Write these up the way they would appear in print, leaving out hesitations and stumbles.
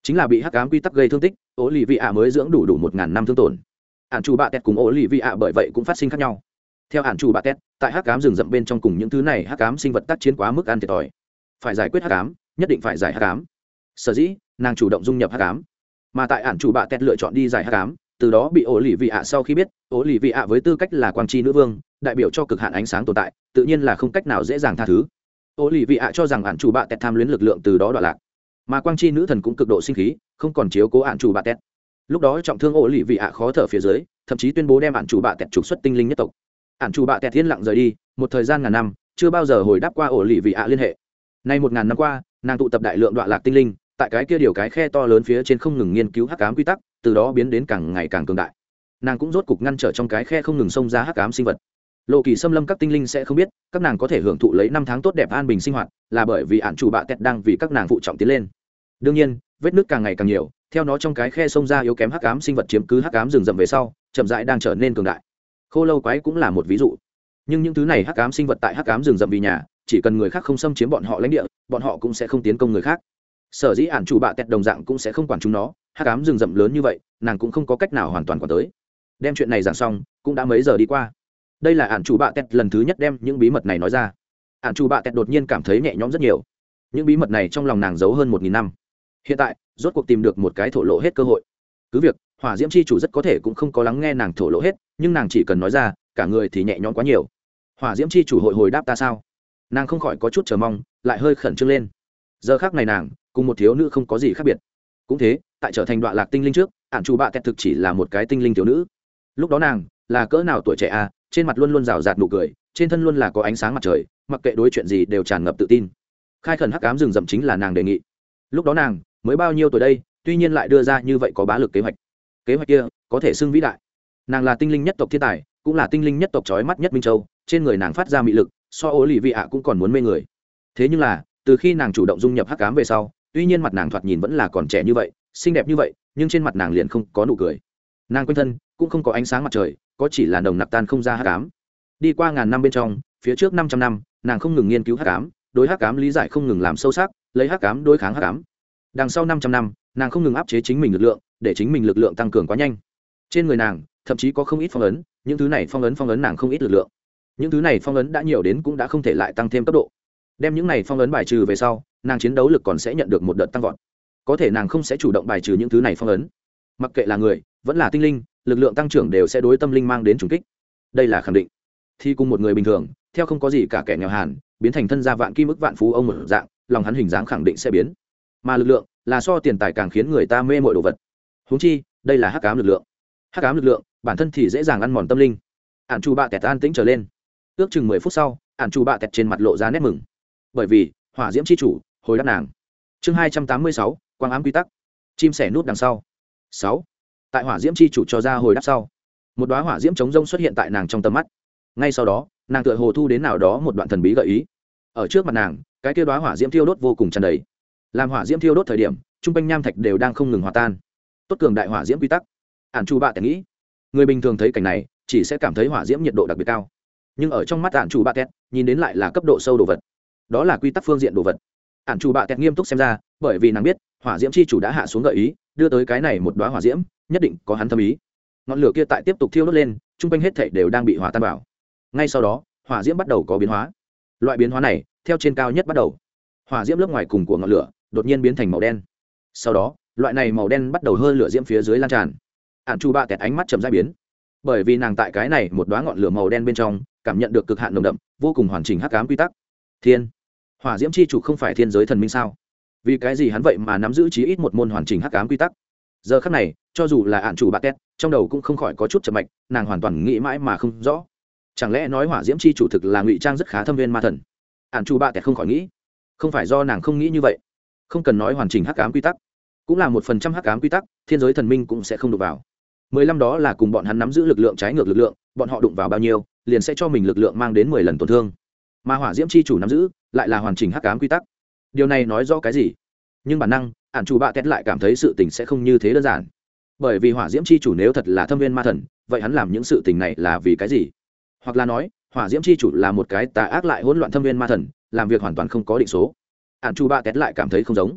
chính là bị hắc ám quy tắc gây thương tích, ố lì vị ạ mới dưỡng đủ 1000 năm thương tổn. Ản chủ bạ tẹt cùng ố lì vị ạ bởi vậy cũng phát sinh khác nhau. Theo ản chủ bạ tẹt, tại hắc ám rừng rậm bên trong cùng những thứ này hắc ám sinh vật tác chiến quá mức ăn thiệt thòi, phải giải quyết hắc ám, nhất định phải giải hắc ám. Sở dĩ nàng chủ động dung nhập hắc ám, mà tại ản chủ bạ tẹt lựa chọn đi giải hắc ám, từ đó bị ố lì vị ạ sau khi biết, ố lì vị ạ với tư cách là quang tri nữ vương, đại biểu cho cực hạn ánh sáng tồn tại, tự nhiên là không cách nào dễ dàng tha thứ. Ố lì vị ạ cho rằng ản chủ bạ tẹt tham luyến lực lượng từ đó đọa lạc, mà quang tri nữ thần cũng cực độ sinh khí, không còn chiếu cố ản chủ bạ tẹt. Lúc đó trọng thương ố lì vị ạ khó thở phía dưới, thậm chí tuyên bố đem ản chủ bạ tẹt trục xuất tinh linh nhất tộc. Ản chủ bạ tẹt yên lặng rời đi, một thời gian ngàn năm chưa bao giờ hồi đáp qua ố lì vị ạ liên hệ. Nay 1000 năm qua, nàng tụ tập đại lượng đọa lạc tinh linh, tại cái kia điều cái khe to lớn phía trên không ngừng nghiên cứu hắc ám quy tắc, từ đó biến đến càng ngày càng cường đại. Nàng cũng rốt cục ngăn trở trong cái khe không ngừng xông ra hắc ám sinh vật. Lộ kỳ xâm lâm các tinh linh sẽ không biết, các nàng có thể hưởng thụ lấy 5 tháng tốt đẹp an bình sinh hoạt, là bởi vì ản chủ bạ tẹt đang vì các nàng phụ trọng tiến lên. Đương nhiên, vết nứt càng ngày càng nhiều, theo nó trong cái khe xông ra yếu kém hắc ám sinh vật chiếm cứ hắc ám rừng rậm về sau, chậm rãi đang trở nên cường đại. Khô lâu quái cũng là một ví dụ. Nhưng những thứ này hắc ám sinh vật tại hắc ám rừng rậm vì nhà, chỉ cần người khác không xâm chiếm bọn họ lãnh địa, bọn họ cũng sẽ không tiến công người khác. Sở dĩ ản chủ bạ tẹt đồng dạng cũng sẽ không quản chúng nó, hắc ám rừng rậm lớn như vậy, nàng cũng không có cách nào hoàn toàn quản tới. Đem chuyện này giảng xong, cũng đã mấy giờ đi qua. Đây là ản chủ bạ tẹt lần thứ nhất đem những bí mật này nói ra. Ản chủ bạ tẹt đột nhiên cảm thấy nhẹ nhõm rất nhiều. Những bí mật này trong lòng nàng giấu hơn 1000 năm, hiện tại rốt cuộc tìm được một cái thổ lộ hết cơ hội. Cứ việc hỏa diễm chi chủ rất có thể cũng không có lắng nghe nàng thổ lộ hết, nhưng nàng chỉ cần nói ra, cả người thì nhẹ nhõm quá nhiều. Hỏa diễm chi chủ hồi đáp ta sao? Nàng không khỏi có chút chờ mong, lại hơi khẩn trương lên. Giờ khác này nàng cùng một thiếu nữ không có gì khác biệt. Cũng thế, tại trở thành đoạn lạc tinh linh trước, ản chủ bạ tẹt thực chỉ là một cái tinh linh thiếu nữ. Lúc đó nàng là cỡ nào tuổi trẻ à, trên mặt luôn luôn rào rạt nụ cười, trên thân luôn là có ánh sáng mặt trời, mặc kệ đối chuyện gì đều tràn ngập tự tin. Khai khẩn hắc ám rừng rậm chính là nàng đề nghị. Lúc đó nàng mới bao nhiêu tuổi đây, tuy nhiên lại đưa ra như vậy có bá lực kế hoạch. Kế hoạch kia có thể xưng vĩ đại. Nàng là tinh linh nhất tộc thiên tài, cũng là tinh linh nhất tộc chói mắt nhất minh châu, trên người nàng phát ra mị lực, so ố lì vị ạ cũng còn muốn mê người. Thế nhưng là, từ khi nàng chủ động dung nhập hắc ám về sau, tuy nhiên mặt nàng thoạt nhìn vẫn là còn trẻ như vậy, xinh đẹp như vậy, nhưng trên mặt nàng liền không có nụ cười. Nàng quanh thân cũng không có ánh sáng mặt trời, có chỉ là nồng nặc tan không ra hắc ám. Đi qua ngàn năm bên trong, phía trước 500 năm, nàng không ngừng nghiên cứu hắc ám, đối hắc ám lý giải không ngừng làm sâu sắc, lấy hắc ám đối kháng hắc ám. Đằng sau 500 năm, nàng không ngừng áp chế chính mình lực lượng, để chính mình lực lượng tăng cường quá nhanh. Trên người nàng thậm chí có không ít phong ấn, những thứ này phong ấn nàng không ít lực lượng. Những thứ này phong ấn đã nhiều đến cũng đã không thể lại tăng thêm cấp độ. Đem những này phong ấn bài trừ về sau, nàng chiến đấu lực còn sẽ nhận được một đợt tăng vọt. Có thể nàng không sẽ chủ động bài trừ những thứ này phong ấn. Mặc kệ là người, vẫn là tinh linh, lực lượng tăng trưởng đều sẽ đối tâm linh mang đến trùng kích. Đây là khẳng định. Thì cùng một người bình thường, theo không có gì cả kẻ nghèo hàn, biến thành thân gia vạn kim ức vạn phú ông một dạng, lòng hắn hình dáng khẳng định sẽ biến. Mà lực lượng là so tiền tài càng khiến người ta mê mội đồ vật. Huống chi, đây là hắc ám lực lượng. Hắc ám lực lượng, bản thân thì dễ dàng ăn mòn tâm linh. Ản chủ bạ tẹt an tĩnh trở lên. Ước chừng 10 phút sau, ản chủ bạ tẹt trên mặt lộ ra nét mừng. Bởi vì, hỏa diễm chi chủ hồi đáp nàng. Chương 286, quang ám quy tắc. Chim sẻ nút đằng sau. 6. Tại hỏa diễm chi chủ cho ra hồi đáp sau, một đóa hỏa diễm chống rông xuất hiện tại nàng trong tầm mắt. Ngay sau đó, nàng tựa hồ thu đến nào đó một đoạn thần bí gợi ý. Ở trước mặt nàng, cái kia đóa hỏa diễm thiêu đốt vô cùng tràn đầy. Làm hỏa diễm thiêu đốt thời điểm, trung quanh nham thạch đều đang không ngừng hòa tan. Tốt cường đại hỏa diễm quy tắc. Ản chủ bạ tẹt nghĩ, người bình thường thấy cảnh này chỉ sẽ cảm thấy hỏa diễm nhiệt độ đặc biệt cao, nhưng ở trong mắt ản chủ bạ tẹt nhìn đến lại là cấp độ sâu đồ vật. Đó là quy tắc phương diện đồ vật. Ản chủ bạ tẹt nghiêm túc xem ra, bởi vì nàng biết hỏa diễm chi chủ đã hạ xuống gợi ý, đưa tới cái này một đóa hỏa diễm nhất định có hắn thâm ý. Ngọn lửa kia tại tiếp tục thiêu đốt lên, trung quanh hết thảy đều đang bị hòa tan vào. Ngay sau đó, hỏa diễm bắt đầu có biến hóa. Loại biến hóa này theo trên cao nhất bắt đầu, hỏa diễm lớp ngoài cùng của ngọn lửa đột nhiên biến thành màu đen. Sau đó, loại này màu đen bắt đầu hơi lửa diễm phía dưới lan tràn. Ản chủ bạ tẹt ánh mắt chậm rãi biến, bởi vì nàng tại cái này một đóa ngọn lửa màu đen bên trong cảm nhận được cực hạn nồng đậm, vô cùng hoàn chỉnh hắc ám quy tắc. Thiên, hỏa diễm chi chủ không phải thiên giới thần minh sao? Vì cái gì hắn vậy mà nắm giữ chí ít một môn hoàn chỉnh hắc ám quy tắc? Giờ khắc này, cho dù là ản chủ bạ tẹt, trong đầu cũng không khỏi có chút chậm mạch, nàng hoàn toàn nghĩ mãi mà không rõ. Chẳng lẽ nói hỏa diễm chi chủ thực là ngụy trang rất khá thâm viên ma thần? Ản chủ bạ tẹt không khỏi nghĩ, không phải do nàng không nghĩ như vậy. Không cần nói hoàn chỉnh hắc ám quy tắc, cũng là 1% hắc ám quy tắc, thiên giới thần minh cũng sẽ không đụng vào. 15 đó là cùng bọn hắn nắm giữ lực lượng trái ngược lực lượng, bọn họ đụng vào bao nhiêu, liền sẽ cho mình lực lượng mang đến 10 lần tổn thương. Mà hỏa diễm chi chủ nắm giữ lại là hoàn chỉnh hắc ám quy tắc. Điều này nói rõ cái gì? Nhưng bản năng, ản chủ bạ tét lại cảm thấy sự tình sẽ không như thế đơn giản. Bởi vì hỏa diễm chi chủ nếu thật là thâm viên ma thần, vậy hắn làm những sự tình này là vì cái gì? Hoặc là nói, hỏa diễm chi chủ là một cái tà ác lại hỗn loạn thâm viên ma thần, làm việc hoàn toàn không có định số. Ản chủ bạ tét lại cảm thấy không giống.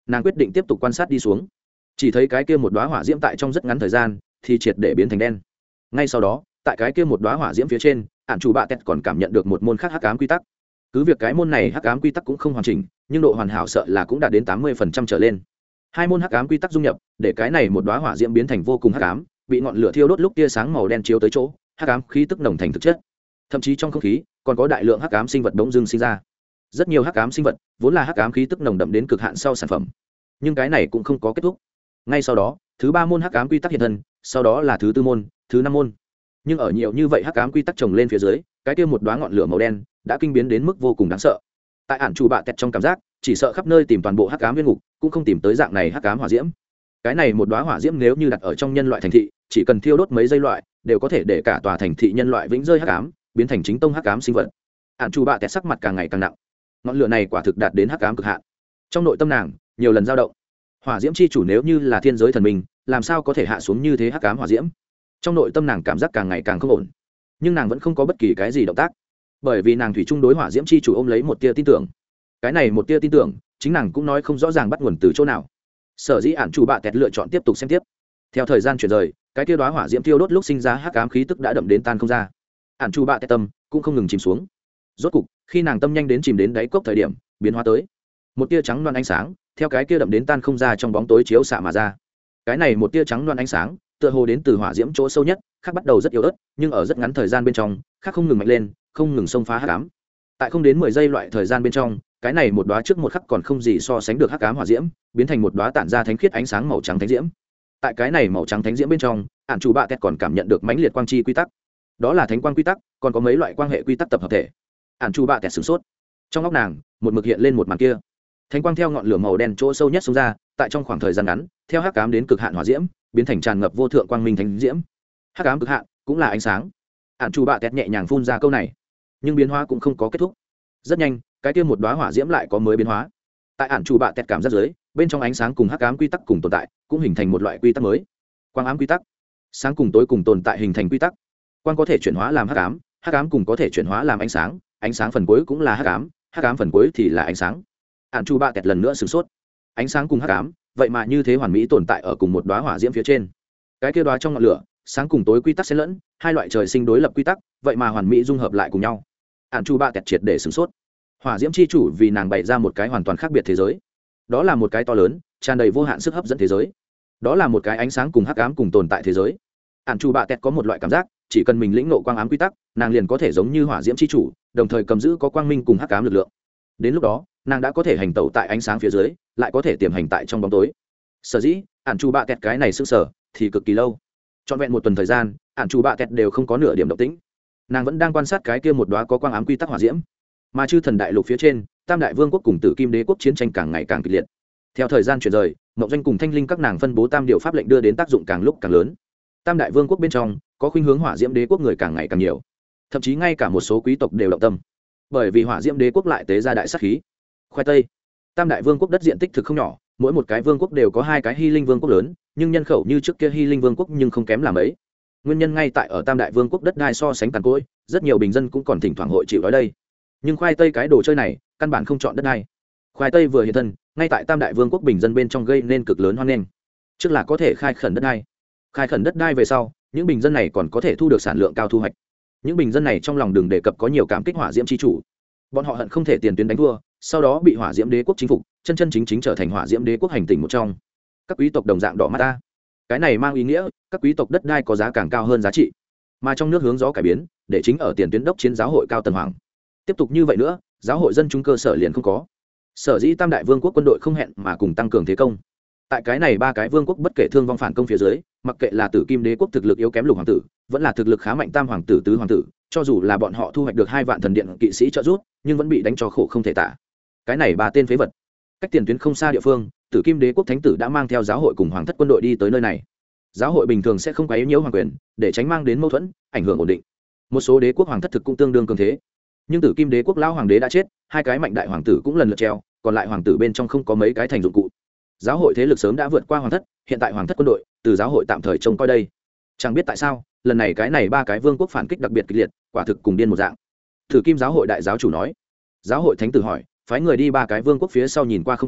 nàng quyết định tiếp tục quan sát đi xuống. Chỉ thấy cái kia một đóa hỏa diễm tại trong rất ngắn thời gian thì triệt để biến thành đen. Ngay sau đó, tại cái kia một đóa hỏa diễm phía trên, ản chủ bạ tẹt còn cảm nhận được một môn khác hắc ám quy tắc. Cứ việc cái môn này hắc ám quy tắc cũng không hoàn chỉnh, nhưng độ hoàn hảo sợ là cũng đạt đến 80% trở lên. Hai môn hắc ám quy tắc dung nhập, để cái này một đóa hỏa diễm biến thành vô cùng hắc ám, bị ngọn lửa thiêu đốt lúc tia sáng màu đen chiếu tới chỗ, hắc ám khí tức nồng thành thực chất. Thậm chí trong không khí còn có đại lượng hắc ám sinh vật bỗng dưng sinh ra. Rất nhiều hắc ám sinh vật vốn là hắc ám khí tức nồng đậm đến cực hạn sau sản phẩm, nhưng cái này cũng không có kết thúc. Ngay sau đó, thứ ba môn hắc ám quy tắc hiện thân, sau đó là thứ tư môn, thứ năm môn. Nhưng ở nhiều như vậy hắc ám quy tắc chồng lên phía dưới, cái kia một đóa ngọn lửa màu đen đã kinh biến đến mức vô cùng đáng sợ. Tại ản chủ bạ tẹt trong cảm giác, chỉ sợ khắp nơi tìm toàn bộ hắc ám viên ngục, cũng không tìm tới dạng này hắc ám hỏa diễm. Cái này một đóa hỏa diễm nếu như đặt ở trong nhân loại thành thị, chỉ cần thiêu đốt mấy giây loại, đều có thể để cả tòa thành thị nhân loại vĩnh rơi hắc ám, biến thành chính tông hắc ám sinh vật. Ản chủ bạ tẹt sắc mặt càng ngày càng nặng. Ngọn lửa này quả thực đạt đến hắc ám cực hạn. Trong nội tâm nàng nhiều lần dao động. Hỏa diễm chi chủ nếu như là thiên giới thần minh, làm sao có thể hạ xuống như thế hắc ám hỏa diễm? Trong nội tâm nàng cảm giác càng ngày càng không ổn, nhưng nàng vẫn không có bất kỳ cái gì động tác, bởi vì nàng thủy chung đối hỏa diễm chi chủ ôm lấy một tia tin tưởng. Cái này một tia tin tưởng, chính nàng cũng nói không rõ ràng bắt nguồn từ chỗ nào. Sở dĩ ản chủ bạ tẹt lựa chọn tiếp tục xem tiếp. Theo thời gian chuyển rời, cái tia đóa hỏa diễm tiêu đốt lúc sinh ra hắc ám khí tức đã đậm đến tan không ra. Ản chủ bạ tẹt tâm cũng không ngừng chìm xuống. Rốt cục, khi nàng tâm nhanh đến chìm đến đáy cốc thời điểm, biến hóa tới một tia trắng loan ánh sáng, theo cái kia đậm đến tan không ra trong bóng tối chiếu xạ mà ra. Cái này một tia trắng loan ánh sáng, tựa hồ đến từ hỏa diễm chỗ sâu nhất, khác bắt đầu rất yếu ớt, nhưng ở rất ngắn thời gian bên trong, khác không ngừng mạnh lên, không ngừng xông phá hắc ám. Tại không đến 10 giây loại thời gian bên trong, cái này một đóa trước một khắc còn không gì so sánh được hắc ám hỏa diễm, biến thành một đóa tản ra thánh khiết ánh sáng màu trắng thánh diễm. Tại cái này màu trắng thánh diễm bên trong, ản chủ bạ tẹt còn cảm nhận được mãnh liệt quang chi quy tắc. Đó là thánh quang quy tắc, còn có mấy loại quang hệ quy tắc tập hợp thể. Ản chủ bạ tẹt sửng sốt. Trong óc nàng, một mực hiện lên một màn kia. Thánh quang theo ngọn lửa màu đen chỗ sâu nhất xông ra, tại trong khoảng thời gian ngắn, theo hắc ám đến cực hạn hỏa diễm, biến thành tràn ngập vô thượng quang minh thánh diễm. Hắc ám cực hạn cũng là ánh sáng. Ản chủ bạ tẹt nhẹ nhàng phun ra câu này, nhưng biến hóa cũng không có kết thúc. Rất nhanh, cái kia một đóa hỏa diễm lại có mới biến hóa. Tại ản chủ bạ tẹt cảm giác dưới, bên trong ánh sáng cùng hắc ám quy tắc cùng tồn tại, cũng hình thành một loại quy tắc mới. Quang ám quy tắc. Sáng cùng tối cùng tồn tại hình thành quy tắc. Quang có thể chuyển hóa làm hắc ám cùng có thể chuyển hóa làm ánh sáng phần cuối cũng là hắc ám phần cuối thì là ánh sáng. Ản chủ bạ tẹt lần nữa sửng sốt. Ánh sáng cùng hắc ám, vậy mà như thế hoàn mỹ tồn tại ở cùng một đóa hỏa diễm phía trên. Cái kia đóa trong ngọn lửa, sáng cùng tối quy tắc xen lẫn, hai loại trời sinh đối lập quy tắc, vậy mà hoàn mỹ dung hợp lại cùng nhau. Ản chủ bạ tẹt triệt để sửng sốt. Hỏa diễm chi chủ vì nàng bày ra một cái hoàn toàn khác biệt thế giới. Đó là một cái to lớn, tràn đầy vô hạn sức hấp dẫn thế giới. Đó là một cái ánh sáng cùng hắc ám cùng tồn tại thế giới. Ản chủ bạ tẹt có một loại cảm giác, chỉ cần mình lĩnh ngộ quang ám quy tắc, nàng liền có thể giống như hỏa diễm chi chủ, đồng thời cầm giữ có quang minh cùng hắc ám lực lượng. Đến lúc đó, nàng đã có thể hành tẩu tại ánh sáng phía dưới, lại có thể tiềm hành tại trong bóng tối. Sở dĩ ản chủ bạ tẹt cái này sững sờ thì cực kỳ lâu, trọn vẹn một tuần thời gian, ản chủ bạ tẹt đều không có nửa điểm động tĩnh. Nàng vẫn đang quan sát cái kia một đóa có quang ám quy tắc hỏa diễm. Mà chư thần đại lục phía trên, tam đại vương quốc cùng tử kim đế quốc chiến tranh càng ngày càng kịch liệt. Theo thời gian chuyển rời, mộng doanh cùng thanh linh các nàng phân bố tam điều pháp lệnh đưa đến tác dụng càng lúc càng lớn. Tam đại vương quốc bên trong có khuynh hướng hỏa diễm đế quốc người càng ngày càng nhiều, thậm chí ngay cả một số quý tộc đều động tâm, bởi vì hỏa diễm đế quốc lại tế ra đại sát khí. Khoai tây. Tam đại vương quốc đất diện tích thực không nhỏ, mỗi một cái vương quốc đều có hai cái hy linh vương quốc lớn, nhưng nhân khẩu như trước kia hy linh vương quốc nhưng không kém làm ấy. Nguyên nhân ngay tại ở tam đại vương quốc đất đai so sánh tàn cỗi, rất nhiều bình dân cũng còn thỉnh thoảng hội chịu đói đây. Nhưng khoai tây cái đồ chơi này căn bản không chọn đất đai. Khoai tây vừa hiện thân, ngay tại tam đại vương quốc bình dân bên trong gây nên cực lớn hoan nghênh. Trước là có thể khai khẩn đất đai, khai khẩn đất đai về sau, những bình dân này còn có thể thu được sản lượng cao thu hoạch. Những bình dân này trong lòng đừng đề cập có nhiều cảm kích hỏa diễm chi chủ, bọn họ hận không thể tiền tuyến đánh thua, sau đó bị hỏa diễm đế quốc chính phục, chân chân chính chính trở thành hỏa diễm đế quốc hành tinh một trong. Các quý tộc đồng dạng đỏ mắt ta. Cái này mang ý nghĩa các quý tộc đất đai có giá càng cao hơn giá trị, mà trong nước hướng gió cải biến, để chính ở tiền tuyến đốc chiến giáo hội cao tầng hoàng. Tiếp tục như vậy nữa, giáo hội dân chúng cơ sở liền không có. Sở dĩ tam đại vương quốc quân đội không hẹn mà cùng tăng cường thế công. Tại cái này ba cái vương quốc bất kể thương vong phản công phía dưới, mặc kệ là tử kim đế quốc thực lực yếu kém lục hoàng tử, vẫn là thực lực khá mạnh tam hoàng tử tứ hoàng tử, cho dù là bọn họ thu hoạch được 2 vạn thần điện kỵ sĩ trợ giúp, nhưng vẫn bị đánh cho khổ không thể tả. Cái này ba tên phế vật. Cách tiền tuyến không xa địa phương, tử kim đế quốc thánh tử đã mang theo giáo hội cùng hoàng thất quân đội đi tới nơi này. Giáo hội bình thường sẽ không quấy nhiễu hoàng quyền, để tránh mang đến mâu thuẫn, ảnh hưởng ổn định. Một số đế quốc hoàng thất thực cũng tương đương cường thế, nhưng tử kim đế quốc lão hoàng đế đã chết, 2 cái mạnh đại hoàng tử cũng lần lượt treo, còn lại hoàng tử bên trong không có mấy cái thành dụng cụ. Giáo hội thế lực sớm đã vượt qua hoàng thất, hiện tại hoàng thất quân đội từ giáo hội tạm thời trông coi đây. Chẳng biết tại sao lần này cái này ba cái vương quốc phản kích đặc biệt kịch liệt, quả thực cùng điên một dạng. Tử kim giáo hội đại giáo chủ nói. Giáo hội thánh tử hỏi, phái người đi ba cái vương quốc phía sau nhìn qua không có,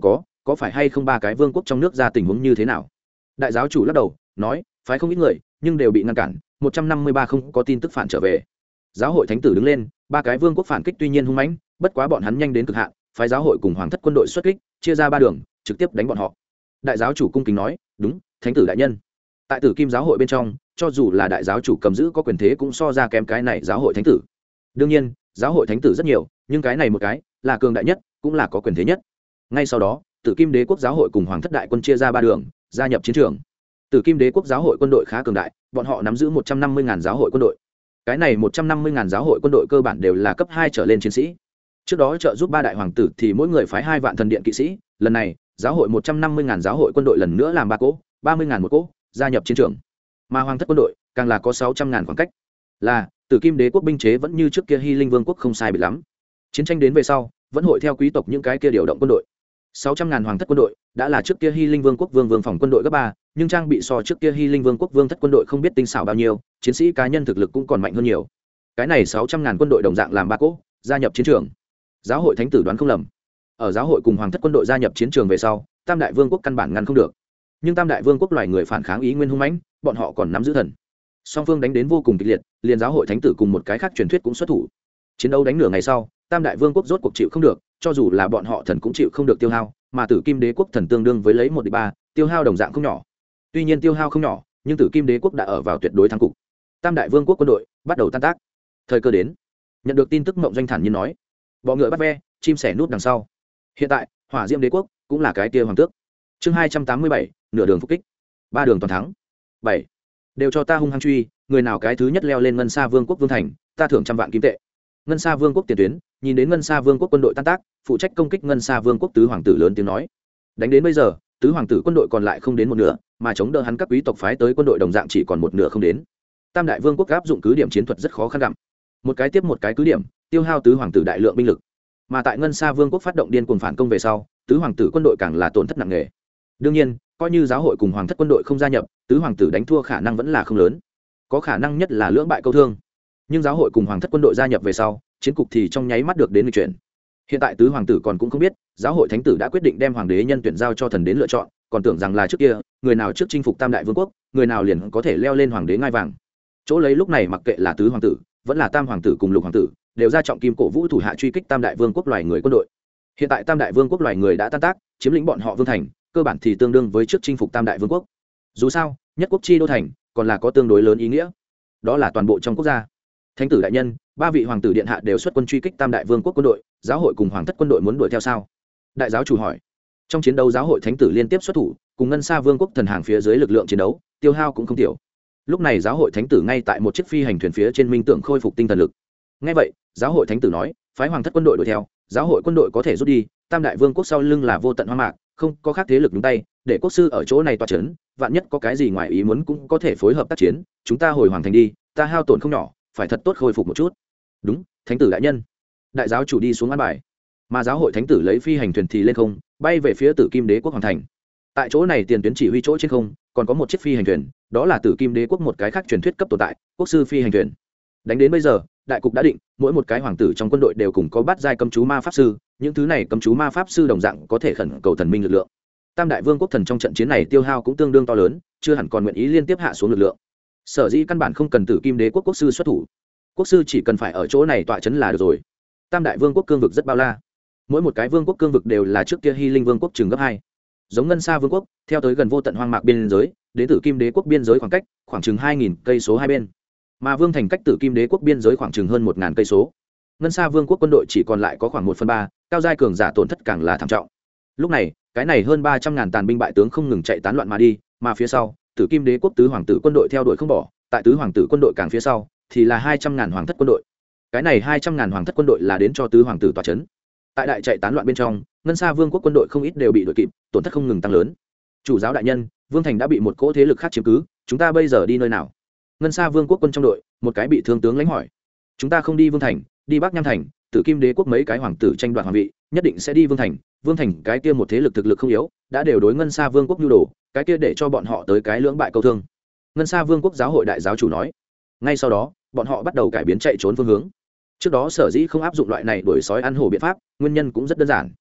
có phải hay không ba cái vương quốc trong nước ra tình huống như thế nào? Đại giáo chủ lắc đầu nói, phái không ít người nhưng đều bị ngăn cản, 153 không có tin tức phản trở về. Giáo hội thánh tử đứng lên, ba cái vương quốc phản kích tuy nhiên hung mãnh, bất quá bọn hắn nhanh đến cực hạn, phái giáo hội cùng hoàng thất quân đội xuất kích, chia ra ba đường trực tiếp đánh bọn họ. Đại giáo chủ cung kính nói, đúng, thánh tử đại nhân. Tại Tử Kim giáo hội bên trong, cho dù là đại giáo chủ cầm giữ có quyền thế cũng so ra kém cái này giáo hội thánh tử. Đương nhiên giáo hội thánh tử rất nhiều, nhưng cái này một cái là cường đại nhất, cũng là có quyền thế nhất. Ngay sau đó Tử Kim đế quốc giáo hội cùng hoàng thất đại quân chia ra ba đường gia nhập chiến trường. Tử Kim đế quốc giáo hội quân đội khá cường đại, bọn họ nắm giữ 150.000 giáo hội quân đội. Cái này 150.000 giáo hội quân đội cơ bản đều là cấp 2 trở lên chiến sĩ. Trước đó trợ giúp ba đại hoàng tử thì mỗi người phái 2 vạn thần điện kỵ sĩ, lần này giáo hội 150.000 giáo hội quân đội lần nữa làm ba cỗ, 30.000 một cỗ gia nhập chiến trường. Mà hoàng thất quân đội càng là có 600.000 khoảng cách. Là Tử Kim đế quốc binh chế vẫn như trước kia Hy Linh vương quốc không sai biệt lắm. Chiến tranh đến về sau, vẫn hội theo quý tộc những cái kia điều động quân đội. 600.000 hoàng thất quân đội đã là trước kia Hy Linh vương quốc vương phòng quân đội cấp 3, nhưng trang bị so trước kia Hy Linh vương quốc vương thất quân đội không biết tinh xảo bao nhiêu, chiến sĩ cá nhân thực lực cũng còn mạnh hơn nhiều. Cái này 600.000 quân đội đồng dạng làm ba cỗ gia nhập chiến trường. Giáo hội thánh tử đoán không lầm, ở giáo hội cùng hoàng thất quân đội gia nhập chiến trường về sau, tam đại vương quốc căn bản ngăn không được. Nhưng tam đại vương quốc loài người phản kháng ý nguyên hung mãnh, bọn họ còn nắm giữ thần. Song phương đánh đến vô cùng kịch liệt, liền giáo hội thánh tử cùng một cái khác truyền thuyết cũng xuất thủ. Chiến đấu đánh nửa ngày sau, tam đại vương quốc rốt cuộc chịu không được, cho dù là bọn họ thần cũng chịu không được tiêu hao, mà Tử Kim đế quốc thần tương đương với lấy 1/3, tiêu hao đồng dạng không nhỏ. Tuy nhiên tiêu hao không nhỏ, nhưng Tử Kim đế quốc đã ở vào tuyệt đối thắng cục. Tam đại vương quốc quân đội bắt đầu tan tác. Thời cơ đến. Nhận được tin tức Mộng Doanh thản nhiên nói, bọ ngựa bắt ve, chim sẻ nút đằng sau. Hiện tại, Hỏa Diễm đế quốc cũng là cái tia hoàng tước. Chương 287, nửa đường phục kích. Ba đường toàn thắng. 7. Đều cho ta hung hăng truy, người nào cái thứ nhất leo lên Ngân Sa vương quốc vương thành, ta thưởng 100 vạn kim tệ. Ngân Sa vương quốc tiền tuyến, nhìn đến Ngân Sa vương quốc quân đội tan tác, phụ trách công kích Ngân Sa vương quốc tứ hoàng tử lớn tiếng nói, đánh đến bây giờ, tứ hoàng tử quân đội còn lại không đến một nửa, mà chống đỡ hắn các quý tộc phái tới quân đội đồng dạng chỉ còn một nửa không đến. Tam đại vương quốc áp dụng cứ điểm chiến thuật rất khó khăn gặm, một cái tiếp một cái cứ điểm, tiêu hao tứ hoàng tử đại lượng binh lực. Mà tại Ngân Sa vương quốc phát động điên cuồng phản công về sau, tứ hoàng tử quân đội càng là tổn thất nặng nề. Đương nhiên, coi như giáo hội cùng hoàng thất quân đội không gia nhập, tứ hoàng tử đánh thua khả năng vẫn là không lớn, có khả năng nhất là lưỡng bại câu thương. Nhưng giáo hội cùng hoàng thất quân đội gia nhập về sau, chiến cục thì trong nháy mắt được đến lịch chuyển. Hiện tại tứ hoàng tử còn cũng không biết, giáo hội thánh tử đã quyết định đem hoàng đế nhân tuyển giao cho thần đến lựa chọn, còn tưởng rằng là trước kia, người nào trước chinh phục tam đại vương quốc, người nào liền có thể leo lên hoàng đế ngai vàng. Chỗ lấy lúc này mặc kệ là tứ hoàng tử, vẫn là tam hoàng tử cùng lục hoàng tử, đều ra trọng kim cổ vũ thủ hạ truy kích tam đại vương quốc loài người quân đội. Hiện tại tam đại vương quốc loài người đã tan tác, chiếm lĩnh bọn họ vương thành, cơ bản thì tương đương với trước chinh phục tam đại vương quốc. Dù sao, nhất quốc chi đô thành còn là có tương đối lớn ý nghĩa, đó là toàn bộ trong quốc gia. Thánh tử đại nhân, ba vị hoàng tử điện hạ đều xuất quân truy kích tam đại vương quốc quân đội, giáo hội cùng hoàng thất quân đội muốn đuổi theo sao? Đại giáo chủ hỏi. Trong chiến đấu giáo hội thánh tử liên tiếp xuất thủ, cùng Ngân Sa vương quốc thần hàng phía dưới lực lượng chiến đấu tiêu hao cũng không tiểu. Lúc này giáo hội thánh tử ngay tại một chiếc phi hành thuyền phía trên minh tưởng khôi phục tinh thần lực. Ngay vậy, giáo hội thánh tử nói, phái hoàng thất quân đội đuổi theo, giáo hội quân đội có thể rút đi, tam đại vương quốc sau lưng là vô tận hoang mạc, không có khác thế lực nhúng tay, để quốc sư ở chỗ này tọa chấn, vạn nhất có cái gì ngoài ý muốn cũng có thể phối hợp tác chiến, chúng ta hồi hoàng thành đi, ta hao tổn không nhỏ, phải thật tốt khôi phục một chút. Đúng, thánh tử đại nhân. Đại giáo chủ đi xuống an bài, mà giáo hội thánh tử lấy phi hành thuyền thì lên không, bay về phía Tử Kim đế quốc hoàng thành. Tại chỗ này tiền tuyến chỉ huy chỗ trên không, còn có một chiếc phi hành thuyền, đó là Tử Kim đế quốc một cái khác truyền thuyết cấp tồn tại, quốc sư phi hành thuyền. Đánh đến bây giờ, đại cục đã định, mỗi một cái hoàng tử trong quân đội đều cùng có bát giai cấm chú ma pháp sư, những thứ này cấm chú ma pháp sư đồng dạng có thể khẩn cầu thần minh lực lượng. Tam đại vương quốc thần trong trận chiến này tiêu hao cũng tương đương to lớn, chưa hẳn còn nguyện ý liên tiếp hạ xuống lực lượng. Sở dĩ căn bản không cần Tử Kim đế quốc quốc sư xuất thủ, quốc sư chỉ cần phải ở chỗ này tọa chấn là được rồi. Tam đại vương quốc cương vực rất bao la, mỗi một cái vương quốc cương vực đều là trước kia Hy Linh vương quốc chừng gấp 2. Giống Ngân Sa vương quốc, theo tới gần vô tận hoang mạc biên giới, đến Tử Kim đế quốc biên giới khoảng cách khoảng chừng 2.000 cây số hai bên, mà vương thành cách Tử Kim đế quốc biên giới khoảng chừng hơn 1.000 cây số. Ngân Sa vương quốc quân đội chỉ còn lại có khoảng 1/3, cao giai cường giả tổn thất càng là thảm trọng. Lúc này, cái này hơn 300.000 tàn binh bại tướng không ngừng chạy tán loạn mà đi, mà phía sau, Tử Kim đế quốc tứ hoàng tử quân đội theo đuổi không bỏ, tại tứ hoàng tử quân đội càng phía sau thì là 200.000 hoàng thất quân đội. Cái này 200.000 hoàng thất quân đội là đến cho tứ hoàng tử tọa chấn. Tại đại chạy tán loạn bên trong, Ngân Sa vương quốc quân đội không ít đều bị đuổi kịp, tổn thất không ngừng tăng lớn. Chủ giáo đại nhân, vương thành đã bị một cỗ thế lực khác chiếm cứ, chúng ta bây giờ đi nơi nào? Ngân Sa vương quốc quân trong đội, một cái bị thương tướng lãnh hỏi. Chúng ta không đi vương thành, đi Bắc Nham thành, Tử Kim đế quốc mấy cái hoàng tử tranh đoạt hoàng vị, nhất định sẽ đi vương thành. Vương thành cái kia một thế lực thực lực không yếu, đã đều đối Ngân Sa vương quốc nhu đồ, cái kia để cho bọn họ tới cái lưỡng bại câu thương. Ngân Sa vương quốc giáo hội đại giáo chủ nói. Ngay sau đó, bọn họ bắt đầu cải biến chạy trốn phương hướng. Trước đó sở dĩ không áp dụng loại này đuổi sói ăn hổ biện pháp, nguyên nhân cũng rất đơn giản.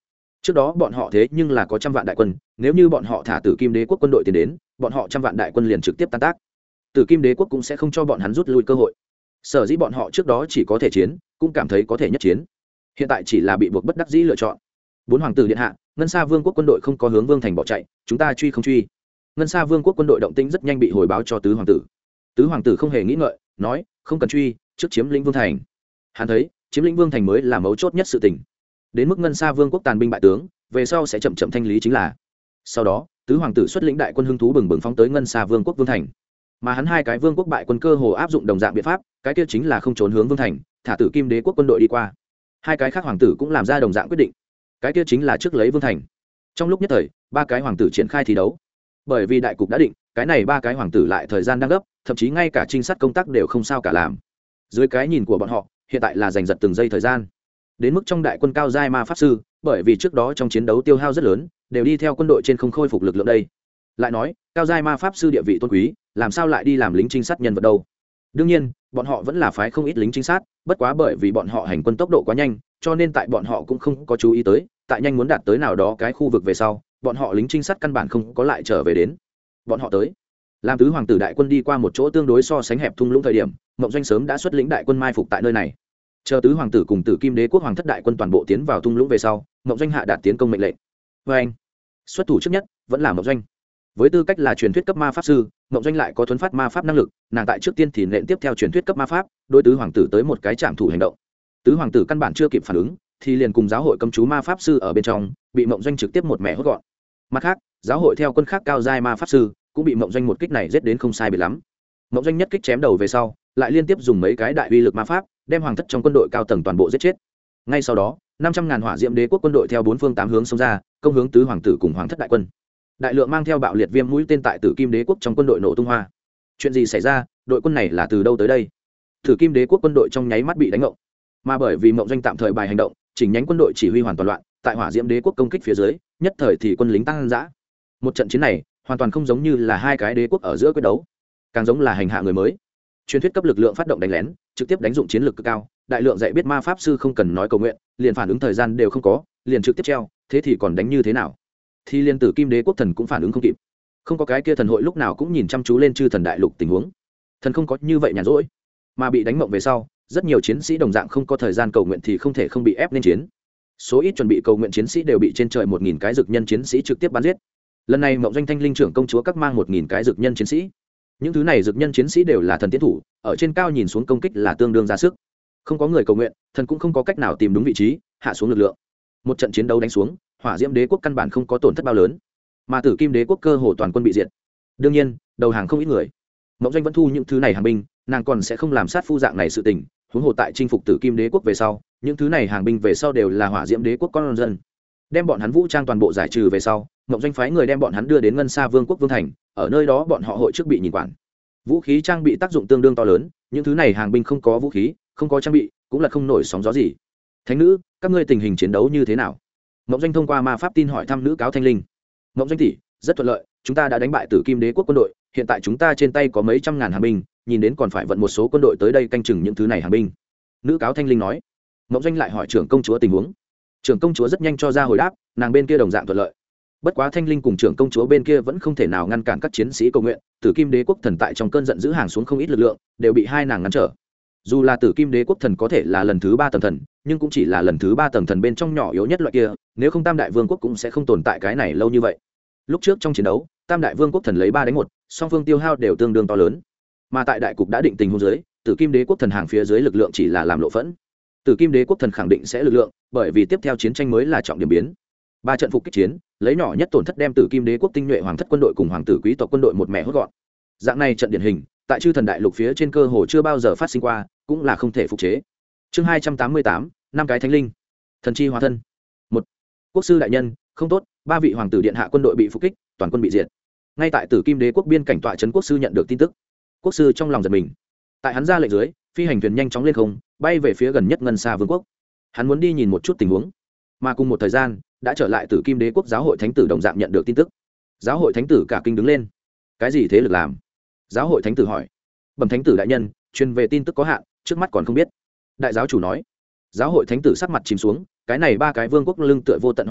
Trước đó bọn họ thế nhưng là có trăm vạn đại quân, nếu như bọn họ thả Tử Kim Đế quốc quân đội tiến đến, bọn họ trăm vạn đại quân liền trực tiếp tan tác. Tử Kim Đế quốc cũng sẽ không cho bọn hắn rút lui cơ hội. Sở dĩ bọn họ trước đó chỉ có thể chiến, cũng cảm thấy có thể nhất chiến. Hiện tại chỉ là bị buộc bất đắc dĩ lựa chọn. Bốn hoàng tử điện hạ, Ngân Sa Vương quốc quân đội không có hướng Vương thành bỏ chạy, chúng ta truy không truy? Ngân Sa Vương quốc quân đội động tĩnh rất nhanh bị hồi báo cho tứ hoàng tử. Tứ hoàng tử không hề nghĩ ngợi, nói, không cần truy, trước chiếm lĩnh Vương thành. Hắn thấy, chiếm lĩnh Vương thành mới là mấu chốt nhất sự tình. Đến mức Ngân Sa Vương quốc tàn binh bại tướng, về sau sẽ chậm chậm thanh lý chính là. Sau đó, tứ hoàng tử xuất lĩnh đại quân hưng thú bừng bừng phóng tới Ngân Sa Vương quốc Vương thành. Mà hắn hai cái vương quốc bại quân cơ hồ áp dụng đồng dạng biện pháp, cái kia chính là không trốn hướng Vương thành, thả Tử Kim Đế quốc quân đội đi qua. Hai cái khác hoàng tử cũng làm ra đồng dạng quyết định, cái kia chính là trước lấy Vương thành. Trong lúc nhất thời, ba cái hoàng tử triển khai thi đấu. Bởi vì đại cục đã định, cái này ba cái hoàng tử lại thời gian đang gấp, thậm chí ngay cả trinh sát công tác đều không sao cả làm. Dưới cái nhìn của bọn họ, hiện tại là giành giật từng giây thời gian. Đến mức trong đại quân cao giai ma pháp sư, bởi vì trước đó trong chiến đấu tiêu hao rất lớn, đều đi theo quân đội trên không khôi phục lực lượng đây. Lại nói, cao giai ma pháp sư địa vị tôn quý, làm sao lại đi làm lính trinh sát nhân vật đâu? Đương nhiên, bọn họ vẫn là phái không ít lính trinh sát, bất quá bởi vì bọn họ hành quân tốc độ quá nhanh, cho nên tại bọn họ cũng không có chú ý tới, tại nhanh muốn đạt tới nào đó cái khu vực về sau, bọn họ lính trinh sát căn bản không có lại trở về đến. Bọn họ tới, làm tứ hoàng tử đại quân đi qua một chỗ tương đối so sánh hẹp thung lũng thời điểm, Mộng Doanh sớm đã xuất lĩnh đại quân mai phục tại nơi này. Chờ tứ hoàng tử cùng Tử Kim Đế quốc hoàng thất đại quân toàn bộ tiến vào thung lũng về sau, Mộng Doanh hạ đạt tiến công mệnh lệnh. Và anh, xuất thủ trước nhất vẫn là Mộng Doanh. Với tư cách là truyền thuyết cấp ma pháp sư, Mộng Doanh lại có thuấn phát ma pháp năng lực, nàng tại trước tiên thì nện tiếp theo truyền thuyết cấp ma pháp, đối tứ hoàng tử tới một cái trảm thủ hành động. Tứ hoàng tử căn bản chưa kịp phản ứng, thì liền cùng giáo hội cấm chú ma pháp sư ở bên trong, bị Mộng Doanh trực tiếp một mẻ hốt gọn. Mặt khác, giáo hội theo quân khác cao giai ma pháp sư, cũng bị Mộng Doanh một kích này giết đến không sai biệt lắm. Mộng Doanh nhất kích chém đầu về sau, lại liên tiếp dùng mấy cái đại uy lực ma pháp, đem hoàng thất trong quân đội cao tầng toàn bộ giết chết. Ngay sau đó, 500.000 hỏa diễm đế quốc quân đội theo bốn phương tám hướng xông ra, công hướng tứ hoàng tử cùng hoàng thất đại quân. Đại lượng mang theo bạo liệt viêm mũi tên tại Tử Kim Đế quốc trong quân đội nổ tung hoa. Chuyện gì xảy ra? Đội quân này là từ đâu tới đây? Tử Kim Đế quốc quân đội trong nháy mắt bị đánh ngộng. Mà bởi vì Mộng Doanh tạm thời bài hành động, chỉnh nhánh quân đội chỉ huy hoàn toàn loạn, tại hỏa diễm đế quốc công kích phía dưới, nhất thời thì quân lính tăng dã. Một trận chiến này, hoàn toàn không giống như là hai cái đế quốc ở giữa quyết đấu, càng giống là hành hạ người mới. Truyền thuyết cấp lực lượng phát động đánh lén, trực tiếp đánh dụng chiến lược cực cao, đại lượng dạy biết ma pháp sư không cần nói cầu nguyện, liền phản ứng thời gian đều không có, liền trực tiếp treo, thế thì còn đánh như thế nào? Thì liên Tử Kim Đế quốc thần cũng phản ứng không kịp. Không có cái kia thần hội lúc nào cũng nhìn chăm chú lên chư thần đại lục tình huống. Thần không có như vậy nhàn rỗi, mà bị đánh mộng về sau, rất nhiều chiến sĩ đồng dạng không có thời gian cầu nguyện thì không thể không bị ép lên chiến. Số ít chuẩn bị cầu nguyện chiến sĩ đều bị trên trời 1000 cái dực nhân chiến sĩ trực tiếp bắn giết. Lần này Mộng Doanh Thanh Linh trưởng công chúa các mang 1000 cái dực nhân chiến sĩ. Những thứ này dực nhân chiến sĩ đều là thần tiến thủ, ở trên cao nhìn xuống công kích là tương đương ra sức. Không có người cầu nguyện, thần cũng không có cách nào tìm đúng vị trí, hạ xuống lực lượng. Một trận chiến đấu đánh xuống, hỏa diễm đế quốc căn bản không có tổn thất bao lớn, mà Tử Kim Đế quốc cơ hồ toàn quân bị diệt. Đương nhiên, đầu hàng không ít người. Mộng Doanh vẫn thu những thứ này hàng binh, nàng còn sẽ không làm sát phu dạng này sự tình. Huống hồ tại chinh phục Tử Kim Đế quốc về sau, những thứ này hàng binh về sau đều là hỏa diễm đế quốc con dân. Đem bọn hắn vũ trang toàn bộ giải trừ về sau, Mộng Doanh phái người đem bọn hắn đưa đến Ngân Sa Vương quốc Vương thành, ở nơi đó bọn họ hội trước bị nhìn quản. Vũ khí trang bị tác dụng tương đương to lớn, những thứ này hàng binh không có vũ khí, không có trang bị, cũng là không nổi sóng gió gì. Thánh nữ, các ngươi tình hình chiến đấu như thế nào? Mộng Doanh thông qua ma pháp tin hỏi thăm nữ cáo Thanh Linh. Mộng Doanh tỷ, rất thuận lợi, chúng ta đã đánh bại Tử Kim Đế quốc quân đội, hiện tại chúng ta trên tay có mấy trăm ngàn hàng binh, nhìn đến còn phải vận một số quân đội tới đây canh chừng những thứ này hàng binh. Nữ cáo Thanh Linh nói. Mộng Doanh lại hỏi trưởng công chúa tình huống. Trưởng công chúa rất nhanh cho ra hồi đáp, nàng bên kia đồng dạng thuận lợi. Bất quá Thanh Linh cùng trưởng công chúa bên kia vẫn không thể nào ngăn cản các chiến sĩ cầu nguyện, Tử Kim Đế quốc thần tại trong cơn giận giữ hàng xuống không ít lực lượng, đều bị hai nàng ngăn trở. Dù là Tử Kim Đế quốc thần có thể là lần thứ 3 tầng thần, nhưng cũng chỉ là lần thứ 3 tầng thần bên trong nhỏ yếu nhất loại kia, nếu không Tam Đại Vương quốc cũng sẽ không tồn tại cái này lâu như vậy. Lúc trước trong chiến đấu, Tam Đại Vương quốc thần lấy 3 đánh 1, song phương tiêu hao đều tương đương to lớn. Mà tại đại cục đã định tình huống dưới, Tử Kim Đế quốc thần hàng phía dưới lực lượng chỉ là làm lộ phẫn. Tử Kim Đế quốc thần khẳng định sẽ lực lượng, bởi vì tiếp theo chiến tranh mới là trọng điểm biến. 3 trận phục kích chiến, lấy nhỏ nhất tổn thất đem Tử Kim Đế quốc tinh nhuệ hoàng thất quân đội cùng hoàng tử quý tộc quân đội một mẹ hốt gọn. Dạng này trận điển hình, tại chư thần đại lục phía trên cơ hồ chưa bao giờ phát sinh qua, cũng là không thể phục chế. Chương 288, năm cái thánh linh. Thần chi hóa thân. 1. Quốc sư đại nhân, không tốt, 3 vị hoàng tử điện hạ quân đội bị phục kích, toàn quân bị diệt. Ngay tại Tử Kim Đế quốc biên cảnh tọa trấn quốc sư nhận được tin tức. Quốc sư trong lòng giật mình. Tại hắn ra lệnh dưới, phi hành thuyền nhanh chóng lên không, bay về phía gần nhất Ngân Sa Vương quốc. Hắn muốn đi nhìn một chút tình huống. Mà cùng một thời gian, đã trở lại Tử Kim Đế quốc giáo hội thánh tử đồng dạng nhận được tin tức. Giáo hội thánh tử cả kinh đứng lên. Cái gì thế lực làm? Giáo hội thánh tử hỏi. Bẩm thánh tử đại nhân, truyền về tin tức có hạn, trước mắt còn không biết. Đại giáo chủ nói. Giáo hội thánh tử sắc mặt chìm xuống, cái này 3 cái vương quốc lưng tựa vô tận hoang mạc,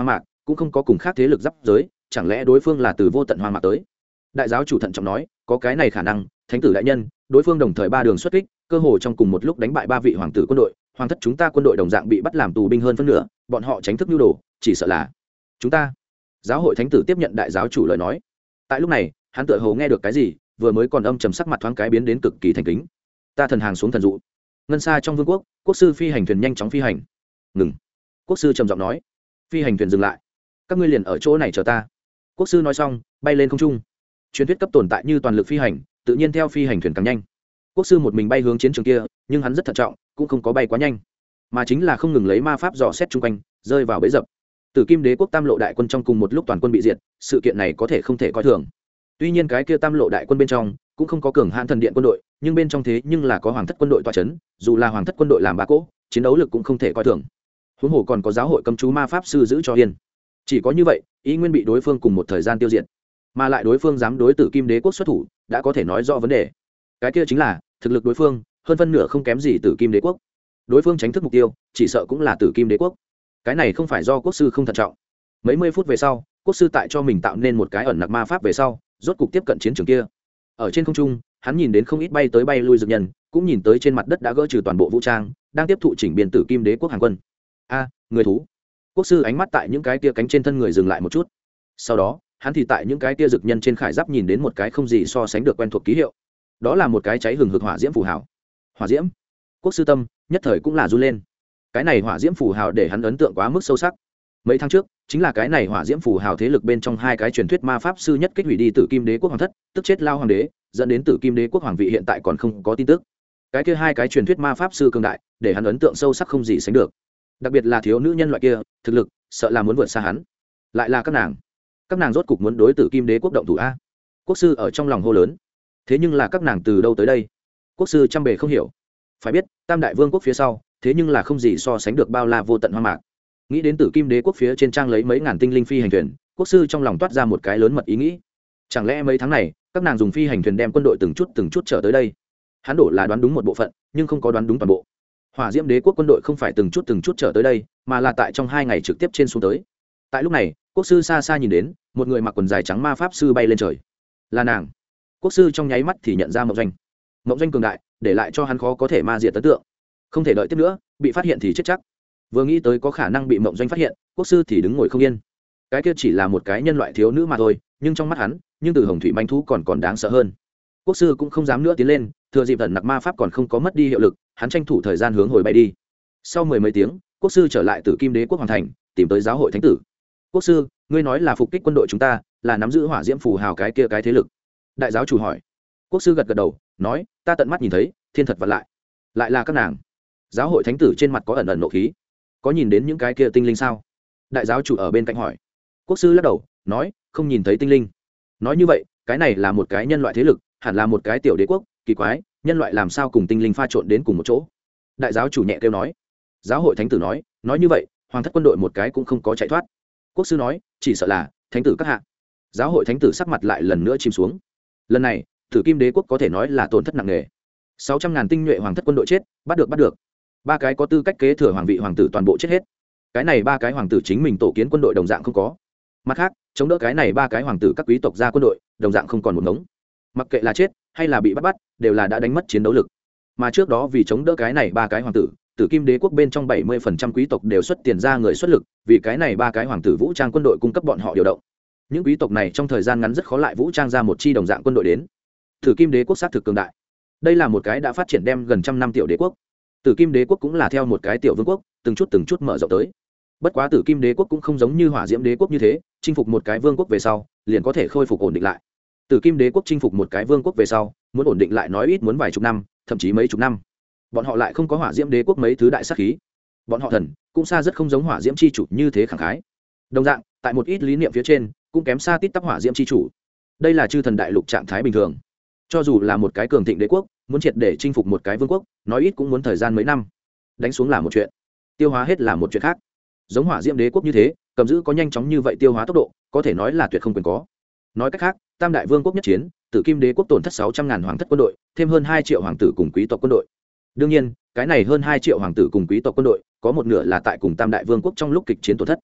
cũng không có cùng khác thế lực giáp giới, chẳng lẽ đối phương là từ vô tận hoang mạc tới? Đại giáo chủ thận trọng nói, có cái này khả năng, thánh tử đại nhân, đối phương đồng thời ba đường xuất kích, cơ hồ trong cùng một lúc đánh bại ba vị hoàng tử quân đội, hoàng thất chúng ta quân đội đồng dạng bị bắt làm tù binh hơn phân nửa, bọn họ tránh thức nhu đồ, chỉ sợ là chúng ta. Giáo hội thánh tử tiếp nhận đại giáo chủ lời nói. Tại lúc này, hắn tựa hồ nghe được cái gì, vừa mới còn âm trầm sắc mặt thoáng cái biến đến cực kỳ thành kính. Ta thần hàng xuống thần dụ. Ngân xa trong vương quốc, quốc sư phi hành thuyền nhanh chóng phi hành. Ngừng. Quốc sư trầm giọng nói. Phi hành thuyền dừng lại. Các ngươi liền ở chỗ này chờ ta. Quốc sư nói xong, bay lên không trung. Truyền thuyết cấp tồn tại như toàn lực phi hành, tự nhiên theo phi hành thuyền càng nhanh. Quốc sư một mình bay hướng chiến trường kia, nhưng hắn rất thận trọng, cũng không có bay quá nhanh, mà chính là không ngừng lấy ma pháp dò xét chung quanh, rơi vào bẫy dập. Tử Kim Đế quốc Tam Lộ đại quân trong cùng một lúc toàn quân bị diệt, sự kiện này có thể không thể coi thường. Tuy nhiên cái kia Tam Lộ đại quân bên trong cũng không có cường hãn thần điện quân đội, nhưng bên trong thế nhưng là có hoàng thất quân đội tọa chấn, dù là hoàng thất quân đội làm ba cỗ, chiến đấu lực cũng không thể coi thường. Huống hồ còn có giáo hội cấm chú ma pháp sư giữ cho yên. Chỉ có như vậy, ý nguyên bị đối phương cùng một thời gian tiêu diệt, mà lại đối phương dám đối Tử Kim Đế quốc xuất thủ, đã có thể nói rõ vấn đề. Cái kia chính là thực lực đối phương hơn phân nửa không kém gì Tử Kim Đế quốc. Đối phương tránh thức mục tiêu, chỉ sợ cũng là Tử Kim Đế quốc. Cái này không phải do quốc sư không thận trọng. Mấy mươi phút về sau, quốc sư tại cho mình tạo nên một cái ẩn nặc ma pháp về sau, rốt cục tiếp cận chiến trường kia. Ở trên không trung, hắn nhìn đến không ít bay tới bay lui dược nhân, cũng nhìn tới trên mặt đất đã gỡ trừ toàn bộ vũ trang, đang tiếp thụ chỉnh biên Tử Kim Đế quốc hàng quân. A, người thú. Quốc sư ánh mắt tại những cái kia cánh trên thân người dừng lại một chút. Sau đó, hắn thì tại những cái kia dược nhân trên khải giáp nhìn đến một cái không gì so sánh được quen thuộc ký hiệu. Đó là một cái cháy hừng hực hỏa diễm phù hào. Hỏa diễm? Quốc sư tâm nhất thời cũng là run lên. Cái này hỏa diễm phù hào để hắn ấn tượng quá mức sâu sắc. Mấy tháng trước, chính là cái này hỏa diễm phù hào thế lực bên trong hai cái truyền thuyết ma pháp sư nhất kích hủy đi Tử Kim Đế quốc hoàng thất, tức chết lao hoàng đế, dẫn đến Tử Kim Đế quốc hoàng vị hiện tại còn không có tin tức. Cái kia hai cái truyền thuyết ma pháp sư cường đại, để hắn ấn tượng sâu sắc không gì sánh được. Đặc biệt là thiếu nữ nhân loại kia, thực lực sợ là muốn vượt xa hắn. Lại là các nàng rốt cục muốn đối Tử Kim Đế quốc động thủ a. Quốc sư ở trong lòng hô lớn. Thế nhưng là các nàng từ đâu tới đây? Quốc sư trăm bề không hiểu. Phải biết, Tam Đại Vương quốc phía sau, thế nhưng là không gì so sánh được bao la vô tận hoang mạc. Nghĩ đến Tử Kim Đế quốc phía trên trang lấy mấy ngàn tinh linh phi hành thuyền, quốc sư trong lòng toát ra một cái lớn mật ý nghĩ. Chẳng lẽ mấy tháng này, các nàng dùng phi hành thuyền đem quân đội từng chút trở tới đây? Hắn đổ là đoán đúng một bộ phận, nhưng không có đoán đúng toàn bộ. Hỏa Diễm Đế quốc quân đội không phải từng chút trở tới đây, mà là tại trong 2 ngày trực tiếp trên xuống tới. Tại lúc này, quốc sư xa xa nhìn đến, một người mặc quần dài trắng ma pháp sư bay lên trời. Là nàng. Quốc sư trong nháy mắt thì nhận ra Mộng Doanh. Mộng Doanh cường đại, để lại cho hắn khó có thể ma diệt ấn tượng. Không thể đợi tiếp nữa, bị phát hiện thì chết chắc. Vừa nghĩ tới có khả năng bị Mộng Doanh phát hiện, quốc sư thì đứng ngồi không yên. Cái kia chỉ là một cái nhân loại thiếu nữ mà thôi, nhưng trong mắt hắn, nhưng từ hồng thủy manh thú còn đáng sợ hơn. Quốc sư cũng không dám nữa tiến lên, thừa dịp ẩn nặc ma pháp còn không có mất đi hiệu lực, hắn tranh thủ thời gian hướng hồi bay đi. Sau 10 mấy tiếng, quốc sư trở lại Tử Kim Đế quốc hoàng thành, tìm tới giáo hội thánh tử. Quốc sư, ngươi nói là phục kích quân đội chúng ta, là nắm giữ hỏa diễm phù hào cái kia cái thế lực? Đại giáo chủ hỏi. Quốc sư gật đầu, nói, ta tận mắt nhìn thấy, thiên thật vật lại là các nàng. Giáo hội thánh tử trên mặt có ẩn ẩn nộ khí. Có nhìn đến những cái kia tinh linh sao? Đại giáo chủ ở bên cạnh hỏi. Quốc sư lắc đầu, nói, không nhìn thấy tinh linh. Nói như vậy, cái này là một cái nhân loại thế lực, hẳn là một cái tiểu đế quốc, kỳ quái, nhân loại làm sao cùng tinh linh pha trộn đến cùng một chỗ? Đại giáo chủ nhẹ kêu nói. Giáo hội thánh tử nói như vậy, hoàng thất quân đội một cái cũng không có chạy thoát. Quốc sư nói, chỉ sợ là thánh tử các hạ. Giáo hội thánh tử sắc mặt lại lần nữa chìm xuống. Lần này, Tử Kim Đế quốc có thể nói là tổn thất nặng nề. 600.000 tinh nhuệ hoàng thất quân đội chết, bắt được. 3 cái có tư cách kế thừa hoàng vị hoàng tử toàn bộ chết hết. Cái này 3 cái hoàng tử chính mình tổ kiến quân đội đồng dạng không có. Mặt khác, chống đỡ cái này 3 cái hoàng tử các quý tộc ra quân đội, đồng dạng không còn một ngống. Mặc kệ là chết hay là bị bắt, đều là đã đánh mất chiến đấu lực. Mà trước đó vì chống đỡ cái này 3 cái hoàng tử, Tử Kim Đế quốc bên trong 70% quý tộc đều xuất tiền ra người xuất lực, vì cái này 3 cái hoàng tử vũ trang quân đội cung cấp bọn họ điều động. Những quý tộc này trong thời gian ngắn rất khó lại vũ trang ra một chi đồng dạng quân đội đến. Tử Kim Đế quốc xác thực cường đại. Đây là một cái đã phát triển đem gần 100 năm tiểu đế quốc. Tử Kim Đế quốc cũng là theo một cái tiểu vương quốc, từng chút mở rộng tới. Bất quá Tử Kim Đế quốc cũng không giống như Hỏa Diễm Đế quốc như thế, chinh phục một cái vương quốc về sau, liền có thể khôi phục ổn định lại. Tử Kim Đế quốc chinh phục một cái vương quốc về sau, muốn ổn định lại nói ít muốn vài chục năm, thậm chí mấy chục năm. Bọn họ lại không có Hỏa Diễm Đế quốc mấy thứ đại sát khí. Bọn họ thần cũng xa rất không giống Hỏa Diễm chi chủ như thế khẳng khái. Đồng dạng, tại một ít lý niệm phía trên, cũng kém xa tít tắp Hỏa Diễm chi chủ. Đây là chư thần đại lục trạng thái bình thường. Cho dù là một cái cường thịnh đế quốc, muốn triệt để chinh phục một cái vương quốc, nói ít cũng muốn thời gian mấy năm. Đánh xuống là một chuyện, tiêu hóa hết là một chuyện khác. Giống Hỏa Diễm Đế quốc như thế, cầm giữ có nhanh chóng như vậy tiêu hóa tốc độ, có thể nói là tuyệt không quyền có. Nói cách khác, Tam đại vương quốc nhất chiến, Tử Kim Đế quốc tổn thất 600.000 hoàng thất quân đội, thêm hơn 2 triệu hoàng tử cùng quý tộc quân đội. Đương nhiên, cái này hơn 2 triệu hoàng tử cùng quý tộc quân đội, có một nửa là tại cùng Tam đại vương quốc trong lúc kịch chiến tổn thất.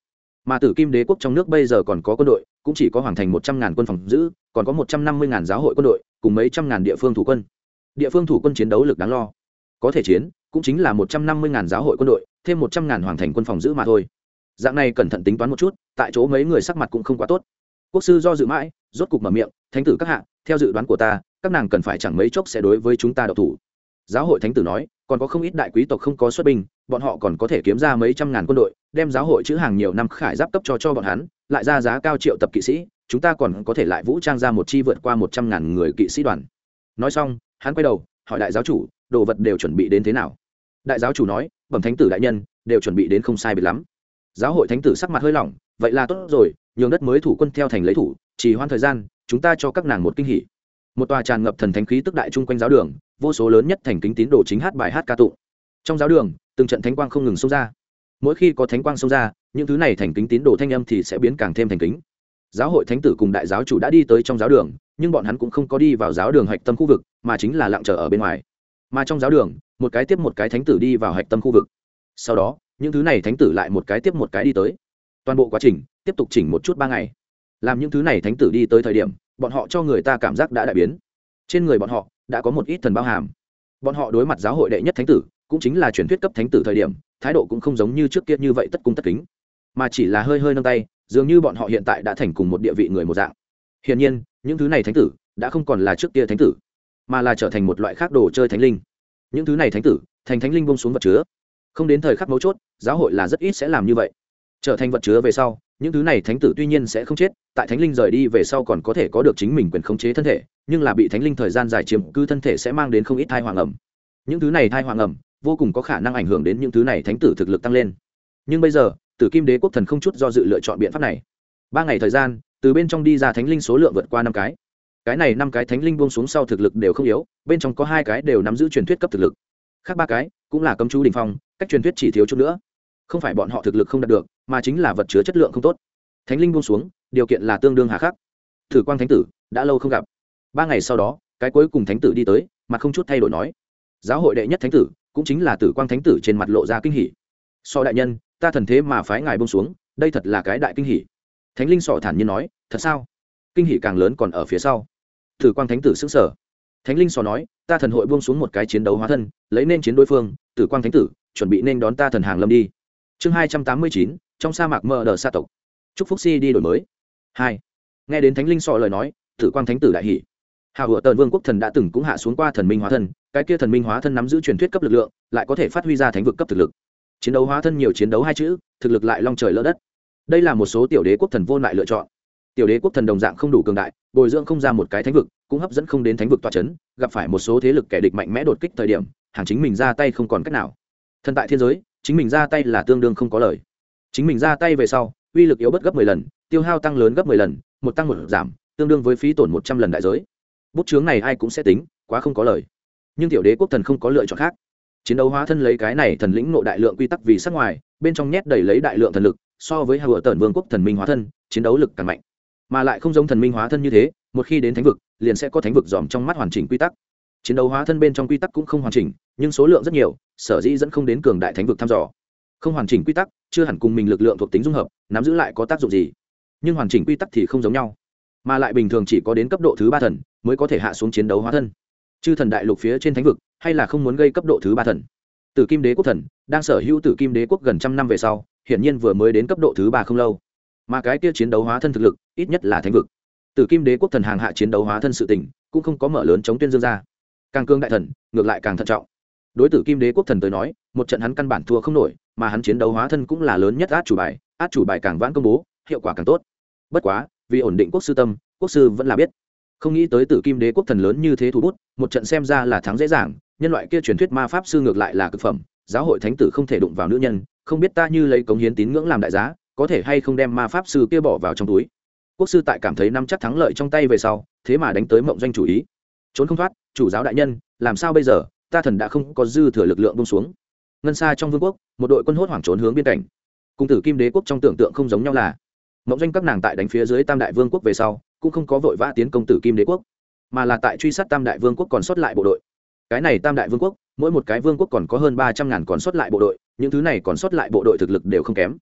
mà Tử Kim Đế quốc trong nước bây giờ còn có quân đội, cũng chỉ có hoàng thành 100.000 quân phòng giữ, còn có 150.000 giáo hội quân đội, cùng mấy trăm ngàn địa phương thủ quân. Địa phương thủ quân chiến đấu lực đáng lo, có thể chiến, cũng chính là 150.000 giáo hội quân đội, thêm 100.000 hoàng thành quân phòng giữ mà thôi. Dạng này cẩn thận tính toán một chút, tại chỗ mấy người sắc mặt cũng không quá tốt. Quốc sư do dự mãi, rốt cục mở miệng, "Thánh tử các hạ, theo dự đoán của ta, các nàng cần phải chẳng mấy chốc sẽ đối với chúng ta động thủ." Giáo hội thánh tử nói, "Còn có không ít đại quý tộc không có xuất binh, bọn họ còn có thể kiếm ra mấy trăm ngàn quân đội, đem giáo hội chữ hàng nhiều năm khải giáp cấp cho bọn hắn, lại ra giá cao triệu tập kỵ sĩ, chúng ta còn có thể lại vũ trang ra một chi vượt qua 100.000 người kỵ sĩ đoàn." Nói xong, hắn quay đầu, hỏi đại giáo chủ, "Đồ vật đều chuẩn bị đến thế nào?" Đại giáo chủ nói, "Bẩm thánh tử đại nhân, đều chuẩn bị đến không sai biệt lắm." Giáo hội thánh tử sắc mặt hơi lỏng, "Vậy là tốt rồi, nhường đất mới thủ quân theo thành lấy thủ, chỉ hoãn thời gian, chúng ta cho các nàng một kinh hỉ." Một tòa tràn ngập thần thánh khí tức đại trung quanh giáo đường, vô số lớn nhất thành kính tín đồ chính hát bài hát ca tụng. Trong giáo đường, từng trận thánh quang không ngừng xông ra. Mỗi khi có thánh quang xông ra, những thứ này thành kính tín đồ thanh âm thì sẽ biến càng thêm thành kính. Giáo hội thánh tử cùng đại giáo chủ đã đi tới trong giáo đường, nhưng bọn hắn cũng không có đi vào giáo đường hạch tâm khu vực, mà chính là lặng chờ ở bên ngoài. Mà trong giáo đường, một cái tiếp một cái thánh tử đi vào hạch tâm khu vực. Sau đó, những thứ này thánh tử lại một cái tiếp một cái đi tới. Toàn bộ quá trình tiếp tục chỉnh một chút 3 ngày. Làm những thứ này thánh tử đi tới thời điểm, bọn họ cho người ta cảm giác đã đại biến. Trên người bọn họ đã có một ít thần bao hàm. Bọn họ đối mặt giáo hội đệ nhất thánh tử, cũng chính là truyền thuyết cấp thánh tử thời điểm, thái độ cũng không giống như trước kia như vậy tất cung tất kính, mà chỉ là hơi hơi nâng tay, dường như bọn họ hiện tại đã thành cùng một địa vị người một dạng. Hiển nhiên, những thứ này thánh tử đã không còn là trước kia thánh tử, mà là trở thành một loại khác đồ chơi thánh linh. Những thứ này thánh tử thành thánh linh buông xuống vật chứa. Không đến thời khắc mấu chốt, giáo hội là rất ít sẽ làm như vậy. Trở thành vật chứa về sau, những thứ này thánh tử tuy nhiên sẽ không chết, tại thánh linh rời đi về sau còn có thể có được chính mình quyền khống chế thân thể, nhưng là bị thánh linh thời gian dài chiếm cứ thân thể sẽ mang đến không ít thai hoàng ẩm. Những thứ này thai hoàng ẩm vô cùng có khả năng ảnh hưởng đến những thứ này thánh tử thực lực tăng lên. Nhưng bây giờ, Tử Kim Đế quốc thần không chút do dự lựa chọn biện pháp này. 3 ngày thời gian, từ bên trong đi ra thánh linh số lượng vượt qua 5 cái. Cái này 5 cái thánh linh buông xuống sau thực lực đều không yếu, bên trong có 2 cái đều nắm giữ truyền thuyết cấp thực lực. Khác 3 cái cũng là cấm chú đỉnh phong, cách truyền thuyết chỉ thiếu chút nữa. Không phải bọn họ thực lực không đạt được, mà chính là vật chứa chất lượng không tốt. Thánh linh buông xuống, điều kiện là tương đương hà khắc. Thử Quang thánh tử đã lâu không gặp. 3 ngày sau đó, cái cuối cùng thánh tử đi tới, mặt không chút thay đổi nói: "Giáo hội đệ nhất thánh tử, cũng chính là Tử Quang thánh tử trên mặt lộ ra kinh hỉ. So đại nhân, ta thần thế mà phái ngài buông xuống, đây thật là cái đại kinh hỉ." Thánh linh sọ thản nhiên nói: "Thật sao?" Kinh hỉ càng lớn còn ở phía sau. Tử Quang thánh tử sững sờ. Thánh linh sọ nói: "Ta thần hội buông xuống một cái chiến đấu hóa thân, lấy nên chiến đối phương, Tử Quang thánh tử, chuẩn bị nên đón ta thần hàng lâm đi." Chương 289, trong sa mạc mờ đờ sa tộc. Chúc phúc si đi đổi mới. 2. Nghe đến thánh linh sọ lời nói, Tử Quang thánh tử đại hỉ. Hào Hựa Tần Vương quốc thần đã từng cũng hạ xuống qua thần minh hóa thân, cái kia thần minh hóa thân nắm giữ truyền thuyết cấp lực lượng, lại có thể phát huy ra thánh vực cấp thực lực. Chiến đấu hóa thân nhiều chiến đấu 2 chữ, thực lực lại long trời lỡ đất. Đây là một số tiểu đế quốc thần vô lại lựa chọn. Tiểu đế quốc thần đồng dạng không đủ cường đại, bồi dưỡng không ra một cái thánh vực, cũng hấp dẫn không đến thánh vực tọa chấn, gặp phải một số thế lực kẻ địch mạnh mẽ đột kích thời điểm, hàng chính mình ra tay không còn cách nào. Thần tại thiên giới, chính mình ra tay là tương đương không có lời. Chính mình ra tay về sau, uy lực yếu bất gấp 10 lần, tiêu hao tăng lớn gấp 10 lần, một tăng một giảm, tương đương với phí tổn 100 lần đại giới. Bút chướng này ai cũng sẽ tính, quá không có lời. Nhưng tiểu đế quốc thần không có lựa chọn khác. Chiến đấu hóa thân lấy cái này thần lĩnh ngộ đại lượng quy tắc vì sắc ngoài, bên trong nhét đầy lấy đại lượng thần lực, so với Hào Tần Vương quốc thần minh hóa thân, chiến đấu lực càng mạnh. Mà lại không giống thần minh hóa thân như thế, một khi đến thánh vực, liền sẽ có thánh vực dòm trong mắt hoàn chỉnh quy tắc. Chiến đấu hóa thân bên trong quy tắc cũng không hoàn chỉnh, nhưng số lượng rất nhiều, sở dĩ dẫn không đến cường đại thánh vực thăm dò. Không hoàn chỉnh quy tắc, chưa hẳn cùng mình lực lượng thuộc tính dung hợp, nắm giữ lại có tác dụng gì. Nhưng hoàn chỉnh quy tắc thì không giống nhau, mà lại bình thường chỉ có đến cấp độ thứ 3 thần mới có thể hạ xuống chiến đấu hóa thân. Chư thần đại lục phía trên thánh vực, hay là không muốn gây cấp độ thứ 3 thần. Tử Kim Đế quốc thần đang sở hữu Tử Kim Đế quốc gần 100 năm về sau, hiển nhiên vừa mới đến cấp độ thứ 3 không lâu. Mà cái kia chiến đấu hóa thân thực lực, ít nhất là thánh vực. Tử Kim Đế quốc thần hàng hạ chiến đấu hóa thân sự tình, cũng không có mở lớn chống tuyên dương ra. Càng cương đại thần, ngược lại càng thận trọng. Đối Tử Kim Đế quốc thần tới nói, một trận hắn căn bản thua không nổi, mà hắn chiến đấu hóa thân cũng là lớn nhất át chủ bài càng vãn công bố, hiệu quả càng tốt. Bất quá, vì ổn định quốc sư tâm, quốc sư vẫn là biết, không nghĩ tới Tử Kim Đế quốc thần lớn như thế thủ bút, một trận xem ra là thắng dễ dàng, nhân loại kia truyền thuyết ma pháp sư ngược lại là cực phẩm, giáo hội thánh tử không thể đụng vào nữ nhân, không biết ta như lấy cống hiến tín ngưỡng làm đại giá, có thể hay không đem ma pháp sư kia bỏ vào trong túi. Quốc sư tại cảm thấy nắm chắc thắng lợi trong tay về sau, thế mà đánh tới mộng doanh chủ ý. Trốn không thoát, chủ giáo đại nhân, làm sao bây giờ, ta thần đã không có dư thừa lực lượng buông xuống. Ngân xa trong vương quốc, một đội quân hốt hoảng trốn hướng biên cảnh. Cùng Tử Kim Đế quốc trong tưởng tượng không giống nhau là, mộng doanh các nàng tại đánh phía dưới Tam đại vương quốc về sau, cũng không có vội vã tiến công Tử Kim Đế quốc, mà là tại truy sát Tam đại vương quốc còn sót lại bộ đội. Cái này Tam đại vương quốc, mỗi một cái vương quốc còn có hơn 300.000 còn sót lại bộ đội, những thứ này còn sót lại bộ đội thực lực đều không kém.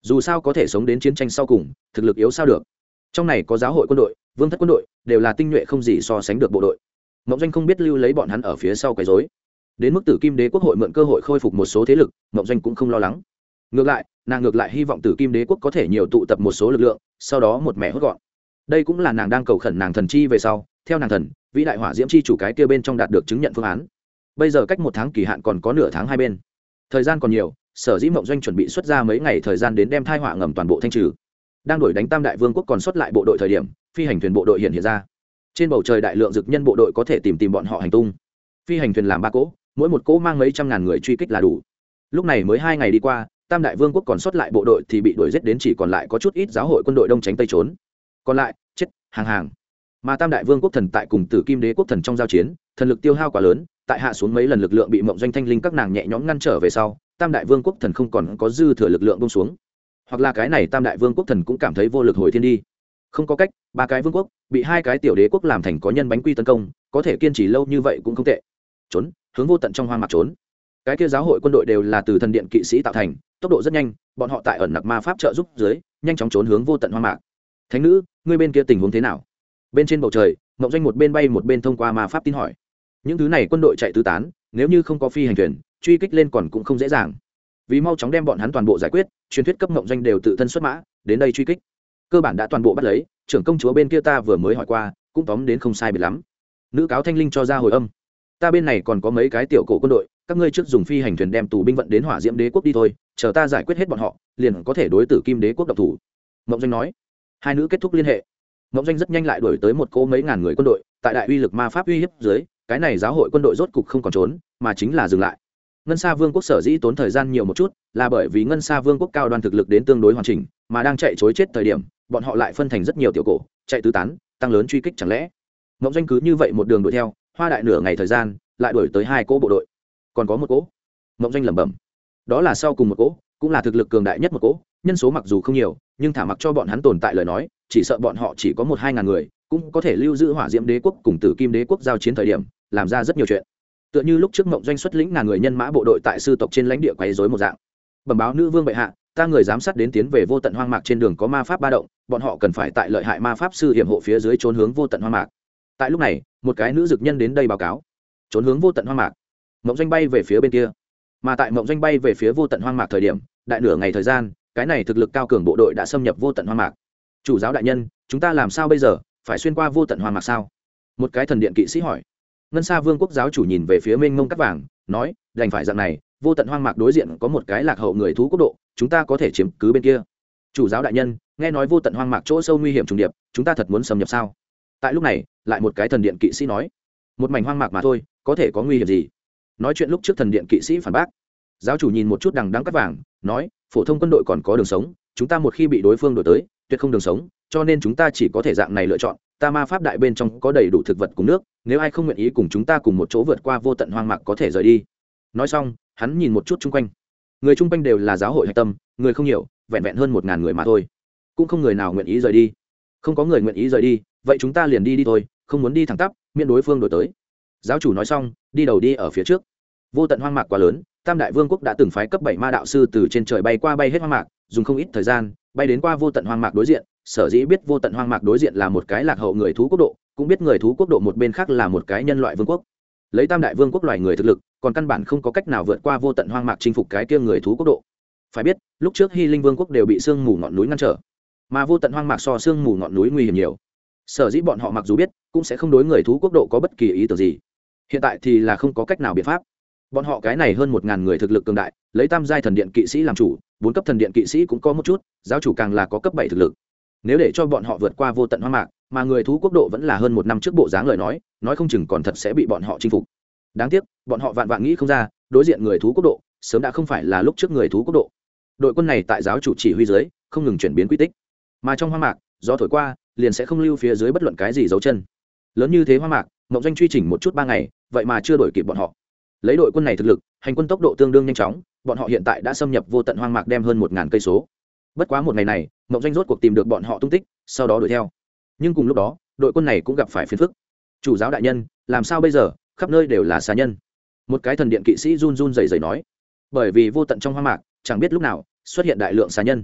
dù sao có thể sống đến chiến tranh sau cùng thực lực yếu sao được. Trong này có giáo hội quân đội, vương thất quân đội, đều là tinh nhuệ không gì so sánh được bộ đội. Mộng Doanh không biết lưu lấy bọn hắn ở phía sau quấy rối. Đến mức Tử Kim Đế quốc hội mượn cơ hội khôi phục một số thế lực, Mộng Doanh cũng không lo lắng. Ngược lại, nàng ngược lại hy vọng Tử Kim Đế quốc có thể nhiều tụ tập một số lực lượng, sau đó một mẻ hốt gọn. Đây cũng là nàng đang cầu khẩn nàng thần chi về sau, theo nàng thần, vĩ đại hỏa diễm chi chủ cái kia bên trong đạt được chứng nhận phương án. Bây giờ cách 1 tháng kỳ hạn còn có nửa tháng hai bên. Thời gian còn nhiều, Sở dĩ Mộng Doanh chuẩn bị xuất ra mấy ngày thời gian đến đem tai họa ngầm toàn bộ thanh trừ. Đang đuổi đánh Tam Đại Vương quốc còn sót lại bộ đội thời điểm, phi hành thuyền bộ đội hiện ra. Trên bầu trời đại lượng dực nhân bộ đội có thể tìm bọn họ hành tung. Phi hành thuyền làm 3 cỗ, mỗi một cỗ mang mấy trăm ngàn người truy kích là đủ. Lúc này mới 2 ngày đi qua, Tam Đại Vương quốc còn sót lại bộ đội thì bị đuổi giết đến chỉ còn lại có chút ít giáo hội quân đội đông tránh tây trốn. Còn lại, chết hàng. Mà Tam Đại Vương quốc thần tại cùng Tử Kim Đế quốc thần trong giao chiến, thần lực tiêu hao quá lớn, tại hạ xuống mấy lần lực lượng bị Mộng Doanh thanh linh các nàng nhẹ nhõm ngăn trở về sau, Tam Đại Vương quốc thần không còn có dư thừa lực lượng buông xuống. Hoặc là cái này Tam Đại Vương quốc thần cũng cảm thấy vô lực hồi thiên đi. Không có cách, 3 cái vương quốc bị 2 cái tiểu đế quốc làm thành có nhân bánh quy tấn công, có thể kiên trì lâu như vậy cũng không tệ. Trốn, hướng vô tận trong hoang mạc trốn. Cái kia giáo hội quân đội đều là từ thần điện kỵ sĩ tạo thành, tốc độ rất nhanh, bọn họ tại ẩn nặc ma pháp trợ giúp dưới, nhanh chóng trốn hướng vô tận hoang mạc. Thánh nữ, ngươi bên kia tình huống thế nào? Bên trên bầu trời, Mộng Doanh một bên bay một bên thông qua ma pháp tin hỏi. Những thứ này quân đội chạy tứ tán, nếu như không có phi hành thuyền, truy kích lên còn cũng không dễ dàng. Vì mau chóng đem bọn hắn toàn bộ giải quyết, truyền thuyết cấp Mộng Doanh đều tự thân xuất mã đến đây truy kích. Cơ bản đã toàn bộ bắt lấy, trưởng công chúa bên kia ta vừa mới hỏi qua, cũng tóm đến không sai biệt lắm. Nữ cáo thanh linh cho ra hồi âm. Ta bên này còn có mấy cái tiểu cổ quân đội, các ngươi trước dùng phi hành thuyền đem tù binh vận đến Hỏa Diễm Đế quốc đi thôi, chờ ta giải quyết hết bọn họ, liền có thể đối Tử Kim Đế quốc độc thủ. Mộng Doanh nói. Hai nữ kết thúc liên hệ. Mộng Doanh rất nhanh lại đuổi tới một cỗ mấy ngàn người quân đội, tại đại uy lực ma pháp uy hiếp dưới, cái này giáo hội quân đội rốt cục không còn trốn, mà chính là dừng lại. Ngân Sa Vương quốc sở dĩ tốn thời gian nhiều một chút, là bởi vì Ngân Sa Vương quốc cao đoan thực lực đến tương đối hoàn chỉnh, mà đang chạy trối chết thời điểm, bọn họ lại phân thành rất nhiều tiểu cổ, chạy tứ tán, tăng lớn truy kích chẳng lẽ. Mộng Doanh cứ như vậy một đường đuổi theo, hoa đại nửa ngày thời gian, lại đuổi tới 2 cỗ bộ đội. Còn có một cỗ. Mộng Doanh lẩm bẩm. Đó là sau cùng một cỗ, cũng là thực lực cường đại nhất một cỗ, nhân số mặc dù không nhiều, nhưng thả mặc cho bọn hắn tồn tại lời nói, chỉ sợ bọn họ chỉ có 1-2 ngàn người, cũng có thể lưu giữ Hỏa Diễm Đế quốc cùng Tử Kim Đế quốc giao chiến thời điểm, làm ra rất nhiều chuyện. Tựa như lúc trước Mộng Doanh xuất lĩnh ngàn người nhân mã bộ đội tại sư tộc trên lãnh địa quấy rối một dạng. Bẩm báo nữ vương bệ hạ, ta người giám sát đến tiến về vô tận hoang mạc trên đường có ma pháp ba động, bọn họ cần phải tại lợi hại ma pháp sư hiểm hộ phía dưới trốn hướng vô tận hoang mạc. Tại lúc này, một cái nữ dực nhân đến đây báo cáo, trốn hướng vô tận hoang mạc. Mộng Doanh bay về phía bên kia, mà tại Mộng Doanh bay về phía vô tận hoang mạc thời điểm, đại nửa ngày thời gian, cái này thực lực cao cường bộ đội đã xâm nhập vô tận hoang mạc. Chủ giáo đại nhân, chúng ta làm sao bây giờ, phải xuyên qua vô tận hoang mạc sao? Một cái thần điện kỵ sĩ hỏi. Ngân Sa Vương quốc giáo chủ nhìn về phía mênh mông cắt vàng, nói, đành phải dạng này, vô tận hoang mạc đối diện có một cái lạc hậu người thú quốc độ, chúng ta có thể chiếm cứ bên kia. Chủ giáo đại nhân, nghe nói vô tận hoang mạc chỗ sâu nguy hiểm trùng điệp, chúng ta thật muốn xâm nhập sao? Tại lúc này, lại một cái thần điện kỵ sĩ nói, một mảnh hoang mạc mà thôi, có thể có nguy hiểm gì? Nói chuyện lúc trước thần điện kỵ sĩ phản bác. Giáo chủ nhìn một chút đằng đẵng cắt vàng, nói, phổ thông quân đội còn có đường sống, chúng ta một khi bị đối phương đuổi tới, tuyệt không đường sống, cho nên chúng ta chỉ có thể dạng này lựa chọn. Ta ma pháp đại bên trong có đầy đủ thực vật cùng nước, nếu ai không nguyện ý cùng chúng ta cùng một chỗ vượt qua vô tận hoang mạc có thể rời đi. Nói xong, hắn nhìn một chút chung quanh. Người chung quanh đều là giáo hội hạch tâm, người không nhiều, vẹn vẹn hơn 1000 người mà thôi, cũng không người nào nguyện ý rời đi. Không có người nguyện ý rời đi, vậy chúng ta liền đi thôi, không muốn đi thẳng tắp, miễn đối phương đuổi tới. Giáo chủ nói xong, đi đầu đi ở phía trước. Vô tận hoang mạc quá lớn, Tam Đại Vương quốc đã từng phái cấp 7 ma đạo sư từ trên trời bay qua bay hết hoang mạc, dùng không ít thời gian, bay đến qua vô tận hoang mạc đối diện. Sở dĩ biết vô tận hoang mạc đối diện là một cái lạc hậu người thú quốc độ, cũng biết người thú quốc độ một bên khác là một cái nhân loại vương quốc. Lấy Tam Đại Vương quốc loài người thực lực, còn căn bản không có cách nào vượt qua vô tận hoang mạc chinh phục cái kia người thú quốc độ. Phải biết, lúc trước Hy Linh Vương quốc đều bị sương mù ngọn núi ngăn trở, mà vô tận hoang mạc so sương mù ngọn núi nguy hiểm nhiều. Sở dĩ bọn họ mặc dù biết, cũng sẽ không đối người thú quốc độ có bất kỳ ý tưởng gì. Hiện tại thì là không có cách nào biện pháp. Bọn họ cái này hơn 1000 người thực lực cường đại, lấy tam giai thần điện kỵ sĩ làm chủ, 4 cấp thần điện kỵ sĩ cũng có một chút, giáo chủ càng là có cấp 7 thực lực. Nếu để cho bọn họ vượt qua vô tận hoang mạc, mà người thú quốc độ vẫn là hơn 1 năm trước bộ dáng lời nói không chừng còn thật sẽ bị bọn họ chinh phục. Đáng tiếc, bọn họ vạn vạn nghĩ không ra, đối diện người thú quốc độ, sớm đã không phải là lúc trước người thú quốc độ. Đội quân này tại giáo chủ chỉ huy dưới, không ngừng chuyển biến quy tích. Mà trong hoang mạc, gió thổi qua, liền sẽ không lưu phía dưới bất luận cái gì dấu chân. Lớn như thế hoang mạc, Mộng Doanh truy chỉnh một chút 3 ngày, vậy mà chưa đổi kịp bọn họ. Lấy đội quân này thực lực, hành quân tốc độ tương đương nhanh chóng, bọn họ hiện tại đã xâm nhập vô tận hoang mạc đem hơn 1000 cây số. Bất quá một ngày này, Mộng Doanh rốt cuộc tìm được bọn họ tung tích, sau đó đuổi theo. Nhưng cùng lúc đó, đội quân này cũng gặp phải phiền phức. Chủ giáo đại nhân, làm sao bây giờ, khắp nơi đều là xà nhân. Một cái thần điện kỵ sĩ run run rẩy rẩy nói, bởi vì vô tận trong hoang mạc, chẳng biết lúc nào xuất hiện đại lượng xà nhân.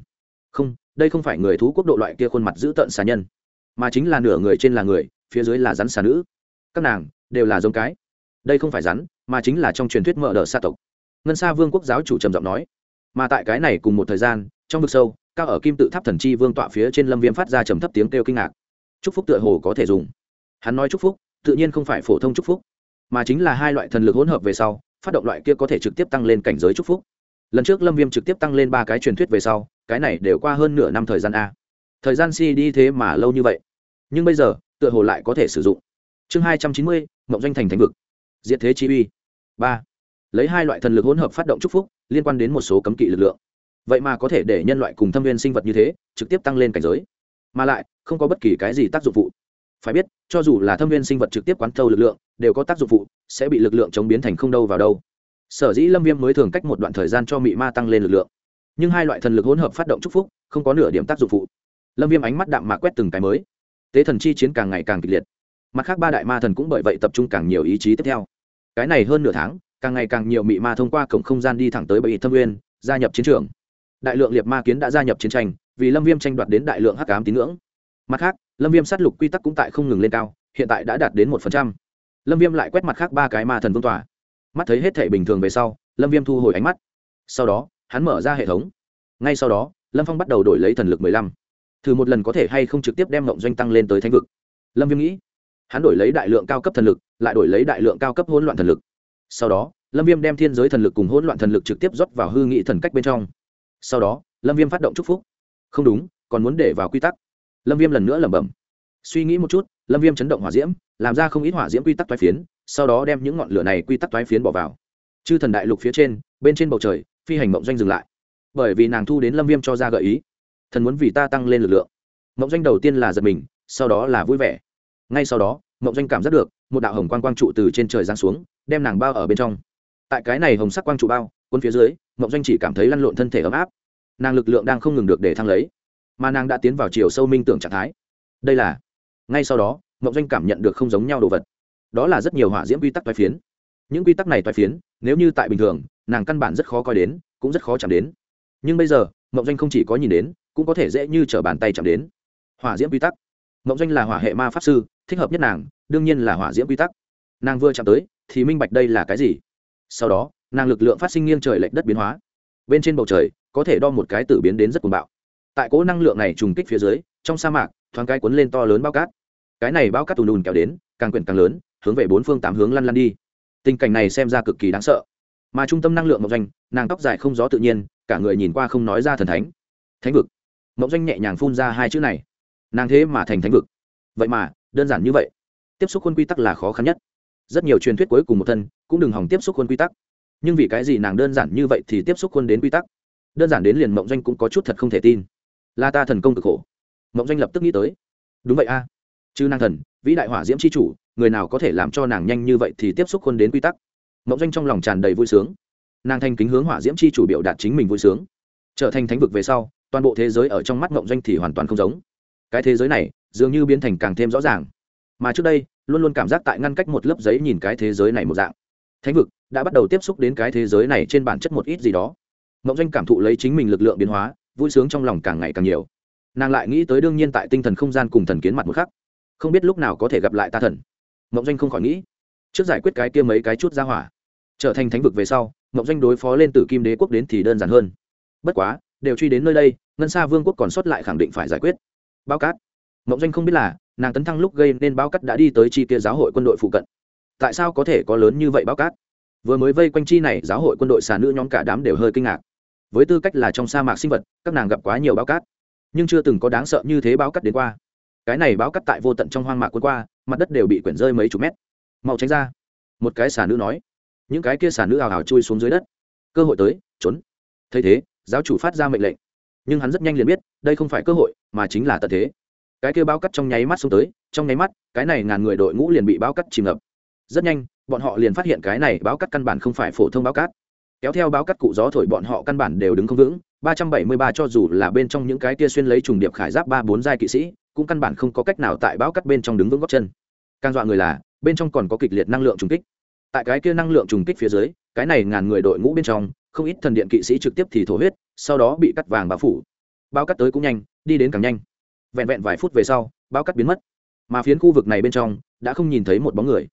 không, đây không phải người thú quốc độ loại kia khuôn mặt dữ tợn xà nhân, mà chính là nửa người trên là người, phía dưới là rắn xà nữ. Các nàng đều là giống cái. Đây không phải rắn, mà chính là trong truyền thuyết mở đờ sa tộc. Ngân Sa Vương quốc giáo chủ trầm giọng nói. Mà tại cái này cùng một thời gian, trong vực sâu, cao ở kim tự tháp thần chi vương tọa phía trên Lâm Viêm phát ra trầm thấp tiếng kêu kinh ngạc. Chúc phúc tựa hồ có thể dùng. Hắn nói chúc phúc, tự nhiên không phải phổ thông chúc phúc, mà chính là hai loại thần lực hỗn hợp về sau, phát động loại kia có thể trực tiếp tăng lên cảnh giới chúc phúc. Lần trước Lâm Viêm trực tiếp tăng lên 3 cái truyền thuyết về sau, cái này đều qua hơn nửa năm thời gian a. Thời gian đi thế mà lâu như vậy. Nhưng bây giờ, tựa hồ lại có thể sử dụng. Chương 290, Mộng Doanh thành thánh vực. Diệt thế chi uy. 3. Lấy hai loại thần lực hỗn hợp phát động chúc phúc, liên quan đến một số cấm kỵ lực lượng. Vậy mà có thể để nhân loại cùng thâm viên sinh vật như thế, trực tiếp tăng lên cảnh giới, mà lại không có bất kỳ cái gì tác dụng phụ. Phải biết, cho dù là thâm viên sinh vật trực tiếp quán thâu lực lượng, đều có tác dụng phụ, sẽ bị lực lượng chống biến thành không đâu vào đâu. Sở dĩ Lâm Viêm mới thường cách một đoạn thời gian cho mị ma tăng lên lực lượng. Nhưng hai loại thần lực hỗn hợp phát động chúc phúc, không có nửa điểm tác dụng phụ. Lâm Viêm ánh mắt đạm mạc quét từng cái mới. Tế thần chi chiến càng ngày càng kịch liệt. Mặt khác ba đại ma thần cũng bởi vậy tập trung càng nhiều ý chí tiếp theo. Cái này hơn nửa tháng, càng ngày càng nhiều mị ma thông qua cổng không gian đi thẳng tới Bệ Thâm Nguyên, gia nhập chiến trường. Đại lượng liệt ma kiến đã gia nhập chiến tranh, vì Lâm Viêm tranh đoạt đến đại lượng hắc ám tín ngưỡng. Mặt khác, Lâm Viêm sát lục quy tắc cũng tại không ngừng lên cao, hiện tại đã đạt đến 1%. Lâm Viêm lại quét mặt khác ba cái ma thần vương tòa. Mắt thấy hết thể bình thường về sau, Lâm Viêm thu hồi ánh mắt. Sau đó, hắn mở ra hệ thống. Ngay sau đó, Lâm Phong bắt đầu đổi lấy thần lực 15. Thử một lần có thể hay không trực tiếp đem Mộng Doanh tăng lên tới thánh vực. Lâm Viêm nghĩ. Hắn đổi lấy đại lượng cao cấp thần lực, lại đổi lấy đại lượng cao cấp hỗn loạn thần lực. Sau đó, Lâm Viêm đem thiên giới thần lực cùng hỗn loạn thần lực trực tiếp rót vào hư nghị thần cách bên trong. Sau đó, Lâm Viêm phát động chúc phúc. Không đúng, còn muốn để vào quy tắc. Lâm Viêm lần nữa lẩm bẩm. Suy nghĩ một chút, Lâm Viêm chấn động hỏa diễm, làm ra không ít hỏa diễm quy tắc toái phiến, sau đó đem những ngọn lửa này quy tắc toái phiến bỏ vào. Chư thần đại lục phía trên, bên trên bầu trời, phi hành Mộng Doanh dừng lại. Bởi vì nàng thu đến Lâm Viêm cho ra gợi ý. Thần muốn vì ta tăng lên lực lượng. Mộng Doanh đầu tiên là giật mình, sau đó là vui vẻ. Ngay sau đó, Mộng Doanh cảm giác được một đạo hồng quang quang trụ từ trên trời giáng xuống, đem nàng bao ở bên trong. Tại cái này hồng sắc quang trụ bao, cuốn phía dưới, Mộng Doanh chỉ cảm thấy lăn lộn thân thể ấm áp. Nàng lực lượng đang không ngừng được để thăng lấy, mà nàng đã tiến vào chiều sâu minh tưởng trạng thái. Đây là. Ngay sau đó, Mộng Doanh cảm nhận được không giống nhau đồ vật. Đó là rất nhiều hỏa diễm quy tắc toái phiến. Những quy tắc này toái phiến, nếu như tại bình thường, nàng căn bản rất khó coi đến, cũng rất khó chạm đến. Nhưng bây giờ, Mộng Doanh không chỉ có nhìn đến, cũng có thể dễ như trở bàn tay chạm đến. Hỏa diễm quy tắc. Mộng Doanh là hỏa hệ ma pháp sư, thích hợp nhất nàng, đương nhiên là hỏa diễm quy tắc. Nàng vừa chạm tới, thì minh bạch đây là cái gì. Sau đó, nàng lực lượng phát sinh nghiêng trời lệch đất biến hóa. Bên trên bầu trời, có thể đo một cái tử biến đến rất cuồng bạo. Tại cỗ năng lượng này trùng kích phía dưới, trong sa mạc, thoáng cái cuốn lên to lớn bao cát. Cái này bao cát ùn ùn kéo đến, càng quyển càng lớn, hướng về bốn phương tám hướng lăn lăn đi. Tình cảnh này xem ra cực kỳ đáng sợ. Mà trung tâm năng lượng Mộng Doanh, nàng tóc dài không gió tự nhiên, cả người nhìn qua không nói ra thần thánh. Thánh vực. Mộng Doanh nhẹ nhàng phun ra hai chữ này. Nàng thế mà thành thánh vực. Vậy mà, đơn giản như vậy. Tiếp xúc khuôn quy tắc là khó khăn nhất. Rất nhiều truyền thuyết cuối cùng một thân, cũng đừng hòng tiếp xúc khuôn quy tắc. Nhưng vì cái gì nàng đơn giản như vậy thì tiếp xúc khuôn đến quy tắc? Đơn giản đến liền Mộng Doanh cũng có chút thật không thể tin. Là ta thần công cực khổ. Mộng Doanh lập tức nghĩ tới. Đúng vậy a. Chứ nàng thần, vĩ đại hỏa diễm chi chủ, người nào có thể làm cho nàng nhanh như vậy thì tiếp xúc khuôn đến quy tắc? Mộng Doanh trong lòng tràn đầy vui sướng. Nàng thành kính hướng hỏa diễm chi chủ biểu đạt chính mình vui sướng. Trở thành thánh vực về sau, toàn bộ thế giới ở trong mắt Mộng Doanh thì hoàn toàn không giống. Cái thế giới này dường như biến thành càng thêm rõ ràng, mà trước đây luôn luôn cảm giác tại ngăn cách một lớp giấy nhìn cái thế giới này một dạng. Thánh vực đã bắt đầu tiếp xúc đến cái thế giới này trên bản chất một ít gì đó. Mộng Doanh cảm thụ lấy chính mình lực lượng biến hóa, vui sướng trong lòng càng ngày càng nhiều. Nàng lại nghĩ tới đương nhiên tại tinh thần không gian cùng thần kiến mặt một khắc, không biết lúc nào có thể gặp lại ta thần. Mộng Doanh không khỏi nghĩ, trước giải quyết cái kia mấy cái chút ra hỏa, trở thành thánh vực về sau, Mộng Doanh đối phó lên Tử Kim Đế quốc đến thì đơn giản hơn. Bất quá, đều truy đến nơi đây, Ngân Sa Vương quốc còn sót lại khẳng định phải giải quyết. Bao cát. Mộng Doanh không biết là, nàng tấn thăng lúc gây nên bao cát đã đi tới chi kia giáo hội quân đội phụ cận. Tại sao có thể có lớn như vậy bao cát? Vừa mới vây quanh chi này giáo hội quân đội xà nữ nhóm cả đám đều hơi kinh ngạc. Với tư cách là trong sa mạc sinh vật, các nàng gặp quá nhiều bao cát, nhưng chưa từng có đáng sợ như thế bao cát đến qua. Cái này bao cát tại vô tận trong hoang mạc cuốn qua, mặt đất đều bị quyển rơi mấy chục mét. Mau tránh ra! Một cái xà nữ nói. Những cái kia xà nữ ào ào chui xuống dưới đất. Cơ hội tới, trốn! Thấy thế, giáo chủ phát ra mệnh lệnh, nhưng hắn rất nhanh liền biết, đây không phải cơ hội, mà chính là tận thế. Cái kia bao cát trong nháy mắt xuống tới, trong nháy mắt, cái này ngàn người đội ngũ liền bị bao cát chìm ngập. Rất nhanh, bọn họ liền phát hiện cái này bao cát căn bản không phải phổ thông bao cát. Kéo theo bao cát cụ gió thổi bọn họ căn bản đều đứng không vững. 373 cho dù là bên trong những cái kia xuyên lấy trùng điệp khải giáp 3-4 giai kỵ sĩ, cũng căn bản không có cách nào tại bao cát bên trong đứng vững gót chân. Càng dọa người là, bên trong còn có kịch liệt năng lượng trùng kích. Tại cái kia năng lượng trùng kích phía dưới, cái này ngàn người đội ngũ bên trong, không ít thần điện kỵ sĩ trực tiếp thì thổ huyết, sau đó bị cắt vàng bao phủ. bao cắt tới cũng nhanh, đi đến càng nhanh. Vẹn vẹn vài phút về sau, bao cắt biến mất, mà phiến khu vực này bên trong đã không nhìn thấy một bóng người.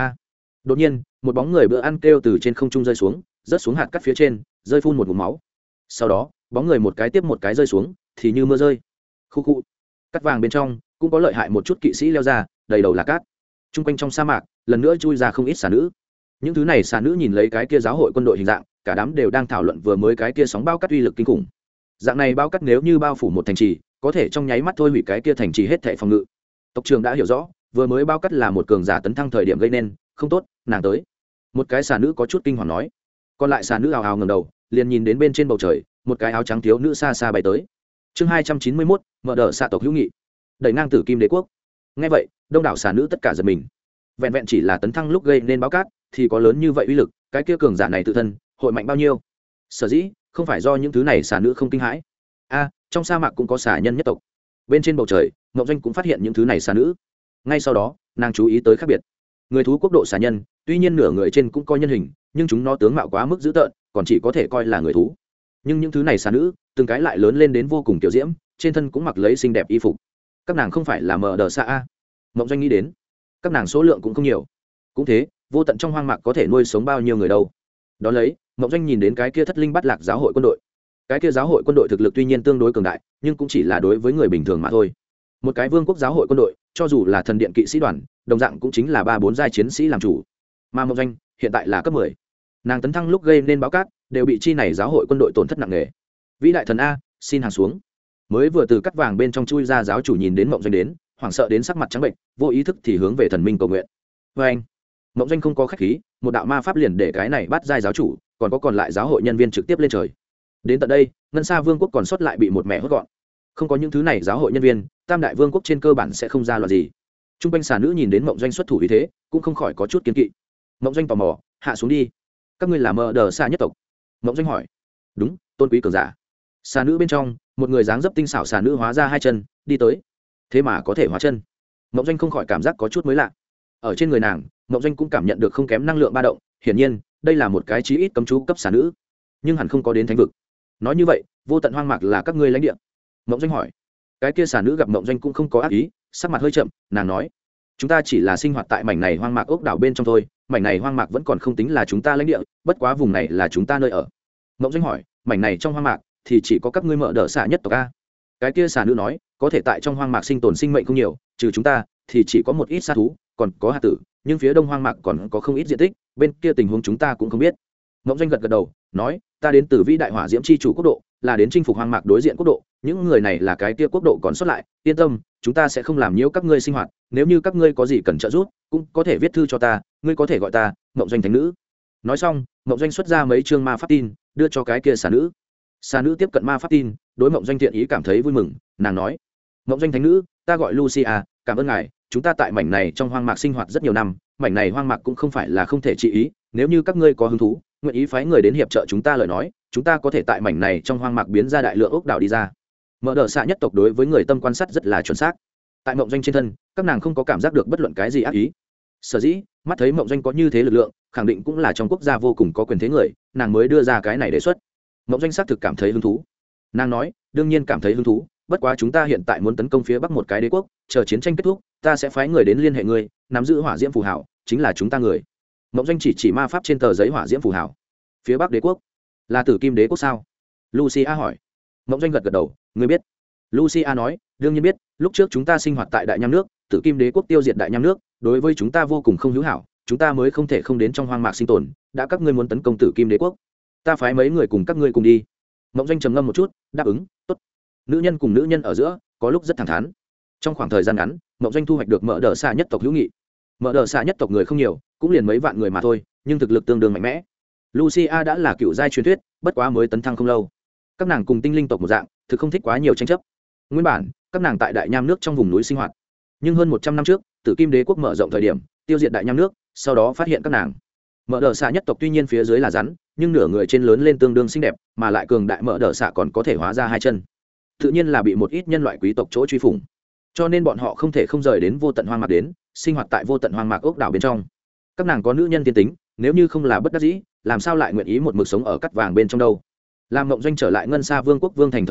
Đột nhiên một bóng người bữa ăn kêu từ trên không trung rơi xuống, rớt xuống hạt cắt phía trên, rơi phun một ngụm máu. Sau đó bóng người một cái tiếp một cái rơi xuống, thì như mưa rơi. Khu khu. Cắt vàng bên trong cũng có lợi hại một chút kỵ sĩ leo ra, đầy đầu là cát. Trung quanh trong sa mạc lần nữa chui ra không ít xà nữ. Những thứ này xà nữ nhìn lấy cái kia giáo hội quân đội hình dạng, cả đám đều đang thảo luận vừa mới cái kia sóng bao cắt uy lực kinh khủng. Dạng này bao cắt nếu như bao phủ một thành trì, có thể trong nháy mắt thôi hủy cái kia thành trì hết thảy phòng ngự. Tộc trưởng đã hiểu rõ, vừa mới bao cắt là một cường giả tấn thăng thời điểm gây nên, không tốt, nàng tới. Một cái xà nữ có chút kinh hoàng nói. Còn lại xà nữ ào ào ngẩng đầu, liền nhìn đến bên trên bầu trời, một cái áo trắng thiếu nữ xa xa bay tới. Chương 291, mở đợt xạ tộc hữu nghị. Đẩy ngang Tử Kim Đế quốc. Nghe vậy, đông đảo xà nữ tất cả giật mình. Vẹn vẹn chỉ là tấn thăng lúc gây nên báo cát, thì có lớn như vậy uy lực, cái kia cường giả này tự thân, hội mạnh bao nhiêu? Sở dĩ, không phải do những thứ này xà nữ không kinh hãi. Trong sa mạc cũng có xà nhân nhất tộc. Bên trên bầu trời, Ngộ Doanh cũng phát hiện những thứ này xà nữ. Ngay sau đó, nàng chú ý tới khác biệt. Người thú quốc độ xà nhân, tuy nhiên nửa người trên cũng coi nhân hình, nhưng chúng nó tướng mạo quá mức dữ tợn, còn chỉ có thể coi là người thú. Nhưng những thứ này xà nữ, từng cái lại lớn lên đến vô cùng tiểu diễm, trên thân cũng mặc lấy xinh đẹp y phục. Các nàng không phải là mờ đờ xạ a. Ngộ Doanh nghĩ đến, các nàng số lượng cũng không nhiều. Cũng thế, vô tận trong hoang mạc có thể nuôi sống bao nhiêu người đâu. Đó lấy, Ngộ Doanh nhìn đến cái kia thất linh bắt lạc giáo hội quân đội. Cái kia giáo hội quân đội thực lực tuy nhiên tương đối cường đại, nhưng cũng chỉ là đối với người bình thường mà thôi. Một cái vương quốc giáo hội quân đội, cho dù là thần điện kỵ sĩ đoàn, đồng dạng cũng chính là 3-4 giai chiến sĩ làm chủ. Mà Ngộ Doanh hiện tại là cấp 10. Nàng tấn thăng lúc gây nên báo cát, đều bị chi này giáo hội quân đội tổn thất nặng nề. Vĩ đại thần a, xin hàng xuống. Mới vừa từ cắt vàng bên trong chui ra giáo chủ nhìn đến Ngộ Doanh đến, hoảng sợ đến sắc mặt trắng bệnh, vô ý thức thì hướng về thần minh cầu nguyện. Với anh, Ngộ Doanh không có khách khí, một đạo ma pháp liền để cái này bắt giai giáo chủ, còn lại giáo hội nhân viên trực tiếp lên trời. Đến tận đây, ngân sa vương quốc còn sót lại bị một mẹ hốt gọn. Không có những thứ này giáo hội nhân viên, tam đại vương quốc trên cơ bản sẽ không ra loạn gì. Trung quanh xà nữ nhìn đến Mộng Doanh xuất thủ như thế, cũng không khỏi có chút kiên kỵ. Mộng Doanh tò mò, hạ xuống đi. Các ngươi là mờ đờ xa nhất tộc? Mộng Doanh hỏi. Đúng, tôn quý cường giả. Xà nữ bên trong, một người dáng dấp tinh xảo xà nữ hóa ra hai chân, đi tới. Thế mà có thể hóa chân. Mộng Doanh không khỏi cảm giác có chút mới lạ. Ở trên người nàng, Mộng Doanh cũng cảm nhận được không kém năng lượng ba động, hiển nhiên, đây là một cái chí ít cấm chú cấp xà nữ, nhưng hẳn không có đến thánh vực. Nói như vậy, vô tận hoang mạc là các ngươi lãnh địa? Mộng Doanh hỏi. Cái kia xà nữ gặp Mộng Doanh cũng không có ác ý, sắc mặt hơi chậm, nàng nói: chúng ta chỉ là sinh hoạt tại mảnh này hoang mạc ốc đảo bên trong thôi, mảnh này hoang mạc vẫn còn không tính là chúng ta lãnh địa, bất quá vùng này là chúng ta nơi ở. Mộng Doanh hỏi: mảnh này trong hoang mạc thì chỉ có các ngươi mở đỡ xạ nhất tộc a? Cái kia xà nữ nói: có thể tại trong hoang mạc sinh tồn sinh mệnh không nhiều, trừ chúng ta thì chỉ có một ít sa thú, còn có hạt tử, nhưng phía đông hoang mạc còn có không ít diện tích, bên kia tình huống chúng ta cũng không biết. Mộng Doanh gật gật đầu, nói: ta đến từ vĩ đại hỏa diễm chi chủ quốc độ, là đến chinh phục hoang mạc đối diện quốc độ, những người này là cái kia quốc độ còn sót lại, yên tâm, chúng ta sẽ không làm nhiễu các ngươi sinh hoạt, nếu như các ngươi có gì cần trợ giúp, cũng có thể viết thư cho ta, ngươi có thể gọi ta Mộng Doanh thánh nữ. Nói xong, Mộng Doanh xuất ra mấy chương ma pháp tin, đưa cho cái kia xà nữ. Xà nữ tiếp cận ma pháp tin, đối Mộng Doanh thiện ý cảm thấy vui mừng, nàng nói: Mộng Doanh thánh nữ, ta gọi Lucia, cảm ơn ngài, chúng ta tại mảnh này trong hoang mạc sinh hoạt rất nhiều năm, mảnh này hoang mạc cũng không phải là không thể trị ý, nếu như các ngươi có hứng thú, nguyện ý phái người đến hiệp trợ chúng ta lời nói, chúng ta có thể tại mảnh này trong hoang mạc biến ra đại lượng ốc đảo đi ra. Mở đờ xạ nhất tộc đối với người tâm quan sát rất là chuẩn xác. Tại Mộng Doanh trên thân, các nàng không có cảm giác được bất luận cái gì ác ý. Sở dĩ, mắt thấy Mộng Doanh có như thế lực lượng, khẳng định cũng là trong quốc gia vô cùng có quyền thế người, nàng mới đưa ra cái này đề xuất. Mộng Doanh xác thực cảm thấy hứng thú. Nàng nói: đương nhiên cảm thấy hứng thú, bất quá chúng ta hiện tại muốn tấn công phía bắc một cái đế quốc, chờ chiến tranh kết thúc, ta sẽ phái người đến liên hệ ngươi, nắm giữ hỏa diễm phù hảo, chính là chúng ta người. Mộng Doanh chỉ ma pháp trên tờ giấy hỏa diễm phù hảo. Phía bắc đế quốc là Tử Kim Đế quốc sao? Lucia hỏi. Mộng Doanh gật gật đầu, ngươi biết? Lucia nói: đương nhiên biết, lúc trước chúng ta sinh hoạt tại đại nham nước, Tử Kim Đế quốc tiêu diệt đại nham nước, đối với chúng ta vô cùng không hữu hảo, chúng ta mới không thể không đến trong hoang mạc sinh tồn, đã các ngươi muốn tấn công Tử Kim Đế quốc, ta phái mấy người cùng các ngươi cùng đi. Mộng Doanh trầm ngâm một chút, đáp ứng: tốt. Nữ nhân cùng nữ nhân ở giữa, có lúc rất thẳng thắn. Trong khoảng thời gian ngắn, Mộng Doanh thu hoạch được mở đờ xạ nhất tộc hữu nghị. Mở đờ xạ nhất tộc người không nhiều, cũng liền mấy vạn người mà thôi, nhưng thực lực tương đương mạnh mẽ. Lucia đã là cựu giai truyền thuyết, bất quá mới tấn thăng không lâu. Các nàng cùng tinh linh tộc một dạng, thực không thích quá nhiều tranh chấp. Nguyên bản, các nàng tại đại nham nước trong vùng núi sinh hoạt, nhưng hơn 100 năm trước, Tử Kim Đế quốc mở rộng thời điểm, tiêu diệt đại nham nước, sau đó phát hiện các nàng. Mở đờ xạ nhất tộc tuy nhiên phía dưới là rắn, nhưng nửa người trên lớn lên tương đương xinh đẹp, mà lại cường đại mở đờ xạ còn có thể hóa ra hai chân. Tự nhiên là bị một ít nhân loại quý tộc chỗ truy phủng, cho nên bọn họ không thể không rời đến vô tận hoang mạc đến, sinh hoạt tại vô tận hoang mạc ốc đảo bên trong. Các nàng có nữ nhân tiên tính, nếu như không là bất đắc dĩ, làm sao lại nguyện ý một mực sống ở cắt vàng bên trong đâu. Làm Mộng Doanh trở lại ngân sa vương quốc vương thành thời điểm,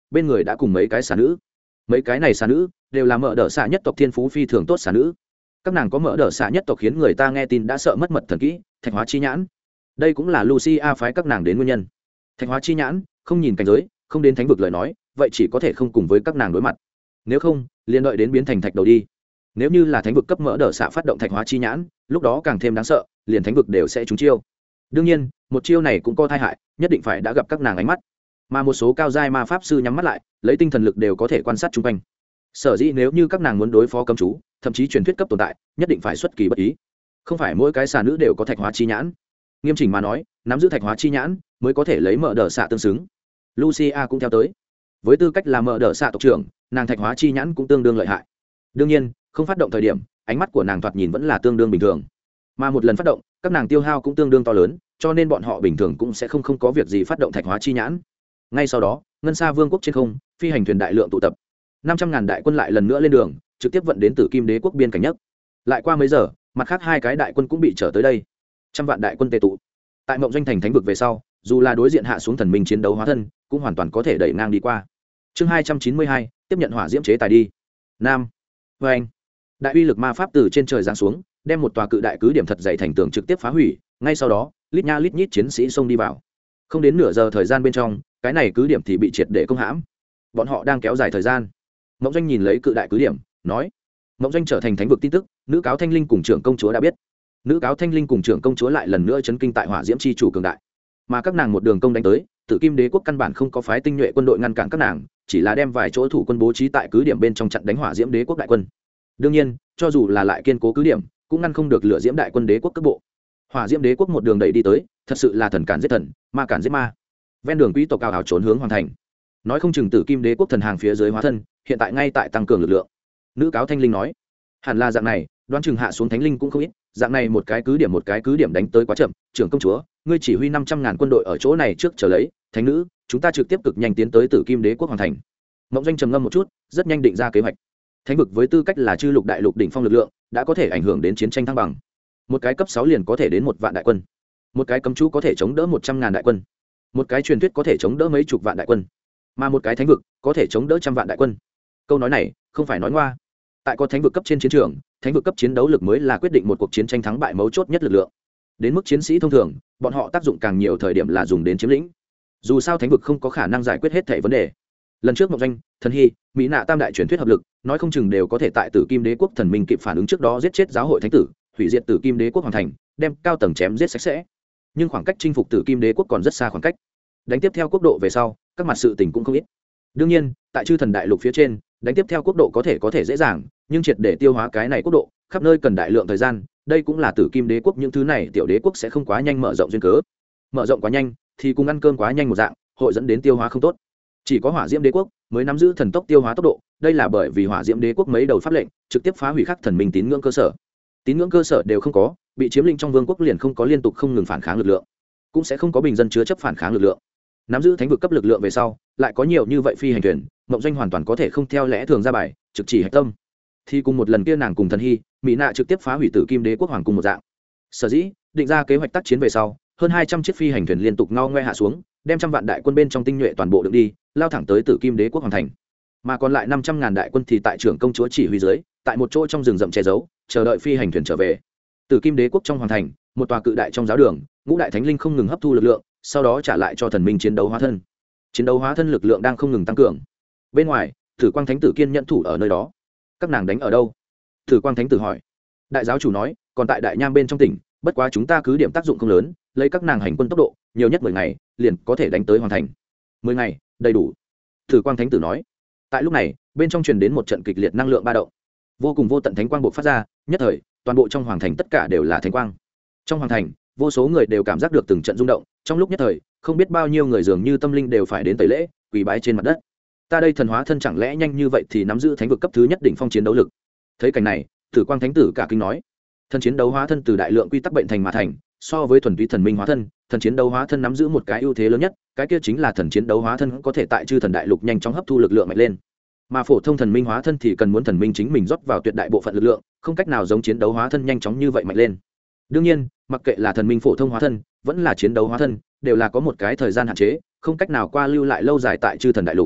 bên người đã cùng mấy cái xà nữ. Mấy cái này xà nữ đều là mở đỡ xạ nhất tộc thiên phú phi thường tốt xà nữ. Các nàng có mở đỡ xạ nhất tộc khiến người ta nghe tin đã sợ mất mật thần kỹ thạch hóa chi nhãn. Đây cũng là Lucia phái các nàng đến nguyên nhân. Thạch hóa chi nhãn không nhìn cảnh giới, không đến thánh vực lời nói, vậy chỉ có thể không cùng với các nàng đối mặt. Nếu không, liền đợi đến biến thành thạch đầu đi. Nếu như là thánh vực cấp mỡ đỡ xạ phát động thạch hóa chi nhãn, lúc đó càng thêm đáng sợ, liền thánh vực đều sẽ trúng chiêu. Đương nhiên, một chiêu này cũng có tai hại, nhất định phải đã gặp các nàng ánh mắt. Mà một số cao giai ma pháp sư nhắm mắt lại, lấy tinh thần lực đều có thể quan sát xung quanh. Sở dĩ nếu như các nàng muốn đối phó cấm chú, thậm chí truyền thuyết cấp tồn tại, nhất định phải xuất kỳ bất ý. Không phải mỗi cái xà nữ đều có thạch hóa chi nhãn. Nghiêm chỉnh mà nói, nắm giữ thạch hóa chi nhãn mới có thể lấy mỡ đỡ xạ tương xứng. Lucia cũng theo tới. Với tư cách là mỡ đỡ xạ tộc trưởng, nàng thạch hóa chi nhãn cũng tương đương lợi hại. Đương nhiên, không phát động thời điểm, ánh mắt của nàng thoạt nhìn vẫn là tương đương bình thường. Mà một lần phát động, các nàng tiêu hao cũng tương đương to lớn, cho nên bọn họ bình thường cũng sẽ không có việc gì phát động thạch hóa chi nhãn. Ngay sau đó, ngân sa vương quốc trên không, phi hành thuyền đại lượng tụ tập. 500.000 đại quân lại lần nữa lên đường, trực tiếp vận đến Tử Kim Đế quốc biên cảnh nhất. Lại qua mấy giờ, mặt khác hai cái đại quân cũng bị trở tới đây. Trăm vạn đại quân tề tụ. Tại Mộng Doanh thành thánh vực về sau, dù là đối diện hạ xuống thần minh chiến đấu hóa thân, cũng hoàn toàn có thể đẩy ngang đi qua. Chương 292, tiếp nhận hỏa diễm chế tài đi. Nam. Và anh. Đại uy lực ma pháp từ trên trời giáng xuống, đem một tòa cự đại cứ điểm thật dày thành tường trực tiếp phá hủy, ngay sau đó, lít nha lít nhít chiến sĩ xông đi vào. Không đến nửa giờ thời gian bên trong, cái này cứ điểm thì bị triệt để công hãm. Bọn họ đang kéo dài thời gian. Mộng Doanh nhìn lấy cự đại cứ điểm, nói: Mộng Doanh trở thành thánh vực tin tức, nữ cáo Thanh Linh cùng trưởng công chúa đã biết. Nữ cáo Thanh Linh cùng trưởng công chúa lại lần nữa chấn kinh tại hỏa diễm chi chủ cường đại. Mà các nàng một đường công đánh tới, Tử Kim Đế quốc căn bản không có phái tinh nhuệ quân đội ngăn cản các nàng, chỉ là đem vài chỗ thủ quân bố trí tại cứ điểm bên trong chặn đánh hỏa diễm đế quốc đại quân. Đương nhiên, cho dù là lại kiên cố cứ điểm, cũng ngăn không được lửa diễm đại quân đế quốc cấp bộ. Hỏa diễm đế quốc một đường đẩy đi tới, thật sự là thần cản giết thần, ma cản giết ma. Ven đường quý tộc ào ào trốn hướng hoàn thành. Nói không chừng Tử Kim Đế quốc thần hàng phía dưới hóa thân, hiện tại ngay tại tăng cường lực lượng. Nữ cáo Thanh Linh nói: hẳn là dạng này, đoán chừng hạ xuống thánh linh cũng không ít, dạng này một cái cứ điểm đánh tới quá chậm. Trưởng công chúa, ngươi chỉ huy 500.000 quân đội ở chỗ này trước chờ lấy. Thánh nữ, chúng ta trực tiếp cực nhanh tiến tới Tử Kim Đế quốc hoàn thành. Mộng Doanh trầm ngâm một chút, rất nhanh định ra kế hoạch. Thánh vực với tư cách là chư lục đại lục đỉnh phong lực lượng, đã có thể ảnh hưởng đến chiến tranh thăng bằng. Một cái cấp 6 liền có thể đến 1 vạn đại quân, một cái cấm chú có thể chống đỡ 100.000 đại quân, một cái truyền thuyết có thể chống đỡ mấy chục vạn đại quân, mà một cái thánh vực có thể chống đỡ trăm vạn đại quân. Câu nói này không phải nói ngoa. Tại có thánh vực cấp trên chiến trường, thánh vực cấp chiến đấu lực mới là quyết định một cuộc chiến tranh thắng bại mấu chốt nhất lực lượng. Đến mức chiến sĩ thông thường, bọn họ tác dụng càng nhiều thời điểm là dùng đến chiếm lĩnh. Dù sao thánh vực không có khả năng giải quyết hết thảy vấn đề. Lần trước Mộng Doanh, Thần Hy, Mỹ Nạ tam đại truyền thuyết hợp lực, nói không chừng đều có thể tại Tử Kim Đế quốc thần minh kịp phản ứng trước đó giết chết giáo hội thánh tử, hủy diệt Tử Kim Đế quốc hoàn thành, đem cao tầng chém giết sạch sẽ. Nhưng khoảng cách chinh phục Tử Kim Đế quốc còn rất xa khoảng cách. Đánh tiếp theo quốc độ về sau, các mặt sự tình cũng không ít. Đương nhiên, tại chư thần đại lục phía trên, đánh tiếp theo quốc độ có thể dễ dàng, nhưng triệt để tiêu hóa cái này quốc độ, khắp nơi cần đại lượng thời gian, đây cũng là Tử Kim Đế quốc những thứ này tiểu đế quốc sẽ không quá nhanh mở rộng duyên cớ. Mở rộng quá nhanh thì cùng ăn cơm quá nhanh một dạng, hội dẫn đến tiêu hóa không tốt. Chỉ có Hỏa Diễm Đế quốc mới nắm giữ thần tốc tiêu hóa tốc độ, đây là bởi vì Hỏa Diễm Đế quốc mấy đầu pháp lệnh trực tiếp phá hủy khắc thần minh tín ngưỡng cơ sở. Tín ngưỡng cơ sở đều không có, bị chiếm lĩnh trong vương quốc liền không có liên tục không ngừng phản kháng lực lượng, cũng sẽ không có bình dân chứa chấp phản kháng lực lượng. Nắm giữ thánh vực cấp lực lượng về sau, lại có nhiều như vậy phi hành thuyền, Mộng Doanh hoàn toàn có thể không theo lẽ thường ra bài, trực chỉ hạch tâm. Thì cùng một lần kia nàng cùng Thần Hy, Mỹ Nạ trực tiếp phá hủy Tử Kim Đế quốc hoàng cung một dạng. Sở dĩ định ra kế hoạch tác chiến về sau, hơn 200 chiếc phi hành thuyền liên tục ngao ngoe hạ xuống, đem trăm vạn đại quân bên trong tinh nhuệ toàn bộ được đi, lao thẳng tới Tử Kim Đế quốc hoàn thành. Mà còn lại 500.000 đại quân thì tại trưởng công chúa chỉ huy dưới, tại một chỗ trong rừng rậm che giấu, chờ đợi phi hành thuyền trở về. Tử Kim Đế quốc trong hoàn thành, một tòa cự đại trong giáo đường, ngũ đại thánh linh không ngừng hấp thu lực lượng, sau đó trả lại cho thần minh chiến đấu hóa thân. Chiến đấu hóa thân lực lượng đang không ngừng tăng cường. Bên ngoài, Tử Quang Thánh tử kiên nhẫn thủ ở nơi đó. Các nàng đánh ở đâu? Tử Quang Thánh tử hỏi. Đại giáo chủ nói, còn tại Đại Nham bên trong tỉnh, bất quá chúng ta cứ điểm tác dụng không lớn, lấy các nàng hành quân tốc độ, nhiều nhất 10 ngày, liền có thể đánh tới hoàn thành. 10 ngày, đầy đủ. Tử Quang Thánh tử nói. Tại lúc này, bên trong truyền đến một trận kịch liệt năng lượng ba động. Vô cùng vô tận thánh quang bộc phát ra, nhất thời, toàn bộ trong hoàng thành tất cả đều là thánh quang. Trong hoàng thành, vô số người đều cảm giác được từng trận rung động, trong lúc nhất thời, không biết bao nhiêu người dường như tâm linh đều phải đến tẩy lễ, quỳ bái trên mặt đất. Ta đây thần hóa thân chẳng lẽ nhanh như vậy thì nắm giữ thánh vực cấp thứ nhất đỉnh phong chiến đấu lực. Thấy cảnh này, Tử Quang Thánh tử cả kinh nói, thần chiến đấu hóa thân từ đại lượng quy tắc bệnh thành mà thành, so với thuần túy thần minh hóa thân, thần chiến đấu hóa thân nắm giữ một cái ưu thế lớn nhất, cái kia chính là thần chiến đấu hóa thân có thể tại chư thần đại lục nhanh chóng hấp thu lực lượng mạnh lên. Mà phổ thông thần minh hóa thân thì cần muốn thần minh chính mình rót vào tuyệt đại bộ phận lực lượng, không cách nào giống chiến đấu hóa thân nhanh chóng như vậy mạnh lên. Đương nhiên, mặc kệ là thần minh phổ thông hóa thân, vẫn là chiến đấu hóa thân, đều là có một cái thời gian hạn chế, không cách nào qua lưu lại lâu dài tại chư thần đại lục.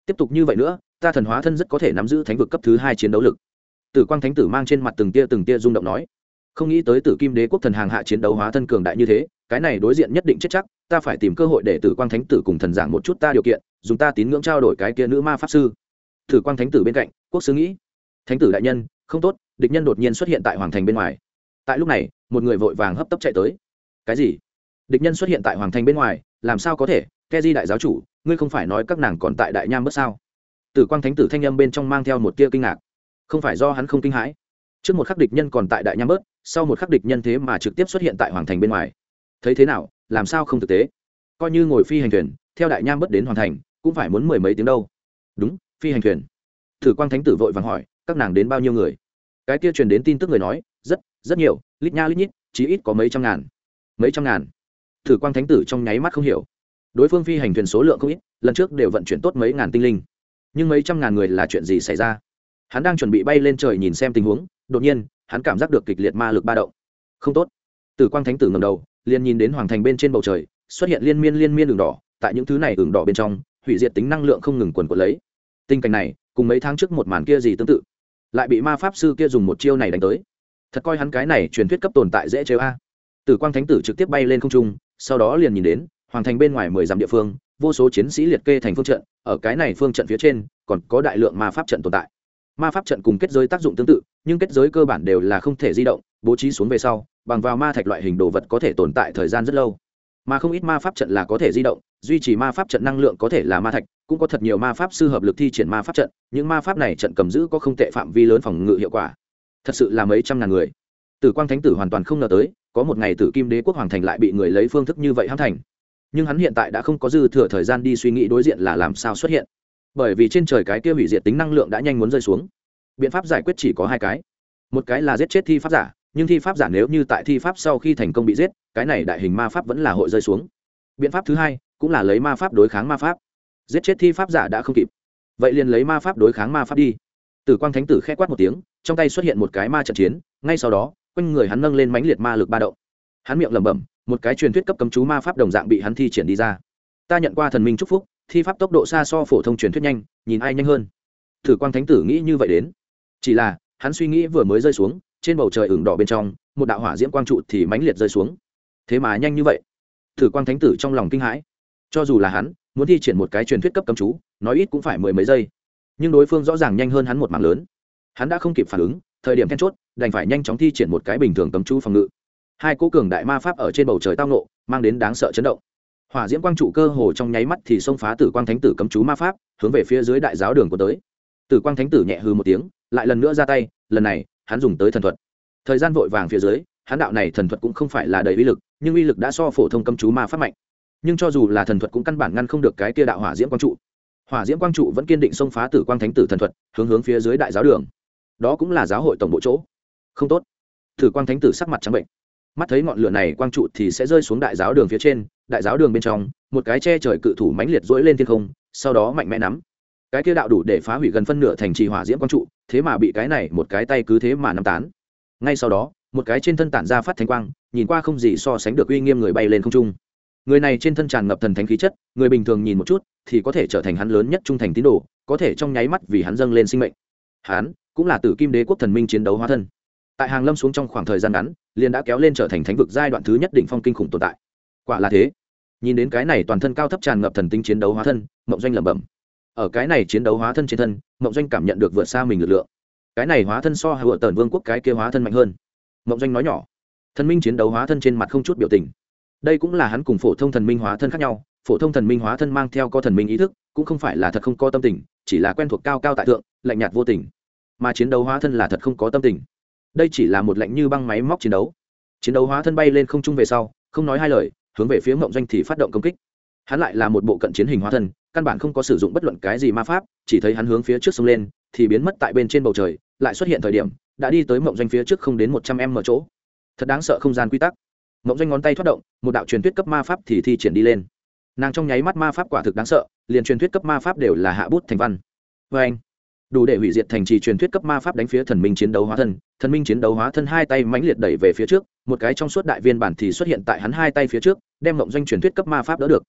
tiếp tục như vậy nữa ta thần hóa thân rất có thể nắm giữ thánh vực cấp thứ 2 chiến đấu lực. Tử quang thánh tử mang trên mặt từng tia rung động nói, không nghĩ tới Tử Kim Đế quốc thần hàng hạ chiến đấu hóa thân cường đại như thế, cái này đối diện nhất định chết chắc, ta phải tìm cơ hội để Tử quang thánh tử cùng thần giảng một chút ta điều kiện, dùng ta tín ngưỡng trao đổi cái kia nữ ma pháp sư. Tử quang thánh tử bên cạnh, quốc sứ nghĩ, thánh tử đại nhân, không tốt, địch nhân đột nhiên xuất hiện tại hoàng thành bên ngoài. Tại lúc này, một người vội vàng hấp tấp chạy tới. Cái gì? Địch nhân xuất hiện tại hoàng thành bên ngoài, làm sao có thể? Keji đại giáo chủ, ngươi không phải nói các nàng còn tại đại nham bất sao? Tử quang thánh tử thanh âm bên trong mang theo một tia kinh ngạc. Không phải do hắn không kinh hãi, trước một khắc địch nhân còn tại đại nham bớt, sau một khắc địch nhân thế mà trực tiếp xuất hiện tại hoàng thành bên ngoài. Thấy thế nào, làm sao không thực tế? Coi như ngồi phi hành thuyền theo đại nham bớt đến hoàng thành cũng phải muốn mười mấy tiếng đâu. Đúng, phi hành thuyền. Tử quang thánh tử vội vàng hỏi, các nàng đến bao nhiêu người? Cái kia truyền đến tin tức người nói, rất nhiều, lít nha lít nhít, chí ít có mấy trăm ngàn. Mấy trăm ngàn? Tử quang thánh tử trong nháy mắt không hiểu. Đối phương phi hành thuyền số lượng không ít, lần trước đều vận chuyển tốt mấy ngàn tinh linh, nhưng mấy trăm ngàn người là chuyện gì xảy ra? Hắn đang chuẩn bị bay lên trời nhìn xem tình huống, đột nhiên hắn cảm giác được kịch liệt ma lực ba động. Không tốt. Tử quang thánh tử ngẩng đầu, liền nhìn đến hoàng thành bên trên bầu trời xuất hiện liên miên đường đỏ, tại những thứ này đường đỏ bên trong hủy diệt tính năng lượng không ngừng quần quật lấy. Tình cảnh này cùng mấy tháng trước một màn kia gì tương tự, lại bị ma pháp sư kia dùng một chiêu này đánh tới. Thật coi hắn cái này truyền thuyết cấp tồn tại dễ chơi a. Tử quang thánh tử trực tiếp bay lên không trung, sau đó liền nhìn đến hoàng thành bên ngoài 10 dặm địa phương, vô số chiến sĩ liệt kê thành phương trận, ở cái này phương trận phía trên còn có đại lượng ma pháp trận tồn tại. Ma pháp trận cùng kết giới tác dụng tương tự, nhưng kết giới cơ bản đều là không thể di động, bố trí xuống về sau bằng vào ma thạch loại hình đồ vật có thể tồn tại thời gian rất lâu, mà không ít ma pháp trận là có thể di động, duy trì ma pháp trận năng lượng có thể là ma thạch, cũng có thật nhiều ma pháp sư hợp lực thi triển ma pháp trận, những ma pháp này trận cầm giữ có không tệ phạm vi lớn phòng ngự hiệu quả. Thật sự là mấy trăm ngàn người. Tử quang thánh tử hoàn toàn không ngờ tới có một ngày Tử Kim Đế quốc hoàng thành lại bị người lấy phương thức như vậy hãm thành, nhưng hắn hiện tại đã không có dư thừa thời gian đi suy nghĩ đối diện là làm sao xuất hiện, bởi vì trên trời cái kia hủy diệt tính năng lượng đã nhanh muốn rơi xuống. Biện pháp giải quyết chỉ có hai cái, một cái là giết chết thi pháp giả, nhưng thi pháp giả nếu như tại thi pháp sau khi thành công bị giết, cái này đại hình ma pháp vẫn là hội rơi xuống. Biện pháp thứ hai cũng là lấy ma pháp đối kháng ma pháp. Giết chết thi pháp giả đã không kịp, vậy liền lấy ma pháp đối kháng ma pháp đi. Tử quang thánh tử khẽ quát một tiếng, trong tay xuất hiện một cái ma trận chiến, ngay sau đó quanh người hắn nâng lên mãnh liệt ma lực ba động. Hắn miệng lẩm bẩm, một cái truyền thuyết cấp cấm chú ma pháp đồng dạng bị hắn thi triển đi ra. Ta nhận qua thần minh chúc phúc, thi pháp tốc độ xa so phổ thông truyền thuyết nhanh, nhìn ai nhanh hơn. Tử quang thánh tử nghĩ như vậy đến, chỉ là hắn suy nghĩ vừa mới rơi xuống, trên bầu trời ửng đỏ bên trong một đạo hỏa diễm quang trụ thì mãnh liệt rơi xuống, thế mà nhanh như vậy. Tử quang thánh tử trong lòng kinh hãi, cho dù là hắn muốn thi triển một cái truyền thuyết cấp cấm chú, nói ít cũng phải mười mấy giây, nhưng đối phương rõ ràng nhanh hơn hắn một mảng lớn. Hắn đã không kịp phản ứng, thời điểm then chốt đành phải nhanh chóng thi triển một cái bình thường cấm chú phòng ngự. Hai cỗ cường đại ma pháp ở trên bầu trời tao nộ, mang đến đáng sợ chấn động. Hỏa diễm quang trụ cơ hồ trong nháy mắt thì xông phá Tử quang thánh tử cấm chú ma pháp, hướng về phía dưới đại giáo đường của tới. Tử quang thánh tử nhẹ hừ một tiếng, lại lần nữa ra tay, lần này hắn dùng tới thần thuật. Thời gian vội vàng phía dưới, hắn đạo này thần thuật cũng không phải là đầy uy lực, nhưng uy lực đã so phổ thông cấm chú ma pháp mạnh. Nhưng cho dù là thần thuật cũng căn bản ngăn không được cái kia đạo hỏa diễm quang trụ. Hỏa diễm quang trụ vẫn kiên định xông phá Tử quang thánh tử thần thuật, hướng phía dưới đại giáo đường. Đó cũng là giáo hội tổng bộ chỗ. Không tốt. Tử quang thánh tử sắc mặt trắng bệnh, mắt thấy ngọn lửa này quang trụ thì sẽ rơi xuống đại giáo đường phía trên. Đại giáo đường bên trong một cái che trời cự thủ mãnh liệt dỗi lên thiên không, sau đó mạnh mẽ nắm cái kia đạo đủ để phá hủy gần phân nửa thành trì hỏa diễm quang trụ, thế mà bị cái này một cái tay cứ thế mà nắm tán. Ngay sau đó một cái trên thân tản ra phát thánh quang, nhìn qua không gì so sánh được uy nghiêm người bay lên không trung. Người này trên thân tràn ngập thần thánh khí chất, người bình thường nhìn một chút thì có thể trở thành hắn lớn nhất trung thành tín đồ, có thể trong nháy mắt vì hắn dâng lên sinh mệnh. Hắn cũng là Tử Kim Đế quốc thần minh chiến đấu hóa thân, tại hàng lâm xuống trong khoảng thời gian ngắn liền đã kéo lên trở thành thánh vực giai đoạn thứ nhất đỉnh phong kinh khủng tồn tại. Quả là thế. Nhìn đến cái này toàn thân cao thấp tràn ngập thần tinh chiến đấu hóa thân, Mộng Doanh lẩm bẩm. Ở cái này chiến đấu hóa thân trên thân, Mộng Doanh cảm nhận được vượt xa mình lực lượng. Cái này hóa thân so Hựa Tần Vương quốc cái kia hóa thân mạnh hơn. Mộng Doanh nói nhỏ. Thần minh chiến đấu hóa thân trên mặt không chút biểu tình. Đây cũng là hắn cùng phổ thông thần minh hóa thân khác nhau. Phổ thông thần minh hóa thân mang theo có thần minh ý thức, cũng không phải là thật không có tâm tình, chỉ là quen thuộc cao cao tại thượng, lạnh nhạt vô tình. Mà chiến đấu hóa thân là thật không có tâm tình. Đây chỉ là một lạnh như băng máy móc chiến đấu. Chiến đấu hóa thân bay lên không trung về sau, không nói hai lời, hướng về phía Mộng Doanh thì phát động công kích. Hắn lại là một bộ cận chiến hình hóa thân, căn bản không có sử dụng bất luận cái gì ma pháp, chỉ thấy hắn hướng phía trước xông lên thì biến mất tại bên trên bầu trời, lại xuất hiện thời điểm đã đi tới Mộng Doanh phía trước không đến 100 m chỗ. Thật đáng sợ không gian quy tắc. Mộng Doanh ngón tay thoát động, một đạo truyền thuyết cấp ma pháp thì thi triển đi lên. Nàng trong nháy mắt ma pháp quả thực đáng sợ, liền truyền thuyết cấp ma pháp đều là hạ bút thành văn. Với anh, đủ để hủy diệt thành trì truyền thuyết cấp ma pháp đánh phía thần minh chiến đấu hóa thân. Thần minh chiến đấu hóa thân hai tay mãnh liệt đẩy về phía trước, một cái trong suốt đại viên bản thì xuất hiện tại hắn hai tay phía trước, đem Mộng Doanh truyền thuyết cấp ma pháp đỡ được.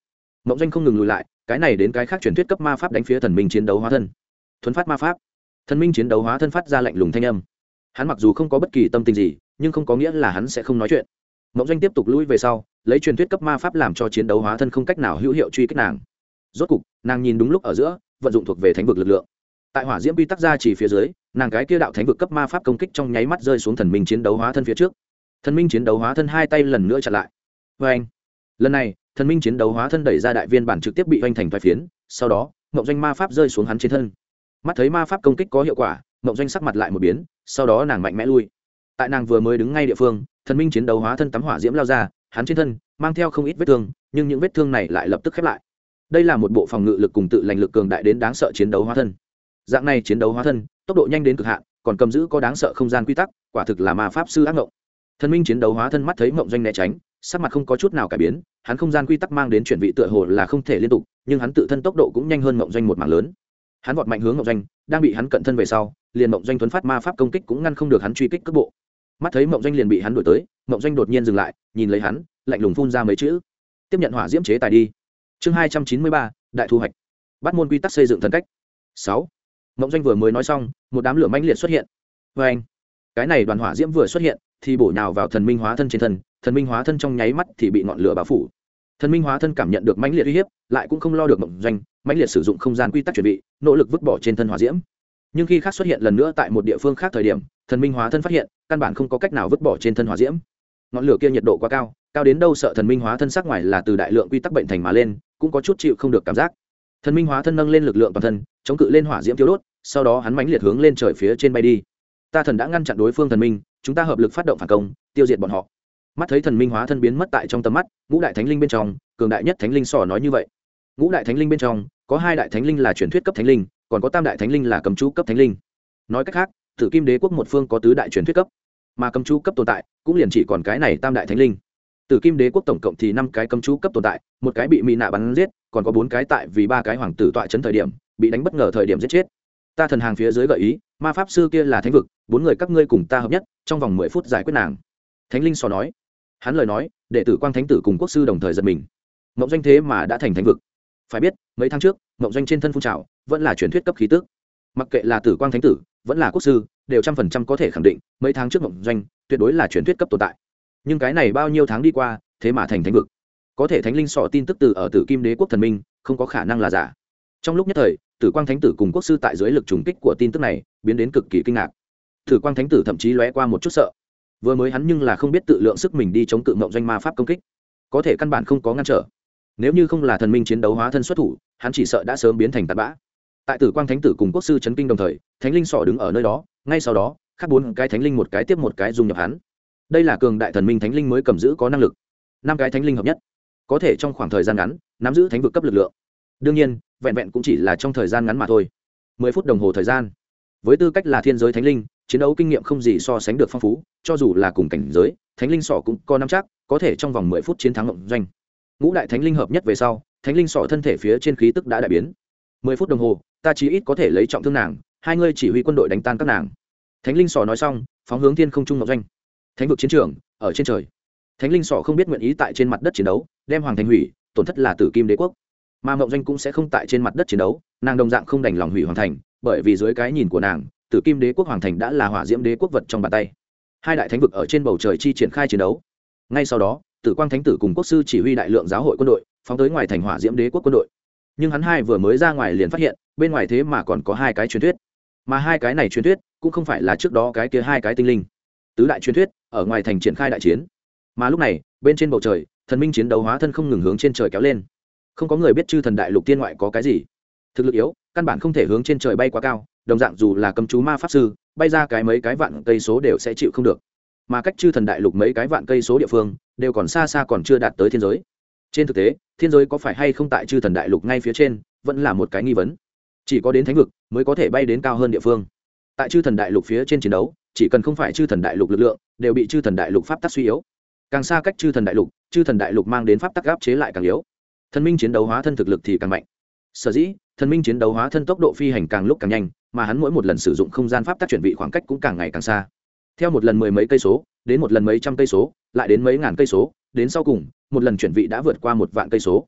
Mộng Doanh không ngừng lùi lại, cái này đến cái khác truyền thuyết cấp ma pháp đánh phía thần minh chiến đấu hóa thân. Thuấn phát ma pháp. Thần minh chiến đấu hóa thân phát ra lạnh lùng thanh âm. Hắn mặc dù không có bất kỳ tâm tình gì, nhưng không có nghĩa là hắn sẽ không nói chuyện. Mộng Doanh tiếp tục lùi về sau, lấy truyền thuyết cấp ma pháp làm cho chiến đấu hóa thân không cách nào hữu hiệu truy kích nàng. Rốt cục, nàng nhìn đúng lúc ở giữa, vận dụng thuộc về thánh vực lực lượng. Tại hỏa diễm quy tắc ra chỉ phía dưới, nàng cái kia đạo thánh vực cấp ma pháp công kích trong nháy mắt rơi xuống thần minh chiến đấu hóa thân phía trước. Thần minh chiến đấu hóa thân hai tay lần nữa chặn lại. Và anh, lần này, thần minh chiến đấu hóa thân đẩy ra đại viên bản trực tiếp bị oanh thành toái phiến, sau đó, Mộng Doanh ma pháp rơi xuống hắn trên thân. Mắt thấy ma pháp công kích có hiệu quả, Mộng Doanh sắc mặt lại một biến, sau đó nàng mạnh mẽ lui. Tại nàng vừa mới đứng ngay địa phương, thần minh chiến đấu hóa thân tắm hỏa diễm lao ra, hắn trên thân mang theo không ít vết thương, nhưng những vết thương này lại lập tức khép lại. Đây là một bộ phòng ngự lực cùng tự lành lực cường đại đến đáng sợ chiến đấu hóa thân. Dạng này chiến đấu hóa thân, tốc độ nhanh đến cực hạn, còn cầm giữ có đáng sợ không gian quy tắc, quả thực là ma pháp sư ác ngộng. Thần minh chiến đấu hóa thân mắt thấy Mộng Doanh né tránh, sắc mặt không có chút nào cải biến, hắn không gian quy tắc mang đến chuyển vị tựa hồ là không thể liên tục, nhưng hắn tự thân tốc độ cũng nhanh hơn Mộng Doanh một mảng lớn. Hắn vọt mạnh hướng Mộng Doanh, đang bị hắn cận thân về sau, liền Mộng Doanh tuấn phát ma pháp công kích cũng ngăn không được hắn truy kích cước bộ. Mắt thấy Mộng Doanh liền bị hắn đuổi tới, Mộng Doanh đột nhiên dừng lại, nhìn lấy hắn, lạnh lùng phun ra mấy chữ: "Tiếp nhận hỏa diễm chế tài đi." Chương 293, đại thu hoạch. Bắt môn quy tắc xây dựng thần cách. 6. Mộng Doanh vừa mới nói xong, một đám lửa mãnh liệt xuất hiện. Và anh, cái này đoàn hỏa diễm vừa xuất hiện, thì bổ nhào vào thần minh hóa thân trên thân, thần minh hóa thân trong nháy mắt thì bị ngọn lửa bao phủ. Thần minh hóa thân cảm nhận được mãnh liệt uy hiếp, lại cũng không lo được Mộng Doanh, mãnh liệt sử dụng không gian quy tắc chuẩn bị, nỗ lực vứt bỏ trên thân hỏa diễm. Nhưng khi khác xuất hiện lần nữa tại một địa phương khác thời điểm, thần minh hóa thân phát hiện, căn bản không có cách nào vứt bỏ trên thân hỏa diễm. Ngọn lửa kia nhiệt độ quá cao, cao đến đâu sợ thần minh hóa thân sắc ngoài là từ đại lượng quy tắc bệnh thành mà lên, cũng có chút chịu không được cảm giác. Thần minh hóa thân nâng lên lực lượng toàn thân, chống cự lên hỏa diễm thiêu đốt, sau đó hắn mãnh liệt hướng lên trời phía trên bay đi. Ta thần đã ngăn chặn đối phương thần minh, chúng ta hợp lực phát động phản công, tiêu diệt bọn họ. Mắt thấy thần minh hóa thân biến mất tại trong tầm mắt, ngũ đại thánh linh bên trong, cường đại nhất thánh linh sò nói như vậy. Ngũ đại thánh linh bên trong, có hai đại thánh linh là truyền thuyết cấp thánh linh, còn có tam đại thánh linh là cấm chú cấp thánh linh. Nói cách khác, Tử Kim Đế quốc một phương có tứ đại truyền thuyết cấp, mà cấm chú cấp tồn tại cũng liền chỉ còn cái này tam đại thánh linh. Tử Kim Đế quốc tổng cộng thì 5 cái cấm chú cấp tồn tại, một cái bị Mỹ nạ bắn giết, còn có 4 cái tại vì 3 cái hoàng tử tọa chấn thời điểm bị đánh bất ngờ thời điểm giết chết. Ta thần hàng phía dưới gợi ý, ma pháp sư kia là thánh vực, 4 người các ngươi cùng ta hợp nhất, trong vòng 10 phút giải quyết nàng. Thánh linh sò nói. Hắn lời nói, đệ tử Quang Thánh tử cùng quốc sư đồng thời giật mình. Mộng Doanh thế mà đã thành thánh vực. Phải biết, mấy tháng trước, Mộng Doanh trên thân phun trào, vẫn là truyền thuyết cấp khí tức. Mặc kệ là Tử Quang Thánh tử, vẫn là quốc sư, đều 100% có thể khẳng định, mấy tháng trước Mộng Doanh tuyệt đối là truyền thuyết cấp tồn tại. Nhưng cái này bao nhiêu tháng đi qua, thế mà thành thánh vực. Có thể thánh linh sọ tin tức từ ở Tử Kim Đế quốc thần minh, không có khả năng là giả. Trong lúc nhất thời, Tử Quang Thánh tử cùng quốc sư tại dưới lực trùng kích của tin tức này, biến đến cực kỳ kinh ngạc. Tử Quang Thánh tử thậm chí lóe qua một chút sợ. Vừa mới hắn nhưng là không biết tự lượng sức mình đi chống cự Mộng Doanh ma pháp công kích, có thể căn bản không có ngăn trở. Nếu như không là thần minh chiến đấu hóa thân xuất thủ, hắn chỉ sợ đã sớm biến thành tạt bã. Tại Tử Quang Thánh tử cùng quốc sư chấn kinh đồng thời, thánh linh sọ đứng ở nơi đó, ngay sau đó, khác 4 cái thánh linh một cái tiếp một cái dung nhập hắn. Đây là cường đại thần minh thánh linh mới cầm giữ có năng lực. 5 cái thánh linh hợp nhất, có thể trong khoảng thời gian ngắn nắm giữ thánh vực cấp lực lượng. Đương nhiên, vẹn vẹn cũng chỉ là trong thời gian ngắn mà thôi. 10 phút đồng hồ thời gian, với tư cách là thiên giới thánh linh, chiến đấu kinh nghiệm không gì so sánh được phong phú, cho dù là cùng cảnh giới, thánh linh sọ cũng có nắm chắc, có thể trong vòng 10 phút chiến thắng Mộng Doanh. Ngũ đại thánh linh hợp nhất về sau, thánh linh sọ thân thể phía trên khí tức đã đại biến. 10 phút đồng hồ, ta chí ít có thể lấy trọng thương nàng, hai ngươi chỉ huy quân đội đánh tan các nàng. Thánh linh sọ nói xong, phóng hướng thiên không trung Mộng Doanh. Thánh vực chiến trường, ở trên trời. Thánh linh sọ không biết nguyện ý tại trên mặt đất chiến đấu, đem hoàng thành hủy, tổn thất là Tử Kim Đế quốc. Mà Mộng Doanh cũng sẽ không tại trên mặt đất chiến đấu, nàng đồng dạng không đành lòng hủy hoàng thành, bởi vì dưới cái nhìn của nàng, Tử Kim Đế quốc hoàng thành đã là hỏa diễm đế quốc vật trong bàn tay. Hai đại thánh vực ở trên bầu trời chi triển khai chiến đấu. Ngay sau đó, Tử Quang Thánh tử cùng quốc sư chỉ huy đại lượng giáo hội quân đội, phóng tới ngoài thành hỏa diễm đế quốc quân đội. Nhưng hắn hai vừa mới ra ngoài liền phát hiện, bên ngoài thế mà còn có 2 cái truyền thuyết. Mà 2 cái này truyền thuyết cũng không phải là trước đó cái kia 2 cái tinh linh. Tứ đại truyền thuyết ở ngoài thành triển khai đại chiến. Mà lúc này, bên trên bầu trời, thần minh chiến đấu hóa thân không ngừng hướng trên trời kéo lên. Không có người biết chư thần đại lục tiên ngoại có cái gì. Thực lực yếu, căn bản không thể hướng trên trời bay quá cao, đồng dạng dù là cấm chú ma pháp sư, bay ra cái mấy cái vạn cây số đều sẽ chịu không được. Mà cách chư thần đại lục mấy cái vạn cây số địa phương, đều còn xa xa còn chưa đạt tới thiên giới. Trên thực tế, thiên giới có phải hay không tại chư thần đại lục ngay phía trên, vẫn là một cái nghi vấn. Chỉ có đến thánh vực mới có thể bay đến cao hơn địa phương. Tại chư thần đại lục phía trên chiến đấu, chỉ cần không phải chư thần đại lục lực lượng, đều bị chư thần đại lục pháp tắc suy yếu. Càng xa cách chư thần đại lục mang đến pháp tắc áp chế lại càng yếu. Thần minh chiến đấu hóa thân thực lực thì càng mạnh. Sở dĩ, thần minh chiến đấu hóa thân tốc độ phi hành càng lúc càng nhanh, mà hắn mỗi một lần sử dụng không gian pháp tắc chuyển vị khoảng cách cũng càng ngày càng xa. Theo một lần 10 mấy cây số, đến một lần mấy trăm cây số, lại đến mấy ngàn cây số, đến sau cùng, một lần chuyển vị đã vượt qua 1 vạn cây số.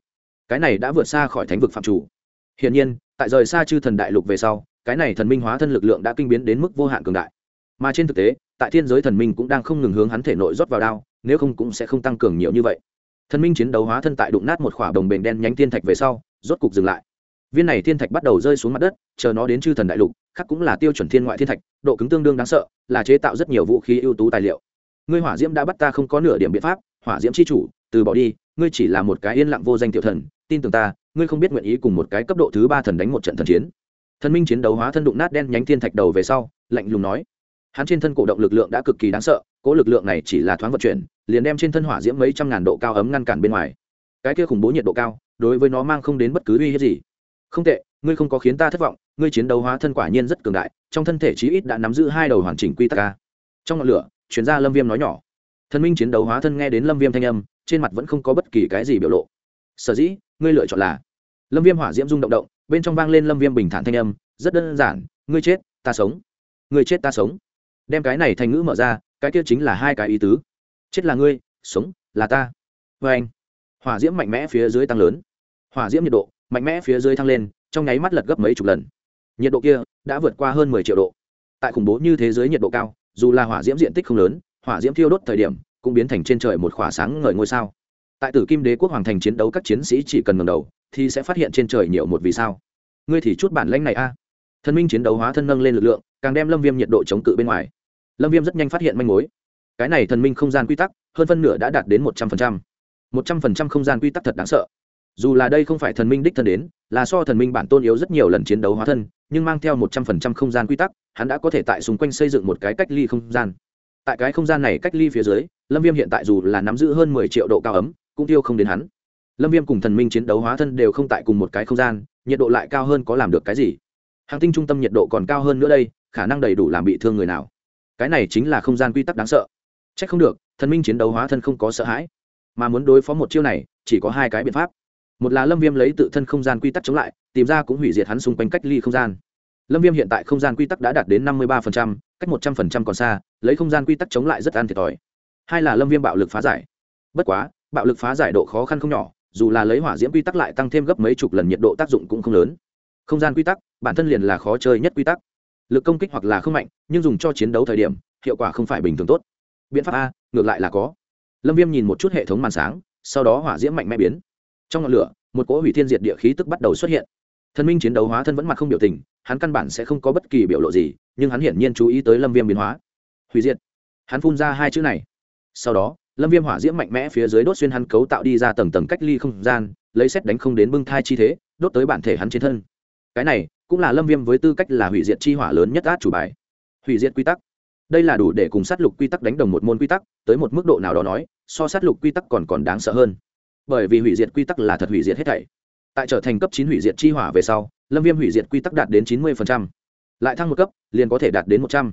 cái này đã vượt xa khỏi thánh vực phạm chủ. Hiển nhiên tại rời xa chư thần đại lục về sau, cái này thần minh hóa thân lực lượng đã kinh biến đến mức vô hạn cường đại, mà trên thực tế tại thiên giới thần minh cũng đang không ngừng hướng hắn thể nội rót vào đao, nếu không cũng sẽ không tăng cường nhiều như vậy. Thần minh chiến đấu hóa thân tại đụng nát một khỏa đồng bền đen nhánh thiên thạch về sau rốt cục dừng lại. Viên này thiên thạch bắt đầu rơi xuống mặt đất, chờ nó đến chư thần đại lục khác cũng là tiêu chuẩn thiên ngoại thiên thạch, độ cứng tương đương đáng sợ, là chế tạo rất nhiều vũ khí ưu tú tài liệu. Ngươi hỏa diễm đã bắt ta không có nửa điểm biện pháp, hỏa diễm chi chủ từ bỏ đi, ngươi chỉ là một cái yên lặng vô danh tiểu thần, tin tưởng ta, ngươi không biết nguyện ý cùng một cái cấp độ thứ 3 thần đánh một trận thần chiến. Thần minh chiến đấu hóa thân đụng nát đen nhánh thiên thạch đầu về sau lạnh lùng nói. Hắn trên thân cổ động lực lượng đã cực kỳ đáng sợ, cỗ lực lượng này chỉ là thoáng vận chuyển liền đem trên thân hỏa diễm mấy trăm ngàn độ cao ấm ngăn cản bên ngoài. Cái kia khủng bố nhiệt độ cao đối với nó mang không đến bất cứ uy hiếp gì. Không tệ, ngươi không có khiến ta thất vọng, ngươi chiến đấu hóa thân quả nhiên rất cường đại, trong thân thể chí ít đã nắm giữ 2 đầu hoàn chỉnh quy tắc a. Trong ngọn lửa chuyên gia Lâm Viêm nói nhỏ. Thần minh chiến đấu hóa thân nghe đến Lâm Viêm thanh âm, trên mặt vẫn không có bất kỳ cái gì biểu lộ. Sở dĩ ngươi lựa chọn là. Lâm Viêm hỏa diễm rung động động, bên trong vang lên Lâm Viêm bình thản thanh âm, rất đơn giản, ngươi chết ta sống, ngươi chết ta sống. Đem cái này thành ngữ mở ra, cái kia chính là 2 cái ý tứ. Chết là ngươi, sống là ta. Và anh hỏa diễm mạnh mẽ phía dưới tăng lớn, hỏa diễm nhiệt độ mạnh mẽ phía dưới thăng lên, trong nháy mắt lật gấp mấy chục lần. Nhiệt độ kia đã vượt qua hơn 10 triệu độ. Tại khủng bố như thế giới nhiệt độ cao, dù là hỏa diễm diện tích không lớn, hỏa diễm thiêu đốt thời điểm cũng biến thành trên trời một khỏa sáng ngời ngôi sao. Tại Tử Kim Đế quốc hoàng thành chiến đấu, các chiến sĩ chỉ cần ngẩng đầu thì sẽ phát hiện trên trời nhiều một vì sao. Ngươi thì chút bản lĩnh này a. Thần minh chiến đấu hóa thân nâng lên lực lượng, càng đem Lâm Viêm nhiệt độ chống cự bên ngoài. Lâm Viêm rất nhanh phát hiện manh mối. Cái này thần minh không gian quy tắc hơn phân nửa đã đạt đến 100%. 100% không gian quy tắc thật đáng sợ. Dù là đây không phải thần minh đích thân đến, là so thần minh bản tôn yếu rất nhiều lần chiến đấu hóa thân, nhưng mang theo 100% không gian quy tắc, hắn đã có thể tại xung quanh xây dựng một cái cách ly không gian. Tại cái không gian này cách ly phía dưới, Lâm Viêm hiện tại dù là nắm giữ hơn 10 triệu độ cao ấm, cũng tiêu không đến hắn. Lâm Viêm cùng thần minh chiến đấu hóa thân đều không tại cùng một cái không gian, nhiệt độ lại cao hơn có làm được cái gì? Hành tinh trung tâm nhiệt độ còn cao hơn nữa đây, khả năng đầy đủ làm bị thương người nào. Cái này chính là không gian quy tắc đáng sợ. Chắc không được, thần minh chiến đấu hóa thân không có sợ hãi, mà muốn đối phó một chiêu này, chỉ có 2 cái biện pháp. Một là Lâm Viêm lấy tự thân không gian quy tắc chống lại, tìm ra cũng hủy diệt hắn xung quanh cách ly không gian. Lâm Viêm hiện tại không gian quy tắc đã đạt đến 53%, cách 100% còn xa, lấy không gian quy tắc chống lại rất ăn thiệt thòi. Hai là Lâm Viêm bạo lực phá giải. Bất quá, bạo lực phá giải độ khó khăn không nhỏ, dù là lấy hỏa diễm quy tắc lại tăng thêm gấp mấy chục lần nhiệt độ tác dụng cũng không lớn. Không gian quy tắc, bản thân liền là khó chơi nhất quy tắc. Lực công kích hoặc là không mạnh, nhưng dùng cho chiến đấu thời điểm, hiệu quả không phải bình thường tốt. Biện pháp a, ngược lại là có. Lâm Viêm nhìn một chút hệ thống màn sáng, sau đó hỏa diễm mạnh mẽ biến. Trong ngọn lửa, một cỗ hủy thiên diệt địa khí tức bắt đầu xuất hiện. Thần minh chiến đấu hóa thân vẫn mặt không biểu tình, hắn căn bản sẽ không có bất kỳ biểu lộ gì, nhưng hắn hiển nhiên chú ý tới Lâm Viêm biến hóa. Hủy diệt. Hắn phun ra 2 chữ này. Sau đó, Lâm Viêm hỏa diễm mạnh mẽ phía dưới đốt xuyên hắn cấu tạo đi ra tầng tầng cách ly không gian, lấy sét đánh không đến bưng thai chi thế, đốt tới bản thể hắn trên thân. Cái này cũng là Lâm Viêm với tư cách là hủy diệt chi hỏa lớn nhất át chủ bài. Hủy diệt quy tắc. Đây là đủ để cùng sát lục quy tắc đánh đồng một môn quy tắc, tới một mức độ nào đó nói, so sát lục quy tắc còn đáng sợ hơn. Bởi vì hủy diệt quy tắc là thật hủy diệt hết thảy. Tại trở thành cấp 9 hủy diệt chi hỏa về sau, Lâm Viêm hủy diệt quy tắc đạt đến 90%. Lại thăng một cấp, liền có thể đạt đến 100.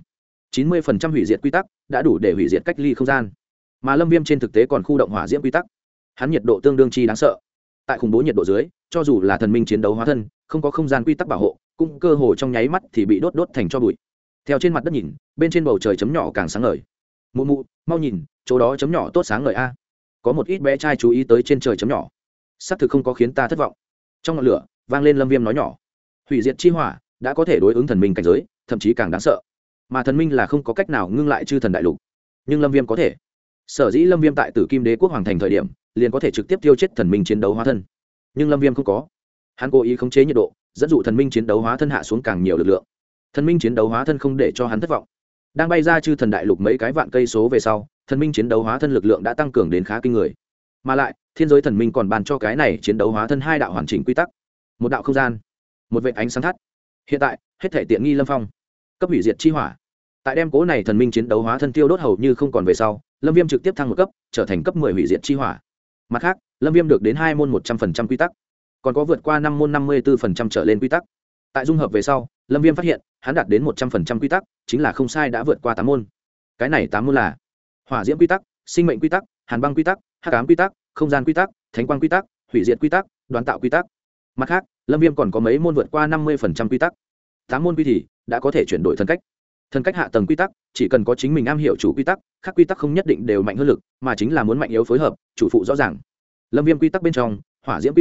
90% hủy diệt quy tắc đã đủ để hủy diệt cách ly không gian. Mà Lâm Viêm trên thực tế còn khu động hỏa diễm quy tắc. Hắn nhiệt độ tương đương chi đáng sợ. Tại khủng bố nhiệt độ dưới, cho dù là thần minh chiến đấu hóa thân, không có không gian quy tắc bảo hộ, cũng cơ hồ trong nháy mắt thì bị đốt thành tro bụi. Theo trên mặt đất nhìn, bên trên bầu trời chấm nhỏ càng sáng ngời. Mụ mụ, mau nhìn, chỗ đó chấm nhỏ tốt sáng ngời a. Có một ít bé trai chú ý tới trên trời chấm nhỏ. Sắp thực không có khiến ta thất vọng. Trong ngọn lửa, vang lên Lâm Viêm nói nhỏ. Hủy diệt chi hỏa đã có thể đối ứng thần minh cảnh giới, thậm chí càng đáng sợ. Mà thần minh là không có cách nào ngưng lại chư thần đại lục, nhưng Lâm Viêm có thể. Sở dĩ Lâm Viêm tại Tử Kim Đế quốc hoàng thành thời điểm, liền có thể trực tiếp tiêu chết thần minh chiến đấu hóa thân. Nhưng Lâm Viêm không có. Hắn cố ý khống chế nhiệt độ, dẫn dụ thần minh chiến đấu hóa thân hạ xuống càng nhiều lực lượng. Thần minh chiến đấu hóa thân không để cho hắn thất vọng. Đang bay ra chư thần đại lục mấy cái vạn cây số về sau, thần minh chiến đấu hóa thân lực lượng đã tăng cường đến khá kinh người. Mà lại, thiên giới thần minh còn ban cho cái này chiến đấu hóa thân 2 đạo hoàn chỉnh quy tắc, một đạo không gian, một vệt ánh sáng thắt. Hiện tại, hết thể tiện nghi Lâm Phong. Cấp hủy diệt chi hỏa. Tại đem cố này thần minh chiến đấu hóa thân tiêu đốt hầu như không còn về sau, Lâm Viêm trực tiếp thăng một cấp, trở thành cấp 10 hủy diệt chi hỏa. Mặt khác, Lâm Viêm được đến 2 môn 100% quy tắc, còn có vượt qua 5 môn 54% trở lên quy tắc. Tại dung hợp về sau, Lâm Viêm phát hiện, hắn đạt đến 100% quy tắc, chính là không sai đã vượt qua 8 môn. Cái này 8 môn là: hỏa diễm quy tắc, sinh mệnh quy tắc, hàn băng quy tắc, hắc ám quy tắc, không gian quy tắc, thánh quang quy tắc, hủy diệt quy tắc, đoán tạo quy tắc. Mặt khác, Lâm Viêm còn có mấy môn vượt qua 50% quy tắc. 8 môn quy thì đã có thể chuyển đổi thân cách. Thân cách hạ tầng quy tắc, chỉ cần có chính mình am hiểu chủ quy tắc, khác quy tắc không nhất định đều mạnh hơn lực, mà chính là muốn mạnh yếu phối hợp, chủ phụ rõ ràng. Lâm Viêm quy tắc bên trong, hỏa diễm quy tắc,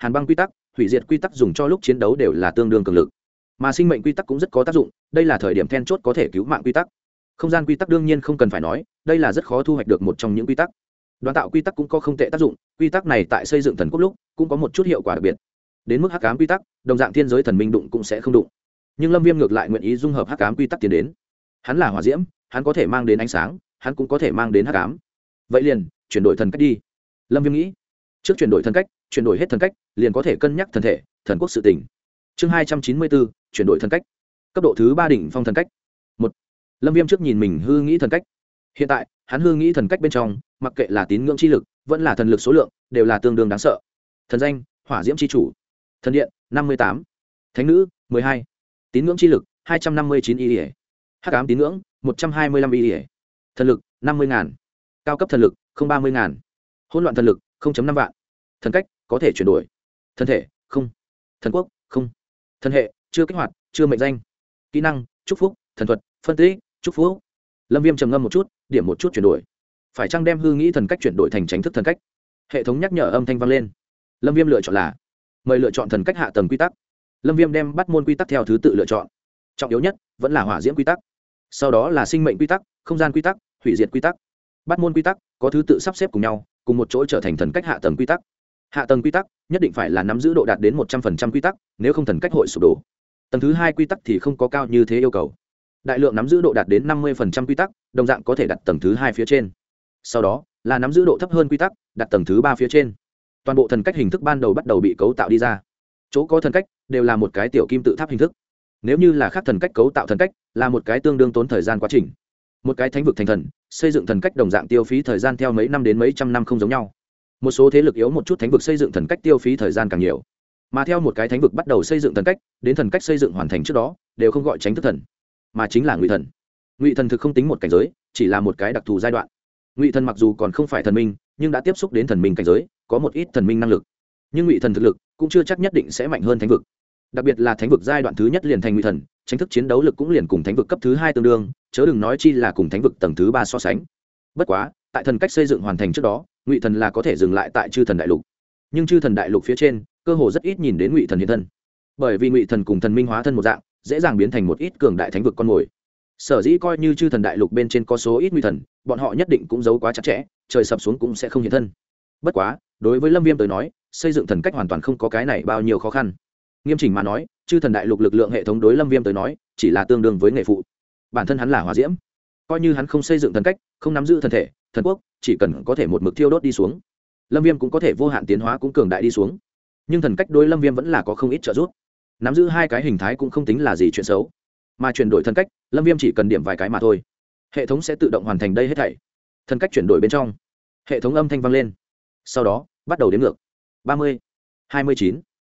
hàn băng quy tắc, hủy diệt quy tắc dùng cho lúc chiến đấu đều là tương đương cường lực, mà sinh mệnh quy tắc cũng rất có tác dụng, đây là thời điểm then chốt có thể cứu mạng quy tắc. Không gian quy tắc đương nhiên không cần phải nói, đây là rất khó thu hoạch được một trong những quy tắc. Đoán tạo quy tắc cũng có không tệ tác dụng, quy tắc này tại xây dựng thần quốc lúc cũng có một chút hiệu quả đặc biệt. Đến mức hắc ám quy tắc, đồng dạng thiên giới thần minh đụng cũng sẽ không đụng, nhưng Lâm Viêm ngược lại nguyện ý dung hợp hắc ám quy tắc tiến đến. Hắn là hỏa diễm, hắn có thể mang đến ánh sáng, hắn cũng có thể mang đến hắc ám. Vậy liền chuyển đổi thần cách đi. Lâm Viêm nghĩ, trước chuyển đổi thần cách, chuyển đổi hết thần cách, liền có thể cân nhắc thần thể, thần quốc sự tình. Chương 294, chuyển đổi thần cách. Cấp độ thứ 3 đỉnh phong thần cách. 1. Lâm Viêm trước nhìn mình hư nghĩ thần cách. Hiện tại, hắn hư nghĩ thần cách bên trong, mặc kệ là tín ngưỡng chi lực, vẫn là thần lực số lượng, đều là tương đương đáng sợ. Thần danh: Hỏa Diễm chi chủ. Thần điện: 58. Thánh nữ: 12. Tín ngưỡng chi lực: 259 y. Hắc ám tín ngưỡng: 125 y. Thần lực: 50.000. Cao cấp thần lực: 30.000. Hỗn loạn thần lực: 0.5 vạn. Thần cách: có thể chuyển đổi. Thân thể: không. Thần quốc: không. Thân hệ: chưa kích hoạt, chưa mệnh danh. Kỹ năng: chúc phúc, thần thuật, phân tích, chúc phúc. Lâm Viêm trầm ngâm một chút, điểm một chút chuyển đổi. Phải chăng đem hư nghĩ thần cách chuyển đổi thành tránh thức thần cách? Hệ thống nhắc nhở âm thanh vang lên. Lâm Viêm lựa chọn là mời lựa chọn thần cách hạ tầng quy tắc. Lâm Viêm đem bắt môn quy tắc theo thứ tự lựa chọn. Trọng yếu nhất vẫn là hỏa diễm quy tắc, sau đó là sinh mệnh quy tắc, không gian quy tắc, hủy diệt quy tắc. Bắt môn quy tắc có thứ tự sắp xếp cùng nhau, cùng một chỗ trở thành thần cách hạ tầng quy tắc. Hạ tầng quy tắc nhất định phải là nắm giữ độ đạt đến 100% quy tắc, nếu không thần cách hội sụp đổ. Tầng thứ 2 quy tắc thì không có cao như thế yêu cầu. Đại lượng nắm giữ độ đạt đến 50% quy tắc, đồng dạng có thể đặt tầng thứ 2 phía trên. Sau đó là nắm giữ độ thấp hơn quy tắc, đặt tầng thứ 3 phía trên. Toàn bộ thần cách hình thức ban đầu bắt đầu bị cấu tạo đi ra. Chỗ có thần cách đều là một cái tiểu kim tự tháp hình thức. Nếu như là khác thần cách cấu tạo thần cách, là một cái tương đương tốn thời gian quá trình. Một cái thánh vực thành thần, xây dựng thần cách đồng dạng tiêu phí thời gian theo mấy năm đến mấy trăm năm không giống nhau. Một số thế lực yếu một chút thánh vực xây dựng thần cách tiêu phí thời gian càng nhiều. Mà theo một cái thánh vực bắt đầu xây dựng thần cách, đến thần cách xây dựng hoàn thành trước đó, đều không gọi tránh thức thần, mà chính là ngụy thần. Ngụy thần thực không tính một cảnh giới, chỉ là một cái đặc thù giai đoạn. Ngụy thần mặc dù còn không phải thần minh, nhưng đã tiếp xúc đến thần minh cảnh giới, có một ít thần minh năng lực. Nhưng ngụy thần thực lực cũng chưa chắc nhất định sẽ mạnh hơn thánh vực. Đặc biệt là thánh vực giai đoạn thứ nhất liền thành ngụy thần, tranh thức chiến đấu lực cũng liền cùng thánh vực cấp thứ 2 tương đương, chớ đừng nói chi là cùng thánh vực tầng thứ 3 so sánh. Bất quá, tại thần cách xây dựng hoàn thành trước đó, ngụy thần là có thể dừng lại tại chư thần đại lục. Nhưng chư thần đại lục phía trên, cơ hồ rất ít nhìn đến ngụy thần hiện thân. Bởi vì ngụy thần cùng thần minh hóa thân một dạng, dễ dàng biến thành một ít cường đại thánh vực con mồi. Sở dĩ coi như chư thần đại lục bên trên có số ít ngụy thần, bọn họ nhất định cũng giấu quá chặt chẽ, trời sập xuống cũng sẽ không hiện thân. Bất quá, đối với Lâm Viêm tới nói, xây dựng thần cách hoàn toàn không có cái này bao nhiêu khó khăn. Nghiêm chỉnh mà nói, chư thần đại lục lực lượng hệ thống đối Lâm Viêm tới nói, chỉ là tương đương với nghề phụ. Bản thân hắn là hỏa diễm, coi như hắn không xây dựng thần cách, không nắm giữ thần thể, thần quốc, chỉ cần có thể một mực thiêu đốt đi xuống, Lâm Viêm cũng có thể vô hạn tiến hóa cũng cường đại đi xuống. Nhưng thần cách đối Lâm Viêm vẫn là có không ít trợ giúp. Nắm giữ hai cái hình thái cũng không tính là gì chuyện xấu. Mà chuyển đổi thần cách, Lâm Viêm chỉ cần điểm vài cái mà thôi. Hệ thống sẽ tự động hoàn thành đây hết thảy. Thần cách chuyển đổi bên trong, hệ thống âm thanh vang lên. Sau đó, bắt đầu đếm ngược. 30, 29,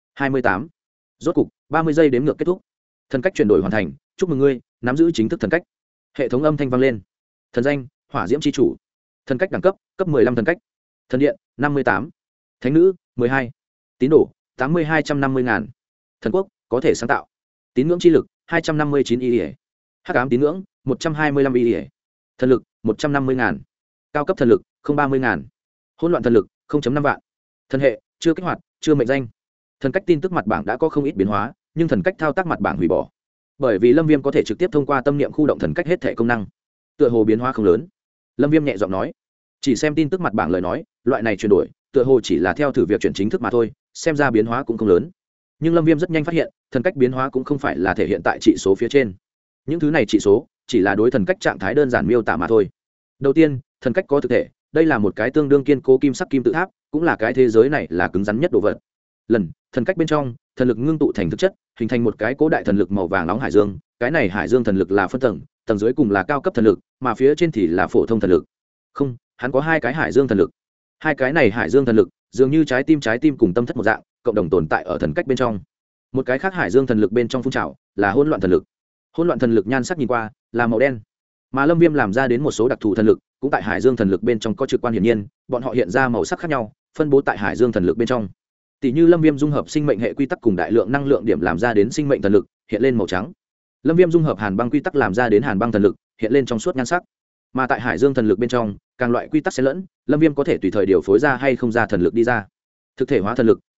28. Rốt cục, 30 giây đếm ngược kết thúc. Thần cách chuyển đổi hoàn thành, chúc mừng ngươi, nắm giữ chính thức thần cách. Hệ thống âm thanh vang lên. Thần danh: Hỏa Diễm chi chủ. Thần cách đẳng cấp: cấp 15 thần cách. Thần điện: 58. Thánh nữ: 12. Tín đồ: 80-250.000. Thần quốc: có thể sáng tạo. Tín ngưỡng chi lực: 259 y. Hắc ám tín ngưỡng: 125 y. Thần lực: 150.000. Cao cấp thần lực: 30.000. Hỗn loạn thần lực: 0.5 vạn. Thần hệ: chưa kích hoạt, chưa mệnh danh. Thần cách tin tức mặt bảng đã có không ít biến hóa, nhưng thần cách thao tác mặt bảng hủy bỏ. Bởi vì Lâm Viêm có thể trực tiếp thông qua tâm niệm khu động thần cách hết thể công năng. Tựa hồ biến hóa không lớn. Lâm Viêm nhẹ giọng nói, chỉ xem tin tức mặt bảng lời nói, loại này chuyển đổi, tựa hồ chỉ là theo thử việc chuyển chính thức mà thôi, xem ra biến hóa cũng không lớn. Nhưng Lâm Viêm rất nhanh phát hiện, thần cách biến hóa cũng không phải là thể hiện tại trị số phía trên. Những thứ này trị số chỉ là đối thần cách trạng thái đơn giản miêu tả mà thôi. Đầu tiên, thần cách có thực thể, đây là một cái tương đương kiên cố kim sắc kim tự tháp, cũng là cái thế giới này là cứng rắn nhất đồ vật. Lần, thần cách bên trong, thần lực ngưng tụ thành thực chất, hình thành một cái cố đại thần lực màu vàng nóng hải dương, cái này hải dương thần lực là phân tầng, tầng dưới cùng là cao cấp thần lực, mà phía trên thì là phổ thông thần lực. Không, hắn có hai cái hải dương thần lực. Hai cái này hải dương thần lực, dường như trái tim cùng tâm thất một dạng, cộng đồng tồn tại ở thần cách bên trong. Một cái khác hải dương thần lực bên trong phun trào, là hỗn loạn thần lực. Hỗn loạn thần lực nhan sắc nhìn qua, là màu đen. Mà Lâm Viêm làm ra đến một số đặc thù thần lực, cũng tại hải dương thần lực bên trong có trực quan hiển nhiên, bọn họ hiện ra màu sắc khác nhau, phân bố tại hải dương thần lực bên trong. Tỷ như Lâm Viêm dung hợp sinh mệnh hệ quy tắc cùng đại lượng năng lượng điểm làm ra đến sinh mệnh thần lực, hiện lên màu trắng. Lâm Viêm dung hợp hàn băng quy tắc làm ra đến hàn băng thần lực, hiện lên trong suốt nhan sắc. Mà tại hải dương thần lực bên trong, càng loại quy tắc xen lẫn, Lâm Viêm có thể tùy thời điều phối ra hay không ra thần lực đi ra. Thực thể hóa thần lực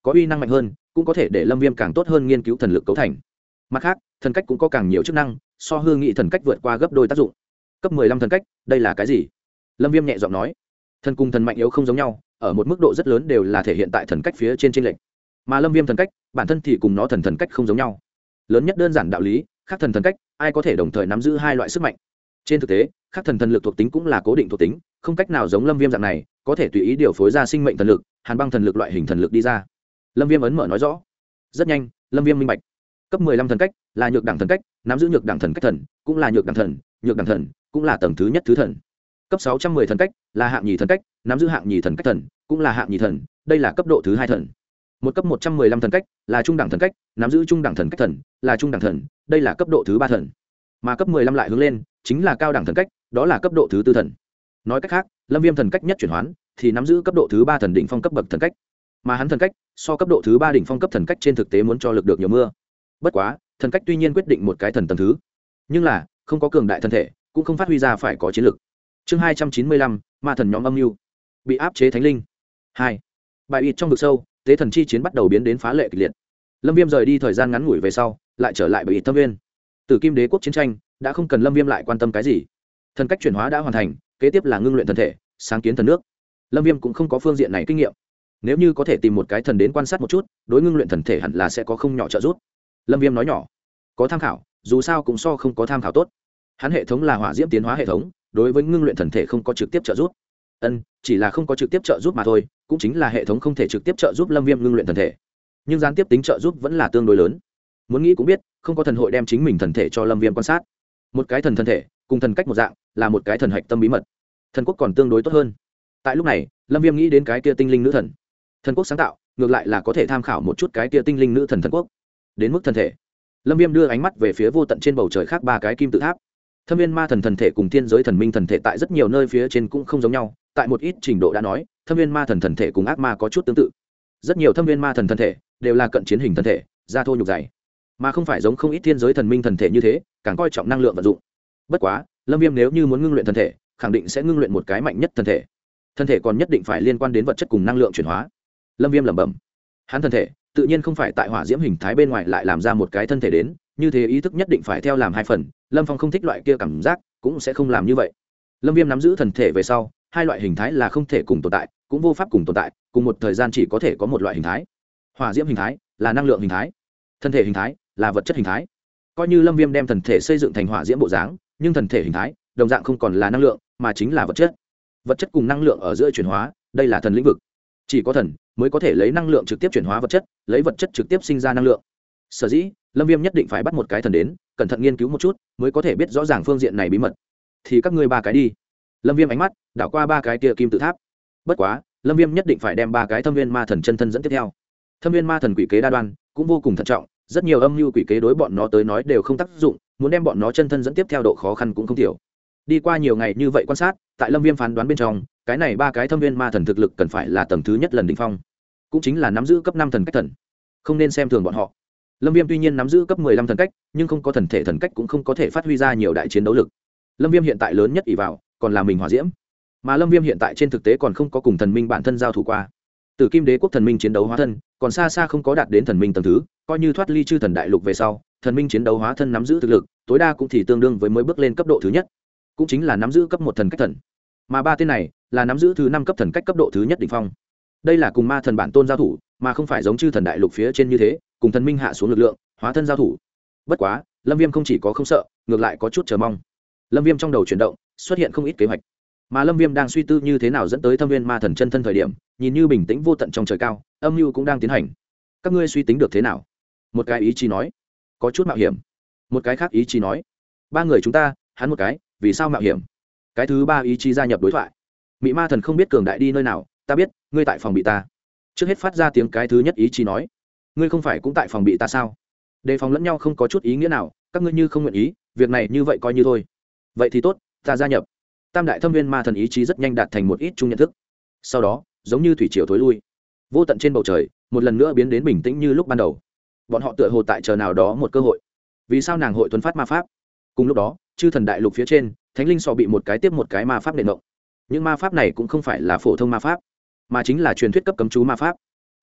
có uy năng mạnh hơn cũng có thể để lâm viêm càng tốt hơn nghiên cứu thần lực cấu thành. Mặt khác thần cách cũng có càng nhiều chức năng, so hư nghị thần cách vượt qua gấp đôi tác dụng. Cấp 15 thần cách, đây là cái gì? Lâm viêm nhẹ giọng nói. Thần cùng thần mạnh yếu không giống nhau, ở một mức độ rất lớn đều là thể hiện tại thần cách phía trên lệch. Mà lâm viêm thần cách bản thân thì cùng nó thần cách không giống nhau. Lớn nhất đơn giản đạo lý, khác thần cách ai có thể đồng thời nắm giữ hai loại sức mạnh. Trên thực tế khác thần lực thuộc tính cũng là cố định thuộc tính, không cách nào giống lâm viêm dạng này có thể tùy ý điều phối ra sinh mệnh thần lực, hàn băng thần lực loại hình thần lực đi ra. Lâm viêm ấn mở nói rõ. Rất nhanh lâm viêm minh bạch. Cấp 15 thần cách là nhược đẳng thần cách, nắm giữ nhược đẳng thần cách thần cũng là nhược đẳng thần cũng là tầng thứ nhất thứ thần. Cấp 610 thần cách là hạng nhì thần cách, nắm giữ hạng nhì thần cách thần cũng là hạng nhì thần, đây là cấp độ thứ hai thần. Một cấp 115 thần cách là trung đẳng thần cách, nắm giữ trung đẳng thần cách thần là trung đẳng thần, đây là cấp độ thứ ba thần. Mà cấp 15 lại hướng lên chính là cao đẳng thần cách, đó là cấp độ thứ tư thần. Nói cách khác lâm viêm thần cách nhất chuyển hoán thì nắm giữ cấp độ thứ ba thần đỉnh phong cấp bậc thần cách, mà hắn thần cách so cấp độ thứ ba đỉnh phong cấp thần cách trên thực tế muốn cho lực được nhiều mưa. Bất quá thần cách tuy nhiên quyết định một cái thần tầng thứ, nhưng là không có cường đại thân thể cũng không phát huy ra phải có chiến lực. Chương 295, ma thần nhóm âm mưu bị áp chế thánh linh 2. Bài ít trong vực sâu, tế thần chi chiến bắt đầu biến đến phá lệ kịch liệt. Lâm viêm rời đi thời gian ngắn ngủi về sau lại trở lại bài ít thâm viên. Tử Kim Đế quốc chiến tranh đã không cần lâm viêm lại quan tâm cái gì, thần cách chuyển hóa đã hoàn thành, kế tiếp là ngưng luyện thần thể, sáng kiến thần nước. Lâm viêm cũng không có phương diện này kinh nghiệm, nếu như có thể tìm một cái thần đến quan sát một chút, đối ngưng luyện thần thể hẳn là sẽ có không nhỏ trợ giúp. Lâm viêm nói nhỏ, có tham khảo dù sao cũng so không có tham khảo tốt. Hắn hệ thống là hỏa diễm tiến hóa hệ thống, đối với ngưng luyện thần thể không có trực tiếp trợ giúp. Chỉ là không có trực tiếp trợ giúp mà thôi, cũng chính là hệ thống không thể trực tiếp trợ giúp lâm viêm ngưng luyện thần thể, nhưng gián tiếp tính trợ giúp vẫn là tương đối lớn. Muốn nghĩ cũng biết, không có thần hội đem chính mình thần thể cho lâm viêm quan sát. Một cái thần thân thể cùng thần cách một dạng, là một cái thần hạch tâm bí mật. Thần quốc còn tương đối tốt hơn. Tại lúc này lâm viêm nghĩ đến cái kia tinh linh nữ thần. Thần quốc sáng tạo ngược lại là có thể tham khảo một chút cái kia tinh linh nữ thần thần quốc. Đến mức thần thể, lâm viêm đưa ánh mắt về phía vô tận trên bầu trời khác ba cái kim tự tháp. Thâm viên ma thần thần thể cùng thiên giới thần minh thần thể tại rất nhiều nơi phía trên cũng không giống nhau, tại một ít trình độ đã nói thâm viên ma thần thần thể cùng ác ma có chút tương tự. Rất nhiều thâm viên ma thần thần thể đều là cận chiến hình thần thể, da thô nhục dày, mà không phải giống không ít thiên giới thần minh thần thể như thế càng coi trọng năng lượng vận dụng. Bất quá lâm viêm nếu như muốn ngưng luyện thần thể, khẳng định sẽ ngưng luyện một cái mạnh nhất thần thể. Thân thể còn nhất định phải liên quan đến vật chất cùng năng lượng chuyển hóa. Lâm viêm lẩm bẩm, hắn thân thể tự nhiên không phải tại hỏa diễm hình thái bên ngoài lại làm ra một cái thân thể đến, như thế ý thức nhất định phải theo làm hai phần. Lâm Phong không thích loại kia cảm giác, cũng sẽ không làm như vậy. Lâm viêm nắm giữ thần thể về sau, hai loại hình thái là không thể cùng tồn tại, cũng vô pháp cùng tồn tại, cùng một thời gian chỉ có thể có một loại hình thái. Hỏa diễm hình thái là năng lượng hình thái, thân thể hình thái là vật chất hình thái. Coi như lâm viêm đem thần thể xây dựng thành hỏa diễm bộ dáng, nhưng thần thể hình thái đồng dạng không còn là năng lượng mà chính là vật chất. Vật chất cùng năng lượng ở giữa chuyển hóa, đây là thần lĩnh vực. Chỉ có thần mới có thể lấy năng lượng trực tiếp chuyển hóa vật chất, lấy vật chất trực tiếp sinh ra năng lượng. Sở dĩ lâm viêm nhất định phải bắt một cái thần đến cẩn thận nghiên cứu một chút, mới có thể biết rõ ràng phương diện này bí mật. Thì các ngươi ba cái đi. Lâm viêm ánh mắt đảo qua ba cái kia kim tự tháp. Bất quá lâm viêm nhất định phải đem ba cái thâm viên ma thần chân thân dẫn tiếp theo. Thâm viên ma thần quỷ kế đa đoan, cũng vô cùng thận trọng, rất nhiều âm mưu quỷ kế đối bọn nó tới nói đều không tác dụng, muốn đem bọn nó chân thân dẫn tiếp theo độ khó khăn cũng không thiểu. Đi qua nhiều ngày như vậy quan sát, tại lâm viêm phán đoán bên trong, cái này ba cái thâm viên ma thần thực lực cần phải là tầng thứ nhất lần đỉnh phong, cũng chính là nắm giữ cấp 5 thần cách thần. Không nên xem thường bọn họ. Lâm viêm tuy nhiên nắm giữ cấp 15 thần cách, nhưng không có thần thể thần cách cũng không có thể phát huy ra nhiều đại chiến đấu lực. Lâm viêm hiện tại lớn nhất ỷ vào còn là mình hỏa diễm, mà lâm viêm hiện tại trên thực tế còn không có cùng thần minh bản thân giao thủ qua. Tử Kim Đế quốc thần minh chiến đấu hóa thân còn xa xa không có đạt đến thần minh tầng thứ, coi như thoát ly chư thần đại lục về sau, thần minh chiến đấu hóa thân nắm giữ thực lực tối đa cũng thì tương đương với mới bước lên cấp độ thứ nhất, cũng chính là nắm giữ cấp 1 thần cách thần. Mà ba tên này là nắm giữ thứ 5 cấp thần cách cấp độ thứ nhất đỉnh phong. Đây là cùng ma thần bản tôn giao thủ, mà không phải giống chư thần đại lục phía trên như thế, cùng thần minh hạ xuống lực lượng, hóa thân giao thủ. Bất quá, Lâm Viêm không chỉ có không sợ, ngược lại có chút chờ mong. Lâm Viêm trong đầu chuyển động, xuất hiện không ít kế hoạch. Mà Lâm Viêm đang suy tư như thế nào dẫn tới thâm viên ma thần chân thân thời điểm, nhìn như bình tĩnh vô tận trong trời cao, âm mưu cũng đang tiến hành. Các ngươi suy tính được thế nào? Một cái ý chí nói, có chút mạo hiểm. Một cái khác ý chí nói, ba người chúng ta, hắn một cái, vì sao mạo hiểm? Cái thứ ba ý chí gia nhập đối thoại. Mị ma thần không biết cường đại đi nơi nào, ta biết, ngươi tại phòng bị ta. Trước hết phát ra tiếng cái thứ nhất ý chí nói, ngươi không phải cũng tại phòng bị ta sao? Đề phòng lẫn nhau không có chút ý nghĩa nào, các ngươi như không nguyện ý, việc này như vậy coi như thôi. Vậy thì tốt, ta gia nhập. Tam đại thâm viên ma thần ý chí rất nhanh đạt thành một ít chung nhận thức. Sau đó, giống như thủy triều thối lui, vô tận trên bầu trời một lần nữa biến đến bình tĩnh như lúc ban đầu. Bọn họ tựa hồ tại chờ nào đó một cơ hội. Vì sao nàng hội tuấn phát ma pháp? Cùng lúc đó, chư thần đại lục phía trên, thánh linh sọ bị một cái tiếp một cái ma pháp nện động. Những ma pháp này cũng không phải là phổ thông ma pháp, mà chính là truyền thuyết cấp cấm chú ma pháp.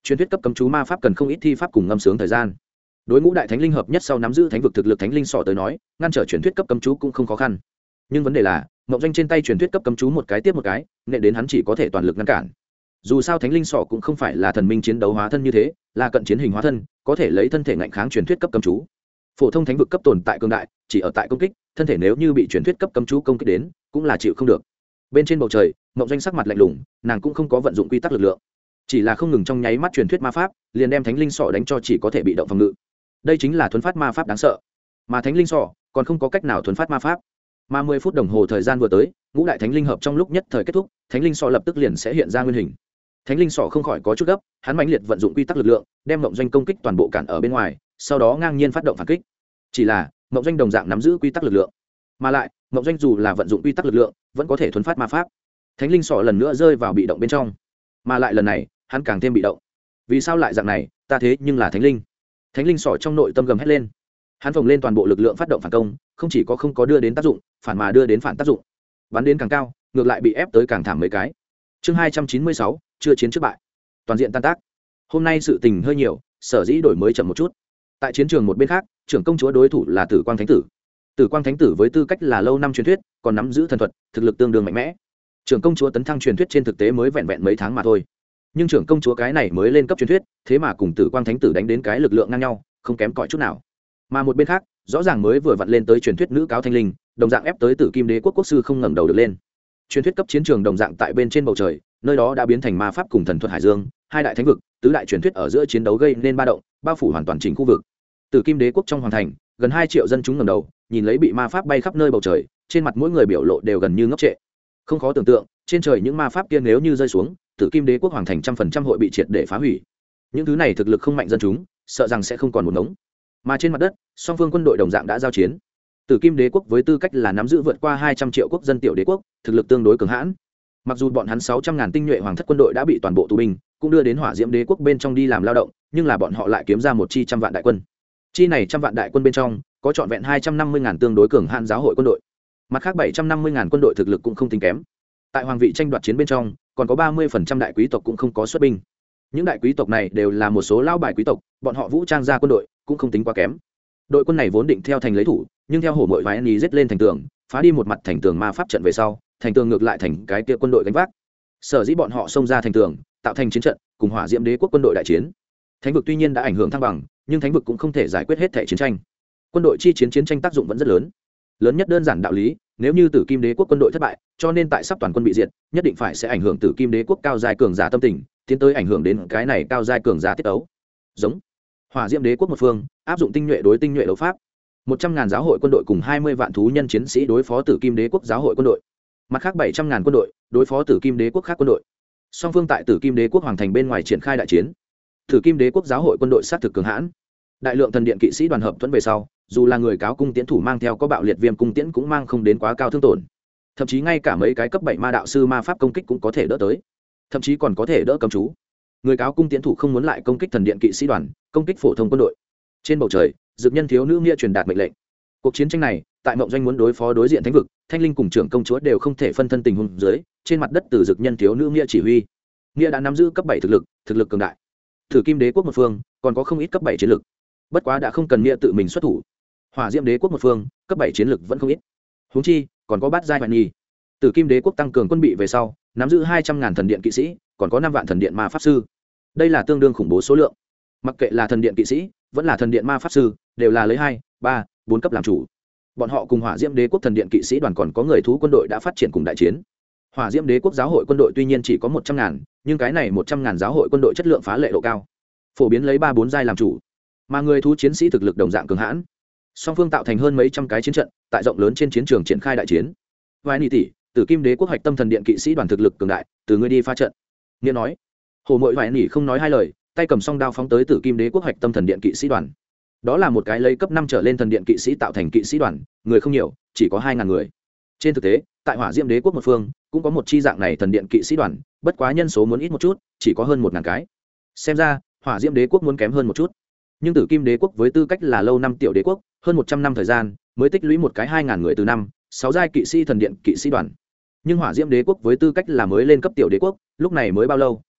truyền thuyết cấp cấm chú ma pháp cần không ít thi pháp cùng ngâm sướng thời gian. Đối ngũ đại thánh linh hợp nhất sau nắm giữ thánh vực thực lực thánh linh sọ tới nói, ngăn trở truyền thuyết cấp cấm chú cũng không khó khăn. Nhưng vấn đề là, Mộng Doanh trên tay truyền thuyết cấp cấm chú một cái tiếp một cái, nện đến hắn chỉ có thể toàn lực ngăn cản. Dù sao thánh linh sọ cũng không phải là thần minh chiến đấu hóa thân như thế, là cận chiến hình hóa thân, có thể lấy thân thể ngạnh kháng truyền thuyết cấp cấm chú. Phổ thông thánh vực cấp tồn tại cường đại, chỉ ở tại công kích, thân thể nếu như bị truyền thuyết cấp cấm chú công kích đến, cũng là chịu không được. Bên trên bầu trời, Mộng Doanh sắc mặt lạnh lùng, nàng cũng không có vận dụng quy tắc lực lượng, chỉ là không ngừng trong nháy mắt truyền thuyết ma pháp, liền đem thánh linh sọ đánh cho chỉ có thể bị động phòng ngự. Đây chính là thuấn phát ma pháp đáng sợ, mà thánh linh sọ còn không có cách nào thuấn phát ma pháp. Mà 10 phút đồng hồ thời gian vừa tới, ngũ đại thánh linh hợp trong lúc nhất thời kết thúc, thánh linh sọ lập tức liền sẽ hiện ra nguyên hình. Thánh linh sọ không khỏi có chút gấp, hắn mãnh liệt vận dụng quy tắc lực lượng, đem Mộng Doanh công kích toàn bộ cản ở bên ngoài, sau đó ngang nhiên phát động phản kích. Chỉ là Mộng Doanh đồng dạng nắm giữ quy tắc lực lượng, mà lại Mộng Doanh dù là vận dụng quy tắc lực lượng, vẫn có thể thuấn phát ma pháp. Thánh linh sọ lần nữa rơi vào bị động bên trong, mà lại lần này hắn càng thêm bị động. Vì sao lại dạng này? Ta thế nhưng là thánh linh. Thánh linh sọ trong nội tâm gầm hét lên, hắn phồng lên toàn bộ lực lượng phát động phản công, không chỉ có không có đưa đến tác dụng, phản mà đưa đến phản tác dụng, bắn đến càng cao, ngược lại bị ép tới càng thảm mấy cái. Chương 296, chưa chiến trước bại, toàn diện tan tác. Hôm nay sự tình hơi nhiều, sở dĩ đổi mới chậm một chút. Tại chiến trường một bên khác, trưởng công chúa đối thủ là Tử Quang Thánh Tử. Tử Quang Thánh Tử với tư cách là lâu năm truyền thuyết, còn nắm giữ thần thuật, thực lực tương đương mạnh mẽ. Trưởng công chúa tấn thăng truyền thuyết trên thực tế mới vẹn vẹn mấy tháng mà thôi, nhưng trưởng công chúa cái này mới lên cấp truyền thuyết, thế mà cùng Tử Quang Thánh Tử đánh đến cái lực lượng ngang nhau, không kém cỏi chút nào. Mà một bên khác, rõ ràng mới vừa vặn lên tới truyền thuyết nữ cáo thanh linh, đồng dạng ép tới Tử Kim Đế quốc quốc sư không ngẩng đầu được lên. Truyền thuyết cấp chiến trường đồng dạng tại bên trên bầu trời, nơi đó đã biến thành ma pháp cùng thần thuật hải dương, hai đại thánh vực, tứ đại truyền thuyết ở giữa chiến đấu gây nên ba động, bao phủ hoàn toàn chỉnh khu vực. Tử Kim Đế quốc trong hoàng thành, gần 2 triệu dân chúng ngẩng đầu, nhìn lấy bị ma pháp bay khắp nơi bầu trời, trên mặt mỗi người biểu lộ đều gần như ngốc trệ. Không khó tưởng tượng, trên trời những ma pháp kia nếu như rơi xuống, Tử Kim Đế quốc hoàng thành 100% hội bị triệt để phá hủy. Những thứ này thực lực không mạnh dân chúng, sợ rằng sẽ không còn một ngống. Mà trên mặt đất, song phương quân đội đồng dạng đã giao chiến. Tử Kim Đế quốc với tư cách là nắm giữ vượt qua 200 triệu quốc dân tiểu đế quốc, thực lực tương đối cường hãn. Mặc dù bọn hắn 600.000 tinh nhuệ hoàng thất quân đội đã bị toàn bộ tù binh, cũng đưa đến Hỏa Diễm Đế quốc bên trong đi làm lao động, nhưng là bọn họ lại kiếm ra một chi trăm vạn đại quân. Chi này trăm vạn đại quân bên trong, có trọn vẹn 250.000 tương đối cường hãn giáo hội quân đội. Mặt khác 750.000 quân đội thực lực cũng không tính kém. Tại hoàng vị tranh đoạt chiến bên trong, còn có 30% đại quý tộc cũng không có xuất binh. Những đại quý tộc này đều là một số lão bài quý tộc, bọn họ vũ trang ra quân đội cũng không tính quá kém. Đội quân này vốn định theo thành lấy thủ, nhưng theo hổ mội vài anh giết lên thành tường, phá đi một mặt thành tường ma pháp trận về sau, thành tường ngược lại thành cái kia quân đội gánh vác. Sở dĩ bọn họ xông ra thành tường, tạo thành chiến trận, cùng Hỏa Diễm Đế quốc quân đội đại chiến. Thánh vực tuy nhiên đã ảnh hưởng thăng bằng, nhưng thánh vực cũng không thể giải quyết hết thể chiến tranh. Quân đội chi chiến tranh tác dụng vẫn rất lớn. Lớn nhất đơn giản đạo lý, nếu như Tử Kim Đế quốc quân đội thất bại, cho nên tại sắp toàn quân bị diệt, nhất định phải sẽ ảnh hưởng Tử Kim Đế quốc cao giai cường giả tâm tình, tiến tới ảnh hưởng đến cái này cao giai cường giả tiết ấu. Giống Hỏa Diễm Đế quốc một phương, áp dụng tinh nhuệ đối tinh nhuệ đấu pháp. 100.000 giáo hội quân đội cùng 20 vạn thú nhân chiến sĩ đối phó Tử Kim Đế quốc giáo hội quân đội. Mặt khác 700.000 quân đội đối phó Tử Kim Đế quốc khác quân đội. Song phương tại Tử Kim Đế quốc hoàng thành bên ngoài triển khai đại chiến. Tử Kim Đế quốc giáo hội quân đội sát thực cường hãn. Đại lượng thần điện kỵ sĩ đoàn hợp thuẫn về sau, dù là người cáo cung tiễn thủ mang theo có bạo liệt viêm cung tiễn cũng mang không đến quá cao thương tổn. Thậm chí ngay cả mấy cái cấp 7 ma đạo sư ma pháp công kích cũng có thể đỡ tới. Thậm chí còn có thể đỡ cấm chú. Người cáo cung tiễn thủ không muốn lại công kích thần điện kỵ sĩ đoàn, công kích phổ thông quân đội. Trên bầu trời, Dực Nhân thiếu nữ Nghĩa truyền đạt mệnh lệnh. Cuộc chiến tranh này, tại Mộng Doanh muốn đối phó đối diện thánh vực, Thanh Linh cùng trưởng công chúa đều không thể phân thân tình huống dưới, trên mặt đất từ Dực Nhân thiếu nữ Nghĩa chỉ huy. Nghĩa đã nắm giữ cấp 7 thực lực cường đại. Tử Kim Đế quốc một phương, còn có không ít cấp 7 chiến lực. Bất quá đã không cần Nghĩa tự mình xuất thủ. Hỏa Diễm Đế quốc một phương, cấp 7 chiến lực vẫn không ít. Huống chi, còn có Bát giai Hoài Nhi. Tử Kim Đế quốc tăng cường quân bị về sau, nắm giữ 200.000 thần điện kỵ sĩ, còn có 5 vạn thần điện ma pháp sư. Đây là tương đương khủng bố số lượng. Mặc kệ là thần điện kỵ sĩ, vẫn là thần điện ma pháp sư, đều là lấy 2, 3, 4 cấp làm chủ. Bọn họ cùng Hỏa Diễm Đế quốc thần điện kỵ sĩ đoàn còn có người thú quân đội đã phát triển cùng đại chiến. Hỏa Diễm Đế quốc giáo hội quân đội tuy nhiên chỉ có 100.000, nhưng cái này 100.000 giáo hội quân đội chất lượng phá lệ độ cao, phổ biến lấy 3, 4 giai làm chủ, mà người thú chiến sĩ thực lực đồng dạng cường hãn. Song phương tạo thành hơn mấy trăm cái chiến trận, tại rộng lớn trên chiến trường triển khai đại chiến. Vài nỉ tỷ, Tử Kim Đế quốc hoạch tâm thần điện kỵ sĩ đoàn thực lực cường đại, từ ngươi đi pha trận. Nghĩa nói. Hồ Mội Vài nỉ không nói hai lời, tay cầm song đao phóng tới Tử Kim Đế quốc hoạch tâm thần điện kỵ sĩ đoàn. Đó là một cái lấy cấp 5 trở lên thần điện kỵ sĩ tạo thành kỵ sĩ đoàn, người không nhiều, chỉ có 2.000 người. Trên thực tế, tại Hỏa Diễm Đế quốc một phương, cũng có một chi dạng này thần điện kỵ sĩ đoàn, bất quá nhân số muốn ít một chút, chỉ có hơn 1.000 cái. Xem ra, Hỏa Diễm Đế quốc muốn kém hơn một chút. Nhưng Tử Kim Đế quốc với tư cách là lâu năm tiểu đế quốc, hơn 100 năm thời gian, mới tích lũy một cái 2.000 người từ năm, 6 giai kỵ sĩ thần điện kỵ sĩ đoàn. Nhưng Hỏa Diễm Đế quốc với tư cách là mới lên cấp tiểu đế quốc, lúc này mới bao lâu,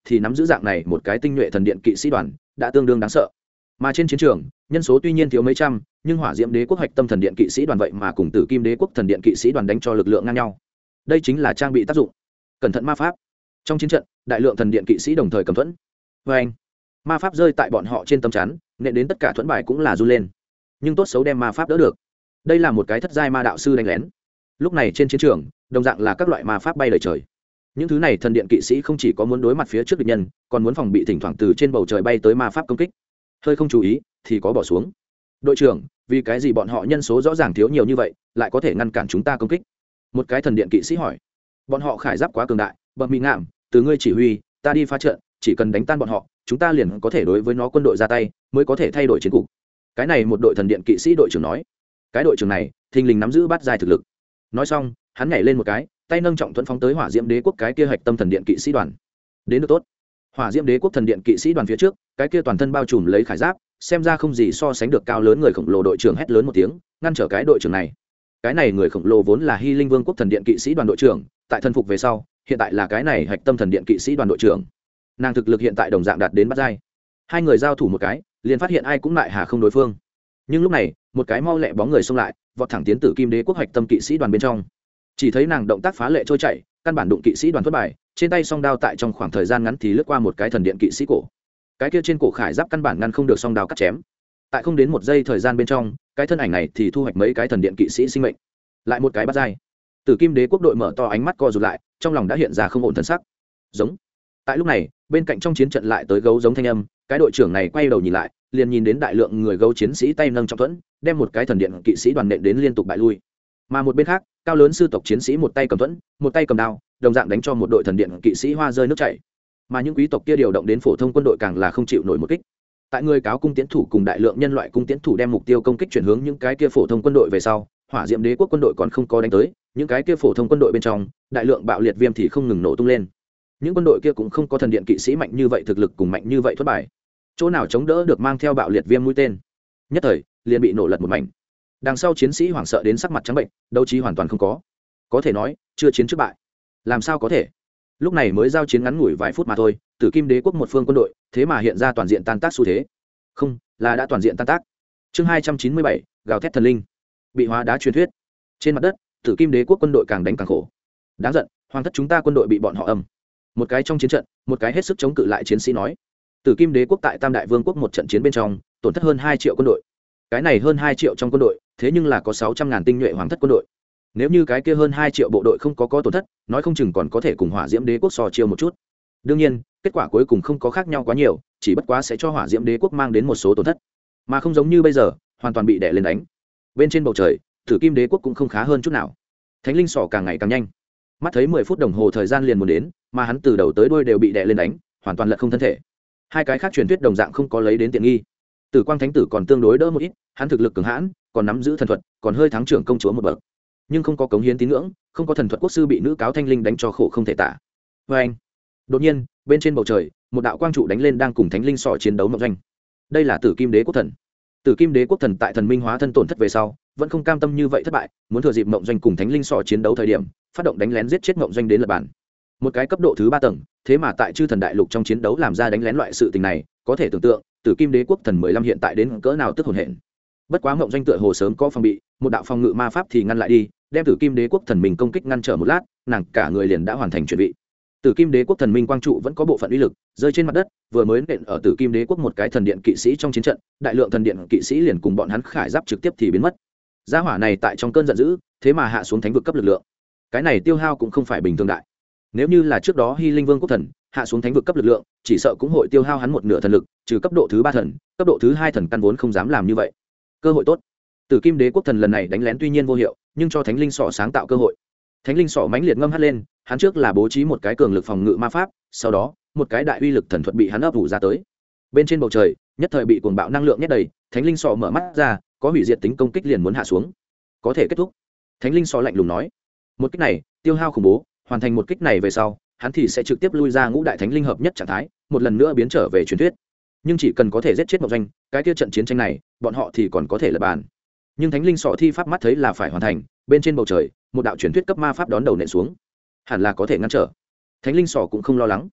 thì nắm giữ dạng này một cái tinh nhuệ thần điện kỵ sĩ đoàn đã tương đương đáng sợ. Mà trên chiến trường nhân số tuy nhiên thiếu mấy trăm, nhưng hỏa diễm đế quốc hạch tâm thần điện kỵ sĩ đoàn vậy mà cùng tử kim đế quốc thần điện kỵ sĩ đoàn đánh cho lực lượng ngang nhau. Đây chính là trang bị tác dụng. Cẩn thận ma pháp. Trong chiến trận đại lượng thần điện kỵ sĩ đồng thời cầm thuẫn. Vê anh, ma pháp rơi tại bọn họ trên tấm chắn, nện đến tất cả thuẫn bài cũng là run lên. Nhưng tốt xấu đem ma pháp đỡ được. Đây là một cái thất giai ma đạo sư đánh lén. Lúc này trên chiến trường đồng dạng là các loại ma pháp bay lời trời. Những thứ này thần điện kỵ sĩ không chỉ có muốn đối mặt phía trước địch nhân, còn muốn phòng bị thỉnh thoảng từ trên bầu trời bay tới ma pháp công kích. Hơi không chú ý thì có bỏ xuống. Đội trưởng, vì cái gì bọn họ nhân số rõ ràng thiếu nhiều như vậy lại có thể ngăn cản chúng ta công kích? Một cái thần điện kỵ sĩ hỏi. Bọn họ khải giáp quá cường đại, bậc mì ngạm, từ ngươi chỉ huy ta đi phá trận, chỉ cần đánh tan bọn họ chúng ta liền có thể đối với nó quân đội ra tay, mới có thể thay đổi chiến cục. Cái này một đội thần điện kỵ sĩ đội trưởng nói. Cái đội trưởng này thình lình nắm giữ bát giai thực lực. Nói xong hắn nhảy lên một cái, tay nâng trọng thuẫn phóng tới hỏa diễm đế quốc cái kia hạch tâm thần điện kỵ sĩ đoàn. Đến được tốt. Hỏa diễm đế quốc thần điện kỵ sĩ đoàn phía trước cái kia toàn thân bao trùm lấy khải giáp, xem ra không gì so sánh được cao lớn người khổng lồ đội trưởng hét lớn một tiếng, ngăn trở cái đội trưởng này. Cái này người khổng lồ vốn là Hy Linh Vương quốc thần điện kỵ sĩ đoàn đội trưởng, tại thần phục về sau hiện tại là cái này hạch tâm thần điện kỵ sĩ đoàn đội trưởng. Nàng thực lực hiện tại đồng dạng đạt đến bát giai. Hai người giao thủ một cái liền phát hiện ai cũng lại hà không đối phương. Nhưng lúc này một cái mau lẹ bóng người xông lại, vọt thẳng tiến tử kim đế quốc hạch tâm kỵ sĩ đoàn bên trong. Chỉ thấy nàng động tác phá lệ trôi chảy, căn bản đụng kỵ sĩ đoàn thất bại, trên tay song đao tại trong khoảng thời gian ngắn thì lướt qua một cái thần điện kỵ sĩ cổ. Cái kia trên cổ khải giáp căn bản ngăn không được song đao cắt chém. Tại không đến một giây thời gian bên trong, cái thân ảnh này thì thu hoạch mấy cái thần điện kỵ sĩ sinh mệnh. Lại một cái bắt dai. Tử kim đế quốc đội mở to ánh mắt co rụt lại, trong lòng đã hiện ra không ổn thân sắc. Giống. Tại lúc này, bên cạnh trong chiến trận lại tới gấu giống thanh âm, cái đội trưởng này quay đầu nhìn lại, liền nhìn đến đại lượng người gấu chiến sĩ tay nâng trọng thuẫn, đem một cái thần điện kỵ sĩ đoàn nện đến liên tục bại lui. Mà một bên khác, cao lớn sư tộc chiến sĩ một tay cầm thuẫn, một tay cầm đao, đồng dạng đánh cho một đội thần điện kỵ sĩ hoa rơi nước chảy. Mà những quý tộc kia điều động đến phổ thông quân đội càng là không chịu nổi một kích. Tại người cáo cung tiến thủ cùng đại lượng nhân loại cung tiến thủ đem mục tiêu công kích chuyển hướng những cái kia phổ thông quân đội về sau, hỏa diệm đế quốc quân đội còn không có đánh tới, những cái kia phổ thông quân đội bên trong, đại lượng bạo liệt viêm thì không ngừng nổ tung lên. Những quân đội kia cũng không có thần điện kỵ sĩ mạnh như vậy, thực lực cùng mạnh như vậy thất bại. Chỗ nào chống đỡ được mang theo bạo liệt viêm mũi tên, nhất thời liền bị nổ lật một mảnh. Đằng sau chiến sĩ hoảng sợ đến sắc mặt trắng bệnh, đấu trí hoàn toàn không có thể nói chưa chiến trước bại. Làm sao có thể? Lúc này mới giao chiến ngắn ngủi vài phút mà thôi, tử kim đế quốc một phương quân đội thế mà hiện ra toàn diện tan tác xu thế. Không, là đã toàn diện tan tác. Chương 297, gào thét thần linh. Bị hóa đá truyền thuyết. Trên mặt đất, tử kim đế quốc quân đội càng đánh càng khổ. Đáng giận, hoàng thất chúng ta quân đội bị bọn họ âm. Một cái trong chiến trận, một cái hết sức chống cự lại chiến sĩ nói. Tử kim đế quốc tại Tam Đại Vương quốc một trận chiến bên trong, tổn thất hơn 2 triệu quân đội. Cái này hơn 2 triệu trong quân đội, thế nhưng là có 600.000 tinh nhuệ hoàng thất quân đội. Nếu như cái kia hơn 2 triệu bộ đội không có tổn thất, nói không chừng còn có thể cùng hỏa diễm đế quốc so chiêu một chút. Đương nhiên, kết quả cuối cùng không có khác nhau quá nhiều, chỉ bất quá sẽ cho hỏa diễm đế quốc mang đến một số tổn thất, mà không giống như bây giờ, hoàn toàn bị đè lên đánh. Bên trên bầu trời, tử kim đế quốc cũng không khá hơn chút nào. Thánh linh sỏ càng ngày càng nhanh. Mắt thấy 10 phút đồng hồ thời gian liền muốn đến, mà hắn từ đầu tới đuôi đều bị đè lên đánh, hoàn toàn lật không thân thể. Hai cái khác truyền thuyết đồng dạng không có lấy đến tiện nghi. Tử quang thánh tử còn tương đối đỡ một ít, hắn thực lực cường hãn, còn nắm giữ thần thuật, còn hơi thắng trưởng công chúa một bậc, nhưng không có cống hiến tín ngưỡng, không có thần thuật quốc sư bị nữ cáo thanh linh đánh cho khổ không thể tả. Và anh, đột nhiên bên trên bầu trời một đạo quang trụ đánh lên đang cùng thánh linh sọ chiến đấu mộng doanh. Đây là tử kim đế quốc thần. Tử kim đế quốc thần tại thần minh hóa thân tổn thất về sau vẫn không cam tâm như vậy thất bại, muốn thừa dịp mộng doanh cùng thánh linh sọ chiến đấu thời điểm phát động đánh lén giết chết mộng doanh đến lật bản. Một cái cấp độ thứ 3 tầng, thế mà tại chư thần đại lục trong chiến đấu làm ra đánh lén loại sự tình này, có thể tưởng tượng tử kim đế quốc thần 15 hiện tại đến cỡ nào tức hồn hển. Bất quá mộng doanh tựa hồ sớm có phòng bị, một đạo phòng ngự ma pháp thì ngăn lại đi, đem tử kim đế quốc thần minh công kích ngăn trở một lát, nàng cả người liền đã hoàn thành chuẩn bị. Tử kim đế quốc thần minh quang trụ vẫn có bộ phận uy lực, rơi trên mặt đất, vừa mới nện ở tử kim đế quốc một cái thần điện kỵ sĩ trong chiến trận, đại lượng thần điện kỵ sĩ liền cùng bọn hắn khải giáp trực tiếp thì biến mất. Gia hỏa này tại trong cơn giận dữ, thế mà hạ xuống thánh vực cấp lực lượng. Cái này tiêu hao cũng không phải bình thường đại. Nếu như là trước đó Hy Linh Vương quốc thần hạ xuống thánh vực cấp lực lượng, chỉ sợ cũng hội tiêu hao hắn một nửa thần lực, trừ cấp độ thứ 3 thần, cấp độ thứ 2 thần căn vốn không dám làm như vậy. Cơ hội tốt. Tử kim đế quốc thần lần này đánh lén tuy nhiên vô hiệu, nhưng cho thánh linh sọ sáng tạo cơ hội. Thánh linh sọ mãnh liệt ngâm hắt lên, hắn trước là bố trí một cái cường lực phòng ngự ma pháp, sau đó một cái đại uy lực thần thuật bị hắn ấp ủ ra tới. Bên trên bầu trời nhất thời bị cuồng bạo năng lượng nhét đầy, thánh linh sọ mở mắt ra, có hủy diệt tính công kích liền muốn hạ xuống. Có thể kết thúc. Thánh linh sọ lạnh lùng nói. Một kích này tiêu hao khủng bố, hoàn thành một kích này về sau, hắn thì sẽ trực tiếp lui ra ngũ đại thánh linh hợp nhất trạng thái, một lần nữa biến trở về truyền thuyết. Nhưng chỉ cần có thể giết chết Mộc Doanh, cái kia trận chiến tranh này, bọn họ thì còn có thể lật bàn. Nhưng thánh linh sọ thi pháp mắt thấy là phải hoàn thành, bên trên bầu trời, một đạo truyền thuyết cấp ma pháp đón đầu nện xuống, hẳn là có thể ngăn trở. Thánh linh sọ cũng không lo lắng.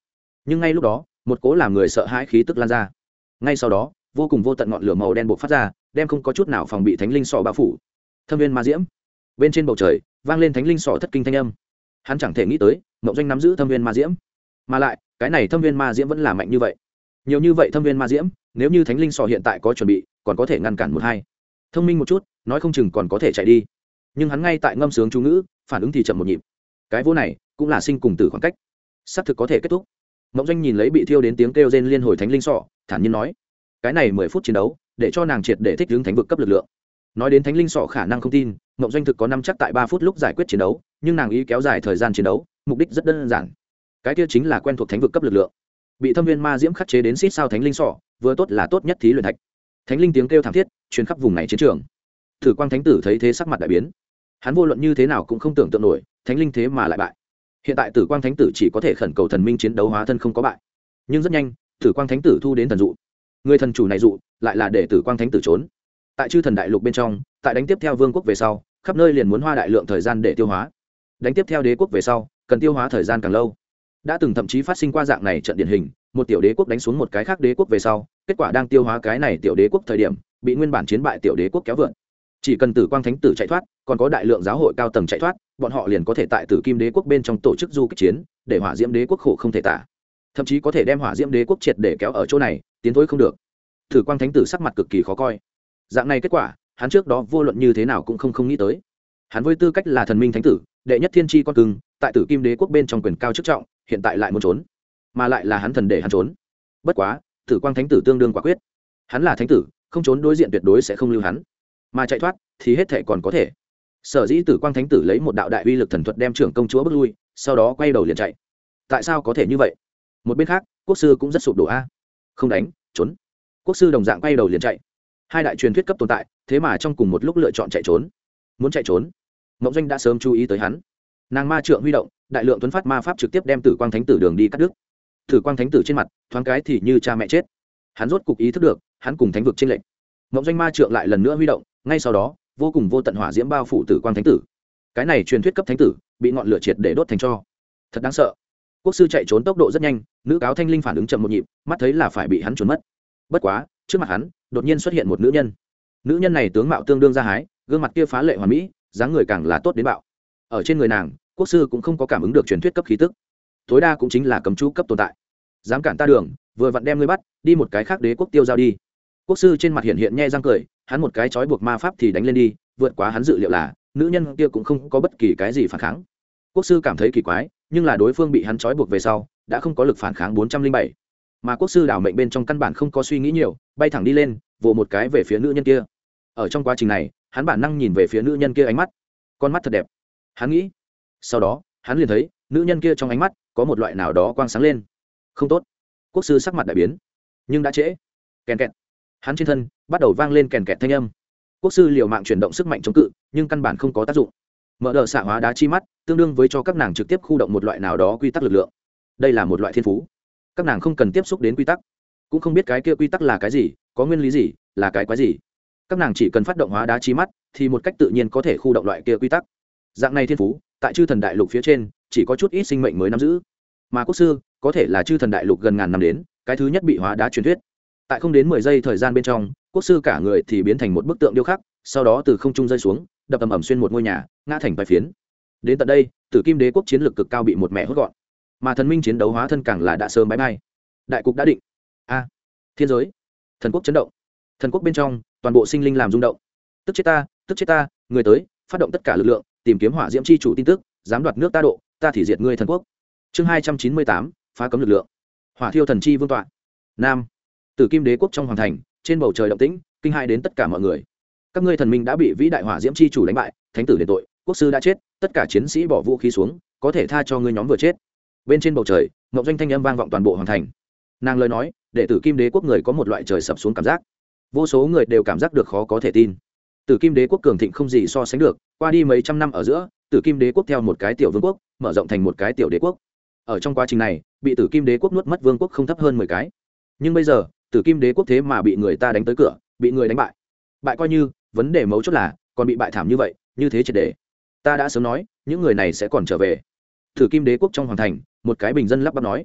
nhưng ngay lúc đó một cố làm người sợ hãi khí tức lan ra. Ngay sau đó vô cùng vô tận ngọn lửa màu đen bộc phát ra, đem không có chút nào phòng bị thánh linh sọ bao phủ. Thâm viên ma diễm. Bên trên bầu trời vang lên thánh linh sọ thất kinh thanh âm. Hắn chẳng thể nghĩ tới Mộng Doanh nắm giữ thâm viên ma diễm, mà lại cái này thâm viên ma diễm vẫn là mạnh như vậy. Nhiều như vậy thâm viên ma diễm, nếu như thánh linh sọ hiện tại có chuẩn bị, còn có thể ngăn cản một hai. Thông minh một chút, nói không chừng còn có thể chạy đi. Nhưng hắn ngay tại ngâm sướng chú ngữ, phản ứng thì chậm một nhịp. Cái vô này cũng là sinh cùng tử khoảng cách, sắp thực có thể kết thúc. Mộng Doanh nhìn lấy bị thiêu đến tiếng kêu rên liên hồi thánh linh sọ, thản nhiên nói: cái này 10 phút chiến đấu, để cho nàng triệt để thích ứng thánh vực cấp lực lượng. Nói đến thánh linh sọ khả năng không tin, Mộng Doanh thực có năm chắc tại 3 phút lúc giải quyết chiến đấu, nhưng nàng ý kéo dài thời gian chiến đấu, mục đích rất đơn giản. Cái kia chính là quen thuộc thánh vực cấp lực lượng. Bị thâm viên ma diễm khắc chế đến xít sao thánh linh sọ, vừa tốt là tốt nhất thí luyện thạch. Thánh linh tiếng kêu thảm thiết truyền khắp vùng này chiến trường. Thử Quang Thánh Tử thấy thế sắc mặt đại biến. Hắn vô luận như thế nào cũng không tưởng tượng nổi, thánh linh thế mà lại bại. Hiện tại Tử Quang Thánh Tử chỉ có thể khẩn cầu thần minh chiến đấu hóa thân không có bại. Nhưng rất nhanh, Tử Quang Thánh Tử thu đến thần dụ. Người thần chủ này dụ lại là để Tử Quang Thánh Tử trốn. Tại Chư Thần Đại Lục bên trong, tại đánh tiếp theo vương quốc về sau, khắp nơi liền muốn hoa đại lượng thời gian để tiêu hóa. Đánh tiếp theo đế quốc về sau, cần tiêu hóa thời gian càng lâu. Đã từng thậm chí phát sinh qua dạng này trận điển hình, một tiểu đế quốc đánh xuống một cái khác đế quốc về sau, kết quả đang tiêu hóa cái này tiểu đế quốc thời điểm, bị nguyên bản chiến bại tiểu đế quốc kéo vượn. Chỉ cần Tử Quang Thánh Tử chạy thoát, còn có đại lượng giáo hội cao tầng chạy thoát, bọn họ liền có thể tại Tử Kim Đế quốc bên trong tổ chức du kích chiến, để Hỏa Diễm Đế quốc khổ không thể tả. Thậm chí có thể đem Hỏa Diễm Đế quốc triệt để kéo ở chỗ này, tiến thối không được. Tử Quang Thánh Tử sắc mặt cực kỳ khó coi. Dạng này kết quả, hắn trước đó vô luận như thế nào cũng không nghĩ tới. Hắn với tư cách là thần minh thánh tử, đệ nhất thiên tri con cưng, tại Tử Kim Đế quốc bên trong quyền cao chức trọng, hiện tại lại muốn trốn, mà lại là hắn thần để hắn trốn. Bất quá, Tử Quang Thánh Tử tương đương quả quyết. Hắn là thánh tử, không trốn đối diện tuyệt đối sẽ không lưu hắn, mà chạy thoát thì hết thể còn có thể. Sở dĩ Tử Quang Thánh Tử lấy một đạo đại uy lực thần thuật đem trưởng công chúa bước lui, sau đó quay đầu liền chạy. Tại sao có thể như vậy? Một bên khác, quốc sư cũng rất sụp đổ a. Không đánh, trốn. Quốc sư đồng dạng quay đầu liền chạy. Hai đại truyền thuyết cấp tồn tại, thế mà trong cùng một lúc lựa chọn chạy trốn. Muốn chạy trốn, Mộng Doanh đã sớm chú ý tới hắn. Nàng ma trượng huy động, đại lượng tuấn phát ma pháp trực tiếp đem Tử Quang Thánh Tử đường đi cắt đứt. Tử Quang Thánh Tử trên mặt thoáng cái thì như cha mẹ chết. Hắn rốt cục ý thức được, hắn cùng thánh vực chênh lệch. Mộng Doanh ma trượng lại lần nữa huy động, ngay sau đó, vô cùng vô tận hỏa diễm bao phủ Tử Quang Thánh Tử. Cái này truyền thuyết cấp thánh tử, bị ngọn lửa triệt để đốt thành tro. Thật đáng sợ. Quốc sư chạy trốn tốc độ rất nhanh, nữ cáo thanh linh phản ứng chậm một nhịp, mắt thấy là phải bị hắn trốn mất. Bất quá, trước mặt hắn, đột nhiên xuất hiện một nữ nhân. Nữ nhân này tướng mạo tương đương ra hái, gương mặt kia phá lệ hoàn mỹ, dáng người càng là tốt đến bạo. Ở trên người nàng, quốc sư cũng không có cảm ứng được truyền thuyết cấp khí tức, tối đa cũng chính là cấm chú cấp tồn tại. Dám cản ta đường, vừa vặn đem ngươi bắt, đi một cái khác đế quốc tiêu giao đi. Quốc sư trên mặt hiện hiện nhe răng cười, hắn một cái trói buộc ma pháp thì đánh lên đi, vượt quá hắn dự liệu là nữ nhân kia cũng không có bất kỳ cái gì phản kháng. Quốc sư cảm thấy kỳ quái, nhưng là đối phương bị hắn trói buộc về sau, đã không có lực phản kháng 407. Mà quốc sư đảo mệnh bên trong căn bản không có suy nghĩ nhiều, bay thẳng đi lên, vồ một cái về phía nữ nhân kia. Ở trong quá trình này, hắn bản năng nhìn về phía nữ nhân kia ánh mắt, con mắt thật đẹp, hắn nghĩ. Sau đó, hắn liền thấy nữ nhân kia trong ánh mắt có một loại nào đó quang sáng lên. Không tốt. Quốc sư sắc mặt đại biến, nhưng đã trễ. Kèn kẹt. Hắn trên thân bắt đầu vang lên kèn kẹt thanh âm. Quốc sư liều mạng chuyển động sức mạnh chống cự, nhưng căn bản không có tác dụng. Mở đờ xạ hóa đá chi mắt, tương đương với cho các nàng trực tiếp khu động một loại nào đó quy tắc lực lượng. Đây là một loại thiên phú. Các nàng không cần tiếp xúc đến quy tắc, cũng không biết cái kia quy tắc là cái gì, có nguyên lý gì, là cái quái gì. Các nàng chỉ cần phát động hóa đá chi mắt, thì một cách tự nhiên có thể khu động loại kia quy tắc. Dạng này thiên phú, tại Chư Thần Đại Lục phía trên, chỉ có chút ít sinh mệnh mới nắm giữ. Mà quốc sư có thể là Chư Thần Đại Lục gần ngàn năm đến cái thứ nhất bị hóa đá truyền thuyết. Tại không đến 10 giây thời gian bên trong, quốc sư cả người thì biến thành một bức tượng điêu khắc, sau đó từ không trung rơi xuống, đập ầm ầm xuyên một ngôi nhà, ngã thành vài phiến. Đến tận đây, Tử Kim Đế quốc chiến lược cực cao bị một mẹ hốt gọn, mà thần minh chiến đấu hóa thân càng là đã sớm bái bai. Đại cục đã định. A, thiên giới, thần quốc chấn động. Thần quốc bên trong, toàn bộ sinh linh làm rung động. Tức chết ta, người tới, phát động tất cả lực lượng, tìm kiếm hỏa diễm chi chủ tin tức, dám đoạt nước ta độ, ta thì diệt ngươi thần quốc. Chương 298, phá cấm lực lượng. Hỏa thiêu thần chi vương tọa. Nam, Tử Kim Đế quốc trong hoàng thành, trên bầu trời động tĩnh, kinh hãi đến tất cả mọi người. Các ngươi thần minh đã bị vĩ đại hỏa diễm chi chủ đánh bại, thánh tử đền tội, quốc sư đã chết, tất cả chiến sĩ bỏ vũ khí xuống, có thể tha cho ngươi nhóm vừa chết. Bên trên bầu trời, ngọc doanh thanh âm vang vọng toàn bộ hoàng thành. Nàng lời nói, để Tử Kim Đế quốc người có một loại trời sập xuống cảm giác. Vô số người đều cảm giác được khó có thể tin. Tử Kim Đế quốc cường thịnh không gì so sánh được, qua đi mấy trăm năm ở giữa, Tử Kim Đế quốc theo một cái tiểu vương quốc, mở rộng thành một cái tiểu đế quốc. Ở trong quá trình này, bị Tử Kim Đế quốc nuốt mất vương quốc không thấp hơn 10 cái. Nhưng bây giờ, Tử Kim Đế quốc thế mà bị người ta đánh tới cửa, bị người đánh bại. Bại coi như, vấn đề mấu chốt là, còn bị bại thảm như vậy, như thế triệt để. Ta đã sớm nói, những người này sẽ còn trở về. Tử Kim Đế quốc trong hoàng thành, một cái bình dân lắp bắp nói.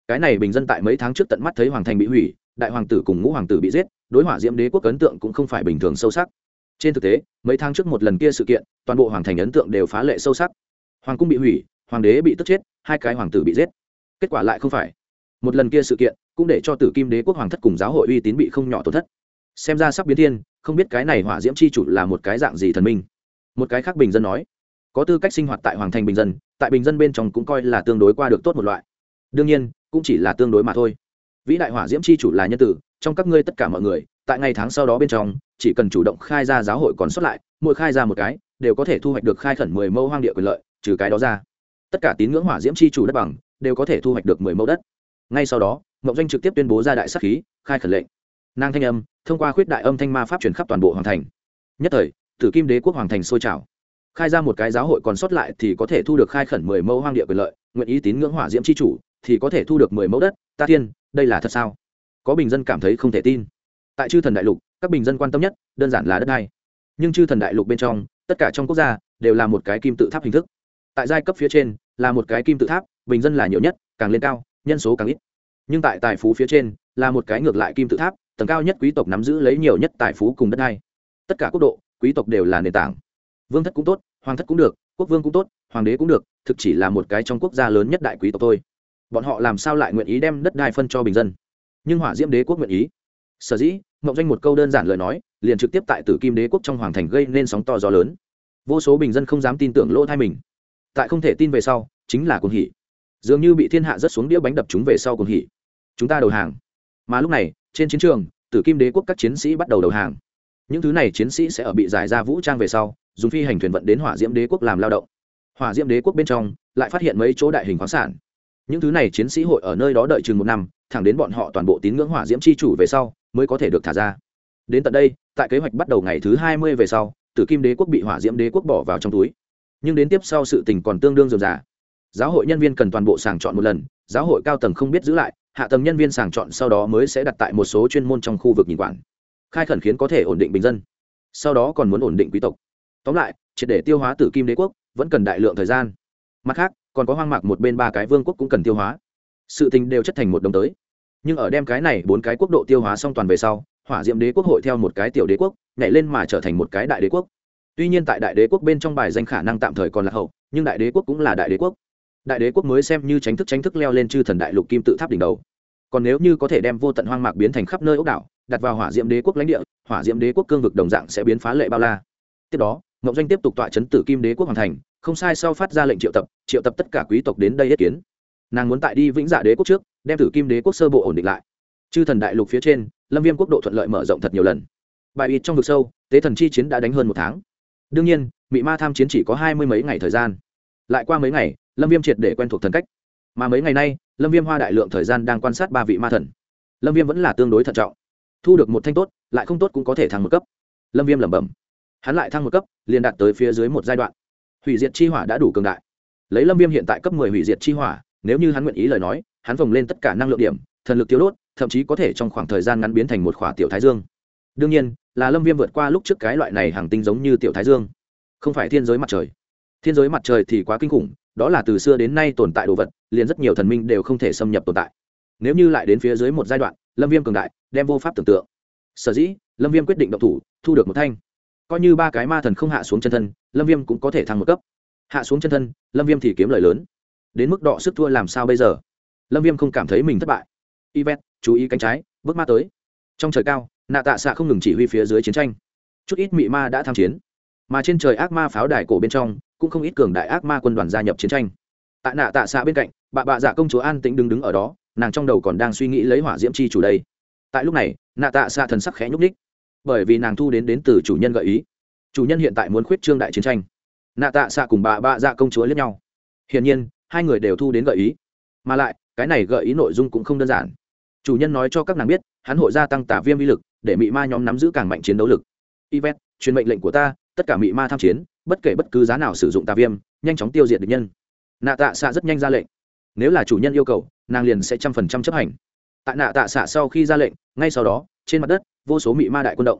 cái này bình dân tại mấy tháng trước tận mắt thấy hoàng thành bị hủy, đại hoàng tử cùng ngũ hoàng tử bị giết, đối hỏa diễm đế quốc ấn tượng cũng không phải bình thường sâu sắc. Trên thực tế mấy tháng trước một lần kia sự kiện, toàn bộ hoàng thành ấn tượng đều phá lệ sâu sắc. Hoàng cung bị hủy, hoàng đế bị tức chết, hai cái hoàng tử bị giết. Kết quả lại không phải. Một lần kia sự kiện cũng để cho Tử Kim Đế quốc hoàng thất cùng giáo hội uy tín bị không nhỏ tổn thất. Xem ra sắp biến thiên, không biết cái này hỏa diễm chi chủ là một cái dạng gì thần minh. Một cái khác bình dân nói, có tư cách sinh hoạt tại hoàng thành bình dân, tại bình dân bên trong cũng coi là tương đối qua được tốt một loại. Đương nhiên cũng chỉ là tương đối mà thôi. Vĩ đại hỏa diễm chi chủ là nhân tử, trong các ngươi tất cả mọi người tại ngày tháng sau đó bên trong chỉ cần chủ động khai ra giáo hội còn xuất lại, mỗi khai ra một cái đều có thể thu hoạch được khai khẩn 10 mẫu hoang địa quyền lợi. Trừ cái đó ra, tất cả tín ngưỡng hỏa diễm chi chủ đất bằng đều có thể thu hoạch được 10 mẫu đất. Ngay sau đó Mộng Doanh trực tiếp tuyên bố ra đại sát khí khai khẩn lệnh. Nàng thanh âm thông qua khuyết đại âm thanh ma pháp truyền khắp toàn bộ hoàng thành. Nhất thời Tử Kim Đế quốc hoàng thành sôi trào. Khai ra một cái giáo hội còn sót lại thì có thể thu được khai khẩn 10 mẫu hoang địa quyền lợi, nguyện ý tín ngưỡng hỏa diễm chi chủ thì có thể thu được 10 mẫu đất. Ta thiên, đây là thật sao? Có bình dân cảm thấy không thể tin. Tại Chư Thần Đại Lục, các bình dân quan tâm nhất đơn giản là đất đai. Nhưng Chư Thần Đại Lục bên trong, tất cả trong quốc gia đều là một cái kim tự tháp hình thức. Tại giai cấp phía trên là một cái kim tự tháp, bình dân là nhiều nhất, càng lên cao, nhân số càng ít. Nhưng tại tài phú phía trên là một cái ngược lại kim tự tháp, tầng cao nhất quý tộc nắm giữ lấy nhiều nhất tài phú cùng đất đai. Tất cả quốc độ, quý tộc đều là nền tảng. Vương thất cũng tốt, hoàng thất cũng được, quốc vương cũng tốt, hoàng đế cũng được, thực chỉ là một cái trong quốc gia lớn nhất đại quý tộc thôi. Bọn họ làm sao lại nguyện ý đem đất đai phân cho bình dân? Nhưng hỏa diễm đế quốc nguyện ý. Sở dĩ Mộng Doanh một câu đơn giản lời nói liền trực tiếp tại Tử Kim Đế quốc trong hoàng thành gây nên sóng to gió lớn. Vô số bình dân không dám tin tưởng lỗ tai mình. Tại không thể tin về sau chính là cuồng hỉ, dường như bị thiên hạ rớt xuống đĩa bánh đập chúng về sau cuồng hỉ. Chúng ta đầu hàng. Mà lúc này trên chiến trường, Tử Kim Đế quốc các chiến sĩ bắt đầu đầu hàng. Những thứ này chiến sĩ sẽ ở bị giải ra vũ trang về sau dùng phi hành thuyền vận đến hỏa diễm đế quốc làm lao động. Hỏa diễm đế quốc bên trong lại phát hiện mấy chỗ đại hình khoáng sản. Những thứ này chiến sĩ hội ở nơi đó đợi chừng 1 năm, thẳng đến bọn họ toàn bộ tín ngưỡng hỏa diễm chi chủ về sau mới có thể được thả ra. Đến tận đây, tại kế hoạch bắt đầu ngày thứ 20 về sau, Tử Kim Đế quốc bị hỏa diễm đế quốc bỏ vào trong túi. Nhưng đến tiếp sau sự tình còn tương đương rườm rà. Giáo hội nhân viên cần toàn bộ sàng chọn một lần, giáo hội cao tầng không biết giữ lại, hạ tầng nhân viên sàng chọn sau đó mới sẽ đặt tại một số chuyên môn trong khu vực nhìn quản. Khai khẩn khiến có thể ổn định bình dân, sau đó còn muốn ổn định quý tộc. Tóm lại, triệt để tiêu hóa Tử Kim Đế quốc vẫn cần đại lượng thời gian. Mặt khác, còn có hoang mạc một bên 3 cái vương quốc cũng cần tiêu hóa. Sự tình đều chất thành một đống tới. Nhưng ở đem cái này 4 cái quốc độ tiêu hóa xong toàn về sau, hỏa diễm đế quốc hội theo một cái tiểu đế quốc nhảy lên mà trở thành một cái đại đế quốc. Tuy nhiên tại đại đế quốc bên trong bài danh khả năng tạm thời còn là hậu, nhưng đại đế quốc cũng là đại đế quốc. Đại đế quốc mới xem như chính thức leo lên Chư Thần Đại Lục kim tự tháp đỉnh đầu. Còn nếu như có thể đem vô tận hoang mạc biến thành khắp nơi ốc đảo, đặt vào hỏa diễm đế quốc lãnh địa, hỏa diễm đế quốc cương vực đồng dạng sẽ biến phá lệ bao la. Tiếp đó Ngộng Doanh tiếp tục tọa chấn Tử Kim Đế quốc hoàn thành, không sai sau phát ra lệnh triệu tập tất cả quý tộc đến đây yết kiến. Nàng muốn tại đi Vĩnh Dạ Đế quốc trước đem Tử Kim Đế quốc sơ bộ ổn định lại. Chư Thần Đại Lục phía trên, Lâm Viêm quốc độ thuận lợi mở rộng thật nhiều lần. Bài ít trong vực sâu, tế thần chi chiến đã đánh hơn 1 tháng. Đương nhiên mị ma tham chiến chỉ có 20 mấy ngày thời gian. Lại qua mấy ngày, Lâm Viêm triệt để quen thuộc thần cách. Mà mấy ngày nay Lâm Viêm hoa đại lượng thời gian đang quan sát 3 vị ma thần. Lâm Viêm vẫn là tương đối thận trọng, thu được một thanh tốt lại không tốt cũng có thể thăng 1 cấp. Lâm Viêm lẩm bẩm, hắn lại thăng 1 cấp liền đạt tới phía dưới một giai đoạn. Hủy diệt chi hỏa đã đủ cường đại. Lấy Lâm Viêm hiện tại cấp 10 hủy diệt chi hỏa, nếu như hắn nguyện ý lời nói, hắn vòng lên tất cả năng lượng điểm, thần lực tiêu đốt, thậm chí có thể trong khoảng thời gian ngắn biến thành một khỏa tiểu thái dương. Đương nhiên là Lâm Viêm vượt qua lúc trước cái loại này hàng tinh giống như tiểu thái dương, không phải thiên giới mặt trời. Thiên giới mặt trời thì quá kinh khủng, đó là từ xưa đến nay tồn tại đồ vật, liền rất nhiều thần minh đều không thể xâm nhập tồn tại. Nếu như lại đến phía dưới một giai đoạn, Lâm Viêm cường đại đem vô pháp tưởng tượng. Sở dĩ Lâm Viêm quyết định động thủ, thu được một thanh. Coi như 3 cái ma thần không hạ xuống chân thân, Lâm Viêm cũng có thể thăng 1 cấp. Hạ xuống chân thân, Lâm Viêm thì kiếm lời lớn. Đến mức đọ sức thua làm sao bây giờ? Lâm Viêm không cảm thấy mình thất bại. Yvette, chú ý cánh trái, bước ma tới. Trong trời cao, Nạ Tạ Xạ không ngừng chỉ huy phía dưới chiến tranh. Chút ít mị ma đã tham chiến, mà trên trời ác ma pháo đài cổ bên trong cũng không ít cường đại ác ma quân đoàn gia nhập chiến tranh. Tại Nạ Tạ Xạ bên cạnh, bà dạ công chúa an tĩnh đứng ở đó, nàng trong đầu còn đang suy nghĩ lấy hỏa diễm chi chủ đây. Tại lúc này, Nạ Tạ Xạ thần sắc khẽ nhúc nhích, bởi vì nàng thu đến từ chủ nhân gợi ý. Chủ nhân hiện tại muốn khuyết trương đại chiến tranh. Nạ Tạ Xạ cùng bà dạ công chúa liếc nhau. Hiển nhiên hai người đều thu đến gợi ý, mà lại cái này gợi ý nội dung cũng không đơn giản. Chủ nhân nói cho các nàng biết hắn hội gia tăng tả viêm uy lực, để mị ma nhóm nắm giữ càng mạnh chiến đấu lực. Yvette, truyền mệnh lệnh của ta, tất cả mị ma tham chiến, bất kể bất cứ giá nào sử dụng tà viêm, nhanh chóng tiêu diệt địch nhân. Nạ Tạ Xạ rất nhanh ra lệnh. Nếu là chủ nhân yêu cầu, nàng liền sẽ 100% chấp hành. Tại Nạ Tạ Xạ sau khi ra lệnh, ngay sau đó trên mặt đất vô số mị ma đại quân động.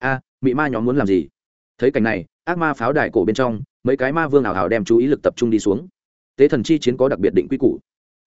Mị ma nhóm muốn làm gì? Thấy cảnh này, ác ma pháo đài cổ bên trong mấy cái ma vương ảo hào đem chú ý lực tập trung đi xuống. Tế thần chi chiến có đặc biệt định quy củ,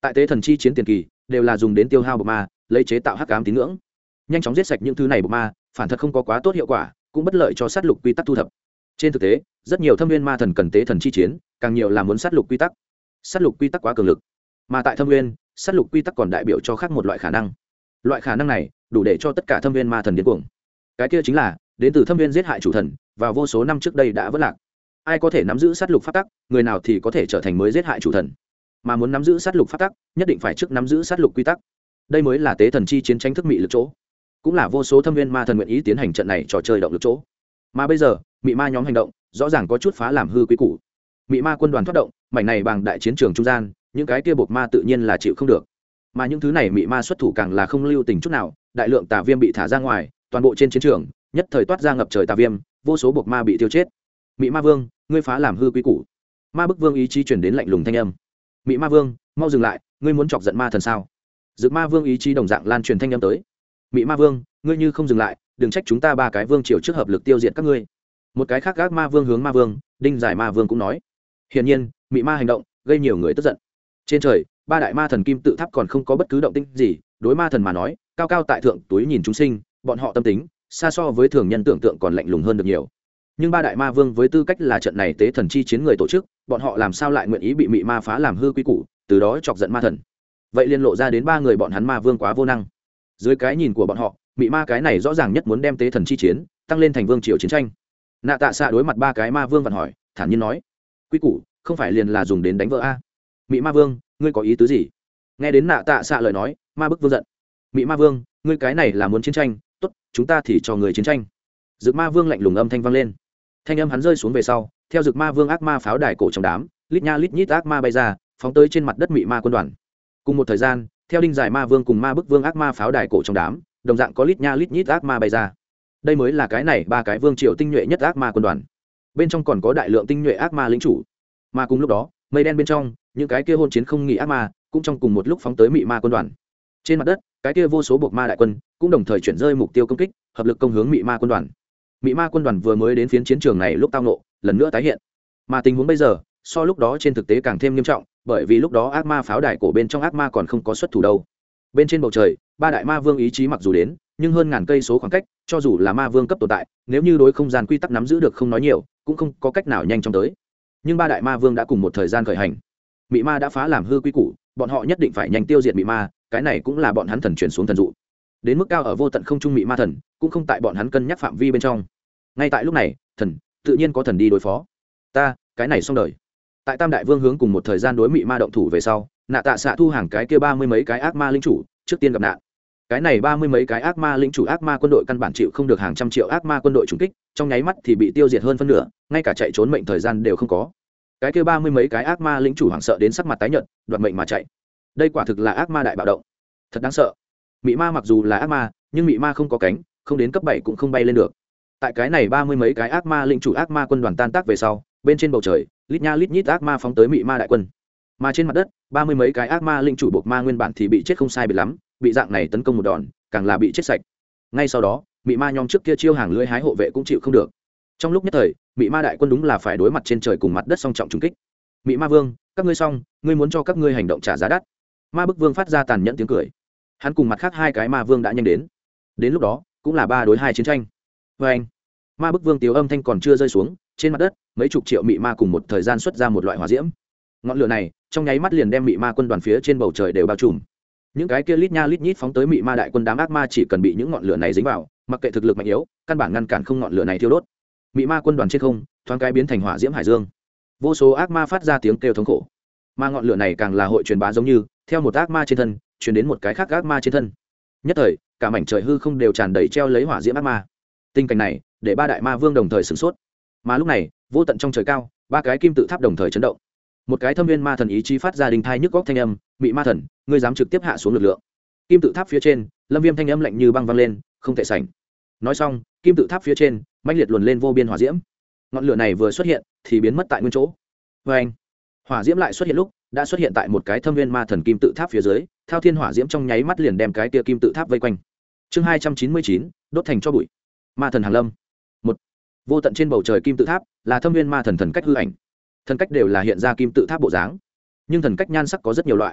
tại tế thần chi chiến tiền kỳ đều là dùng đến tiêu hao bộc ma lấy chế tạo hắc ám tín ngưỡng, nhanh chóng giết sạch những thứ này bộc ma phản thật không có quá tốt hiệu quả, cũng bất lợi cho sát lục quy tắc thu thập. Trên thực tế rất nhiều thâm viên ma thần cần tế thần chi chiến càng nhiều là muốn sát lục quy tắc. Sát lục quy tắc quá cường lực, mà tại thâm viên sát lục quy tắc còn đại biểu cho khác một loại khả năng. Loại khả năng này đủ để cho tất cả thâm viên ma thần điên cuồng. Cái kia chính là đến từ thâm viên giết hại chủ thần, vào vô số năm trước đây đã vỡ lạc. Ai có thể nắm giữ sát lục pháp tắc, người nào thì có thể trở thành mới giết hại chủ thần. Mà muốn nắm giữ sát lục pháp tắc, nhất định phải trước nắm giữ sát lục quy tắc. Đây mới là tế thần chi chiến tranh thức mị lực chỗ, cũng là vô số thâm viên ma thần nguyện ý tiến hành trận này trò chơi động lực chỗ. Mà bây giờ mị ma nhóm hành động rõ ràng có chút phá làm hư quý củ. Mị ma quân đoàn thoát động mảnh này bằng đại chiến trường trung gian, những cái kia bột ma tự nhiên là chịu không được, mà những thứ này mị ma xuất thủ càng là không lưu tình chút nào. Đại lượng tà viêm bị thả ra ngoài, toàn bộ trên chiến trường nhất thời toát ra ngập trời tà viêm, vô số bột ma bị tiêu chết. Mị ma vương, ngươi phá làm hư quý củ. Ma bức vương ý chí truyền đến lạnh lùng thanh âm. Mị ma vương, mau dừng lại, ngươi muốn chọc giận ma thần sao? Dực ma vương ý chí đồng dạng lan truyền thanh âm tới. Mị ma vương, ngươi như không dừng lại, đừng trách chúng ta ba cái vương triều trước hợp lực tiêu diệt các ngươi. Một cái khác gác ma vương hướng ma vương đinh giải ma vương cũng nói. Hiển nhiên mị ma hành động gây nhiều người tức giận. Trên trời ba đại ma thần kim tự tháp còn không có bất cứ động tĩnh gì, đối ma thần mà nói cao cao tại thượng túi nhìn chúng sinh, bọn họ tâm tính xa so với thường nhân tưởng tượng còn lạnh lùng hơn được nhiều. Nhưng ba đại ma vương với tư cách là trận này tế thần chi chiến người tổ chức, bọn họ làm sao lại nguyện ý bị mị ma phá làm hư quy củ, từ đó chọc giận ma thần? Vậy liên lộ ra đến ba người bọn hắn ma vương quá vô năng. Dưới cái nhìn của bọn họ, mị ma cái này rõ ràng nhất muốn đem tế thần chi chiến tăng lên thành vương triều chiến tranh. Nạ Tạ Xạ đối mặt ba cái ma vương vặn hỏi, thản nhiên nói: quy củ không phải liền là dùng đến đánh vỡ a? Mị ma vương, ngươi có ý tứ gì? Nghe đến Nạ Tạ Xạ lời nói, ma bức vương giận. Mị ma vương, ngươi cái này là muốn chiến tranh, tốt, chúng ta thì cho người chiến tranh. Dực ma vương lạnh lùng âm thanh vang lên. Thanh âm hắn rơi xuống về sau, theo Dực ma vương ác ma pháo đài cổ trong đám, lít nha lít nhít ác ma bay ra, phóng tới trên mặt đất mị ma quân đoàn. Cùng một thời gian, theo đinh giải ma vương cùng ma bức vương ác ma pháo đài cổ trong đám, đồng dạng có lít nha lít nhít ác ma bay ra. Đây mới là cái này ba cái vương triều tinh nhuệ nhất ác ma quân đoàn. Bên trong còn có đại lượng tinh nhuệ ác ma lĩnh chủ. Mà cùng lúc đó, mây đen bên trong, những cái kia hôn chiến không nghỉ ác ma cũng trong cùng một lúc phóng tới mị ma quân đoàn. Trên mặt đất, cái kia vô số buộc ma đại quân cũng đồng thời chuyển rơi mục tiêu công kích, hợp lực công hướng mị ma quân đoàn. Mị ma quân đoàn vừa mới đến phiến chiến trường này lúc tao nộ, lần nữa tái hiện. Mà tình huống bây giờ, so lúc đó trên thực tế càng thêm nghiêm trọng, bởi vì lúc đó ác ma pháo đài cổ bên trong ác ma còn không có xuất thủ đâu. Bên trên bầu trời, ba đại ma vương ý chí mặc dù đến, nhưng hơn ngàn cây số khoảng cách, cho dù là ma vương cấp tồn tại, nếu như đối không gian quy tắc nắm giữ được không nói nhiều, cũng không có cách nào nhanh chóng tới. Nhưng ba đại ma vương đã cùng một thời gian khởi hành. Mị ma đã phá làm hư quy củ, bọn họ nhất định phải nhanh tiêu diệt mị ma, cái này cũng là bọn hắn thần truyền xuống thần dụ. Đến mức cao ở vô tận không trung mị ma thần, cũng không tại bọn hắn cân nhắc phạm vi bên trong. Ngay tại lúc này, thần tự nhiên có thần đi đối phó. Ta, cái này xong đời. Tại tam đại vương hướng cùng một thời gian đối mị ma động thủ về sau, Nạ Tạ Xạ thu hàng cái kia 30 mấy cái ác ma linh chủ, trước tiên gặp nạn. Cái này 30 mấy cái ác ma linh chủ ác ma quân đội căn bản chịu không được hàng trăm triệu ác ma quân đội trùng kích, trong nháy mắt thì bị tiêu diệt hơn phân nửa, ngay cả chạy trốn mệnh thời gian đều không có. Cái kia 30 mấy cái ác ma linh chủ hoảng sợ đến sắc mặt tái nhợt, đoạt mệnh mà chạy. Đây quả thực là ác ma đại bạo động, thật đáng sợ. Mị ma mặc dù là ác ma, nhưng mị ma không có cánh, không đến cấp 7 cũng không bay lên được. Tại cái này 30 mấy cái ác ma linh chủ ác ma quân đoàn tan tác về sau, bên trên bầu trời, lít nha lít nhít ác ma phóng tới mị ma đại quân. Mà trên mặt đất, 30 mấy cái ác ma linh chủ buộc ma nguyên bản thì bị chết không sai biệt lắm, bị dạng này tấn công một đòn, càng là bị chết sạch. Ngay sau đó, mị ma nhóm trước kia chiêu hàng lưỡi hái hộ vệ cũng chịu không được. Trong lúc nhất thời, mị ma đại quân đúng là phải đối mặt trên trời cùng mặt đất song trọng trùng kích. Mị ma vương, các ngươi xong, ngươi muốn cho các ngươi hành động trả giá đắt. Ma bức vương phát ra tàn nhẫn tiếng cười. Hắn cùng mặt khác hai cái ma vương đã nhanh đến. Đến lúc đó, cũng là 3 đối 2 chiến tranh. Và anh, ma bức vương tiếu âm thanh còn chưa rơi xuống, trên mặt đất, mấy chục triệu mị ma cùng một thời gian xuất ra một loại hỏa diễm. Ngọn lửa này, trong nháy mắt liền đem mị ma quân đoàn phía trên bầu trời đều bao trùm. Những cái kia lít nha lít nhít phóng tới mị ma đại quân đám ác ma chỉ cần bị những ngọn lửa này dính vào, mặc kệ thực lực mạnh yếu, căn bản ngăn cản không ngọn lửa này thiêu đốt. Mị ma quân đoàn trên không, thoáng cái biến thành hỏa diễm hải dương. Vô số ác ma phát ra tiếng kêu thống khổ. Mà ngọn lửa này càng là hội truyền bá giống như, theo một ác ma trên thân, truyền đến một cái khác ác ma trên thân. Nhất thời, cả mảnh trời hư không đều tràn đầy treo lấy hỏa diễm ác ma. Tình cảnh này, để ba đại ma vương đồng thời sửng sốt. Mà lúc này, vô tận trong trời cao, ba cái kim tự tháp đồng thời chấn động. Một cái thâm viên ma thần ý chí phát ra đình thai nhức góc thanh âm, Mị ma thần, ngươi dám trực tiếp hạ xuống lực lượng. Kim tự tháp phía trên, Lâm Viêm thanh âm lạnh như băng vang lên, không thể sảnh. Nói xong, kim tự tháp phía trên, mãnh liệt luồn lên vô biên hỏa diễm. Ngọn lửa này vừa xuất hiện, thì biến mất tại nguyên chỗ. Oeng! Hỏa diễm lại xuất hiện lúc, đã xuất hiện tại một cái thâm viên ma thần kim tự tháp phía dưới, thao thiên hỏa diễm trong nháy mắt liền đem cái kia kim tự tháp vây quanh. Chương 299, đốt thành cho bụi. Ma thần hàng lâm. Một, vô tận trên bầu trời kim tự tháp, là thâm viên ma thần thần cách hư ảnh. Thần cách đều là hiện ra kim tự tháp bộ dáng, nhưng thần cách nhan sắc có rất nhiều loại.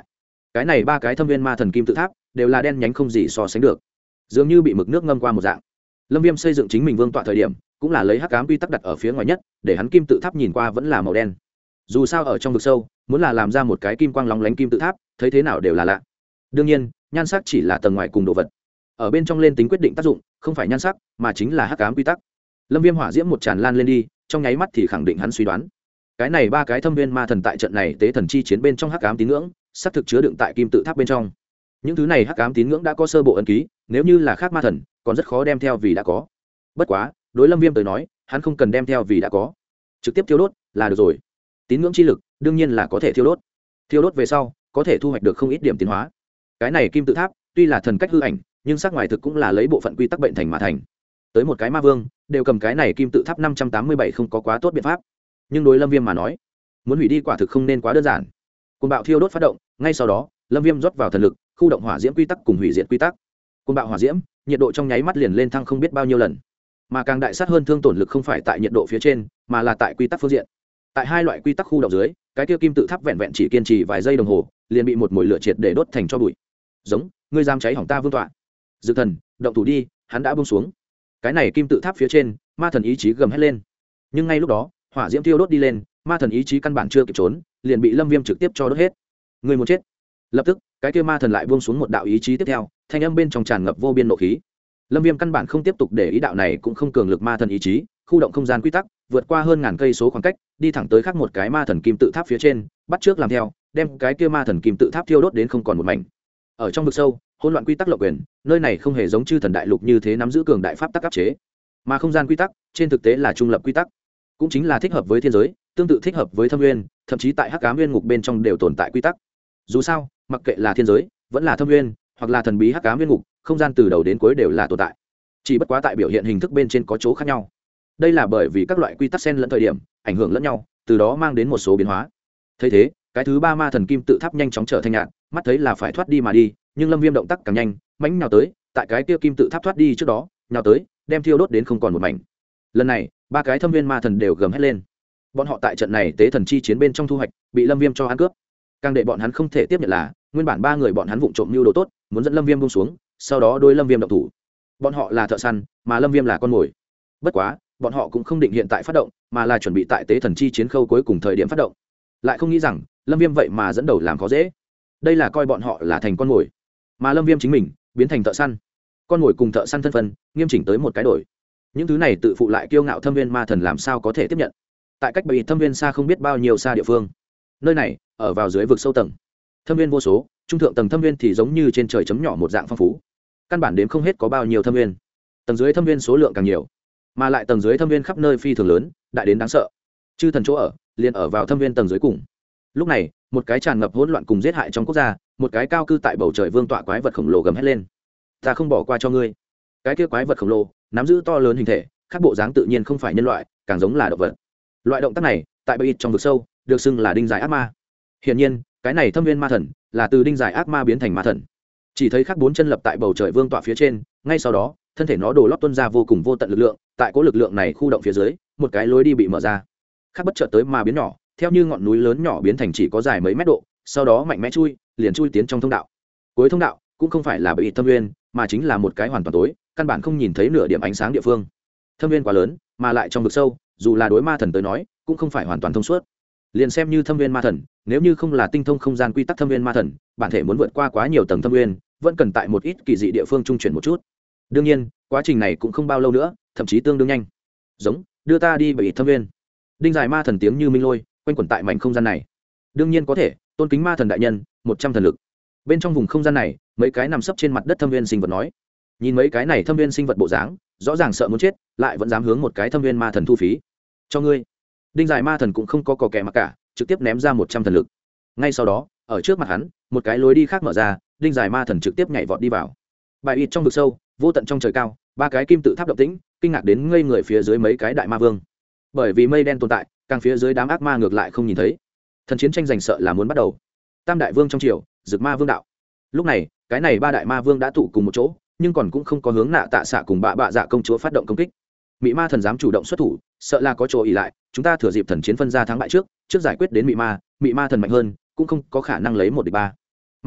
cái này ba cái thâm viên ma thần kim tự tháp đều là đen nhánh không gì so sánh được, dường như bị mực nước ngâm qua một dạng. Lâm Viêm xây dựng chính mình vương tọa thời điểm cũng là lấy hắc ám quy tắc đặt ở phía ngoài nhất, để hắn kim tự tháp nhìn qua vẫn là màu đen. Dù sao ở trong vực sâu muốn là làm ra một cái kim quang lóng lánh kim tự tháp, thấy thế nào đều là lạ. Đương nhiên nhan sắc chỉ là tầng ngoài cùng đồ vật, ở bên trong lên tính quyết định tác dụng không phải nhan sắc mà chính là hắc ám quy tắc. Lâm Viêm hỏa diễm một tràn lan lên đi, trong nháy mắt thì khẳng định hắn suy đoán, cái này ba cái thâm viên ma thần tại trận này tế thần chi chiến bên trong hắc ám tín ngưỡng xác thực chứa đựng tại kim tự tháp bên trong. Những thứ này hắc ám tín ngưỡng đã có sơ bộ ấn ký, nếu như là khác ma thần còn rất khó đem theo vì đã có. Bất quá đối Lâm Viêm tới nói, hắn không cần đem theo vì đã có, trực tiếp thiêu đốt là được rồi. Tín ngưỡng chi lực đương nhiên là có thể thiêu đốt về sau có thể thu hoạch được không ít điểm tiến hóa. Cái này kim tự tháp tuy là thần cách hư ảnh, nhưng sắc ngoài thực cũng là lấy bộ phận quy tắc bệnh thành mà thành. Tới một cái ma vương đều cầm cái này kim tự tháp 587 không có quá tốt biện pháp, nhưng đối Lâm Viêm mà nói, muốn hủy đi quả thực không nên quá đơn giản. Cuồng bạo thiêu đốt phát động, ngay sau đó Lâm Viêm rót vào thần lực, khu động hỏa diễm quy tắc cùng hủy diệt quy tắc. Cuồng bạo hỏa diễm, nhiệt độ trong nháy mắt liền lên thăng không biết bao nhiêu lần, mà càng đại sát hơn thương tổn lực không phải tại nhiệt độ phía trên, mà là tại quy tắc phương diện. Tại hai loại quy tắc khu động dưới, cái kia kim tự tháp vẹn vẹn chỉ kiên trì vài giây đồng hồ, liền bị một mùi lửa triệt để đốt thành tro bụi. Giống, ngươi dám cháy hỏng ta vương tọa. Dực thần, động thủ đi, hắn đã buông xuống. Cái này kim tự tháp phía trên, ma thần ý chí gầm hét lên. Nhưng ngay lúc đó, hỏa diễm thiêu đốt đi lên, ma thần ý chí căn bản chưa kịp trốn, liền bị Lâm Viêm trực tiếp cho đốt hết. Người muốn chết. Lập tức, cái kia ma thần lại buông xuống một đạo ý chí tiếp theo, thanh âm bên trong tràn ngập vô biên nộ khí. Lâm Viêm căn bản không tiếp tục để ý đạo này cũng không cường lực ma thần ý chí, khu động không gian quy tắc, vượt qua hơn ngàn cây số khoảng cách, đi thẳng tới khác một cái ma thần kim tự tháp phía trên, bắt trước làm theo, đem cái kia ma thần kim tự tháp thiêu đốt đến không còn một mảnh. Ở trong vực sâu, hỗn loạn quy tắc lộng quyền, nơi này không hề giống chư thần đại lục như thế nắm giữ cường đại pháp tắc áp chế, mà không gian quy tắc, trên thực tế là trung lập quy tắc, cũng chính là thích hợp với thiên giới, tương tự thích hợp với thâm nguyên, thậm chí tại hắc ám nguyên ngục bên trong đều tồn tại quy tắc. Dù sao, mặc kệ là thiên giới, vẫn là thâm nguyên, hoặc là thần bí hắc ám nguyên ngục, không gian từ đầu đến cuối đều là tồn tại, chỉ bất quá tại biểu hiện hình thức bên trên có chỗ khác nhau. Đây là bởi vì các loại quy tắc xen lẫn thời điểm ảnh hưởng lẫn nhau, từ đó mang đến một số biến hóa. Thấy thế, cái thứ ba ma thần kim tự tháp nhanh chóng trở thành nhạt, mắt thấy là phải thoát đi mà đi, nhưng Lâm Viêm động tác càng nhanh, mãnh nhào tới, tại cái kia kim tự tháp thoát đi trước đó, nhào tới, đem thiêu đốt đến không còn một mảnh. Lần này, ba cái thâm viên ma thần đều gầm hét lên. Bọn họ tại trận này tế thần chi chiến bên trong thu hoạch, bị Lâm Viêm cho ăn cướp. Càng để bọn hắn không thể tiếp nhận là, nguyên bản ba người bọn hắn vụng trộm mưu đồ tốt, muốn dẫn Lâm Viêm buông xuống, sau đó đối Lâm Viêm động thủ. Bọn họ là thợ săn, mà Lâm Viêm là con mồi. Bất quá, bọn họ cũng không định hiện tại phát động, mà là chuẩn bị tại tế thần chi chiến khâu cuối cùng thời điểm phát động. Lại không nghĩ rằng, Lâm Viêm vậy mà dẫn đầu làm khó dễ. Đây là coi bọn họ là thành con mồi, mà Lâm Viêm chính mình biến thành thợ săn. Con mồi cùng thợ săn thân phân, nghiêm chỉnh tới một cái đổi. Những thứ này tự phụ lại kiêu ngạo thâm viên ma thần làm sao có thể tiếp nhận. Tại cách bầy thâm viên xa không biết bao nhiêu xa địa phương, nơi này ở vào dưới vực sâu tầng, thâm viên vô số, trung thượng tầng thâm viên thì giống như trên trời chấm nhỏ một dạng phong phú, căn bản đếm không hết có bao nhiêu thâm viên. Tầng dưới thâm viên số lượng càng nhiều, mà lại tầng dưới thâm viên khắp nơi phi thường lớn, đại đến đáng sợ. Chư thần chỗ ở liền ở vào thâm viên tầng dưới cùng. Lúc này, một cái tràn ngập hỗn loạn cùng giết hại trong quốc gia, một cái cao cư tại bầu trời vương tọa quái vật khổng lồ gầm hét lên: ta không bỏ qua cho ngươi. Cái kia quái vật khổng lồ nắm giữ to lớn hình thể, khác bộ dáng tự nhiên không phải nhân loại, càng giống là động vật. Loại động tác này tại bầy trong vực sâu được xưng là đinh giải ác ma. Hiển nhiên, cái này thâm viên ma thần là từ đinh giải ác ma biến thành ma thần. Chỉ thấy khác bốn chân lập tại bầu trời vương tọa phía trên, ngay sau đó thân thể nó đổ lót tuôn ra vô cùng vô tận lực lượng, tại cố lực lượng này khu động phía dưới, một cái lối đi bị mở ra. Khác bất chợt tới mà biến nhỏ, theo như ngọn núi lớn nhỏ biến thành chỉ có dài mấy mét độ, sau đó mạnh mẽ liền chui tiến trong thông đạo. Cuối thông đạo cũng không phải là bầy thâm viên, mà chính là một cái hoàn toàn tối, căn bản không nhìn thấy nửa điểm ánh sáng địa phương. Thâm viên quá lớn, mà lại trong vực sâu, dù là đối ma thần tới nói, cũng không phải hoàn toàn thông suốt. Liền xem như thâm viên ma thần, nếu như không là tinh thông không gian quy tắc thâm viên ma thần, bản thể muốn vượt qua quá nhiều tầng thâm viên, vẫn cần tại một ít kỳ dị địa phương trung chuyển một chút. Đương nhiên, quá trình này cũng không bao lâu nữa, thậm chí tương đương nhanh. Giống, đưa ta đi bầy thâm viên. Đinh dài ma thần tiếng như minh lôi, quanh quẩn tại mảnh không gian này. Đương nhiên có thể, tôn kính ma thần đại nhân, 100 thần lực. Bên trong vùng không gian này, mấy cái nằm sấp trên mặt đất thâm viên sinh vật nói. Nhìn mấy cái này thâm viên sinh vật bộ dáng, rõ ràng sợ muốn chết, lại vẫn dám hướng một cái thâm viên ma thần thu phí. Cho ngươi. Đinh dài ma thần cũng không có kẻ mặc cả, trực tiếp ném ra 100 thần lực. Ngay sau đó, ở trước mặt hắn, một cái lối đi khác mở ra, đinh dài ma thần trực tiếp nhảy vọt đi vào. Bài ít trong vực sâu, vô tận trong trời cao, ba cái kim tự tháp động tĩnh, kinh ngạc đến ngây người phía dưới mấy cái đại ma vương. Bởi vì mây đen tồn tại, càng phía dưới đám ác ma ngược lại không nhìn thấy. Thần chiến tranh giành sợ là muốn bắt đầu. Tam đại vương trong triều, Dực Ma Vương đạo. Lúc này, cái này ba đại ma vương đã tụ cùng một chỗ, nhưng còn cũng không có hướng Nạ Tạ Xạ cùng bạ dạ công chúa phát động công kích. Mị ma thần dám chủ động xuất thủ, sợ là có chỗ ỉ lại, chúng ta thừa dịp thần chiến phân ra thắng bại trước giải quyết đến mị ma thần mạnh hơn, cũng không có khả năng lấy một địch ba.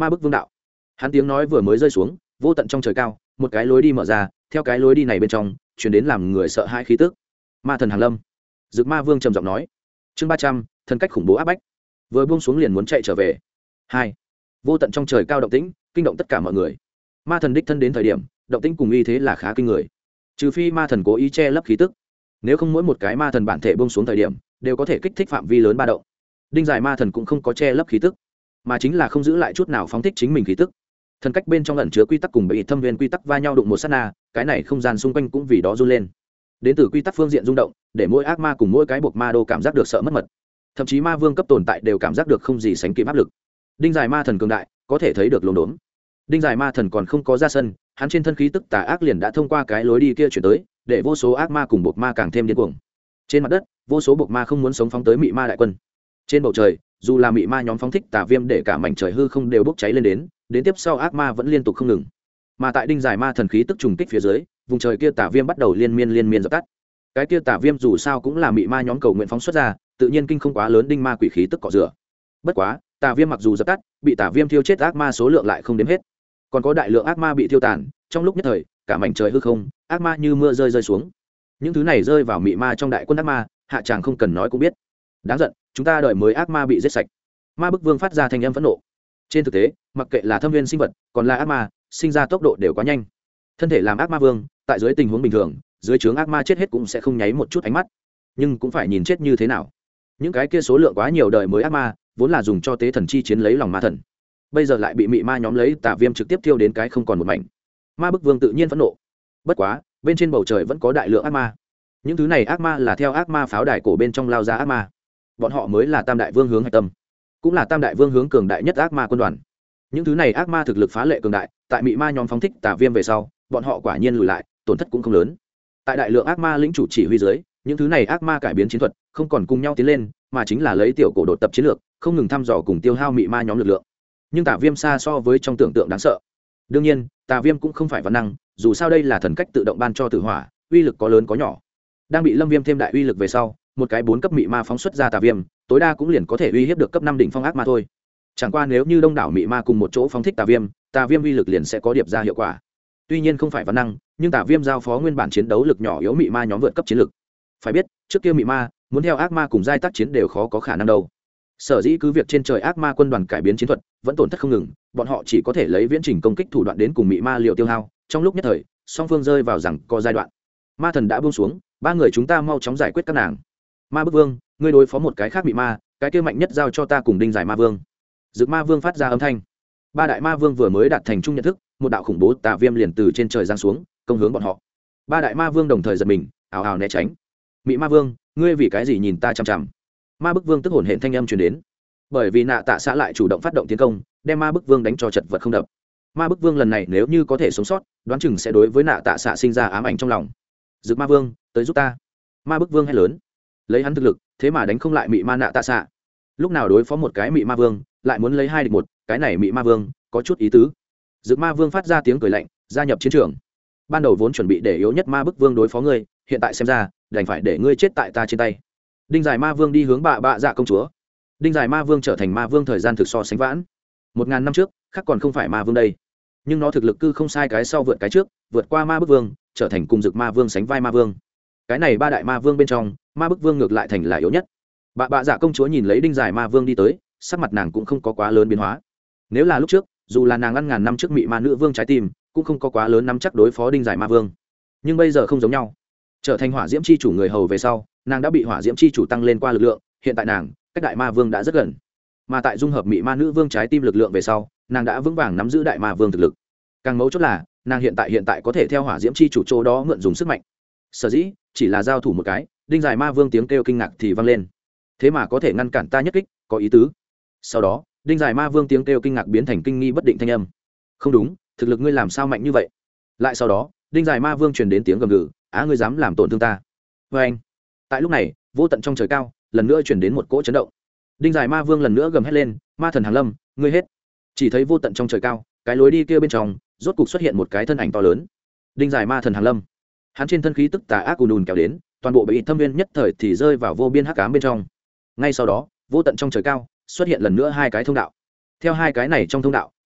ma bức vương đạo. Hắn tiếng nói vừa mới rơi xuống, vô tận trong trời cao một cái lối đi mở ra, theo cái lối đi này bên trong chuyển đến làm người sợ hãi khí tức. Ma thần hàng lâm. Dực ma vương trầm giọng nói. Chương 300, thần cách khủng bố áp bách. Vừa buông xuống liền muốn chạy trở về. Hai, vô tận trong trời cao động tĩnh kinh động tất cả mọi người. Ma thần đích thân đến thời điểm động tĩnh cùng uy thế là khá kinh người, trừ phi ma thần cố ý che lấp khí tức, nếu không mỗi một cái ma thần bản thể buông xuống thời điểm đều có thể kích thích phạm vi lớn ba động. Đinh Giải ma thần cũng không có che lấp khí tức, mà chính là không giữ lại chút nào phóng thích chính mình khí tức. Thần cách bên trong ẩn chứa quy tắc cùng bị thâm viên quy tắc va nhau đụng một sát na, cái này không gian xung quanh cũng vì đó run lên. Đến từ quy tắc phương diện rung động, để mỗi ác ma cùng mỗi cái buộc ma đô cảm giác được sợ mất mật. Thậm chí ma vương cấp tồn tại đều cảm giác được không gì sánh kịp áp lực. Đinh Giải ma thần cường đại, có thể thấy được lồn đốn. Đinh Giải ma thần còn không có ra sân, hắn trên thân khí tức tà ác liền đã thông qua cái lối đi kia chuyển tới, để vô số ác ma cùng buộc ma càng thêm điên cuồng. Trên mặt đất, vô số buộc ma không muốn sống phóng tới mị ma đại quân. Trên bầu trời, dù là mị ma nhóm phóng thích tà viêm để cả mảnh trời hư không đều bốc cháy lên đến tiếp sau ác ma vẫn liên tục không ngừng. Mà tại Đinh Giải ma thần khí tức trùng kích phía dưới, vùng trời kia tà viêm bắt đầu liên miên dập tắt. Cái kia tà viêm dù sao cũng là mị ma nhóm cầu nguyện phóng xuất ra, tự nhiên kinh không quá lớn đinh ma quỷ khí tức cọ rửa. Bất quá, tà viêm mặc dù dập tắt, bị tà viêm thiêu chết ác ma số lượng lại không đếm hết, còn có đại lượng ác ma bị thiêu tàn. Trong lúc nhất thời, cả mảnh trời hư không, ác ma như mưa rơi xuống. Những thứ này rơi vào mị ma trong đại quân ác ma, hạ tràng không cần nói cũng biết. Đáng giận, chúng ta đợi mới ác ma bị giết sạch. Ma bức vương phát ra thanh âm phẫn nộ. Trên thực tế, mặc kệ là thâm viên sinh vật, còn là ác ma, sinh ra tốc độ đều quá nhanh. Thân thể làm ác ma vương, tại dưới tình huống bình thường, dưới trướng ác ma chết hết cũng sẽ không nháy một chút ánh mắt, nhưng cũng phải nhìn chết như thế nào. Những cái kia số lượng quá nhiều đời mới ác ma, vốn là dùng cho tế thần chi chiến lấy lòng ma thần, bây giờ lại bị mị ma nhóm lấy tà viêm trực tiếp thiêu đến cái không còn một mảnh. Ma bức vương tự nhiên phẫn nộ. Bất quá, bên trên bầu trời vẫn có đại lượng ác ma. Những thứ này ác ma là theo ác ma pháo đài cổ bên trong lao ra ác ma, bọn họ mới là tam đại vương hướng hạch tâm, cũng là tam đại vương hướng cường đại nhất ác ma quân đoàn. Những thứ này ác ma thực lực phá lệ cường đại, tại mị ma nhóm phóng thích tà viêm về sau, bọn họ quả nhiên lùi lại, tổn thất cũng không lớn. Tại đại lượng ác ma lĩnh chủ chỉ huy dưới, những thứ này ác ma cải biến chiến thuật, không còn cùng nhau tiến lên, mà chính là lấy tiểu cổ đột tập chiến lược, không ngừng thăm dò cùng tiêu hao mị ma nhóm lực lượng. Nhưng tà viêm xa so với trong tưởng tượng đáng sợ. Đương nhiên, tà viêm cũng không phải văn năng, dù sao đây là thần cách tự động ban cho tử hỏa, uy lực có lớn có nhỏ. Đang bị lâm viêm thêm đại uy lực về sau, một cái 4 cấp mị ma phóng xuất ra tà viêm, tối đa cũng liền có thể uy hiếp được cấp 5 đỉnh phong ác ma thôi. Chẳng qua nếu như đông đảo mị ma cùng một chỗ phóng thích tà viêm uy lực liền sẽ có điệp ra hiệu quả. Tuy nhiên không phải văn năng, nhưng tà viêm giao phó nguyên bản chiến đấu lực nhỏ yếu mị ma nhóm vượt cấp chiến lực. Phải biết, trước kia mị ma muốn theo ác ma cùng giai tác chiến đều khó có khả năng đâu. Sở dĩ cứ việc trên trời ác ma quân đoàn cải biến chiến thuật, vẫn tổn thất không ngừng, bọn họ chỉ có thể lấy viễn trình công kích thủ đoạn đến cùng mị ma liều tiêu hao. Trong lúc nhất thời, song phương rơi vào rằng có giai đoạn. Ma thần đã buông xuống, ba người chúng ta mau chóng giải quyết các nàng. Ma bức vương, ngươi đối phó một cái khác mị ma, cái kia mạnh nhất giao cho ta cùng Đinh Giải ma vương. Dực ma vương phát ra âm thanh. Ba đại ma vương vừa mới đạt thành chung nhận thức, một đạo khủng bố tà viêm liền từ trên trời giáng xuống, công hướng bọn họ. Ba đại ma vương đồng thời giật mình, ào ào né tránh. Mị ma vương, ngươi vì cái gì nhìn ta chằm chằm? Ma bức vương tức hổn hển thanh âm truyền đến. Bởi vì nạ tạ xã lại chủ động phát động tiến công, đem ma bức vương đánh cho chật vật không đập. Ma bức vương lần này nếu như có thể sống sót, đoán chừng sẽ đối với nạ tạ xã sinh ra ám ảnh trong lòng. Dực ma vương, tới giúp ta. Ma bức vương hét lớn. Lấy hắn thực lực, thế mà đánh không lại mị ma nạ tạ xã. Lúc nào đối phó một cái mị ma vương, lại muốn lấy 2 địch 1, cái này mị ma vương có chút ý tứ. Dực ma vương phát ra tiếng cười lạnh, gia nhập chiến trường. Ban đầu vốn chuẩn bị để yếu nhất ma bức vương đối phó ngươi, hiện tại xem ra đành phải để ngươi chết tại ta trên tay. Đinh Giải ma vương đi hướng bạ dạ công chúa. Đinh Giải ma vương trở thành ma vương thời gian thực so sánh vãn. 1000 năm trước, khác còn không phải ma vương đây, nhưng nó thực lực cư không sai cái sau vượt cái trước, vượt qua ma bức vương, trở thành cùng Dực ma vương sánh vai ma vương. Cái này ba đại ma vương bên trong, ma bức vương ngược lại thành là yếu nhất. Bạ dạ công chúa nhìn lấy Đinh Giải ma vương đi tới, sắc mặt nàng cũng không có quá lớn biến hóa. Nếu là lúc trước, dù là nàng ăn ngàn năm trước mị ma nữ vương trái tim, cũng không có quá lớn nắm chắc đối phó Đinh Giải ma vương. Nhưng bây giờ không giống nhau, trở thành hỏa diễm chi chủ người hầu về sau, nàng đã bị hỏa diễm chi chủ tăng lên qua lực lượng, hiện tại nàng cách đại ma vương đã rất gần. Mà tại dung hợp mị ma nữ vương trái tim lực lượng về sau, nàng đã vững vàng nắm giữ đại ma vương thực lực. Càng mấu chốt là, nàng hiện tại có thể theo hỏa diễm chi chủ chỗ đó mượn dùng sức mạnh. Sở dĩ chỉ là giao thủ một cái, Đinh Giải ma vương tiếng kêu kinh ngạc thì vang lên. Thế mà có thể ngăn cản ta nhất kích, có ý tứ. Sau đó, Đinh Giải ma vương tiếng kêu kinh ngạc biến thành kinh nghi bất định thanh âm. Không đúng, thực lực ngươi làm sao mạnh như vậy? Lại sau đó, Đinh Giải ma vương truyền đến tiếng gầm gừ, á ngươi dám làm tổn thương ta. Và anh. Tại lúc này, vô tận trong trời cao, lần nữa truyền đến một cỗ chấn động. Đinh Giải ma vương lần nữa gầm hét lên, ma thần hàng lâm, ngươi hết. Chỉ thấy vô tận trong trời cao, cái lối đi kia bên trong, rốt cục xuất hiện một cái thân ảnh to lớn. Đinh Giải ma thần hàng lâm. Hắn trên thân khí tức tà ác ùn kéo đến, toàn bộ bị thâm viên nhất thời thì rơi vào vô biên hắc ám bên trong. Ngay sau đó, vô tận trong trời cao xuất hiện lần nữa 2 cái thông đạo. Theo 2 cái này trong thông đạo,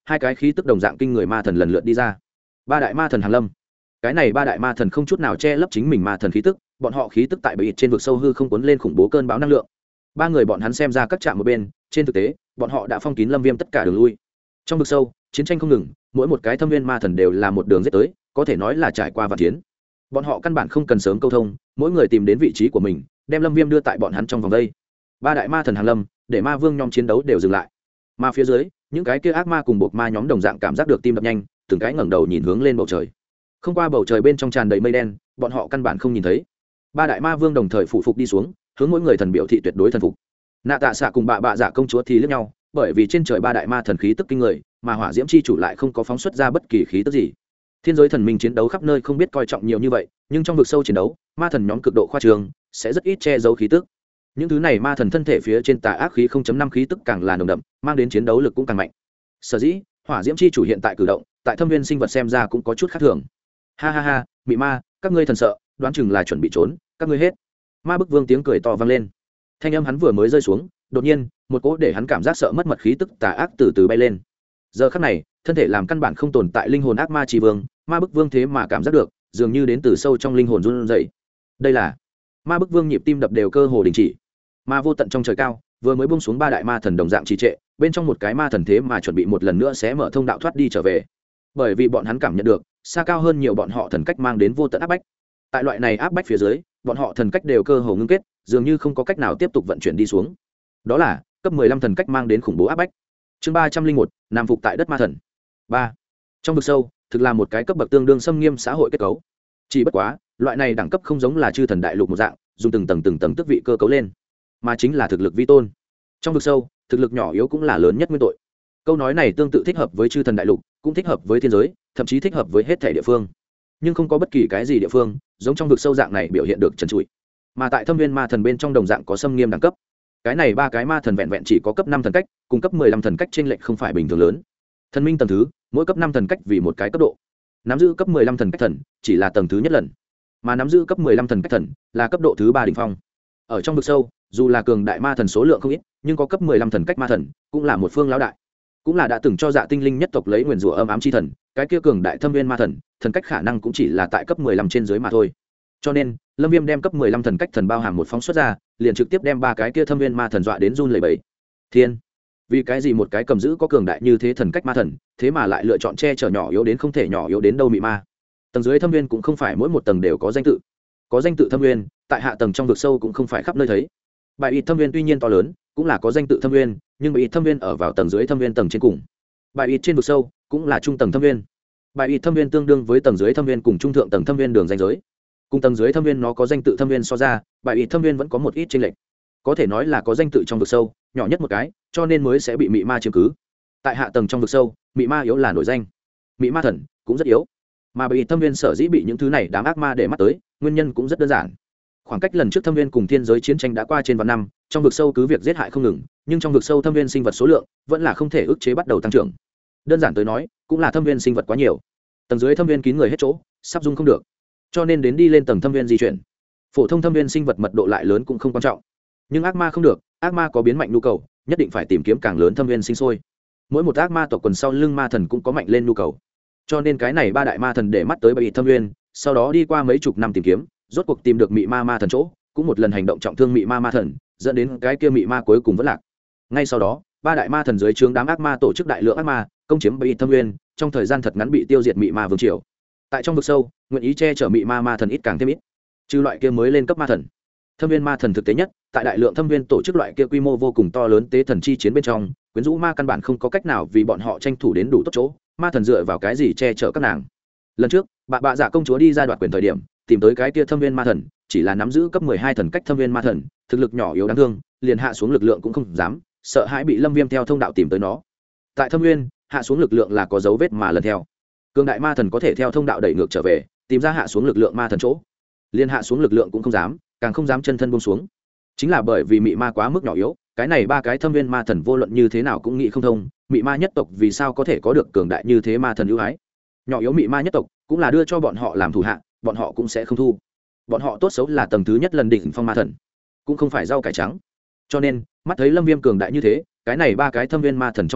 hai cái khí tức đồng dạng kinh người ma thần lần lượt đi ra. Ba đại ma thần hàng lâm. Cái này ba đại ma thần không chút nào che lấp chính mình ma thần khí tức, bọn họ khí tức tại bầy trên vực sâu hư không cuốn lên khủng bố cơn bão năng lượng. Ba người bọn hắn xem ra các trạm một bên, trên thực tế bọn họ đã phong kín Lâm Viêm tất cả đường lui. Trong vực sâu chiến tranh không ngừng, mỗi một cái thâm viên ma thần đều là một đường giết tới, có thể nói là trải qua vạn chiến. Bọn họ căn bản không cần sớm câu thông, mỗi người tìm đến vị trí của mình, đem Lâm Viêm đưa tại bọn hắn trong vòng đây. Ba đại ma thần hàng lâm, để ma vương nhóm chiến đấu đều dừng lại. Mà phía dưới, những cái kia ác ma cùng buộc ma nhóm đồng dạng cảm giác được tim đập nhanh, từng cái ngẩng đầu nhìn hướng lên bầu trời. Không qua bầu trời bên trong tràn đầy mây đen, bọn họ căn bản không nhìn thấy. Ba đại ma vương đồng thời phụ phục đi xuống, hướng mỗi người thần biểu thị tuyệt đối thần phục. Nạ Tạ Xạ cùng bạ dạ công chúa thì liếc nhau, bởi vì trên trời ba đại ma thần khí tức kinh người, mà hỏa diễm chi chủ lại không có phóng xuất ra bất kỳ khí tức gì. Thiên giới thần minh chiến đấu khắp nơi không biết coi trọng nhiều như vậy, nhưng trong vực sâu chiến đấu, ma thần nhóm cực độ khoa trương, sẽ rất ít che giấu khí tức. Những thứ này ma thần thân thể phía trên tà ác khí 0.5 khí tức càng là nồng đậm, mang đến chiến đấu lực cũng càng mạnh. Sở dĩ, hỏa diễm chi chủ hiện tại cử động, tại thâm viên sinh vật xem ra cũng có chút khác thường. Ha ha ha, mị ma, các ngươi thần sợ, đoán chừng là chuẩn bị trốn, các ngươi hết. Ma bức vương tiếng cười to vang lên. Thanh âm hắn vừa mới rơi xuống, đột nhiên, một cỗ để hắn cảm giác sợ mất mật khí tức tà ác từ từ bay lên. Giờ khắc này, thân thể làm căn bản không tồn tại linh hồn ác ma chi vương, ma bức vương thế mà cảm giác được, dường như đến từ sâu trong linh hồn run rẩy. Đây là ma bức vương nhịp tim đập đều cơ hồ đình chỉ. Ma vô tận trong trời cao, vừa mới buông xuống ba đại ma thần đồng dạng trì trệ, bên trong một cái ma thần thế mà chuẩn bị một lần nữa sẽ mở thông đạo thoát đi trở về. Bởi vì bọn hắn cảm nhận được, xa cao hơn nhiều bọn họ thần cách mang đến vô tận áp bách. Tại loại này áp bách phía dưới, bọn họ thần cách đều cơ hồ ngưng kết, dường như không có cách nào tiếp tục vận chuyển đi xuống. Đó là cấp 15 thần cách mang đến khủng bố áp bách. Chương 301, Nam phục tại đất ma thần. 3. Trong vực sâu, thực là một cái cấp bậc tương đương xâm nghiêm xã hội kết cấu. Chỉ bất quá, loại này đẳng cấp không giống là chư thần đại lục một dạng, dùng từng tầng tước vị cơ cấu lên, mà chính là thực lực vi tôn. Trong vực sâu, thực lực nhỏ yếu cũng là lớn nhất nguyên tội. Câu nói này tương tự thích hợp với chư thần đại lục, cũng thích hợp với thiên giới, thậm chí thích hợp với hết thể địa phương. Nhưng không có bất kỳ cái gì địa phương giống trong vực sâu dạng này biểu hiện được trần trụi. Mà tại thâm viên ma thần bên trong đồng dạng có xâm nghiêm đẳng cấp. Cái này ba cái ma thần vẹn vẹn chỉ có cấp 5 thần cách, cùng cấp 15 thần cách chênh lệch không phải bình thường lớn. Thần minh tầng thứ, mỗi cấp 5 thần cách vì một cái cấp độ. Nắm giữ cấp 15 thần cách thần chỉ là tầng thứ nhất lần, mà nắm giữ cấp 15 thần cách thần là cấp độ thứ 3 đỉnh phong. Ở trong vực sâu, dù là cường đại ma thần số lượng không ít, nhưng có cấp 15 thần cách ma thần cũng là một phương lão đại, cũng là đã từng cho Dạ Tinh Linh nhất tộc lấy nguyền rủa âm ám chi thần, cái kia cường đại thâm viên ma thần, thần cách khả năng cũng chỉ là tại cấp 15 trên dưới mà thôi. Cho nên, Lâm Viêm đem cấp 15 thần cách thần bao hàm một phóng xuất ra, liền trực tiếp đem ba cái kia thâm viên ma thần dọa đến run lẩy bẩy. Thiên, vì cái gì một cái cầm giữ có cường đại như thế thần cách ma thần, thế mà lại lựa chọn che chở nhỏ yếu đến không thể nhỏ yếu đến đâu mị ma. Tầng dưới thâm viên cũng không phải mỗi một tầng đều có danh tự. Có danh tự thâm viên, tại hạ tầng trong vực sâu cũng không phải khắp nơi thấy. Bài ít thâm viên tuy nhiên to lớn, cũng là có danh tự thâm viên, nhưng bài ít thâm viên ở vào tầng dưới thâm viên tầng trên cùng. Bài ít trên vực sâu cũng là trung tầng thâm viên. Bài ít thâm viên tương đương với tầng dưới thâm viên cùng trung thượng tầng thâm viên đường ranh giới. Cùng tầng dưới thâm viên nó có danh tự thâm viên so ra, bài ít thâm viên vẫn có một ít chênh lệch. Có thể nói là có danh tự trong vực sâu, nhỏ nhất một cái, cho nên mới sẽ bị mị ma chiếm cứ. Tại hạ tầng trong vực sâu, mị ma yếu là nổi danh. Mị ma thần cũng rất yếu. Mà bài ít thâm viên sở dĩ bị những thứ này đám ác ma để mắt tới, nguyên nhân cũng rất đơn giản. Khoảng cách lần trước thâm viên cùng thiên giới chiến tranh đã qua trên vạn năm, trong vực sâu cứ việc giết hại không ngừng, nhưng trong vực sâu thâm viên sinh vật số lượng vẫn là không thể ức chế bắt đầu tăng trưởng. Đơn giản tới nói, cũng là thâm viên sinh vật quá nhiều. Tầng dưới thâm viên kín người hết chỗ, sắp dung không được. Cho nên đến đi lên tầng thâm viên di chuyển. Phổ thông thâm viên sinh vật mật độ lại lớn cũng không quan trọng. Nhưng ác ma không được, ác ma có biến mạnh nhu cầu, nhất định phải tìm kiếm càng lớn thâm viên sinh sôi. Mỗi một ác ma tộc quần sau lưng ma thần cũng có mạnh lên nhu cầu. Cho nên cái này ba đại ma thần để mắt tới bảy thâm viên, sau đó đi qua mấy chục năm tìm kiếm, rốt cuộc tìm được mị ma ma thần chỗ, cũng một lần hành động trọng thương mị ma ma thần, dẫn đến cái kia mị ma cuối cùng vẫn lạc. Ngay sau đó, ba đại ma thần dưới trướng đám ác ma tổ chức đại lượng ác ma, công chiếm bảy thâm viên, trong thời gian thật ngắn bị tiêu diệt mị ma vương triều. Tại trong vực sâu, nguyện ý che chở mị ma ma thần ít càng thêm ít, trừ loại kia mới lên cấp ma thần. Thâm viên ma thần thực tế nhất, tại đại lượng thâm viên tổ chức loại kia quy mô vô cùng to lớn tế thần chi chiến bên trong, quyến rũ ma căn bản không có cách nào vì bọn họ tranh thủ đến đủ tốt chỗ, ma thần dựa vào cái gì che chở các nàng. Lần trước, bạ dạ công chúa đi ra đoạt quyền thời điểm, tìm tới cái kia thâm viên ma thần, chỉ là nắm giữ cấp 12 thần cách thâm viên ma thần, thực lực nhỏ yếu đáng thương, liền hạ xuống lực lượng cũng không dám, sợ hãi bị Lâm Viêm theo thông đạo tìm tới nó. Tại thâm viên, hạ xuống lực lượng là có dấu vết mà lần theo. Cường đại ma thần có thể theo thông đạo đẩy ngược trở về, tìm ra hạ xuống lực lượng ma thần chỗ. Liên hạ xuống lực lượng cũng không dám, càng không dám chân thân buông xuống. Chính là bởi vì mị ma quá mức nhỏ yếu, cái này ba cái thâm viên ma thần vô luận như thế nào cũng nghĩ không thông, mị ma nhất tộc vì sao có thể có được cường đại như thế ma thần ưu ái. Nhỏ yếu mị ma nhất tộc cũng là đưa cho bọn họ làm thủ hạ, bọn họ cũng sẽ không thu. Bọn họ tốt xấu là tầng thứ nhất lần đỉnh phong ma thần, cũng không phải rau cải trắng. Cho nên, mắt thấy Lâm Viêm cường đại như thế, cái này ba cái thâm viên ma thần trong lòng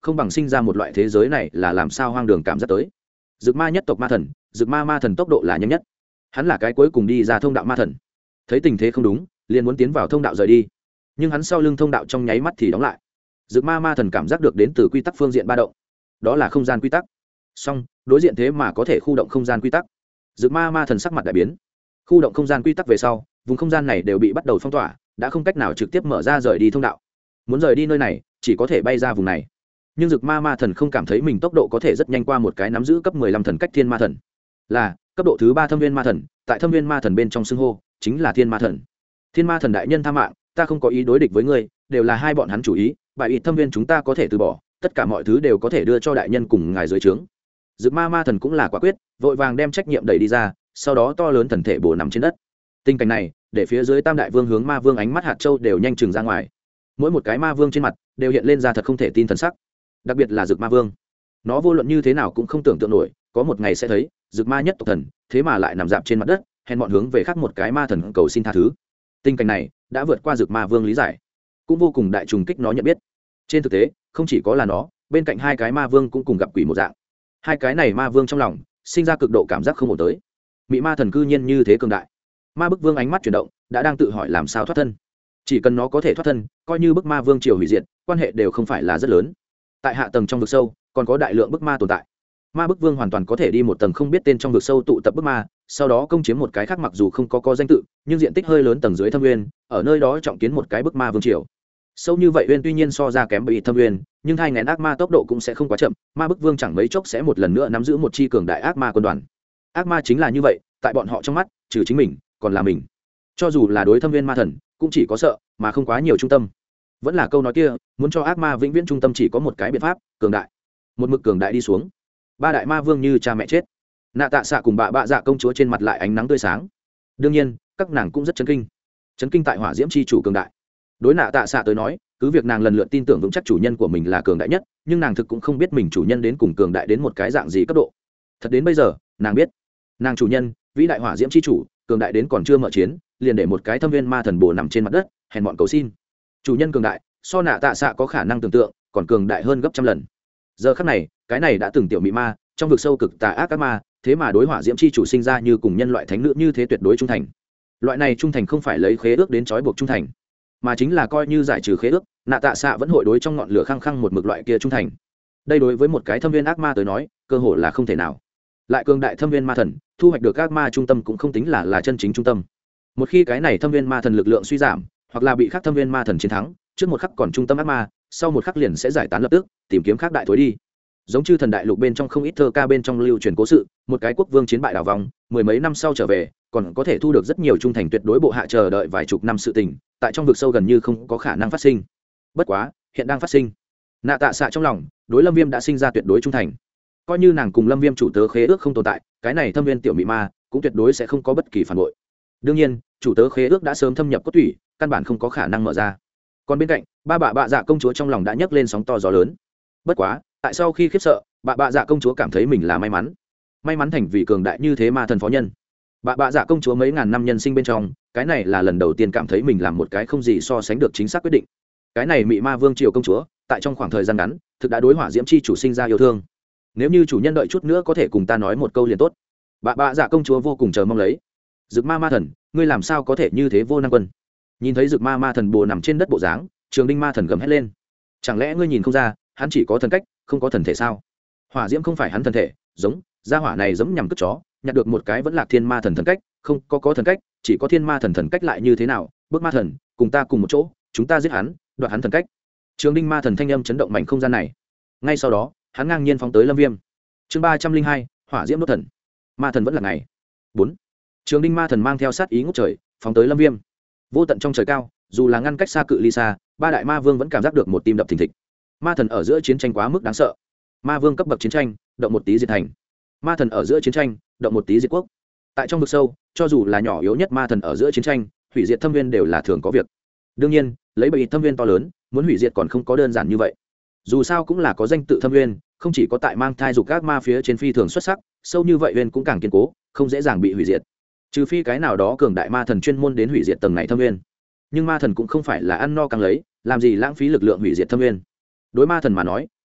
không bằng sinh ra một loại thế giới này là làm sao hoang đường cảm giác tới. Dực ma nhất tộc ma thần, dực ma thần tốc độ là nhanh nhất, hắn là cái cuối cùng đi ra thông đạo ma thần, thấy tình thế không đúng liền muốn tiến vào thông đạo rời đi, nhưng hắn sau lưng thông đạo trong nháy mắt thì đóng lại. Dực ma thần cảm giác được đến từ quy tắc phương diện ba động, đó là không gian quy tắc. Song đối diện thế mà có thể khu động không gian quy tắc. Dực ma thần sắc mặt đại biến. Khu động không gian quy tắc về sau, vùng không gian này đều bị bắt đầu phong tỏa, đã không cách nào trực tiếp mở ra rời đi thông đạo. Muốn rời đi nơi này chỉ có thể bay ra vùng này. Nhưng Dực ma thần không cảm thấy mình tốc độ có thể rất nhanh qua một cái nắm giữ cấp 15 thần cách thiên ma thần, là cấp độ thứ 3 thâm viên ma thần, tại thâm viên ma thần bên trong xưng hô chính là thiên ma thần. Thiên ma thần đại nhân tha mạng, ta không có ý đối địch với ngươi, đều là hai bọn hắn chủ ý, bại ít thâm viên chúng ta có thể từ bỏ, tất cả mọi thứ đều có thể đưa cho đại nhân cùng ngài dưới trướng. Dực ma thần cũng là quả quyết, vội vàng đem trách nhiệm đẩy đi ra, sau đó to lớn thần thể bổ nằm trên đất. Tình cảnh này để phía dưới tam đại vương hướng ma vương ánh mắt hạt châu đều nhanh chừng ra ngoài, mỗi một cái ma vương trên mặt đều hiện lên ra thật không thể tin thần sắc, đặc biệt là Dực ma vương, nó vô luận như thế nào cũng không tưởng tượng nổi có một ngày sẽ thấy Dực ma nhất tộc thần thế mà lại nằm dạp trên mặt đất, hèn bọn hướng về khác một cái ma thần cầu xin tha thứ. Tình cảnh này đã vượt qua Dực ma vương lý giải, cũng vô cùng đại trùng kích nó nhận biết. Trên thực tế không chỉ có là nó, bên cạnh hai cái ma vương cũng cùng gặp quỷ một dạng. Hai cái này ma vương trong lòng sinh ra cực độ cảm giác không ổn tới. Mị ma thần cư nhiên như thế cường đại. Ma bức vương ánh mắt chuyển động, đã đang tự hỏi làm sao thoát thân. Chỉ cần nó có thể thoát thân, coi như bức ma vương triều hủy diệt, quan hệ đều không phải là rất lớn. Tại hạ tầng trong vực sâu còn có đại lượng bức ma tồn tại. Ma bức vương hoàn toàn có thể đi một tầng không biết tên trong vực sâu tụ tập bức ma, sau đó công chiếm một cái khác mặc dù không có danh tự, nhưng diện tích hơi lớn tầng dưới thâm nguyên, ở nơi đó trọng kiến một cái bức ma vương triều. Sâu như vậy uyên tuy nhiên so ra kém bị thâm uyên, nhưng hai ngàn ác ma tốc độ cũng sẽ không quá chậm, ma bức vương chẳng mấy chốc sẽ một lần nữa nắm giữ một chi cường đại ác ma quân đoàn. Ác ma chính là như vậy, tại bọn họ trong mắt trừ chính mình còn là mình. Cho dù là đối thâm viên ma thần cũng chỉ có sợ mà không quá nhiều trung tâm. Vẫn là câu nói kia, muốn cho ác ma vĩnh viễn trung tâm chỉ có một cái biện pháp, cường đại. Một mực cường đại đi xuống, ba đại ma vương như cha mẹ chết. Nạ Tạ Xạ cùng bạ dạ công chúa trên mặt lại ánh nắng tươi sáng. Đương nhiên các nàng cũng rất chấn kinh tại hỏa diễm chi chủ cường đại. Đối Nạ Tạ Xạ tới nói, cứ việc nàng lần lượt tin tưởng vững chắc chủ nhân của mình là cường đại nhất, nhưng nàng thực cũng không biết mình chủ nhân đến cùng cường đại đến một cái dạng gì cấp độ. Thật đến bây giờ nàng biết, nàng chủ nhân vĩ đại hỏa diễm chi chủ cường đại đến còn chưa mở chiến liền để một cái thâm viên ma thần bồ nằm trên mặt đất hèn bọn cầu xin. Chủ nhân cường đại so Nạ Tạ Xạ có khả năng tưởng tượng còn cường đại hơn gấp trăm lần. Giờ khắc này cái này đã từng tiểu mị ma trong vực sâu cực tà ác các ma, thế mà đối hỏa diễm chi chủ sinh ra như cùng nhân loại thánh nữ như thế tuyệt đối trung thành. Loại này trung thành không phải lấy khế ước đến trói buộc trung thành, mà chính là coi như giải trừ khế ước, Nạ Tạ Xạ vẫn hội đối trong ngọn lửa khăng khăng một mực loại kia trung thành. Đây đối với một cái thâm viên ác ma tới nói cơ hội là không thể nào. Lại cường đại thâm viên ma thần thu hoạch được ác ma trung tâm cũng không tính là chân chính trung tâm. Một khi cái này thâm viên ma thần lực lượng suy giảm, hoặc là bị khác thâm viên ma thần chiến thắng, trước một khắc còn trung tâm ác ma, sau một khắc liền sẽ giải tán lập tức, tìm kiếm khác đại thối đi. Giống như thần đại lục bên trong không ít thơ ca bên trong lưu truyền cố sự, một cái quốc vương chiến bại đảo vòng, mười mấy năm sau trở về, còn có thể thu được rất nhiều trung thành tuyệt đối bộ hạ chờ đợi vài chục năm sự tình, tại trong vực sâu gần như không có khả năng phát sinh. Bất quá hiện đang phát sinh. Nạ Tạ Xạ trong lòng đối Lâm Viêm đã sinh ra tuyệt đối trung thành, coi như nàng cùng Lâm Viêm chủ tớ khế ước không tồn tại, cái này thâm viên tiểu mị ma cũng tuyệt đối sẽ không có bất kỳ phản bội. Đương nhiên chủ tớ khế ước đã sớm thâm nhập cốt thủy, căn bản không có khả năng mở ra. Còn bên cạnh bạ dạ công chúa trong lòng đã nhấc lên sóng to gió lớn. Bất quá tại sau khi khiếp sợ, bạ dạ công chúa cảm thấy mình là may mắn thành vì cường đại như thế ma thần phó nhân. Bạ dạ công chúa mấy ngàn năm nhân sinh bên trong, cái này là lần đầu tiên cảm thấy mình làm một cái không gì so sánh được chính xác quyết định. Cái này mị ma vương triều công chúa tại trong khoảng thời gian ngắn thực đã đối hỏa diễm chi chủ sinh ra yêu thương. Nếu như chủ nhân đợi chút nữa có thể cùng ta nói một câu liền tốt. Bạ dạ công chúa vô cùng chờ mong lấy. Dực ma thần, ngươi làm sao có thể như thế vô năng quân? Nhìn thấy Dực ma thần bồ nằm trên đất bộ dáng, Trường Đinh ma thần gầm hét lên. Chẳng lẽ ngươi nhìn không ra hắn chỉ có thần cách không có thần thể sao? Hỏa diễm không phải hắn thần thể, giống gia hỏa này giống nhằm cướp chó, nhặt được một cái vẫn là thiên ma thần thần cách, không có thần cách, chỉ có thiên ma thần thần cách lại như thế nào? Bước ma thần cùng ta cùng một chỗ, chúng ta giết hắn, đoạt hắn thần cách. Trường Đinh ma thần thanh âm chấn động mảnh không gian này. Ngay sau đó hắn ngang nhiên phóng tới Lâm Viêm. Chương 302, hỏa diễm đốt thần. Ma thần vẫn là ngày 4. Trường Đinh ma thần mang theo sát ý ngút trời phóng tới Lâm Viêm. Vô tận trong trời cao, dù là ngăn cách xa cự ly xa, ba đại ma vương vẫn cảm giác được một tim đập thình thịch. Ma thần ở giữa chiến tranh quá mức đáng sợ. Ma vương cấp bậc chiến tranh, động một tí diệt thành. Ma thần ở giữa chiến tranh, động một tí diệt quốc. Tại trong vực sâu, cho dù là nhỏ yếu nhất ma thần ở giữa chiến tranh, hủy diệt thâm viên đều là thường có việc. Đương nhiên lấy bởi thâm viên to lớn, muốn hủy diệt còn không có đơn giản như vậy. Dù sao cũng là có danh tự thâm viên, không chỉ có tại mang thai dục các ma phía trên phi thường xuất sắc, sâu như vậy viên cũng càng kiên cố, không dễ dàng bị hủy diệt. Trừ phi cái nào đó cường đại ma thần chuyên môn đến hủy diệt tầng này thâm viên. Nhưng ma thần cũng không phải là ăn no càng lấy, làm gì lãng phí lực lượng hủy diệt thâm viên. Đối ma thần mà nói,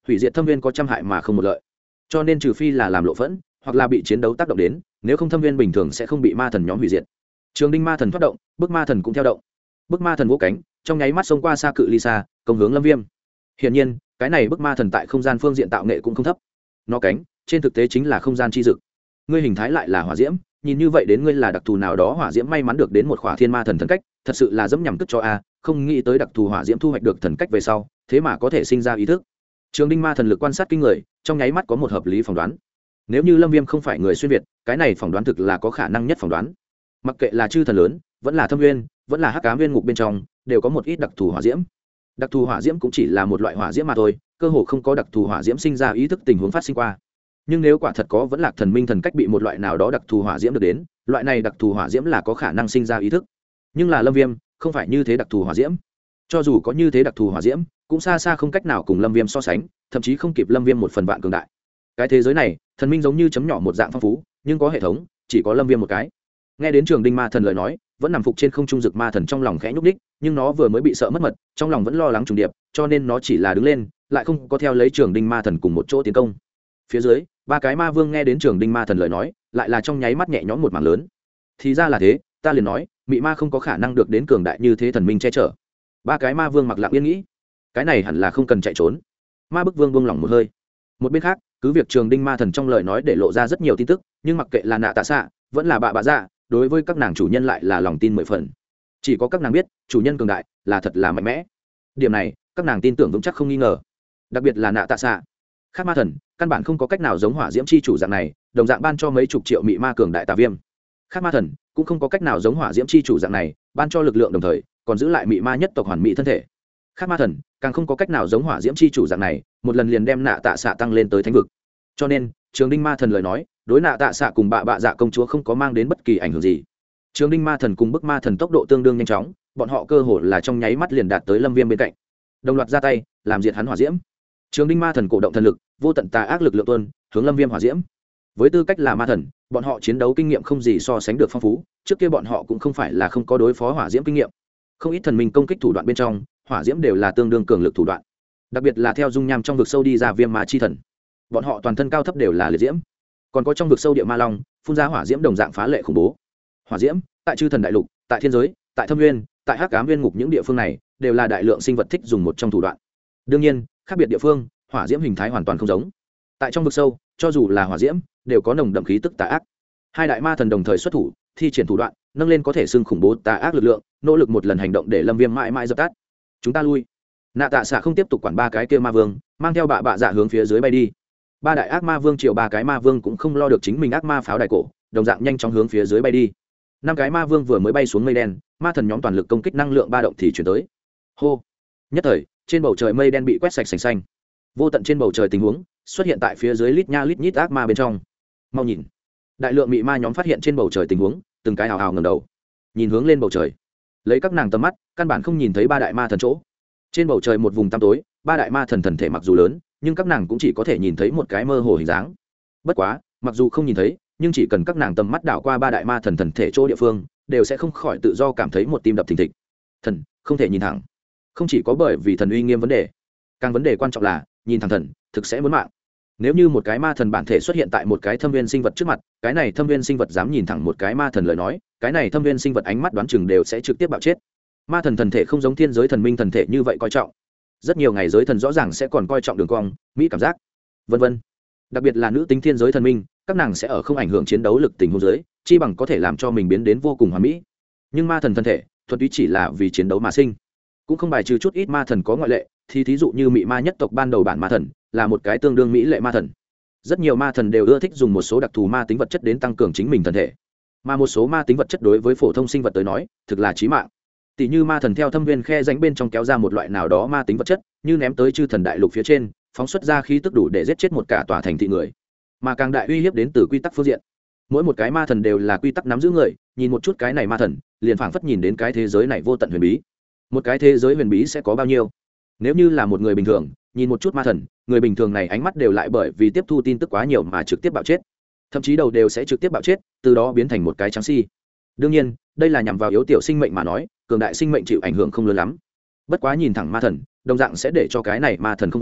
hủy diệt thâm viên có trăm hại mà không một lợi, cho nên trừ phi là làm lộ phẫn hoặc là bị chiến đấu tác động đến, nếu không thâm viên bình thường sẽ không bị ma thần nhóm hủy diệt. Trường đinh ma thần thoát động, bức ma thần cũng theo động. Bức ma thần vỗ cánh, trong nháy mắt xông qua xa cự ly xa, công hướng Lâm Viêm. Hiển nhiên, cái này bức ma thần tại không gian phương diện tạo nghệ cũng không thấp. Nó cánh, trên thực tế chính là không gian chi dực. Ngươi hình thái lại là hỏa diễm, nhìn như vậy đến ngươi là đặc thù nào đó hỏa diễm may mắn được đến một khỏa thiên ma thần thần cách, thật sự là dẫm nhằm tức cho a, không nghĩ tới đặc thù hỏa diễm thu hoạch được thần cách về sau, thế mà có thể sinh ra ý thức. Trường đinh ma thần lực quan sát kinh người, trong nháy mắt có một hợp lý phỏng đoán. Nếu như Lâm Viêm không phải người xuyên việt, cái này phỏng đoán thực là có khả năng nhất phỏng đoán. Mặc kệ là chư thần lớn, vẫn là thâm nguyên, vẫn là hắc ám viên ngục bên trong, đều có một ít đặc thù hỏa diễm. Đặc thù hỏa diễm cũng chỉ là một loại hỏa diễm mà thôi, cơ hồ không có đặc thù hỏa diễm sinh ra ý thức tình huống phát sinh qua. Nhưng nếu quả thật có vẫn lạc thần minh thần cách bị một loại nào đó đặc thù hỏa diễm được đến, loại này đặc thù hỏa diễm là có khả năng sinh ra ý thức. Nhưng là Lâm Viêm không phải như thế đặc thù hỏa diễm. Cho dù có như thế đặc thù hỏa diễm, cũng xa xa không cách nào cùng Lâm Viêm so sánh, thậm chí không kịp Lâm Viêm một phần vạn cường đại. Cái thế giới này, thần minh giống như chấm nhỏ một dạng phong phú, nhưng có hệ thống, chỉ có Lâm Viêm một cái. Nghe đến Trường đinh ma thần lời nói, vẫn nằm phục trên không trung dực ma thần trong lòng khẽ nhúc nhích, nhưng nó vừa mới bị sợ mất mật, trong lòng vẫn lo lắng trùng điệp, cho nên nó chỉ là đứng lên, lại không có theo lấy Trường đinh ma thần cùng một chỗ tiến công. Phía dưới, ba cái ma vương nghe đến Trường đinh ma thần lời nói, lại là trong nháy mắt nhẹ nhõm một mảng lớn. Thì ra là thế, ta liền nói, mị ma không có khả năng được đến cường đại như thế thần minh che chở. Ba cái ma vương mặc lặng yên nghĩ, cái này hẳn là không cần chạy trốn. Ma bức vương buông lỏng một hơi. Một bên khác, cứ việc Trường đinh ma thần trong lời nói để lộ ra rất nhiều tin tức, nhưng mặc kệ là nạ tạ xạ vẫn là bạ dạ, đối với các nàng chủ nhân lại là lòng tin 10 phần. Chỉ có các nàng biết chủ nhân cường đại là thật là mạnh mẽ, điểm này các nàng tin tưởng vững chắc không nghi ngờ. Đặc biệt là nạ tạ xạ, khác ma thần căn bản không có cách nào giống hỏa diễm chi chủ dạng này đồng dạng ban cho mấy chục triệu mị ma cường đại tà viêm. Khác ma thần cũng không có cách nào giống hỏa diễm chi chủ dạng này ban cho lực lượng đồng thời còn giữ lại mị ma nhất tộc hoàn mỹ thân thể. Khác ma thần càng không có cách nào giống hỏa diễm chi chủ dạng này một lần liền đem nạ tạ xạ tăng lên tới thánh vực. Cho nên Trường đinh ma thần lời nói đối nạ tạ xạ cùng bạ dạ công chúa không có mang đến bất kỳ ảnh hưởng gì. Trường đinh ma thần cùng bức ma thần tốc độ tương đương nhanh chóng, bọn họ cơ hồ là trong nháy mắt liền đạt tới Lâm Viêm bên cạnh, đồng loạt ra tay làm diệt hắn hỏa diễm. Trường đinh ma thần cổ động thần lực, vô tận tà ác lực lượng tuôn hướng Lâm Viêm hỏa diễm. Với tư cách là ma thần, bọn họ chiến đấu kinh nghiệm không gì so sánh được phong phú, trước kia bọn họ cũng không phải là không có đối phó hỏa diễm kinh nghiệm. Không ít thần minh công kích thủ đoạn bên trong, hỏa diễm đều là tương đương cường lực thủ đoạn. Đặc biệt là theo dung nham trong vực sâu đi ra viêm ma chi thần, bọn họ toàn thân cao thấp đều là liệt diễm. Còn có trong vực sâu địa ma long, phun ra hỏa diễm đồng dạng phá lệ khủng bố. Hỏa diễm, tại chư thần đại lục, tại thiên giới, tại thâm nguyên, tại hắc ám viên ngục những địa phương này, đều là đại lượng sinh vật thích dùng một trong thủ đoạn. Đương nhiên, khác biệt địa phương, hỏa diễm hình thái hoàn toàn không giống. Tại trong vực sâu, cho dù là hỏa diễm, đều có nồng đậm khí tức tà ác. Hai đại ma thần đồng thời xuất thủ, thi triển thủ đoạn, nâng lên có thể xưng khủng bố tà ác lực lượng, nỗ lực một lần hành động để Lâm Viêm mãi mãi dập tắt. Chúng ta lui. Nạ tạ xạ không tiếp tục quản ba cái kia ma vương, mang theo bạ dạ hướng phía dưới bay đi. Ba đại ác ma vương triệu ba cái ma vương cũng không lo được chính mình ác ma pháo đại cổ, đồng dạng nhanh chóng hướng phía dưới bay đi. Năm cái ma vương vừa mới bay xuống mây đen, ma thần nhóm toàn lực công kích năng lượng ba động thì chuyển tới. Hô! Nhất thời, trên bầu trời mây đen bị quét sạch sành xanh. Vô tận trên bầu trời tình huống xuất hiện tại phía dưới lít nha lít nhít ác ma bên trong. Mau nhìn! Đại lượng mị ma nhóm phát hiện trên bầu trời tình huống, từng cái hào hào ngẩng đầu, nhìn hướng lên bầu trời. Lấy các nàng tầm mắt, căn bản không nhìn thấy ba đại ma thần chỗ. Trên bầu trời một vùng tăm tối, ba đại ma thần thần thể mặc dù lớn, nhưng các nàng cũng chỉ có thể nhìn thấy một cái mơ hồ hình dáng. Bất quá, mặc dù không nhìn thấy, nhưng chỉ cần các nàng tầm mắt đảo qua ba đại ma thần thần thể chỗ địa phương, đều sẽ không khỏi tự do cảm thấy một tim đập thình thịch. Thần không thể nhìn thẳng, không chỉ có bởi vì thần uy nghiêm vấn đề, càng vấn đề quan trọng là nhìn thẳng thần thực sẽ muốn mạng. Nếu như một cái ma thần bản thể xuất hiện tại một cái thâm viên sinh vật trước mặt, cái này thâm viên sinh vật dám nhìn thẳng một cái ma thần lời nói, cái này thâm viên sinh vật ánh mắt đoán chừng đều sẽ trực tiếp bạo chết. Ma thần thần thể không giống thiên giới thần minh thần thể như vậy coi trọng, rất nhiều ngày giới thần rõ ràng sẽ còn coi trọng đường cong, mỹ cảm giác, vân vân. Đặc biệt là nữ tính thiên giới thần minh, các nàng sẽ ở không ảnh hưởng chiến đấu lực tình huống giới, chi bằng có thể làm cho mình biến đến vô cùng hoàn mỹ. Nhưng ma thần thân thể thuần túy chỉ là vì chiến đấu mà sinh, cũng không bài trừ chút ít ma thần có ngoại lệ, thì thí dụ như mị ma nhất tộc ban đầu bản ma thần là một cái tương đương mỹ lệ ma thần. Rất nhiều ma thần đều ưa thích dùng một số đặc thù ma tính vật chất đến tăng cường chính mình thân thể, mà một số ma tính vật chất đối với phổ thông sinh vật tới nói thực là chí mạng. Tỷ như ma thần theo thâm viên khe rãnh bên trong kéo ra một loại nào đó ma tính vật chất, như ném tới chư thần đại lục phía trên, phóng xuất ra khí tức đủ để giết chết một cả tòa thành thị người. Mà càng đại uy hiếp đến từ quy tắc phương diện. Mỗi một cái ma thần đều là quy tắc nắm giữ người, nhìn một chút cái này ma thần, liền phảng phất nhìn đến cái thế giới này vô tận huyền bí. Một cái thế giới huyền bí sẽ có bao nhiêu? Nếu như là một người bình thường, nhìn một chút ma thần, người bình thường này ánh mắt đều lại bởi vì tiếp thu tin tức quá nhiều mà trực tiếp bạo chết. Thậm chí đầu đều sẽ trực tiếp bạo chết, từ đó biến thành một cái trắng si. Đương nhiên, đây là nhằm vào yếu tiểu sinh mệnh mà nói, cường đại sinh mệnh chịu ảnh hưởng không lớn lắm. Bất quá nhìn thẳng ma thần, đồng dạng sẽ để cho cái này ma thần không vui,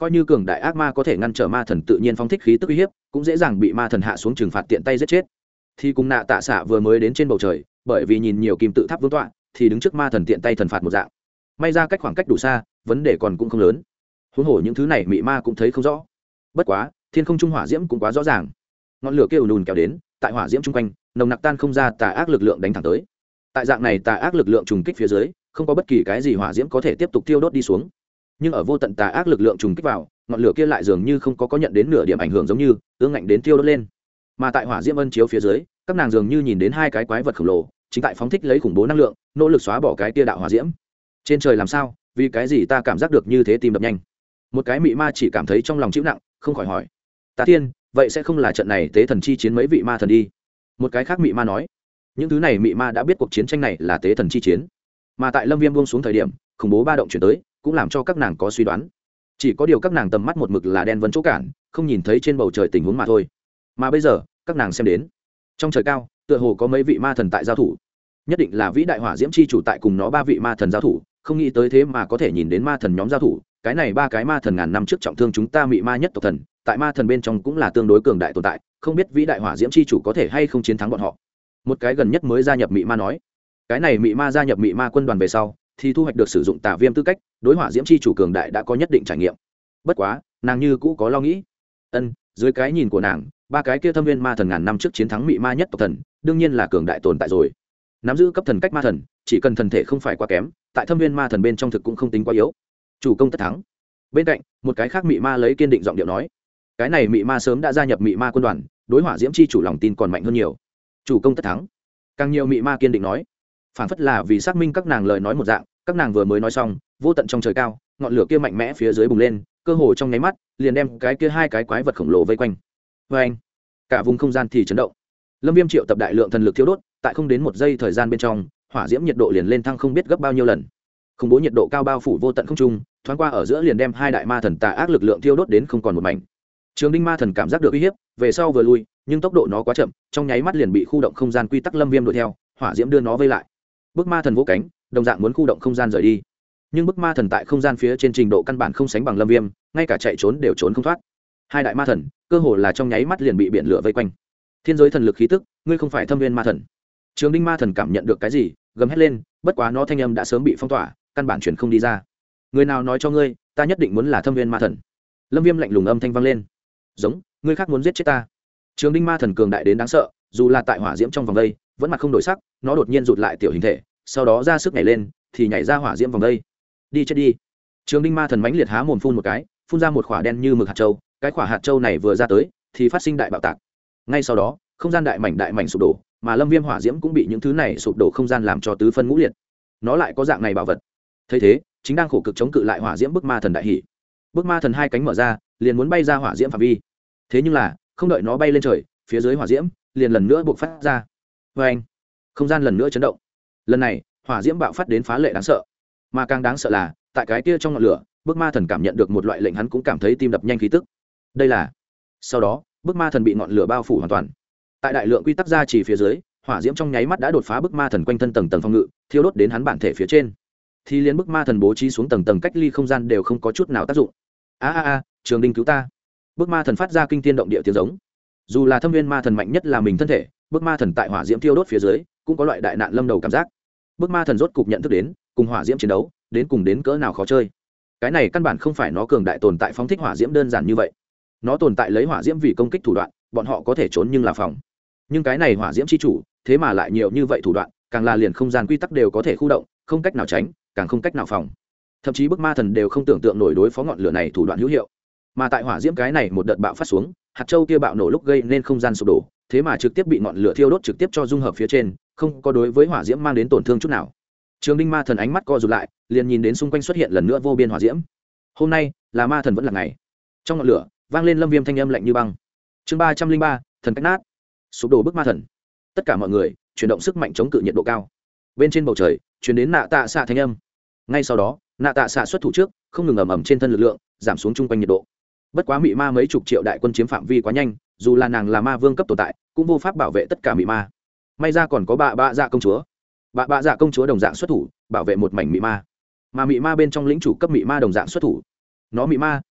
coi như cường đại ác ma có thể ngăn trở ma thần tự nhiên phóng thích khí tức uy hiếp, cũng dễ dàng bị ma thần hạ xuống trừng phạt tiện tay giết chết. Thì cùng nạ tạ xạ vừa mới đến trên bầu trời, bởi vì nhìn nhiều kim tự tháp vương tọa, thì đứng trước ma thần tiện tay thần phạt một dạng. May ra cách khoảng cách đủ xa, vấn đề còn cũng không lớn. Huống hồ những thứ này mị ma cũng thấy không rõ. Bất quá, thiên không trung hỏa diễm cũng quá rõ ràng. Ngọn lửa kia ùn ùn kéo đến, tại hỏa diễm chung quanh, nồng nặc tan không ra tà ác lực lượng đánh thẳng tới. Tại dạng này tà ác lực lượng trùng kích phía dưới, không có bất kỳ cái gì hỏa diễm có thể tiếp tục thiêu đốt đi xuống. Nhưng ở vô tận tà ác lực lượng trùng kích vào, ngọn lửa kia lại dường như không có nhận đến nửa điểm ảnh hưởng, giống như ương ngạnh đến thiêu đốt lên. Mà tại hỏa diễm ân chiếu phía dưới, các nàng dường như nhìn đến hai cái quái vật khổng lồ chính tại phóng thích lấy khủng bố năng lượng, nỗ lực xóa bỏ cái tia đạo hỏa diễm. Trên trời làm sao, vì cái gì ta cảm giác được như thế, tim đập nhanh. Một cái mị ma chỉ cảm thấy trong lòng chịu nặng, không khỏi hỏi: "Tà Thiên, vậy sẽ không là trận này tế thần chi chiến mấy vị ma thần đi?" Một cái khác mị ma nói: "Những thứ này mị ma đã biết cuộc chiến tranh này là tế thần chi chiến." Mà tại Lâm Viêm buông xuống thời điểm, khủng bố ba động chuyển tới, cũng làm cho các nàng có suy đoán. Chỉ có điều các nàng tầm mắt một mực là đen vấn chỗ cản, không nhìn thấy trên bầu trời tình huống mà thôi. Mà bây giờ, các nàng xem đến, trong trời cao, tựa hồ có mấy vị ma thần tại giao thủ. Nhất định là vĩ đại hỏa diễm chi chủ tại cùng nó ba vị ma thần giao thủ, không nghĩ tới thế mà có thể nhìn đến ma thần nhóm giao thủ. Cái này ba cái ma thần ngàn năm trước trọng thương chúng ta mị ma nhất tộc thần, tại ma thần bên trong cũng là tương đối cường đại tồn tại, không biết vĩ đại hỏa diễm chi chủ có thể hay không chiến thắng bọn họ. Một cái gần nhất mới gia nhập mị ma nói, cái này mị ma gia nhập mị ma quân đoàn về sau thì thu hoạch được sử dụng tà viêm tư cách, đối hỏa diễm chi chủ cường đại đã có nhất định trải nghiệm. Bất quá nàng như cũ có lo nghĩ. Dưới cái nhìn của nàng, ba cái kia thâm viên ma thần ngàn năm trước chiến thắng mị ma nhất tộc thần, đương nhiên là cường đại tồn tại rồi. Nắm giữ cấp thần cách ma thần, chỉ cần thần thể không phải quá kém, tại thâm viên ma thần bên trong thực cũng không tính quá yếu. Chủ công tất thắng. Bên cạnh, một cái khác mị ma lấy kiên định giọng điệu nói, cái này mị ma sớm đã gia nhập mị ma quân đoàn, đối hỏa diễm chi chủ lòng tin còn mạnh hơn nhiều. Chủ công tất thắng. Càng nhiều mị ma kiên định nói, phản phất là vì xác minh các nàng lời nói một dạng. Các nàng vừa mới nói xong, vô tận trong trời cao, ngọn lửa kia mạnh mẽ phía dưới bùng lên, cơ hồ trong nháy mắt liền đem cái kia hai cái quái vật khổng lồ vây quanh. Anh, cả vùng không gian thì chấn động. Lâm Viêm triệu tập đại lượng thần lực thiêu đốt, tại không đến một giây thời gian bên trong, hỏa diễm nhiệt độ liền lên thăng không biết gấp bao nhiêu lần. Khủng bố nhiệt độ cao bao phủ vô tận không trung, thoáng qua ở giữa liền đem hai đại ma thần tà ác lực lượng thiêu đốt đến không còn một mảnh. Trường Đinh ma thần cảm giác được uy hiếp, về sau vừa lui, nhưng tốc độ nó quá chậm, trong nháy mắt liền bị khu động không gian quy tắc Lâm Viêm đuổi theo, hỏa diễm đưa nó vây lại. Bức ma thần vỗ cánh, đồng dạng muốn khu động không gian rời đi. Nhưng bức ma thần tại không gian phía trên trình độ căn bản không sánh bằng Lâm Viêm, ngay cả chạy trốn đều trốn không thoát. Hai đại ma thần, cơ hồ là trong nháy mắt liền bị biển lửa vây quanh. Thiên giới thần lực khí tức, ngươi không phải thâm viên ma thần. Trường Đinh ma thần cảm nhận được cái gì, gầm hét lên, bất quá nó thanh âm đã sớm bị phong tỏa, căn bản truyền không đi ra. Người nào nói cho ngươi, ta nhất định muốn là thâm viên ma thần? Lâm Viêm lạnh lùng âm thanh vang lên. Giống, ngươi khác muốn giết chết ta. Trường Đinh ma thần cường đại đến đáng sợ, dù là tại hỏa diễm trong vòng đây, vẫn mặt không đổi sắc, nó đột nhiên rụt lại tiểu hình thể, sau đó ra sức nhảy lên, thì nhảy ra hỏa diễm vòng đây. Đi chết đi. Trường Đinh ma thần mãnh liệt há mồm phun một cái, phun ra một quả đen như mực hạt châu, cái quả hạt châu này vừa ra tới thì phát sinh đại bạo tạc. Ngay sau đó, không gian đại mảnh sụp đổ, mà Lâm Viêm hỏa diễm cũng bị những thứ này sụp đổ không gian làm cho tứ phân ngũ liệt. Nó lại có dạng này bảo vật. Thấy thế, chính đang khổ cực chống cự lại hỏa diễm bức ma thần đại hỉ. Bức ma thần hai cánh mở ra, liền muốn bay ra hỏa diễm phạm vi. Thế nhưng là, không đợi nó bay lên trời, phía dưới hỏa diễm liền lần nữa bộc phát ra. Oeng! Không gian lần nữa chấn động. Lần này, hỏa diễm bạo phát đến phá lệ đáng sợ. Mà càng đáng sợ là, tại cái kia trong ngọn lửa, bức ma thần cảm nhận được một loại lệnh hắn cũng cảm thấy tim đập nhanh khí tức. Đây là. Sau đó, bức ma thần bị ngọn lửa bao phủ hoàn toàn. Tại đại lượng quy tắc gia trì phía dưới, hỏa diễm trong nháy mắt đã đột phá bức ma thần quanh thân tầng tầng phòng ngự, thiêu đốt đến hắn bản thể phía trên. Thì liên bức ma thần bố trí xuống tầng tầng cách ly không gian đều không có chút nào tác dụng. Trường Đinh cứu ta! Bức ma thần phát ra kinh thiên động địa tiếng giống. Dù là thâm viên ma thần mạnh nhất là mình thân thể, bức ma thần tại hỏa diễm thiêu đốt phía dưới, cũng có loại đại nạn lâm đầu cảm giác. Bức ma thần rốt cục nhận thức đến, cùng hỏa diễm chiến đấu, đến cùng đến cỡ nào khó chơi. Cái này căn bản không phải nó cường đại tồn tại phóng thích hỏa diễm đơn giản như vậy. Nó tồn tại lấy hỏa diễm vì công kích thủ đoạn, bọn họ có thể trốn nhưng là phòng. Nhưng cái này hỏa diễm chi chủ, thế mà lại nhiều như vậy thủ đoạn, càng là liền không gian quy tắc đều có thể khu động, không cách nào tránh, càng không cách nào phòng. Thậm chí bức ma thần đều không tưởng tượng nổi đối phó ngọn lửa này thủ đoạn hữu hiệu. Mà tại hỏa diễm cái này một đợt bạo phát xuống, hạt châu kia bạo nổ lúc gây nên không gian sụp đổ, thế mà trực tiếp bị ngọn lửa thiêu đốt trực tiếp cho dung hợp phía trên, không có đối với hỏa diễm mang đến tổn thương chút nào. Trường Đinh ma thần ánh mắt co rụt lại, liền nhìn đến xung quanh xuất hiện lần nữa vô biên hỏa diễm. Hôm nay là ma thần vẫn là ngày. Trong ngọn lửa vang lên Lâm Viêm thanh âm lạnh như băng. Chương 303, thần cách nát. Sụp đổ bức ma thần. Tất cả mọi người chuyển động sức mạnh chống cự nhiệt độ cao. Bên trên bầu trời truyền đến nạ tạ xạ thanh âm. Ngay sau đó, nạ tạ xạ xuất thủ trước, không ngừng ầm ầm trên thân lực lượng, giảm xuống chung quanh nhiệt độ. Bất quá mị ma mấy chục triệu đại quân chiếm phạm vi quá nhanh, dù là nàng là ma vương cấp tồn tại, cũng vô pháp bảo vệ tất cả mị ma. May ra còn có bạ dạ công chúa. Bạ dạ công chúa đồng dạng xuất thủ, bảo vệ một mảnh mị ma. Mà mị ma bên trong lĩnh chủ cấp mị ma đồng dạng xuất thủ. Nó mị ma